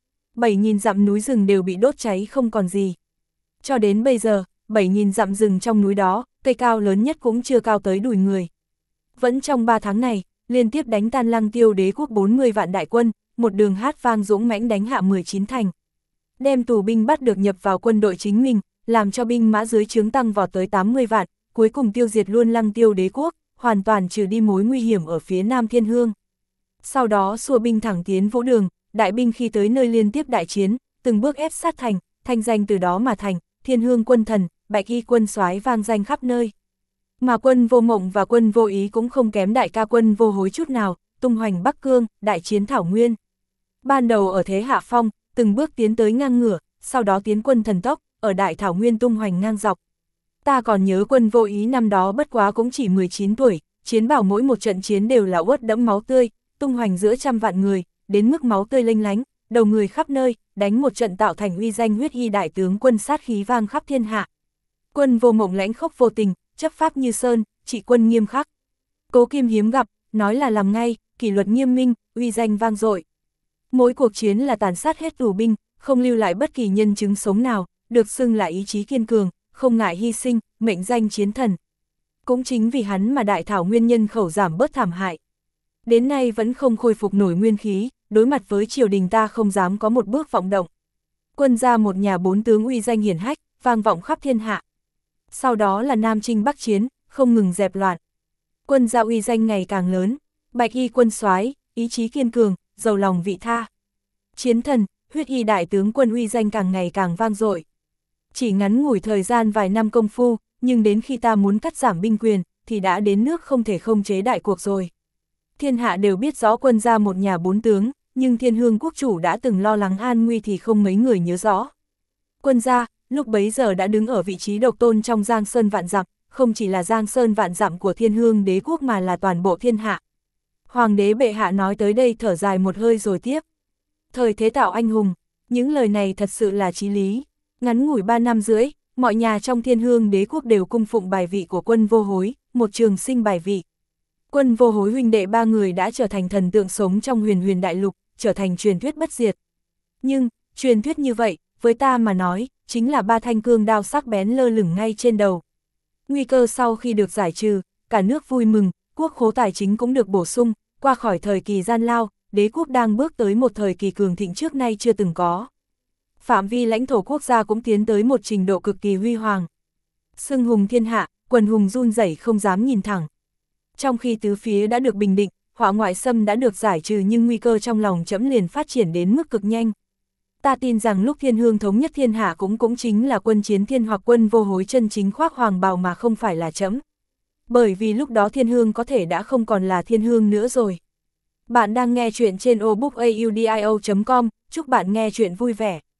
7.000 dặm núi rừng đều bị đốt cháy không còn gì. Cho đến bây giờ, 7.000 dặm rừng trong núi đó, cây cao lớn nhất cũng chưa cao tới đùi người. Vẫn trong 3 tháng này, liên tiếp đánh tan Lăng Tiêu Đế quốc 40 vạn đại quân, một đường hát vang dũng mãnh đánh hạ 19 thành. Đem tù binh bắt được nhập vào quân đội chính mình, làm cho binh mã dưới trướng tăng vọt tới 80 vạn, cuối cùng tiêu diệt luôn Lăng Tiêu Đế quốc, hoàn toàn trừ đi mối nguy hiểm ở phía Nam Thiên Hương. Sau đó xua binh thẳng tiến Vũ Đường, đại binh khi tới nơi liên tiếp đại chiến, từng bước ép sát thành, thanh danh từ đó mà thành, Thiên Hương quân thần, Bạch Y quân soái vang danh khắp nơi. Mà Quân Vô Mộng và Quân Vô Ý cũng không kém đại ca Quân Vô Hối chút nào, tung hoành Bắc Cương, đại chiến Thảo Nguyên. Ban đầu ở thế hạ phong, từng bước tiến tới ngang ngửa, sau đó tiến quân thần tốc, ở đại Thảo Nguyên tung hoành ngang dọc. Ta còn nhớ Quân Vô Ý năm đó bất quá cũng chỉ 19 tuổi, chiến bảo mỗi một trận chiến đều là uất đẫm máu tươi, tung hoành giữa trăm vạn người, đến mức máu tươi lênh lánh, đầu người khắp nơi, đánh một trận tạo thành uy danh huyết y đại tướng quân sát khí vang khắp thiên hạ. Quân Vô Mộng lãnh khốc vô tình, chấp pháp như sơn, trị quân nghiêm khắc. Cố Kim hiếm gặp, nói là làm ngay, kỷ luật nghiêm minh, uy danh vang dội. Mỗi cuộc chiến là tàn sát hết tù binh, không lưu lại bất kỳ nhân chứng sống nào, được xưng là ý chí kiên cường, không ngại hy sinh, mệnh danh chiến thần. Cũng chính vì hắn mà đại Thảo Nguyên nhân khẩu giảm bớt thảm hại. Đến nay vẫn không khôi phục nổi nguyên khí, đối mặt với triều đình ta không dám có một bước vọng động. Quân gia một nhà 4 tướng uy danh hiển hách, vang vọng khắp thiên hạ. Sau đó là Nam Chinh Bắc Chiến, không ngừng dẹp loạn. Quân gia uy danh ngày càng lớn, Bạch Y quân soái, ý chí kiên cường, giàu lòng vị tha. Chiến thần, huyết y đại tướng quân uy danh càng ngày càng vang dội. Chỉ ngắn ngủi thời gian vài năm công phu, nhưng đến khi ta muốn cắt giảm binh quyền, thì đã đến nước không thể không chế đại cuộc rồi. Thiên hạ đều biết rõ quân gia một nhà 4 tướng, nhưng Thiên Hương quốc chủ đã từng lo lắng an nguy thì không mấy người nhớ rõ. Quân gia, lúc bấy giờ đã đứng ở vị trí độc tôn trong Giang Sơn vạn dặm, không chỉ là Giang Sơn vạn dặm của Thiên Hương đế quốc mà là toàn bộ thiên hạ. Hoàng đế bệ hạ nói tới đây thở dài một hơi rồi tiếp. Thời thế tạo anh hùng, những lời này thật sự là chí lý. Ngắn ngủi 3 năm rưỡi, mọi nhà trong Thiên Hương đế quốc đều cung phụng bài vị của Quân Vô Hối, một trường sinh bài vị. Quân Vô Hối huynh đệ 3 người đã trở thành thần tượng sống trong huyền huyền đại lục, trở thành truyền thuyết bất diệt. Nhưng, truyền thuyết như vậy, với ta mà nói, chính là 3 thanh cương đao sắc bén lơ lửng ngay trên đầu. Nguy cơ sau khi được giải trừ, cả nước vui mừng, quốc khố tài chính cũng được bổ sung, qua khỏi thời kỳ gian lao, đế quốc đang bước tới một thời kỳ cường thịnh trước nay chưa từng có. Phạm vi lãnh thổ quốc gia cũng tiến tới một trình độ cực kỳ huy hoàng. Xưng hùng thiên hạ, quần hùng run rẩy không dám nhìn thẳng. Trong khi tứ phía đã được bình định, họa ngoại xâm đã được giải trừ nhưng nguy cơ trong lòng Trẫm liền phát triển đến mức cực nhanh. Ta tin rằng lúc Thiên Hương thống nhất thiên hạ cũng chính là Quân Chiến Thiên hoặc Quân Vô Hối chân chính khoác hoàng bào mà không phải là Trẫm. Bởi vì lúc đó Thiên Hương có thể đã không còn là Thiên Hương nữa rồi. Bạn đang nghe chuyện trên obookaudio.com, chúc bạn nghe chuyện vui vẻ.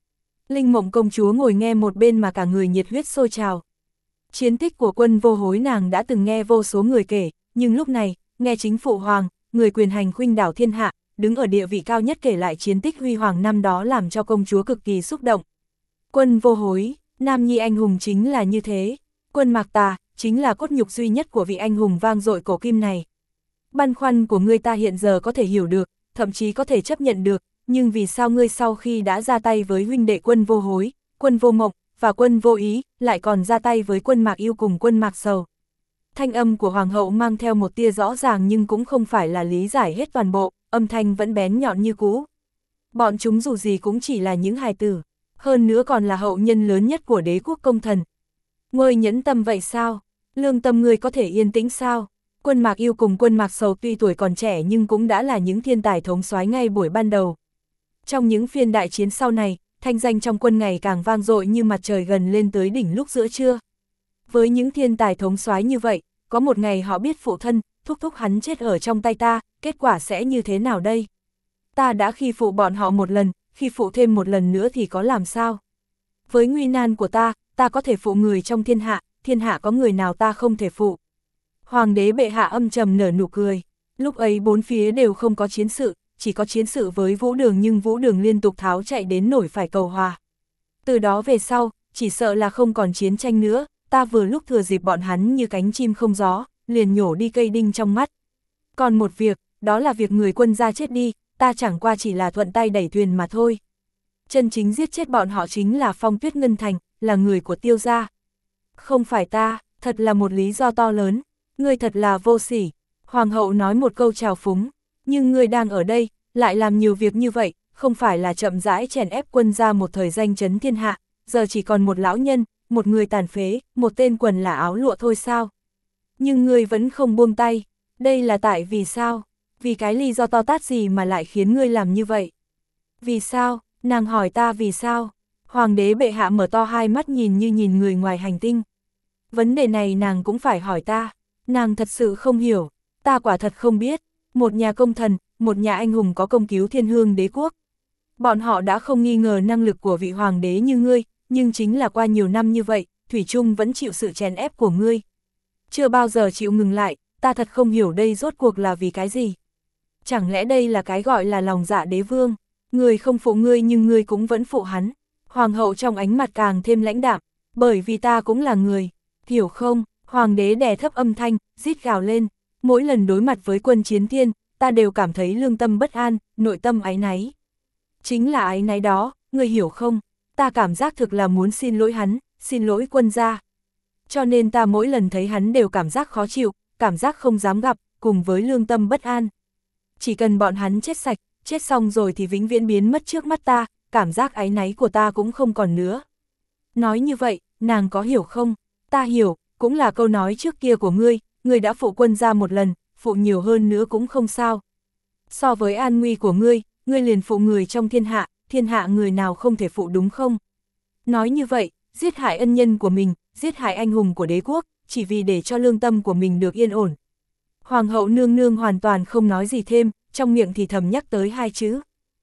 Linh Mộng công chúa ngồi nghe một bên mà cả người nhiệt huyết sôi trào. Chiến tích của Quân Vô Hối nàng đã từng nghe vô số người kể, nhưng lúc này, nghe chính phụ hoàng, người quyền hành khuynh đảo thiên hạ, đứng ở địa vị cao nhất kể lại chiến tích huy hoàng năm đó làm cho công chúa cực kỳ xúc động. Quân Vô Hối, nam nhi anh hùng chính là như thế, Quân Mạc Tà, chính là cốt nhục duy nhất của vị anh hùng vang dội cổ kim này. Băn khoăn của ngươi ta hiện giờ có thể hiểu được, thậm chí có thể chấp nhận được, nhưng vì sao ngươi sau khi đã ra tay với huynh đệ Quân Vô Hối, Quân Vô Mộng, và Quân Vô Ý, lại còn ra tay với Quân Mạc Yêu cùng Quân Mạc Sầu. Thanh âm của hoàng hậu mang theo một tia rõ ràng nhưng cũng không phải là lý giải hết toàn bộ, âm thanh vẫn bén nhọn như cũ. Bọn chúng dù gì cũng chỉ là những hài tử, hơn nữa còn là hậu nhân lớn nhất của đế quốc công thần. Ngươi nhẫn tâm vậy sao? Lương tâm ngươi có thể yên tĩnh sao? Quân Mạc Yêu cùng Quân Mạc Sầu tuy tuổi còn trẻ nhưng cũng đã là những thiên tài thống soái ngay buổi ban đầu. Trong những phiên đại chiến sau này, thanh danh trong quân ngày càng vang dội như mặt trời gần lên tới đỉnh lúc giữa trưa. Với những thiên tài thống soái như vậy, có một ngày họ biết phụ thân, thúc thúc hắn chết ở trong tay ta, kết quả sẽ như thế nào đây? Ta đã khi phụ bọn họ một lần, khi phụ thêm một lần nữa thì có làm sao? Với nguy nan của ta có thể phụ người trong thiên hạ có người nào ta không thể phụ? Hoàng đế bệ hạ âm trầm nở nụ cười, lúc ấy bốn phía đều không có chiến sự, chỉ có chiến sự với Vũ Đường nhưng Vũ Đường liên tục tháo chạy đến nổi phải cầu hòa. Từ đó về sau, chỉ sợ là không còn chiến tranh nữa, ta vừa lúc thừa dịp bọn hắn như cánh chim không gió, liền nhổ đi cây đinh trong mắt. Còn một việc, đó là việc người Quân gia chết đi, ta chẳng qua chỉ là thuận tay đẩy thuyền mà thôi. Chân chính giết chết bọn họ chính là Phong Tuyết Ngân Thành, là người của Tiêu gia. Không phải ta, thật là một lý do to lớn, ngươi thật là vô sỉ. Hoàng hậu nói một câu trào phúng, nhưng ngươi đang ở đây, lại làm nhiều việc như vậy, không phải là chậm rãi chèn ép Quân gia một thời danh chấn thiên hạ, giờ chỉ còn một lão nhân, một người tàn phế, một tên quần là áo lụa thôi sao? Nhưng ngươi vẫn không buông tay, đây là tại vì sao? Vì cái lý do to tát gì mà lại khiến ngươi làm như vậy? Vì sao? Nàng hỏi ta vì sao? Hoàng đế bệ hạ mở to hai mắt nhìn như nhìn người ngoài hành tinh. Vấn đề này nàng cũng phải hỏi ta, nàng thật sự không hiểu, ta quả thật không biết, một nhà công thần, một nhà anh hùng có công cứu thiên hương đế quốc. Bọn họ đã không nghi ngờ năng lực của vị hoàng đế như ngươi, nhưng chính là qua nhiều năm như vậy, Thủy Trung vẫn chịu sự chèn ép của ngươi. Chưa bao giờ chịu ngừng lại, ta thật không hiểu đây rốt cuộc là vì cái gì. Chẳng lẽ đây là cái gọi là lòng dạ đế vương, người không phụ ngươi nhưng ngươi cũng vẫn phụ hắn. Hoàng hậu trong ánh mặt càng thêm lãnh đạm, bởi vì ta cũng là người, hiểu không? Hoàng đế đè thấp âm thanh, rít gào lên, mỗi lần đối mặt với Quân Chiến Thiên, ta đều cảm thấy lương tâm bất an, nội tâm áy náy. Chính là áy náy đó, ngươi hiểu không? Ta cảm giác thực là muốn xin lỗi hắn, xin lỗi Quân gia. Cho nên ta mỗi lần thấy hắn đều cảm giác khó chịu, cảm giác không dám gặp, cùng với lương tâm bất an. Chỉ cần bọn hắn chết sạch, chết xong rồi thì vĩnh viễn biến mất trước mắt ta, cảm giác áy náy của ta cũng không còn nữa. Nói như vậy, nàng có hiểu không? Ta hiểu, cũng là câu nói trước kia của ngươi đã phụ Quân gia một lần, phụ nhiều hơn nữa cũng không sao. So với an nguy của ngươi liền phụ người trong thiên hạ người nào không thể phụ đúng không? Nói như vậy, giết hại ân nhân của mình, giết hại anh hùng của đế quốc, chỉ vì để cho lương tâm của mình được yên ổn. Hoàng hậu nương nương hoàn toàn không nói gì thêm, trong miệng thì thầm nhắc tới hai chữ.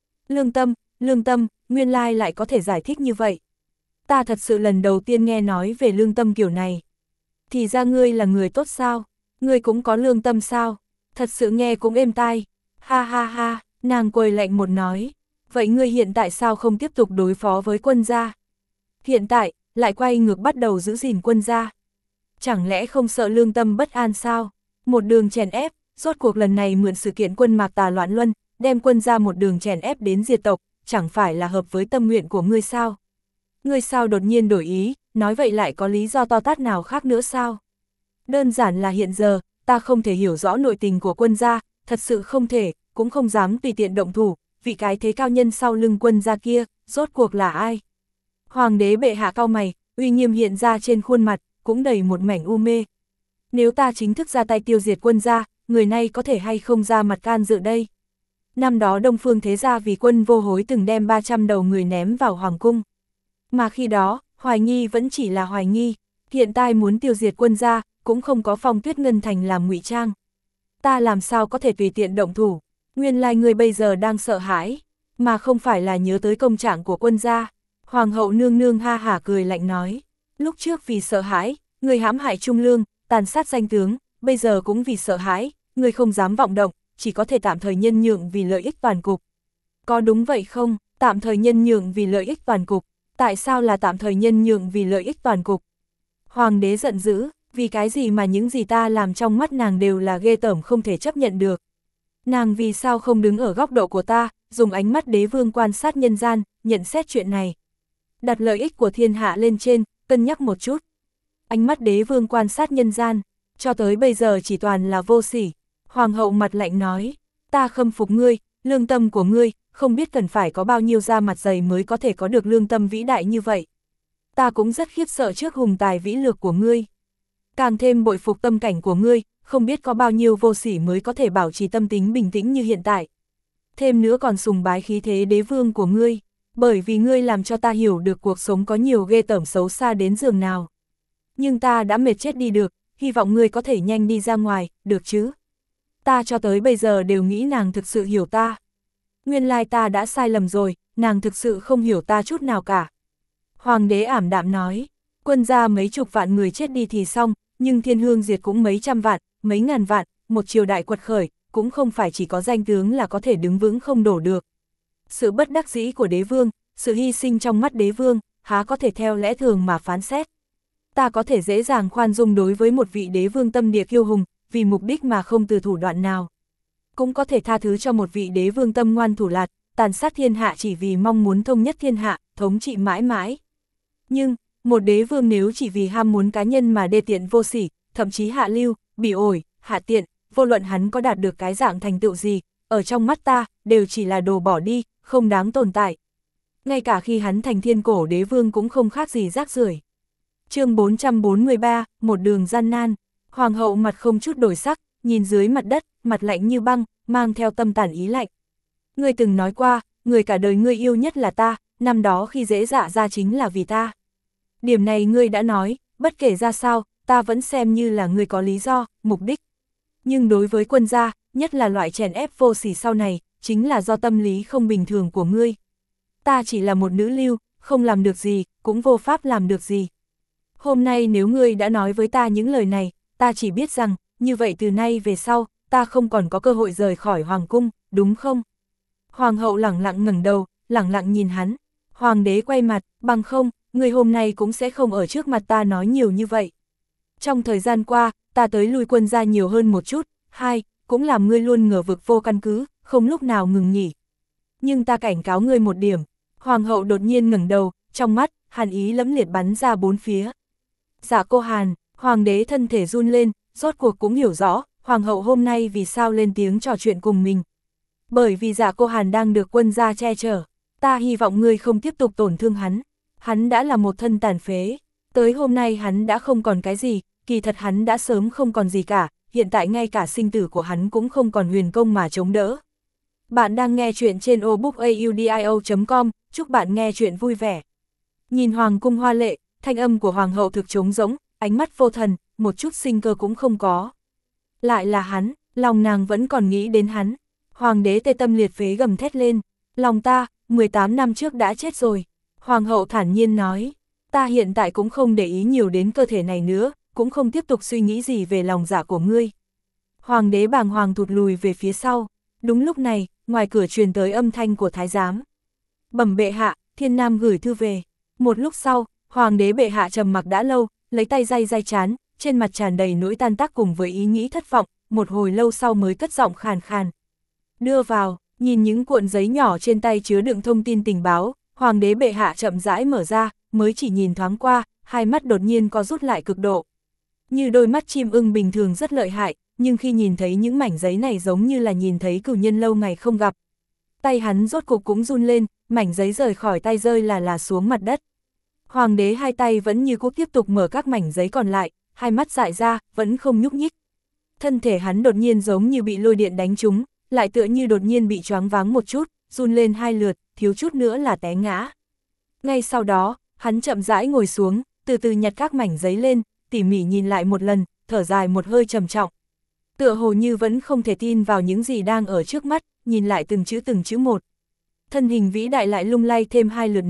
Lương tâm, nguyên lai lại có thể giải thích như vậy. Ta thật sự lần đầu tiên nghe nói về lương tâm kiểu này. Thì ra ngươi là người tốt sao? Ngươi cũng có lương tâm sao? Thật sự nghe cũng êm tai. Ha ha ha, nàng quầy lạnh một nói. Vậy ngươi hiện tại sao không tiếp tục đối phó với Quân gia? Hiện tại, lại quay ngược bắt đầu giữ gìn Quân gia. Chẳng lẽ không sợ lương tâm bất an sao? Một đường chèn ép, rốt cuộc lần này mượn sự kiện Quân Mạc Tà loạn luân, đem Quân gia một đường chèn ép đến diệt tộc, chẳng phải là hợp với tâm nguyện của ngươi sao? Ngươi sao đột nhiên đổi ý, nói vậy lại có lý do to tát nào khác nữa sao? Đơn giản là hiện giờ, ta không thể hiểu rõ nội tình của Quân gia, thật sự không thể, cũng không dám tùy tiện động thủ, vị cái thế cao nhân sau lưng Quân gia kia, rốt cuộc là ai? Hoàng đế bệ hạ cau mày, uy nghiêm hiện ra trên khuôn mặt, cũng đầy một mảnh u mê. Nếu ta chính thức ra tay tiêu diệt Quân gia, người này có thể hay không ra mặt can dự đây? Năm đó Đông Phương Thế Gia vì Quân Vô Hối từng đem 300 đầu người ném vào Hoàng cung. Mà khi đó, hoài nghi vẫn chỉ là hoài nghi, hiện tại muốn tiêu diệt Quân gia, cũng không có Phong Tuyết Ngân Thành làm ngụy trang. Ta làm sao có thể tùy tiện động thủ, nguyên lai ngươi bây giờ đang sợ hãi, mà không phải là nhớ tới công trạng của Quân gia. Hoàng hậu nương nương ha hả cười lạnh nói, lúc trước vì sợ hãi, người hãm hại trung lương, tàn sát danh tướng, bây giờ cũng vì sợ hãi, người không dám vọng động, chỉ có thể tạm thời nhân nhượng vì lợi ích toàn cục. Có đúng vậy không? Tạm thời nhân nhượng vì lợi ích toàn cục. Tại sao là tạm thời nhân nhượng vì lợi ích toàn cục? Hoàng đế giận dữ, vì cái gì mà những gì ta làm trong mắt nàng đều là ghê tởm không thể chấp nhận được. Nàng vì sao không đứng ở góc độ của ta, dùng ánh mắt đế vương quan sát nhân gian, nhận xét chuyện này. Đặt lợi ích của thiên hạ lên trên, cân nhắc một chút. Ánh mắt đế vương quan sát nhân gian, cho tới bây giờ chỉ toàn là vô sỉ. Hoàng hậu mặt lạnh nói, ta khâm phục ngươi, lương tâm của ngươi, không biết cần phải có bao nhiêu da mặt dày mới có thể có được lương tâm vĩ đại như vậy. Ta cũng rất khiếp sợ trước hùng tài vĩ lược của ngươi. Càng thêm bội phục tâm cảnh của ngươi, không biết có bao nhiêu vô sỉ mới có thể bảo trì tâm tính bình tĩnh như hiện tại. Thêm nữa còn sùng bái khí thế đế vương của ngươi, bởi vì ngươi làm cho ta hiểu được cuộc sống có nhiều ghê tởm xấu xa đến giường nào. Nhưng ta đã mệt chết đi được, hy vọng ngươi có thể nhanh đi ra ngoài, được chứ? Ta cho tới bây giờ đều nghĩ nàng thực sự hiểu ta. Nguyên lai ta đã sai lầm rồi, nàng thực sự không hiểu ta chút nào cả. Hoàng đế ảm đạm nói, quân gia mấy chục vạn người chết đi thì xong, nhưng thiên hương diệt cũng mấy trăm vạn, mấy ngàn vạn, một triều đại quật khởi, cũng không phải chỉ có danh tướng là có thể đứng vững không đổ được. Sự bất đắc dĩ của đế vương, sự hy sinh trong mắt đế vương, há có thể theo lẽ thường mà phán xét. Ta có thể dễ dàng khoan dung đối với một vị đế vương tâm địa kiêu hùng, vì mục đích mà không từ thủ đoạn nào. Cũng có thể tha thứ cho một vị đế vương tâm ngoan thủ lạt, tàn sát thiên hạ chỉ vì mong muốn thông nhất thiên hạ, thống trị mãi mãi. Nhưng, một đế vương nếu chỉ vì ham muốn cá nhân mà đê tiện vô sỉ, thậm chí hạ lưu, bỉ ổi, hạ tiện, vô luận hắn có đạt được cái dạng thành tựu gì, ở trong mắt ta, đều chỉ là đồ bỏ đi, không đáng tồn tại. Ngay cả khi hắn thành thiên cổ đế vương cũng không khác gì rác rưởi. Chương 443, một đường gian nan. Hoàng hậu mặt không chút đổi sắc, nhìn dưới mặt đất, mặt lạnh như băng, mang theo tâm tàn ý lạnh. Ngươi từng nói qua, người cả đời ngươi yêu nhất là ta, năm đó khi dễ dạ ra chính là vì ta. Điểm này ngươi đã nói, bất kể ra sao, ta vẫn xem như là ngươi có lý do, mục đích. Nhưng đối với quân gia, nhất là loại chèn ép vô sỉ sau này, chính là do tâm lý không bình thường của ngươi. Ta chỉ là một nữ lưu, không làm được gì, cũng vô pháp làm được gì. Hôm nay nếu ngươi đã nói với ta những lời này, ta chỉ biết rằng, như vậy từ nay về sau, ta không còn có cơ hội rời khỏi hoàng cung, đúng không? Hoàng hậu lẳng lặng ngẩng đầu, lẳng lặng nhìn hắn. Hoàng đế quay mặt, bằng không, ngươi hôm nay cũng sẽ không ở trước mặt ta nói nhiều như vậy. Trong thời gian qua, ta tới lui quân gia nhiều hơn một chút, hai, cũng làm ngươi luôn ngờ vực vô căn cứ, không lúc nào ngừng nghỉ. Nhưng ta cảnh cáo ngươi một điểm. Hoàng hậu đột nhiên ngẩng đầu, trong mắt, hàn ý lẫm liệt bắn ra bốn phía. Dạ cô Hàn, hoàng đế thân thể run lên, rốt cuộc cũng hiểu rõ, hoàng hậu hôm nay vì sao lên tiếng trò chuyện cùng mình. Bởi vì dạ cô Hàn đang được quân gia che chở, ta hy vọng ngươi không tiếp tục tổn thương hắn. Hắn đã là một thân tàn phế, tới hôm nay hắn đã không còn cái gì, kỳ thật hắn đã sớm không còn gì cả, hiện tại ngay cả sinh tử của hắn cũng không còn huyền công mà chống đỡ. Bạn đang nghe chuyện trên obookaudio.com, chúc bạn nghe chuyện vui vẻ. Nhìn hoàng cung hoa lệ, thanh âm của hoàng hậu thực trống rỗng, ánh mắt vô thần, một chút sinh cơ cũng không có. Lại là hắn, lòng nàng vẫn còn nghĩ đến hắn. Hoàng đế tê tâm liệt phế gầm thét lên, lòng ta, 18 năm trước đã chết rồi. Hoàng hậu thản nhiên nói, ta hiện tại cũng không để ý nhiều đến cơ thể này nữa, cũng không tiếp tục suy nghĩ gì về lòng dạ của ngươi. Hoàng đế bàng hoàng thụt lùi về phía sau. Đúng lúc này, ngoài cửa truyền tới âm thanh của thái giám. Bẩm bệ hạ, Thiên Nam gửi thư về. Một lúc sau, hoàng đế bệ hạ trầm mặc đã lâu, lấy tay day trán, trên mặt tràn đầy nỗi tan tác cùng với ý nghĩ thất vọng, một hồi lâu sau mới cất giọng khàn khàn. Đưa vào, nhìn những cuộn giấy nhỏ trên tay chứa đựng thông tin tình báo, hoàng đế bệ hạ chậm rãi mở ra, mới chỉ nhìn thoáng qua, hai mắt đột nhiên co rút lại cực độ. Như đôi mắt chim ưng bình thường rất lợi hại, nhưng khi nhìn thấy những mảnh giấy này giống như là nhìn thấy cửu nhân lâu ngày không gặp. Tay hắn rốt cục cũng run lên, mảnh giấy rời khỏi tay rơi là xuống mặt đất. Hoàng đế hai tay vẫn như cũ tiếp tục mở các mảnh giấy còn lại, hai mắt dại ra, vẫn không nhúc nhích. Thân thể hắn đột nhiên giống như bị lôi điện đánh trúng, lại tựa như đột nhiên bị choáng váng một chút, run lên hai lượt, thiếu chút nữa là té ngã. Ngay sau đó, hắn chậm rãi ngồi xuống, từ từ nhặt các mảnh giấy lên, tỉ mỉ nhìn lại một lần, thở dài một hơi trầm trọng. Tựa hồ như vẫn không thể tin vào những gì đang ở trước mắt, nhìn lại từng chữ một. Thân hình vĩ đại lại lung lay thêm hai lượt nữa,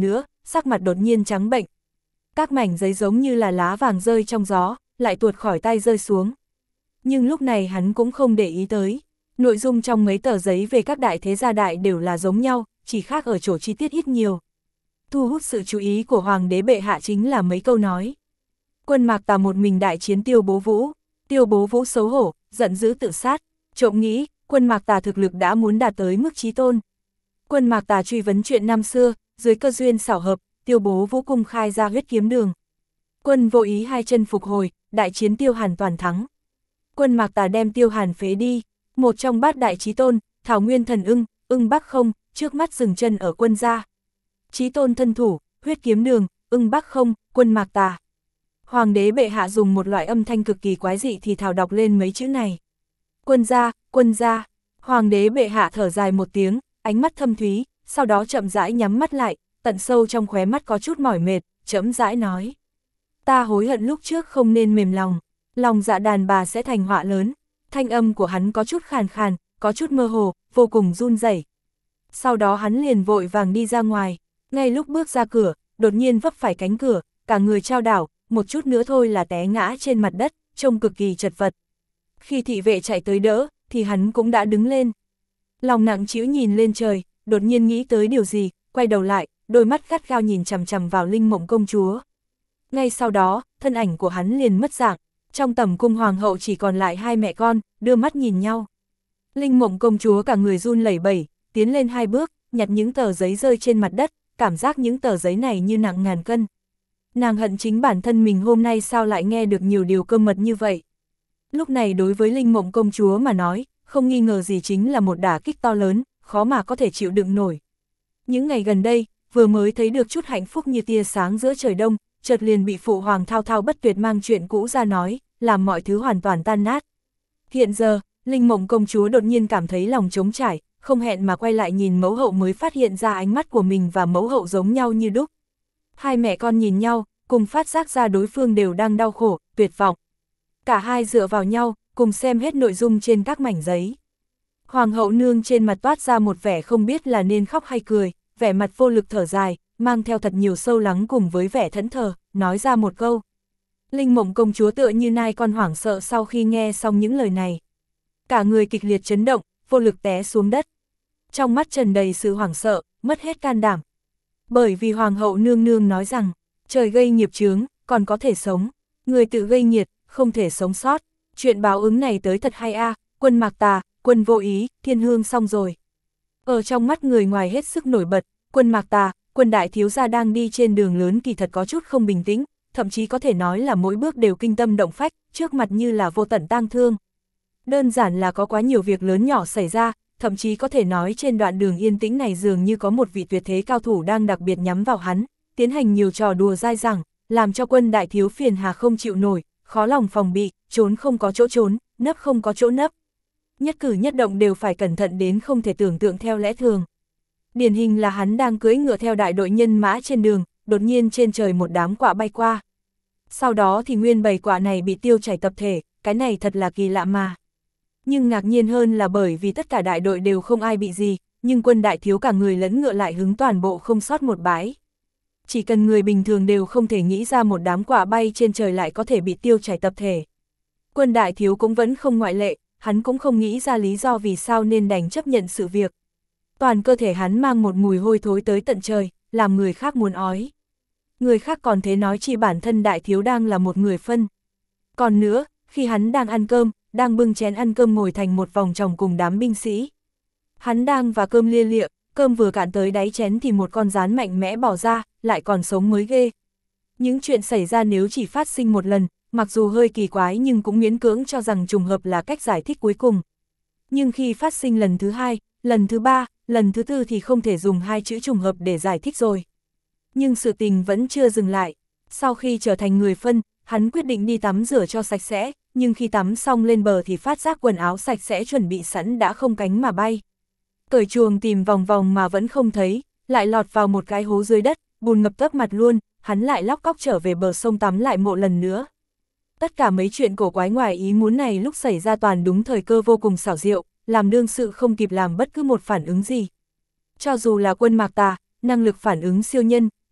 sắc mặt đột nhiên trắng bệnh. Các mảnh giấy giống như là lá vàng rơi trong gió, lại tuột khỏi tay rơi xuống. Nhưng lúc này hắn cũng không để ý tới. Nội dung trong mấy tờ giấy về các đại thế gia đại đều là giống nhau, chỉ khác ở chỗ chi tiết ít nhiều. Thu hút sự chú ý của hoàng đế bệ hạ chính là mấy câu nói. Quân Mạc Tà một mình đại chiến Tiêu Bố Vũ. Tiêu Bố Vũ xấu hổ, giận dữ tự sát. Trộm nghĩ, quân Mạc Tà thực lực đã muốn đạt tới mức chí tôn. Quân Mạc Tà truy vấn chuyện năm xưa, dưới cơ duyên xảo hợp, Tiêu Bố Vũ cung khai ra huyết kiếm đường. Quân Vô Ý hai chân phục hồi, đại chiến Tiêu Hàn toàn thắng. Quân Mạc Tà đem Tiêu Hàn phế đi, một trong bát đại chí tôn, Thảo Nguyên Thần Ưng Bắc Không, trước mắt dừng chân ở quân gia. Chí tôn thân thủ, huyết kiếm đường, Ưng Bắc Không, quân Mạc Tà. Hoàng đế bệ hạ dùng một loại âm thanh cực kỳ quái dị thì thào đọc lên mấy chữ này. Quân gia. Hoàng đế bệ hạ thở dài một tiếng, ánh mắt thâm thúy, sau đó chậm rãi nhắm mắt lại, tận sâu trong khóe mắt có chút mỏi mệt, chậm rãi nói. Ta hối hận lúc trước không nên mềm lòng, lòng dạ đàn bà sẽ thành họa lớn. Thanh âm của hắn có chút khàn khàn, có chút mơ hồ, vô cùng run rẩy. Sau đó hắn liền vội vàng đi ra ngoài, ngay lúc bước ra cửa, đột nhiên vấp phải cánh cửa, cả người chao đảo, một chút nữa thôi là té ngã trên mặt đất, trông cực kỳ chật vật. Khi thị vệ chạy tới đỡ, thì hắn cũng đã đứng lên. Lòng nặng trĩu nhìn lên trời, đột nhiên nghĩ tới điều gì, quay đầu lại, đôi mắt gắt gao nhìn chằm chằm vào Linh Mộng công chúa. Ngay sau đó, thân ảnh của hắn liền mất dạng, trong tẩm cung hoàng hậu chỉ còn lại hai mẹ con, đưa mắt nhìn nhau. Linh Mộng công chúa cả người run lẩy bẩy, tiến lên hai bước, nhặt những tờ giấy rơi trên mặt đất, cảm giác những tờ giấy này như nặng ngàn cân. Nàng hận chính bản thân mình hôm nay sao lại nghe được nhiều điều cơ mật như vậy. Lúc này đối với Linh Mộng công chúa mà nói, không nghi ngờ gì chính là một đả kích to lớn, khó mà có thể chịu đựng nổi. Những ngày gần đây, vừa mới thấy được chút hạnh phúc như tia sáng giữa trời đông, chợt liền bị phụ hoàng thao thao bất tuyệt mang chuyện cũ ra nói, làm mọi thứ hoàn toàn tan nát. Hiện giờ, Linh Mộng công chúa đột nhiên cảm thấy lòng trống trải, không hẹn mà quay lại nhìn mẫu hậu mới phát hiện ra ánh mắt của mình và mẫu hậu giống nhau như đúc. Hai mẹ con nhìn nhau, cùng phát giác ra đối phương đều đang đau khổ, tuyệt vọng. Cả hai dựa vào nhau, cùng xem hết nội dung trên các mảnh giấy. Hoàng hậu nương trên mặt toát ra một vẻ không biết là nên khóc hay cười, vẻ mặt vô lực thở dài, mang theo thật nhiều sâu lắng cùng với vẻ thẫn thờ, nói ra một câu. Linh Mộng công chúa tựa như nai con hoảng sợ sau khi nghe xong những lời này. Cả người kịch liệt chấn động, vô lực té xuống đất. Trong mắt tràn đầy sự hoảng sợ, mất hết can đảm. Bởi vì hoàng hậu nương nương nói rằng, trời gây nghiệp chướng, còn có thể sống, người tự gây nghiệt, không thể sống sót. Chuyện báo ứng này tới thật hay a, quân Mạc Tà, quân Vô Ý, Thiên Hương xong rồi. Ở trong mắt người ngoài hết sức nổi bật, quân Mạc Tà, quân đại thiếu gia đang đi trên đường lớn kỳ thật có chút không bình tĩnh, thậm chí có thể nói là mỗi bước đều kinh tâm động phách, trước mặt như là vô tận tang thương. Đơn giản là có quá nhiều việc lớn nhỏ xảy ra, thậm chí có thể nói trên đoạn đường yên tĩnh này dường như có một vị tuyệt thế cao thủ đang đặc biệt nhắm vào hắn, tiến hành nhiều trò đùa dai dẳng, làm cho quân đại thiếu phiền hà không chịu nổi, khó lòng phòng bị, trốn không có chỗ trốn, nấp không có chỗ nấp. Nhất cử nhất động đều phải cẩn thận đến không thể tưởng tượng theo lẽ thường. Điển hình là hắn đang cưỡi ngựa theo đại đội nhân mã trên đường, đột nhiên trên trời một đám quạ bay qua. Sau đó thì nguyên bầy quạ này bị tiêu chảy tập thể, cái này thật là kỳ lạ mà. Nhưng ngạc nhiên hơn là bởi vì tất cả đại đội đều không ai bị gì, nhưng quân đại thiếu cả người lẫn ngựa lại hứng toàn bộ không sót một bãi. Chỉ cần người bình thường đều không thể nghĩ ra một đám quạ bay trên trời lại có thể bị tiêu chảy tập thể. Quân đại thiếu cũng vẫn không ngoại lệ, hắn cũng không nghĩ ra lý do vì sao nên đành chấp nhận sự việc. Toàn cơ thể hắn mang một mùi hôi thối tới tận trời, làm người khác muốn ói. Người khác còn thế nói chỉ bản thân đại thiếu đang là một người phân. Còn nữa, khi hắn đang ăn cơm, đang bưng chén ăn cơm ngồi thành một vòng tròn cùng đám binh sĩ. Hắn đang và cơm lia lịa, cơm vừa cạn tới đáy chén thì một con gián mạnh mẽ bỏ ra, lại còn sống mới ghê. Những chuyện xảy ra nếu chỉ phát sinh một lần, mặc dù hơi kỳ quái nhưng cũng miễn cưỡng cho rằng trùng hợp là cách giải thích cuối cùng. Nhưng khi phát sinh lần thứ hai, lần thứ ba, lần thứ tư thì không thể dùng hai chữ trùng hợp để giải thích rồi. Nhưng sự tình vẫn chưa dừng lại. Sau khi trở thành người phân, hắn quyết định đi tắm rửa cho sạch sẽ, nhưng khi tắm xong lên bờ thì phát giác quần áo sạch sẽ chuẩn bị sẵn đã không cánh mà bay. Cởi chuồng tìm vòng vòng mà vẫn không thấy, lại lọt vào một cái hố dưới đất, bùn ngập tấp mặt luôn, hắn lại lóc cóc trở về bờ sông tắm lại một lần nữa. Tất cả mấy chuyện cổ quái ngoài ý muốn này lúc xảy ra toàn đúng thời cơ vô cùng xảo diệu, làm đương sự không kịp làm bất cứ một phản ứng gì. Cho dù là quân Mạc Tà, năng lực phản ứng siêu nhân,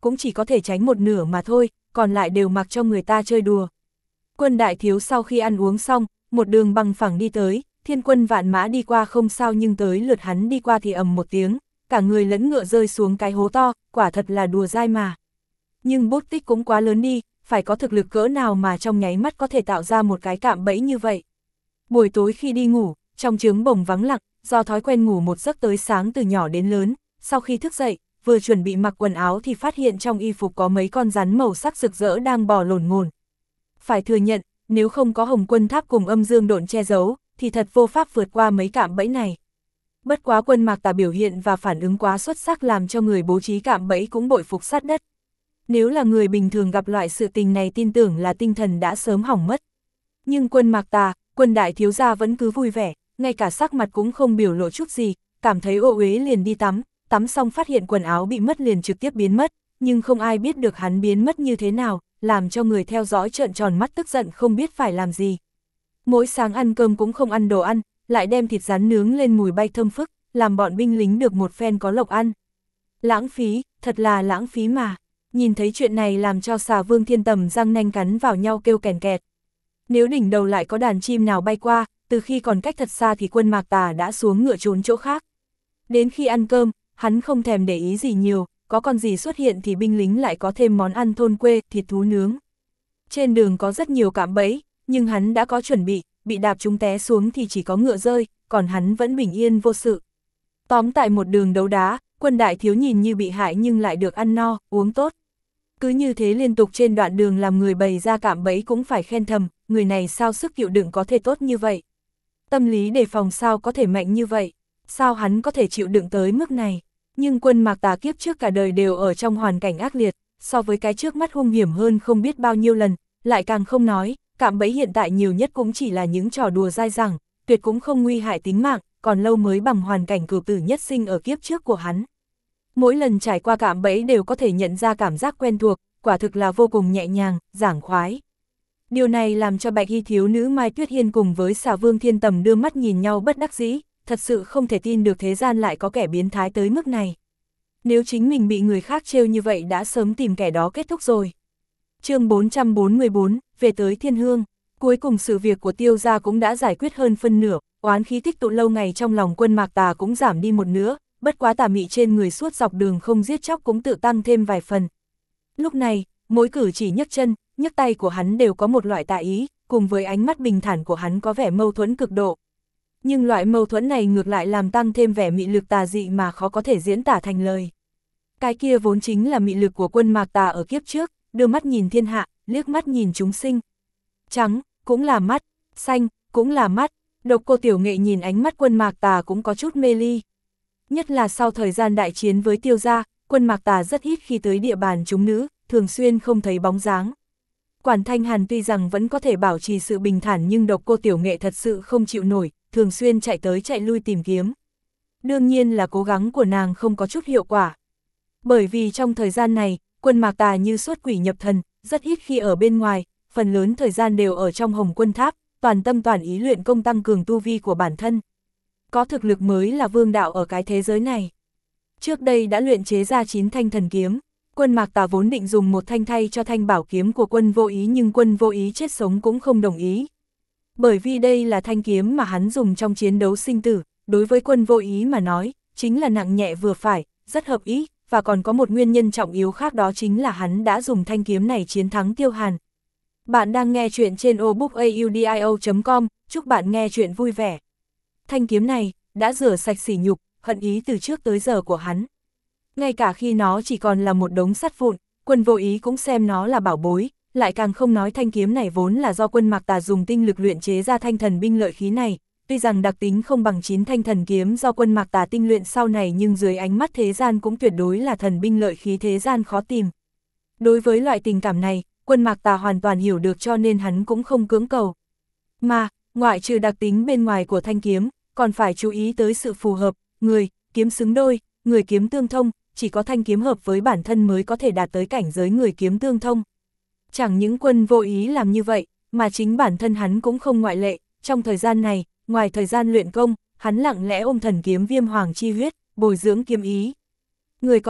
cũng chỉ có thể tránh một nửa mà thôi, còn lại đều mặc cho người ta chơi đùa. Quân đại thiếu sau khi ăn uống xong, một đường bằng phẳng đi tới, Thiên Quân Vạn Mã đi qua không sao nhưng tới lượt hắn đi qua thì ầm một tiếng, cả người lẫn ngựa rơi xuống cái hố to, quả thật là đùa dai mà. Nhưng bút tích cũng quá lớn đi, phải có thực lực cỡ nào mà trong nháy mắt có thể tạo ra một cái cạm bẫy như vậy. Buổi tối khi đi ngủ, trong trướng bồng vắng lặng, do thói quen ngủ một giấc tới sáng từ nhỏ đến lớn, sau khi thức dậy, vừa chuẩn bị mặc quần áo thì phát hiện trong y phục có mấy con rắn màu sắc rực rỡ đang bò lổn ngổn. Phải thừa nhận, nếu không có Hồng Quân Tháp cùng Âm Dương Độn che giấu, thì thật vô pháp vượt qua mấy cạm bẫy này. Bất quá Quân Mạc Tà biểu hiện và phản ứng quá xuất sắc làm cho người bố trí cạm bẫy cũng bội phục sát đất. Nếu là người bình thường gặp loại sự tình này tin tưởng là tinh thần đã sớm hỏng mất. Nhưng Quân Mạc Tà, Quân đại thiếu gia vẫn cứ vui vẻ, ngay cả sắc mặt cũng không biểu lộ chút gì, cảm thấy ô uế liền đi tắm, tắm xong phát hiện quần áo bị mất liền trực tiếp biến mất, nhưng không ai biết được hắn biến mất như thế nào, làm cho người theo dõi trợn tròn mắt tức giận không biết phải làm gì. Mỗi sáng ăn cơm cũng không ăn đồ ăn, lại đem thịt rắn nướng lên mùi bay thơm phức, làm bọn binh lính được một phen có lộc ăn. Lãng phí, thật là lãng phí mà. Nhìn thấy chuyện này làm cho Xà Vương Thiên Tầm răng nanh cắn vào nhau kêu kèn kẹt. Nếu đỉnh đầu lại có đàn chim nào bay qua, từ khi còn cách thật xa thì Quân Mạc Tà đã xuống ngựa trốn chỗ khác. Đến khi ăn cơm, hắn không thèm để ý gì nhiều, có con gì xuất hiện thì binh lính lại có thêm món ăn thôn quê, thịt thú nướng. Trên đường có rất nhiều cạm bẫy, nhưng hắn đã có chuẩn bị đạp chúng té xuống thì chỉ có ngựa rơi, còn hắn vẫn bình yên vô sự. Tóm tại một đường đấu đá, Quân đại thiếu nhìn như bị hại nhưng lại được ăn no, uống tốt. Cứ như thế liên tục trên đoạn đường làm người bày ra cạm bẫy cũng phải khen thầm, người này sao sức chịu đựng có thể tốt như vậy. Tâm lý đề phòng sao có thể mạnh như vậy, sao hắn có thể chịu đựng tới mức này. Nhưng Quân Mạc Tà kiếp trước cả đời đều ở trong hoàn cảnh ác liệt, so với cái trước mắt hung hiểm hơn không biết bao nhiêu lần, lại càng không nói, cạm bẫy hiện tại nhiều nhất cũng chỉ là những trò đùa dai dẳng, tuyệt cũng không nguy hại tính mạng, còn lâu mới bằng hoàn cảnh cửu tử nhất sinh ở kiếp trước của hắn. Mỗi lần trải qua cạm bẫy đều có thể nhận ra cảm giác quen thuộc, quả thực là vô cùng nhẹ nhàng, giảng khoái. Điều này làm cho Bạch Y thiếu nữ Mai Tuyết Hiên cùng với Xà Vương Thiên Tầm đưa mắt nhìn nhau bất đắc dĩ, thật sự không thể tin được thế gian lại có kẻ biến thái tới mức này. Nếu chính mình bị người khác trêu như vậy đã sớm tìm kẻ đó kết thúc rồi. Chương 444, về tới Thiên Hương, cuối cùng sự việc của Tiêu gia cũng đã giải quyết hơn phân nửa, oán khí tích tụ lâu ngày trong lòng Quân Mạc Tà cũng giảm đi một nửa, bất quá tà mị trên người suốt dọc đường không giết chóc cũng tự tăng thêm vài phần. Lúc này, mỗi cử chỉ nhấc chân, nhấc tay của hắn đều có một loại tà ý, cùng với ánh mắt bình thản của hắn có vẻ mâu thuẫn cực độ. Nhưng loại mâu thuẫn này ngược lại làm tăng thêm vẻ mị lực tà dị mà khó có thể diễn tả thành lời. Cái kia vốn chính là mị lực của Quân Mạc Tà ở kiếp trước, đưa mắt nhìn thiên hạ, liếc mắt nhìn chúng sinh. Trắng, cũng là mắt, xanh, cũng là mắt, Độc Cô Tiểu Nghệ nhìn ánh mắt Quân Mạc Tà cũng có chút mê ly. Nhất là sau thời gian đại chiến với Tiêu gia, Quân Mạc Tà rất ít khi tới địa bàn chúng nữ, thường xuyên không thấy bóng dáng. Quản Thanh Hàn tuy rằng vẫn có thể bảo trì sự bình thản nhưng Độc Cô Tiểu Nghệ thật sự không chịu nổi, thường xuyên chạy tới chạy lui tìm kiếm. Đương nhiên là cố gắng của nàng không có chút hiệu quả. Bởi vì trong thời gian này, Quân Mạc Tà như xuất quỷ nhập thần, rất ít khi ở bên ngoài, phần lớn thời gian đều ở trong Hồng Quân Tháp, toàn tâm toàn ý luyện công tăng cường tu vi của bản thân. Có thực lực mới là vương đạo ở cái thế giới này. Trước đây đã luyện chế ra 9 thanh thần kiếm, Quân Mạc Tà vốn định dùng một thanh thay cho thanh bảo kiếm của Quân Vô Ý nhưng Quân Vô Ý chết sống cũng không đồng ý. Bởi vì đây là thanh kiếm mà hắn dùng trong chiến đấu sinh tử, đối với Quân Vô Ý mà nói, chính là nặng nhẹ vừa phải, rất hợp ý, và còn có một nguyên nhân trọng yếu khác đó chính là hắn đã dùng thanh kiếm này chiến thắng Tiêu Hàn. Bạn đang nghe chuyện trên obookaudio.com, chúc bạn nghe chuyện vui vẻ. Thanh kiếm này, đã rửa sạch sỉ nhục, hận ý từ trước tới giờ của hắn. Ngay cả khi nó chỉ còn là một đống sắt vụn, Quân Vô Ý cũng xem nó là bảo bối, lại càng không nói thanh kiếm này vốn là do Quân Mạc Tà dùng tinh lực luyện chế ra thanh thần binh lợi khí này, tuy rằng đặc tính không bằng 9 thanh thần kiếm do Quân Mạc Tà tinh luyện sau này nhưng dưới ánh mắt thế gian cũng tuyệt đối là thần binh lợi khí thế gian khó tìm. Đối với loại tình cảm này, Quân Mạc Tà hoàn toàn hiểu được cho nên hắn cũng không cưỡng cầu. Mà, ngoại trừ đặc tính bên ngoài của thanh kiếm, còn phải chú ý tới sự phù hợp, người, kiếm xứng đôi, người kiếm tương thông, chỉ có thanh kiếm hợp với bản thân mới có thể đạt tới cảnh giới người kiếm tương thông. Chẳng những Quân Vô Ý làm như vậy, mà chính bản thân hắn cũng không ngoại lệ, trong thời gian này, ngoài thời gian luyện công, hắn lặng lẽ ôm thần kiếm Viêm Hoàng chi huyết, bồi dưỡng kiếm ý. Người có thần,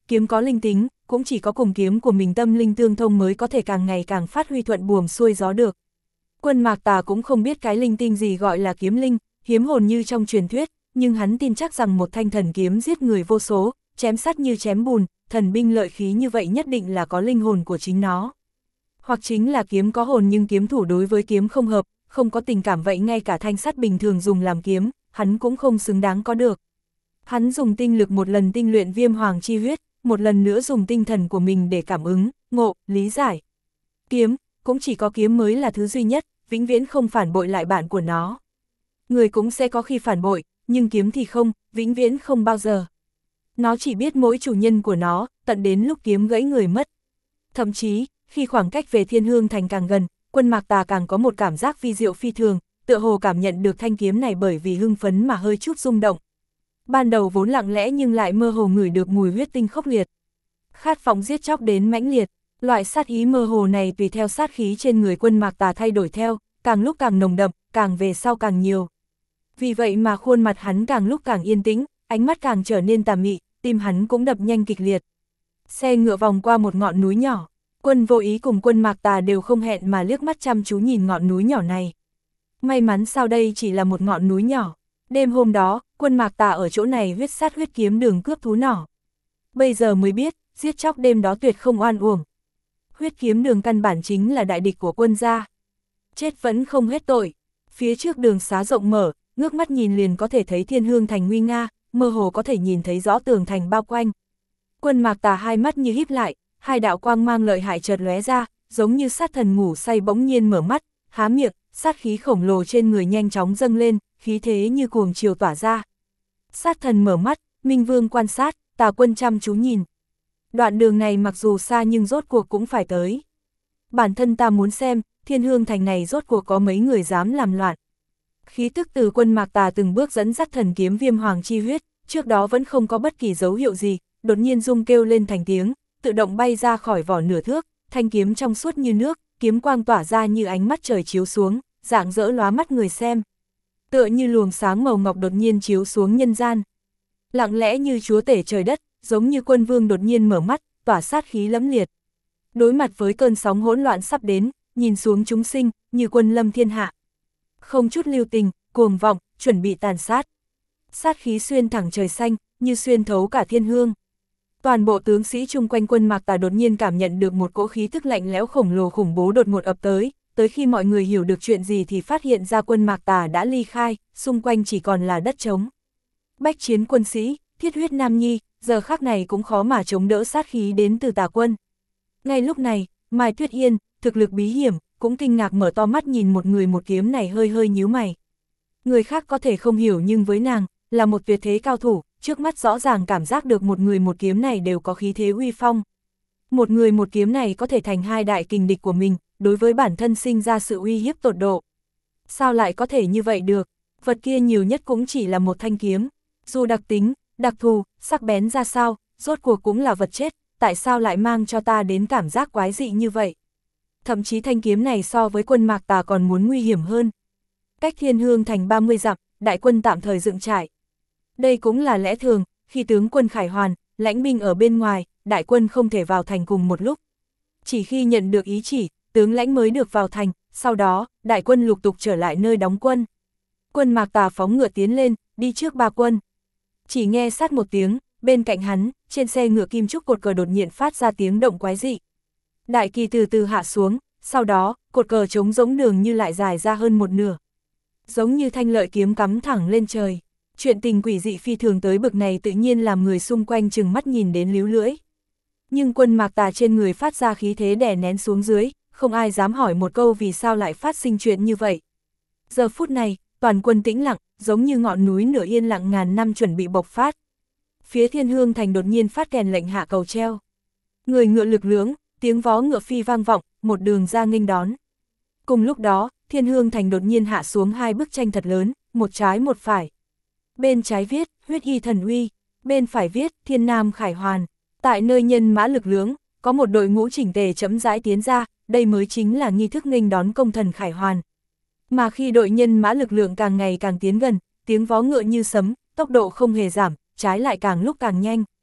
kiếm có linh tính, cũng chỉ có cùng kiếm của mình tâm linh tương thông mới có thể càng ngày càng phát huy thuận buồm xuôi gió được. Quân Mạc Tà cũng không biết cái linh tinh gì gọi là kiếm linh, hiếm hồn như trong truyền thuyết, nhưng hắn tin chắc rằng một thanh thần kiếm giết người vô số, chém sắt như chém bùn, thần binh lợi khí như vậy nhất định là có linh hồn của chính nó. Hoặc chính là kiếm có hồn nhưng kiếm thủ đối với kiếm không hợp, không có tình cảm, vậy ngay cả thanh sắt bình thường dùng làm kiếm, hắn cũng không xứng đáng có được. Hắn dùng tinh lực một lần tinh luyện viêm hoàng chi huyết, một lần nữa dùng tinh thần của mình để cảm ứng, ngộ, lý giải. Kiếm, cũng chỉ có kiếm mới là thứ duy nhất, vĩnh viễn không phản bội lại bạn của nó. Người cũng sẽ có khi phản bội, nhưng kiếm thì không, vĩnh viễn không bao giờ. Nó chỉ biết mỗi chủ nhân của nó, tận đến lúc kiếm gãy người mất. Thậm chí, khi khoảng cách về Thiên Hương Thành càng gần, Quân Mạc Tà càng có một cảm giác vi diệu phi thường, tựa hồ cảm nhận được thanh kiếm này bởi vì hưng phấn mà hơi chút rung động. Ban đầu vốn lặng lẽ nhưng lại mơ hồ ngửi được mùi huyết tinh khốc liệt. Khát vọng giết chóc đến mãnh liệt, loại sát ý mơ hồ này tùy theo sát khí trên người Quân Mạc Tà thay đổi theo, càng lúc càng nồng đậm, càng về sau càng nhiều. Vì vậy mà khuôn mặt hắn càng lúc càng yên tĩnh, ánh mắt càng trở nên tà mị, tim hắn cũng đập nhanh kịch liệt. Xe ngựa vòng qua một ngọn núi nhỏ, Quân Vô Ý cùng Quân Mạc Tà đều không hẹn mà liếc mắt chăm chú nhìn ngọn núi nhỏ này. May mắn sao đây chỉ là một ngọn núi nhỏ. Đêm hôm đó, Quân Mạc Tà ở chỗ này huyết sát huyết kiếm đường cướp thú nỏ. Bây giờ mới biết, giết chóc đêm đó tuyệt không oan uổng. Huyết kiếm đường căn bản chính là đại địch của Quân gia. Chết vẫn không hết tội. Phía trước đường xá rộng mở, ngước mắt nhìn liền có thể thấy Thiên Hương Thành nguy nga, mơ hồ có thể nhìn thấy rõ tường thành bao quanh. Quân Mạc Tà hai mắt như híp lại, hai đạo quang mang lợi hại chợt lóe ra, giống như sát thần ngủ say bỗng nhiên mở mắt, há miệng, sát khí khổng lồ trên người nhanh chóng dâng lên, khí thế như cuồng chiều tỏa ra. Sát thần mở mắt, Minh Vương quan sát, Tà Quân chăm chú nhìn. Đoạn đường này mặc dù xa nhưng rốt cuộc cũng phải tới. Bản thân ta muốn xem, Thiên Hương Thành này rốt cuộc có mấy người dám làm loạn. Khí tức từ Quân Mạc Tà từng bước dẫn dắt thần kiếm viêm hoàng chi huyết, trước đó vẫn không có bất kỳ dấu hiệu gì, đột nhiên rung kêu lên thành tiếng, tự động bay ra khỏi vỏ nửa thước, thanh kiếm trong suốt như nước, kiếm quang tỏa ra như ánh mắt trời chiếu xuống, rạng rỡ lóa mắt người xem. Tựa như luồng sáng màu ngọc đột nhiên chiếu xuống nhân gian. Lặng lẽ như chúa tể trời đất, giống như quân vương đột nhiên mở mắt, tỏa sát khí lẫm liệt. Đối mặt với cơn sóng hỗn loạn sắp đến, nhìn xuống chúng sinh, như quân lâm thiên hạ. Không chút lưu tình, cuồng vọng, chuẩn bị tàn sát. Sát khí xuyên thẳng trời xanh, như xuyên thấu cả thiên hương. Toàn bộ tướng sĩ chung quanh Quân Mạc Tà đột nhiên cảm nhận được một cỗ khí tức lạnh lẽo khổng lồ khủng bố đột ngột ập tới khi mọi người hiểu được chuyện gì thì phát hiện ra Quân Mạc Tà đã ly khai, xung quanh chỉ còn là đất trống. Bách chiến quân sĩ, thiết huyết nam nhi, giờ khắc này cũng khó mà chống đỡ sát khí đến từ Tà Quân. Ngay lúc này, Mai Tuyết Yên, thực lực bí hiểm, cũng kinh ngạc mở to mắt nhìn một người một kiếm này hơi hơi nhíu mày. Người khác có thể không hiểu nhưng với nàng, là một tuyệt thế cao thủ, trước mắt rõ ràng cảm giác được một người một kiếm này đều có khí thế uy phong. Một người một kiếm này có thể thành hai đại kình địch của mình, đối với bản thân sinh ra sự uy hiếp tột độ. Sao lại có thể như vậy được? Vật kia nhiều nhất cũng chỉ là một thanh kiếm, dù đặc tính, đặc thù, sắc bén ra sao, rốt cuộc cũng là vật chết, tại sao lại mang cho ta đến cảm giác quái dị như vậy? Thậm chí thanh kiếm này so với Quân Mạc Tà còn muốn nguy hiểm hơn. Cách Thiên Hương Thành 30 dặm, đại quân tạm thời dựng trại. Đây cũng là lẽ thường, khi tướng quân khải hoàn, lãnh binh ở bên ngoài, đại quân không thể vào thành cùng một lúc. Chỉ khi nhận được ý chỉ, tướng lãnh mới được vào thành, sau đó, đại quân lục tục trở lại nơi đóng quân. Quân Mạc Tà phóng ngựa tiến lên, đi trước ba quân. Chỉ nghe sát một tiếng, bên cạnh hắn, trên xe ngựa kim trúc cột cờ đột nhiên phát ra tiếng động quái dị. Đại kỳ từ từ hạ xuống, sau đó, cột cờ trống rỗng đường như lại dài ra hơn một nửa. Giống như thanh lợi kiếm cắm thẳng lên trời. Chuyện tình quỷ dị phi thường tới bực này tự nhiên làm người xung quanh chừng mắt nhìn đến líu lưỡi. Nhưng Quân Mạc Tà trên người phát ra khí thế đè nén xuống dưới, không ai dám hỏi một câu vì sao lại phát sinh chuyện như vậy. Giờ phút này, toàn quân tĩnh lặng, giống như ngọn núi nửa yên lặng ngàn năm chuẩn bị bộc phát. Phía Thiên Hương Thành đột nhiên phát kèn lệnh hạ cầu treo. Người ngựa lực lưỡng, tiếng vó ngựa phi vang vọng, một đường ra nghênh đón. Cùng lúc đó, Thiên Hương Thành đột nhiên hạ xuống hai bức tranh thật lớn, một trái một phải. Bên trái viết, huyết y thần uy, bên phải viết, thiên nam khải hoàn. Tại nơi nhân mã lực lưỡng, có một đội ngũ chỉnh tề chậm rãi tiến ra, đây mới chính là nghi thức nghênh đón công thần khải hoàn. Mà khi đội nhân mã lực lượng càng ngày càng tiến gần, tiếng vó ngựa như sấm, tốc độ không hề giảm, trái lại càng lúc càng nhanh.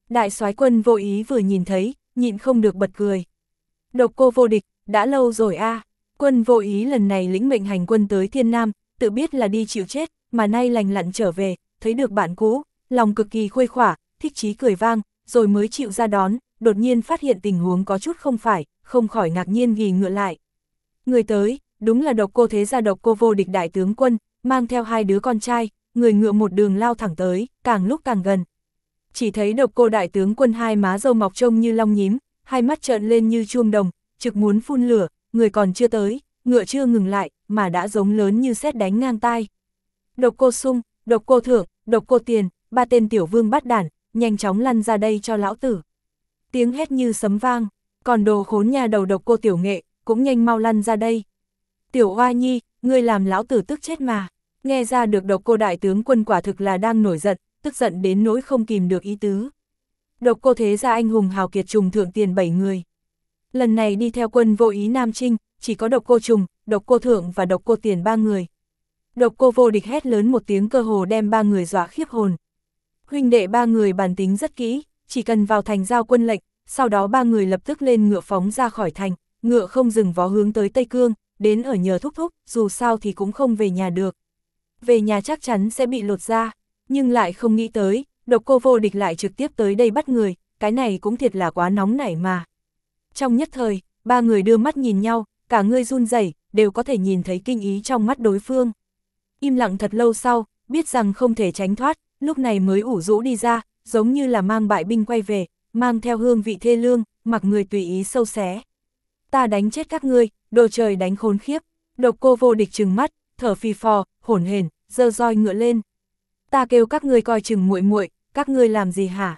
Đại soái Quân Vô Ý vừa nhìn thấy, nhịn không được bật cười. Độc Cô vô địch, đã lâu rồi a. Quân Vô Ý lần này lĩnh mệnh hành quân tới Thiên Nam, tự biết là đi chịu chết, mà nay lành lặn trở về, thấy được bạn cũ, lòng cực kỳ khuây khỏa, thích chí cười vang, rồi mới chịu ra đón, đột nhiên phát hiện tình huống có chút không phải, không khỏi ngạc nhiên ghi ngựa lại. Người tới, đúng là Độc Cô thế gia Độc Cô vô địch đại tướng quân, mang theo hai đứa con trai, người ngựa một đường lao thẳng tới, càng lúc càng gần. Chỉ thấy Độc Cô đại tướng quân hai má râu mọc trông như long nhím, hai mắt trợn lên như chuông đồng, trực muốn phun lửa, người còn chưa tới, ngựa chưa ngừng lại, mà đã giống lớn như sét đánh ngang tai. Độc Cô Sung, Độc Cô Thượng, Độc Cô Tiền, ba tên tiểu vương bắt đản, nhanh chóng lăn ra đây cho lão tử. Tiếng hét như sấm vang, còn đồ khốn nhà đầu Độc Cô Tiểu Nghệ, cũng nhanh mau lăn ra đây. Tiểu Hoa Nhi, ngươi làm lão tử tức chết mà. Nghe ra được Độc Cô đại tướng quân quả thực là đang nổi giận, tức giận đến nỗi không kìm được ý tứ. Độc Cô thế gia anh hùng hào kiệt trùng thượng tiền 7 người. Lần này đi theo Quân Vô Ý Nam Trinh, chỉ có Độc Cô Trùng, Độc Cô Thượng và Độc Cô Tiền 3 người. Độc Cô vô địch hét lớn một tiếng cơ hồ đem 3 người dọa khiếp hồn. Huynh đệ 3 người bản tính rất kỹ, chỉ cần vào thành giao quân lệnh, sau đó 3 người lập tức lên ngựa phóng ra khỏi thành, ngựa không dừng vó hướng tới Tây Cương, đến ở nhờ thúc thúc, dù sao thì cũng không về nhà được. Về nhà chắc chắn sẽ bị lột ra, nhưng lại không nghĩ tới, Độc Cô vô địch lại trực tiếp tới đây bắt người, cái này cũng thiệt là quá nóng nảy mà. Trong nhất thời, 3 người đưa mắt nhìn nhau, cả người run rẩy, đều có thể nhìn thấy kinh ý trong mắt đối phương. Im lặng thật lâu sau, biết rằng không thể tránh thoát, lúc này mới ủ rũ đi ra, giống như là mang bại binh quay về, mang theo hương vị thê lương, mặc người tùy ý sâu xé. Ta đánh chết các ngươi, đồ trời đánh khốn khiếp. Độc Cô vô địch trừng mắt, thở phì phò, hổn hển, giơ roi ngựa lên. Ta kêu các ngươi coi chừng muội muội, các ngươi làm gì hả?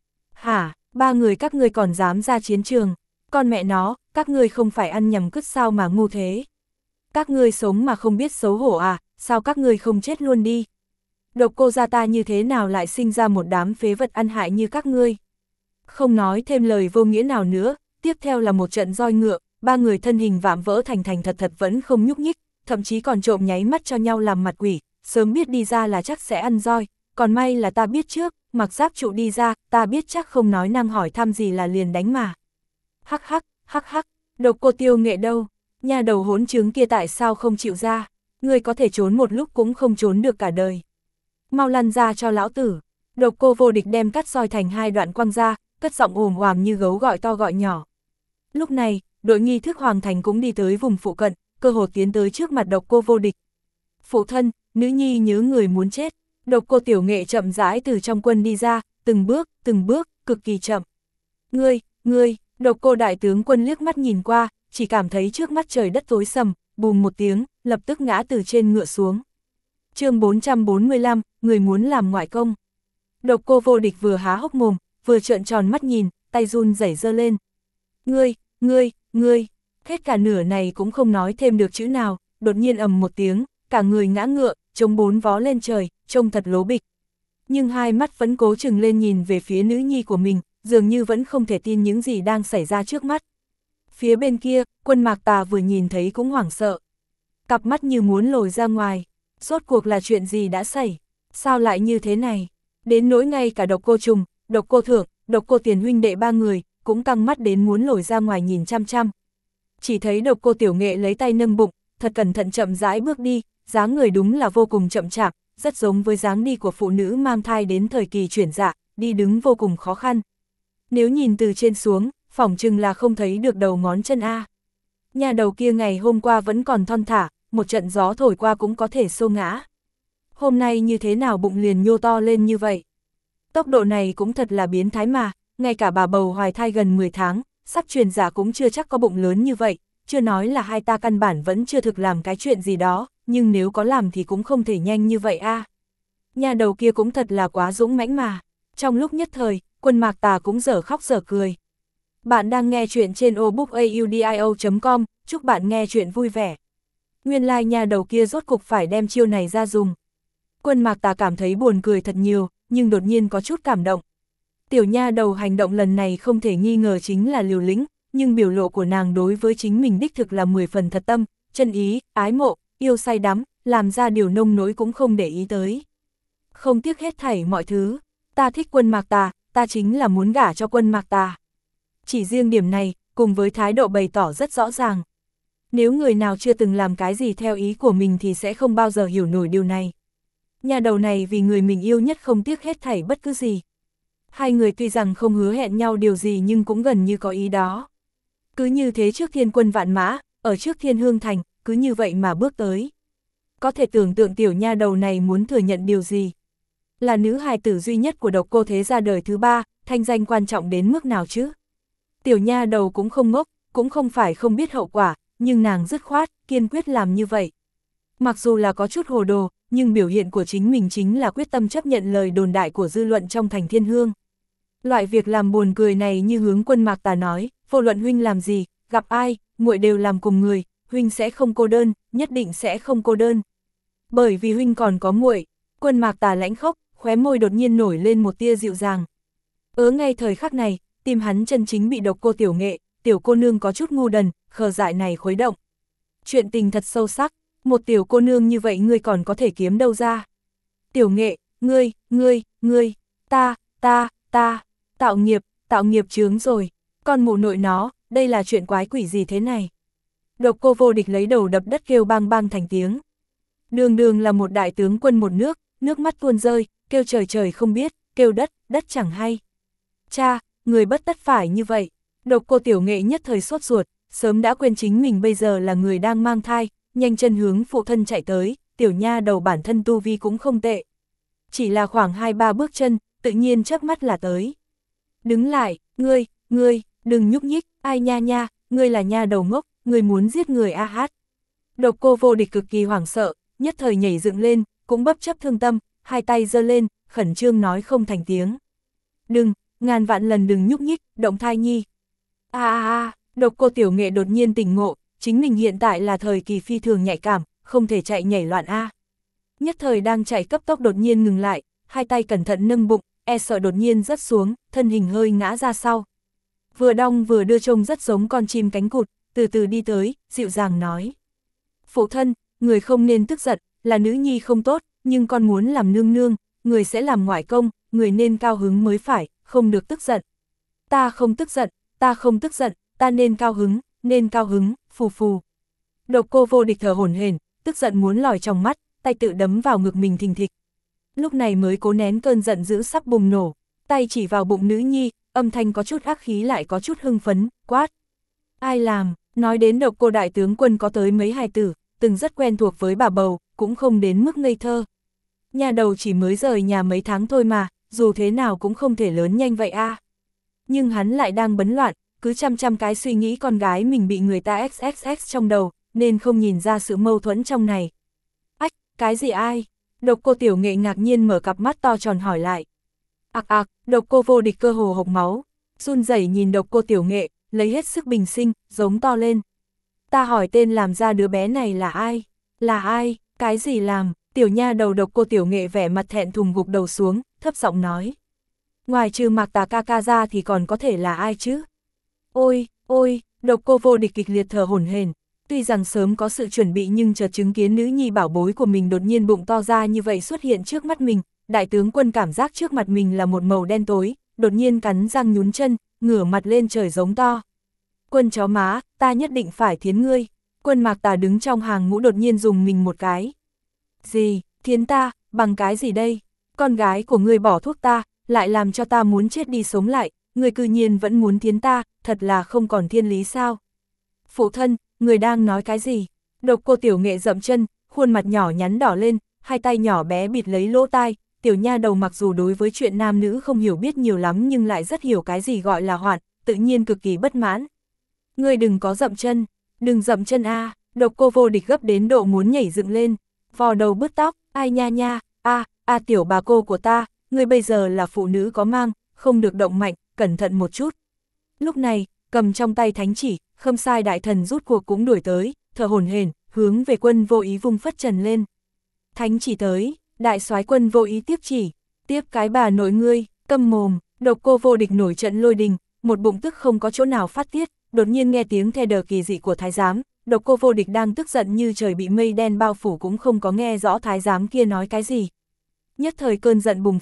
Hả, 3 người các ngươi còn dám ra chiến trường? Con mẹ nó, các ngươi không phải ăn nhầm cứt sao mà ngu thế? Các ngươi sống mà không biết xấu hổ à, sao các ngươi không chết luôn đi? Độc Cô gia ta như thế nào lại sinh ra một đám phế vật ăn hại như các ngươi? Không nói thêm lời vô nghĩa nào nữa, tiếp theo là một trận roi ngựa, 3 người thân hình vạm vỡ thành thật thật vẫn không nhúc nhích, thậm chí còn trộm nháy mắt cho nhau làm mặt quỷ, sớm biết đi ra là chắc sẽ ăn roi, còn may là ta biết trước, mặc giáp trụ đi ra, ta biết chắc không nói năng hỏi thăm gì là liền đánh mà. Hắc hắc, Độc Cô Tiêu Nghệ đâu? Nhà đầu hỗn trứng kia tại sao không chịu ra? Ngươi có thể trốn một lúc cũng không trốn được cả đời. Mau lăn ra cho lão tử. Độc Cô vô địch đem cắt roi thành 2 đoạn quăng ra, cất giọng ồm oàm như gấu gọi to gọi nhỏ. Lúc này, đội nghi thức hoàng thành cũng đi tới vùng phụ cận, cơ hồ tiến tới trước mặt Độc Cô vô địch. Phụ thân, nữ nhi nhớ người muốn chết. Độc Cô Tiểu Nghệ chậm rãi từ trong quân đi ra, từng bước, cực kỳ chậm. Ngươi, Độc Cô đại tướng quân liếc mắt nhìn qua, chỉ cảm thấy trước mắt trời đất tối sầm, bùm một tiếng, lập tức ngã từ trên ngựa xuống. Chương 445, người muốn làm ngoại công. Độc Cô vô địch vừa há hốc mồm, vừa trợn tròn mắt nhìn, tay run rẩy giơ lên. Ngươi, hết cả nửa này cũng không nói thêm được chữ nào, đột nhiên ầm một tiếng, cả người ngã ngựa, chống 4 vó lên trời, trông thật lố bịch. Nhưng hai mắt vẫn cố chừng lên nhìn về phía nữ nhi của mình, dường như vẫn không thể tin những gì đang xảy ra trước mắt. Phía bên kia, Quân Mạc Tà vừa nhìn thấy cũng hoảng sợ. Cặp mắt như muốn lồi ra ngoài, rốt cuộc là chuyện gì đã xảy, sao lại như thế này? Đến nỗi ngay cả Độc Cô Trùng, Độc Cô Thượng, Độc Cô Tiền huynh đệ 3 người, cũng căng mắt đến muốn lồi ra ngoài nhìn chăm chăm. Chỉ thấy Độc Cô Tiểu Nghệ lấy tay nâng bụng, thật cẩn thận chậm rãi bước đi, dáng người đúng là vô cùng chậm chạp, rất giống với dáng đi của phụ nữ mang thai đến thời kỳ chuyển dạ, đi đứng vô cùng khó khăn. Nếu nhìn từ trên xuống, phỏng chừng là không thấy được đầu ngón chân a. Nhà đầu kia ngày hôm qua vẫn còn thon thả, một trận gió thổi qua cũng có thể xô ngã. Hôm nay như thế nào bụng liền nhô to lên như vậy? Tốc độ này cũng thật là biến thái mà, ngay cả bà bầu hoài thai gần 10 tháng, sắp truyền dạ cũng chưa chắc có bụng lớn như vậy, chưa nói là hai ta căn bản vẫn chưa thực làm cái chuyện gì đó, nhưng nếu có làm thì cũng không thể nhanh như vậy a. Nhà đầu kia cũng thật là quá dũng mãnh mà. Trong lúc nhất thời, Quân Mạc Tà cũng dở khóc dở cười. Bạn đang nghe chuyện trên obookaudio.com, chúc bạn nghe chuyện vui vẻ. Nguyên lai nhà đầu kia rốt cục phải đem chiêu này ra dùng. Quân Mạc Tà cảm thấy buồn cười thật nhiều, nhưng đột nhiên có chút cảm động. Tiểu nha đầu hành động lần này không thể nghi ngờ chính là liều lĩnh, nhưng biểu lộ của nàng đối với chính mình đích thực là 10 phần thật tâm, chân ý, ái mộ, yêu say đắm, làm ra điều nông nỗi cũng không để ý tới. Không tiếc hết thảy mọi thứ, ta thích Quân Mạc Tà, ta chính là muốn gả cho Quân Mạc Tà. Chỉ riêng điểm này, cùng với thái độ bày tỏ rất rõ ràng. Nếu người nào chưa từng làm cái gì theo ý của mình thì sẽ không bao giờ hiểu nổi điều này. Nhà đầu này vì người mình yêu nhất không tiếc hết thảy bất cứ gì. Hai người tuy rằng không hứa hẹn nhau điều gì nhưng cũng gần như có ý đó. Cứ như thế trước thiên quân vạn mã, ở trước Thiên Hương Thành, cứ như vậy mà bước tới. Có thể tưởng tượng tiểu nha đầu này muốn thừa nhận điều gì. Là nữ hài tử duy nhất của Độc Cô thế gia đời thứ ba, thanh danh quan trọng đến mức nào chứ? Tiểu nha đầu cũng không ngốc, cũng không phải không biết hậu quả, nhưng nàng dứt khoát, kiên quyết làm như vậy. Mặc dù là có chút hồ đồ, nhưng biểu hiện của chính mình chính là quyết tâm chấp nhận lời đồn đại của dư luận trong thành Thiên Hương. Loại việc làm buồn cười này như hướng Quân Mạc Tà nói, vô luận huynh làm gì, gặp ai, muội đều làm cùng người, huynh sẽ không cô đơn, nhất định sẽ không cô đơn. Bởi vì huynh còn có muội. Quân Mạc Tà lãnh khốc, khóe môi đột nhiên nổi lên một tia dịu dàng. Ngay thời khắc này, tim hắn chân chính bị Độc Cô Tiểu Nghệ, tiểu cô nương có chút ngu đần, khờ dại này khuấy động. Chuyện tình thật sâu sắc, một tiểu cô nương như vậy ngươi còn có thể kiếm đâu ra. Tiểu Nghệ, ngươi, ta, tạo nghiệp chướng rồi, con mụ nội nó, đây là chuyện quái quỷ gì thế này. Độc Cô Vô Địch lấy đầu đập đất kêu bang bang thành tiếng. Đường đường là một đại tướng quân một nước, nước mắt tuôn rơi, kêu trời trời không biết, kêu đất, đất chẳng hay. Cha, người bất tất phải như vậy. Độc Cô Tiểu Nghệ nhất thời sốt ruột, sớm đã quên chính mình bây giờ là người đang mang thai, nhanh chân hướng phụ thân chạy tới, tiểu nha đầu bản thân tu vi cũng không tệ. Chỉ là khoảng 2-3 bước chân, tự nhiên chớp mắt là tới. Đứng lại, ngươi, đừng nhúc nhích, ai nha, ngươi là nha đầu ngốc, ngươi muốn giết người a hát. Độc Cô Vô Địch cực kỳ hoảng sợ, nhất thời nhảy dựng lên, cũng bất chấp thương tâm, hai tay giơ lên, khẩn trương nói không thành tiếng. Đừng, ngàn vạn lần đừng nhúc nhích, động thai nhi. Độc Cô Tiểu Nghệ đột nhiên tỉnh ngộ, chính mình hiện tại là thời kỳ phi thường nhạy cảm, không thể chạy nhảy loạn a. Nhất thời đang chạy cấp tốc đột nhiên ngừng lại, hai tay cẩn thận nâng bụng, e sợ đột nhiên rớt xuống, thân hình hơi ngã ra sau. Vừa đong vừa đưa trông rất giống con chim cánh cụt, từ từ đi tới, dịu dàng nói. Phụ thân, người không nên tức giận, là nữ nhi không tốt, nhưng con muốn làm nương nương, người sẽ làm ngoại công, người nên cao hứng mới phải, không được tức giận. Ta không tức giận, ta nên cao hứng, phù phù. Độc Cô Vô Địch thở hổn hển, tức giận muốn lòi trong mắt, tay tự đấm vào ngực mình thình thịch. Lúc này mới cố nén cơn giận dữ sắp bùng nổ, tay chỉ vào bụng nữ nhi, âm thanh có chút ác khí lại có chút hưng phấn, quát. Ai làm, nói đến Độc Cô đại tướng quân có tới mấy hài tử, từng rất quen thuộc với bà bầu, cũng không đến mức ngây thơ. Nhà đầu chỉ mới rời nhà mấy tháng thôi mà, dù thế nào cũng không thể lớn nhanh vậy a. Nhưng hắn lại đang bấn loạn, cứ trăm cái suy nghĩ con gái mình bị người ta XXX trong đầu, nên không nhìn ra sự mâu thuẫn trong này. Ách, cái gì ai? Độc Cô Tiểu Nghệ ngạc nhiên mở cặp mắt to tròn hỏi lại. Độc Cô Vô Địch cơ hồ hộc máu, run rẩy nhìn Độc Cô Tiểu Nghệ, lấy hết sức bình sinh, giống to lên. Ta hỏi tên làm ra đứa bé này là ai? Là ai? Cái gì làm? Tiểu nha đầu Độc Cô Tiểu Nghệ vẻ mặt thẹn thùng gục đầu xuống, thấp giọng nói. Ngoài trừ Mạc Tà ca ca ra thì còn có thể là ai chứ? Ôi, Độc Cô Vô Địch kịch liệt thở hổn hển. Tuy rằng sớm có sự chuẩn bị nhưng chợt chứng kiến nữ nhi bảo bối của mình đột nhiên bụng to ra như vậy xuất hiện trước mắt mình, đại tướng quân cảm giác trước mặt mình là một màu đen tối, đột nhiên cắn răng nhún chân, ngửa mặt lên trời giống to. Quân chó má, ta nhất định phải thiến ngươi. Quân Mạc Tà đứng trong hàng ngũ đột nhiên dùng mình một cái. Gì, thiến ta, bằng cái gì đây? Con gái của ngươi bỏ thuốc ta, lại làm cho ta muốn chết đi sống lại, ngươi cư nhiên vẫn muốn thiến ta, thật là không còn thiên lý sao? Phụ thân, người đang nói cái gì? Độc Cô Tiểu Nghệ dậm chân, khuôn mặt nhỏ nhắn đỏ lên, hai tay nhỏ bé bịt lấy lỗ tai, tiểu nha đầu mặc dù đối với chuyện nam nữ không hiểu biết nhiều lắm nhưng lại rất hiểu cái gì gọi là hoạn, tự nhiên cực kỳ bất mãn. Ngươi đừng có dậm chân, đừng dậm chân a. Độc Cô Vô Địch gấp đến độ muốn nhảy dựng lên, vò đầu bứt tóc, ai nha, tiểu bà cô của ta, ngươi bây giờ là phụ nữ có mang, không được động mạnh, cẩn thận một chút. Lúc này, cầm trong tay thánh chỉ, Khâm Sai đại thần rút cuộc cũng đuổi tới, thở hổn hển, hướng về Quân Vô Ý vung phất trần lên. Thánh chỉ tới, đại soái Quân Vô Ý tiếp chỉ, tiếp cái bà nội ngươi, câm mồm. Độc Cô Vô Địch nổi trận lôi đình, một bụng tức không có chỗ nào phát tiết, đột nhiên nghe tiếng the đờ kỳ dị của thái giám, Độc Cô Vô Địch đang tức giận như trời bị mây đen bao phủ cũng không có nghe rõ thái giám kia nói cái gì. Nhất thời cơn giận bùng phát,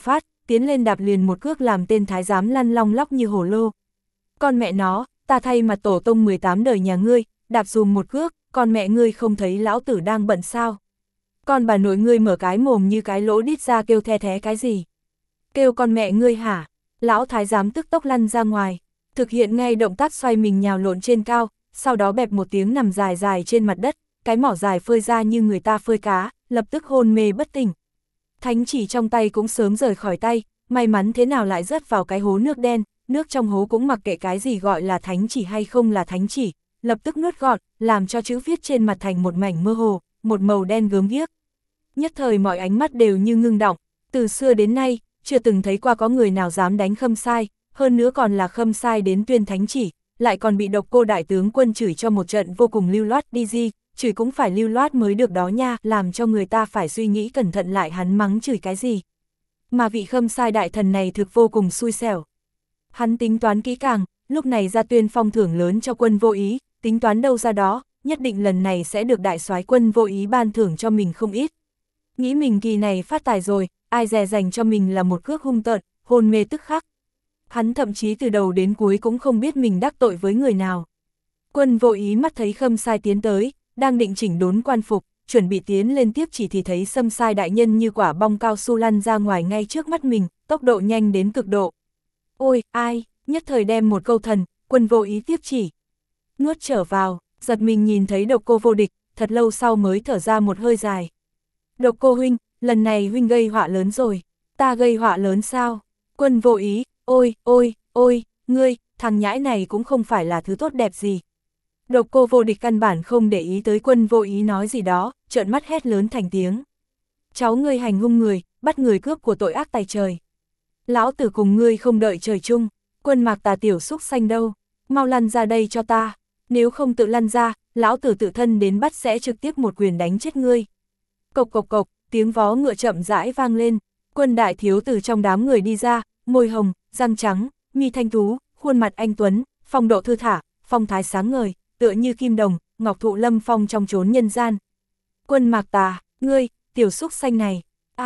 tiến lên đạp liền một cước làm tên thái giám lăn long lóc như hổ lô. Con mẹ nó, ta thay mặt tổ tông 18 đời nhà ngươi, đạp dùm một cước, con mẹ ngươi không thấy lão tử đang bận sao? Con bà nội ngươi mở cái mồm như cái lỗ đít ra kêu the thé cái gì? Kêu con mẹ ngươi hả? Lão thái giám tức tốc lăn ra ngoài, thực hiện ngay động tác xoay mình nhào lộn trên cao, sau đó bẹp một tiếng nằm dài dài trên mặt đất, cái mỏ dài phơi ra như người ta phơi cá, lập tức hôn mê bất tỉnh. Thánh chỉ trong tay cũng sớm rời khỏi tay, may mắn thế nào lại rớt vào cái hố nước đen, nước trong hố cũng mặc kệ cái gì gọi là thánh chỉ hay không là thánh chỉ, lập tức nuốt gọn, làm cho chữ viết trên mặt thành một mảnh mơ hồ, một màu đen gớm ghiếc. Nhất thời mọi ánh mắt đều như ngưng đọng, từ xưa đến nay, chưa từng thấy qua có người nào dám đánh Khâm Sai, hơn nữa còn là Khâm Sai đến tuyên thánh chỉ, lại còn bị Độc Cô đại tướng quân chửi cho một trận vô cùng lưu loát đi gì, chửi cũng phải lưu loát mới được đó nha, làm cho người ta phải suy nghĩ cẩn thận lại hắn mắng chửi cái gì. Mà vị Khâm Sai đại thần này thực vô cùng xui xẻo. Hắn tính toán kỹ càng, lúc này ra tuyên phong thưởng lớn cho Quân Vô Ý, tính toán đâu ra đó, nhất định lần này sẽ được đại soái Quân Vô Ý ban thưởng cho mình không ít. Nghĩ mình kỳ này phát tài rồi, ai dè dành cho mình là một cước hung tợn, hôn mê tức khắc. Hắn thậm chí từ đầu đến cuối cũng không biết mình đắc tội với người nào. Quân Vô Ý mắt thấy Khâm Sai tiến tới, đang định chỉnh đốn quan phục, chuẩn bị tiến lên tiếp chỉ thì thấy Khâm Sai đại nhân như quả bong cao su lăn ra ngoài ngay trước mắt mình, tốc độ nhanh đến cực độ. Ôi, ai, nhất thời đem một câu thần, Quân Vô Ý tiếp chỉ. Nuốt trở vào, giật mình nhìn thấy Độc Cô vô địch, thật lâu sau mới thở ra một hơi dài. Độc Cô huynh, lần này huynh gây họa lớn rồi. Ta gây họa lớn sao? Quân Vô Ý, ôi, ngươi, thằng nhãi này cũng không phải là thứ tốt đẹp gì. Độc Cô vô địch căn bản không để ý tới Quân Vô Ý nói gì đó, trợn mắt hét lớn thành tiếng. Cháu ngươi hành hung người, bắt người cướp của tội ác tày trời. Lão tử cùng ngươi không đợi trời chung, Quân Mạc Tà tiểu xúc xanh đâu, mau lăn ra đây cho ta, nếu không tự lăn ra, lão tử tự thân đến bắt sẽ trực tiếp một quyền đánh chết ngươi. Cộc cộc cộc, tiếng vó ngựa chậm rãi vang lên, Quân đại thiếu từ trong đám người đi ra, môi hồng, răng trắng, mi thanh tú, khuôn mặt anh tuấn, phong độ thư thả, phong thái sáng ngời, tựa như kim đồng, ngọc thụ lâm phong trong chốn nhân gian. Quân Mạc Tà, ngươi, tiểu xúc xanh này,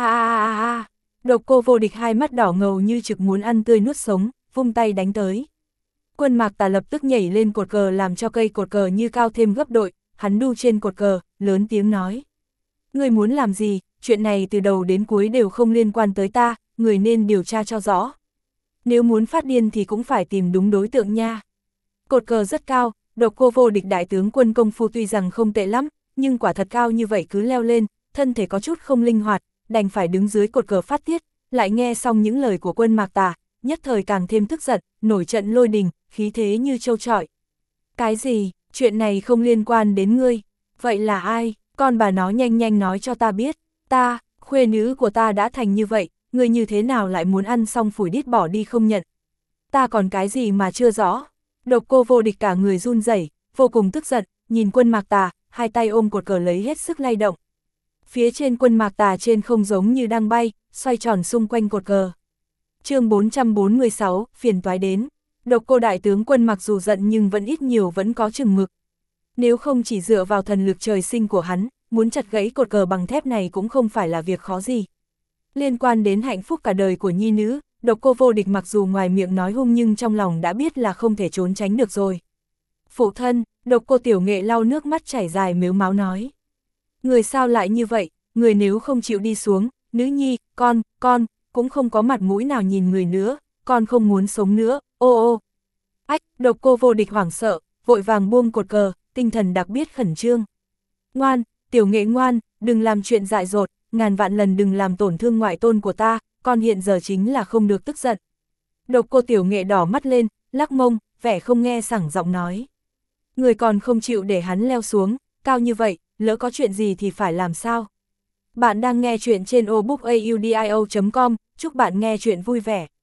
a. Độc Cô vô địch hai mắt đỏ ngầu như trực muốn ăn tươi nuốt sống, vung tay đánh tới. Quân Mạc Tà lập tức nhảy lên cột cờ làm cho cây cột cờ như cao thêm gấp đội, hắn đu trên cột cờ, lớn tiếng nói. Ngươi muốn làm gì, chuyện này từ đầu đến cuối đều không liên quan tới ta, người nên điều tra cho rõ. Nếu muốn phát điên thì cũng phải tìm đúng đối tượng nha. Cột cờ rất cao, Độc Cô vô địch đại tướng quân công phu tuy rằng không tệ lắm, nhưng quả thật cao như vậy cứ leo lên, thân thể có chút không linh hoạt, đành phải đứng dưới cột cờ phát tiết, lại nghe xong những lời của Quân Mạc Tà, nhất thời càng thêm tức giận, nổi trận lôi đình, khí thế như trâu trọi. Cái gì, chuyện này không liên quan đến ngươi, vậy là ai, con bà nó nhanh nói cho ta biết, ta, khuê nữ của ta đã thành như vậy, ngươi như thế nào lại muốn ăn xong phủi đít bỏ đi không nhận. Ta còn cái gì mà chưa rõ. Độc Cô vô địch cả người run rẩy, vô cùng tức giận, nhìn Quân Mạc Tà, hai tay ôm cột cờ lấy hết sức lay động. Phía trên Quân Mạc Tà trên không giống như đang bay, xoay tròn xung quanh cột cờ. Chương 446, phiền toái đến. Độc Cô đại tướng quân mặc dù giận nhưng vẫn ít nhiều vẫn có chừng mực. Nếu không chỉ dựa vào thần lực trời sinh của hắn, muốn chặt gãy cột cờ bằng thép này cũng không phải là việc khó gì. Liên quan đến hạnh phúc cả đời của nhi nữ, Độc Cô vô địch mặc dù ngoài miệng nói hung nhưng trong lòng đã biết là không thể trốn tránh được rồi. Phụ thân, Độc Cô tiểu nghệ lau nước mắt chảy dài mếu máo nói. Người sao lại như vậy, người nếu không chịu đi xuống, nữ nhi, con, cũng không có mặt mũi nào nhìn người nữa, con không muốn sống nữa, ô. Ách, Độc Cô vô địch hoảng sợ, vội vàng buông cột cờ, tinh thần đặc biệt khẩn trương. Ngoan, tiểu nghệ ngoan, đừng làm chuyện dại dột, ngàn vạn lần đừng làm tổn thương ngoại tôn của ta, con hiện giờ chính là không được tức giận. Độc Cô tiểu nghệ đỏ mắt lên, lắc mông, vẻ không nghe sảng giọng nói. Người còn không chịu để hắn leo xuống, cao như vậy, lỡ có chuyện gì thì phải làm sao? Bạn đang nghe chuyện trên obookaudio.com, chúc bạn nghe chuyện vui vẻ.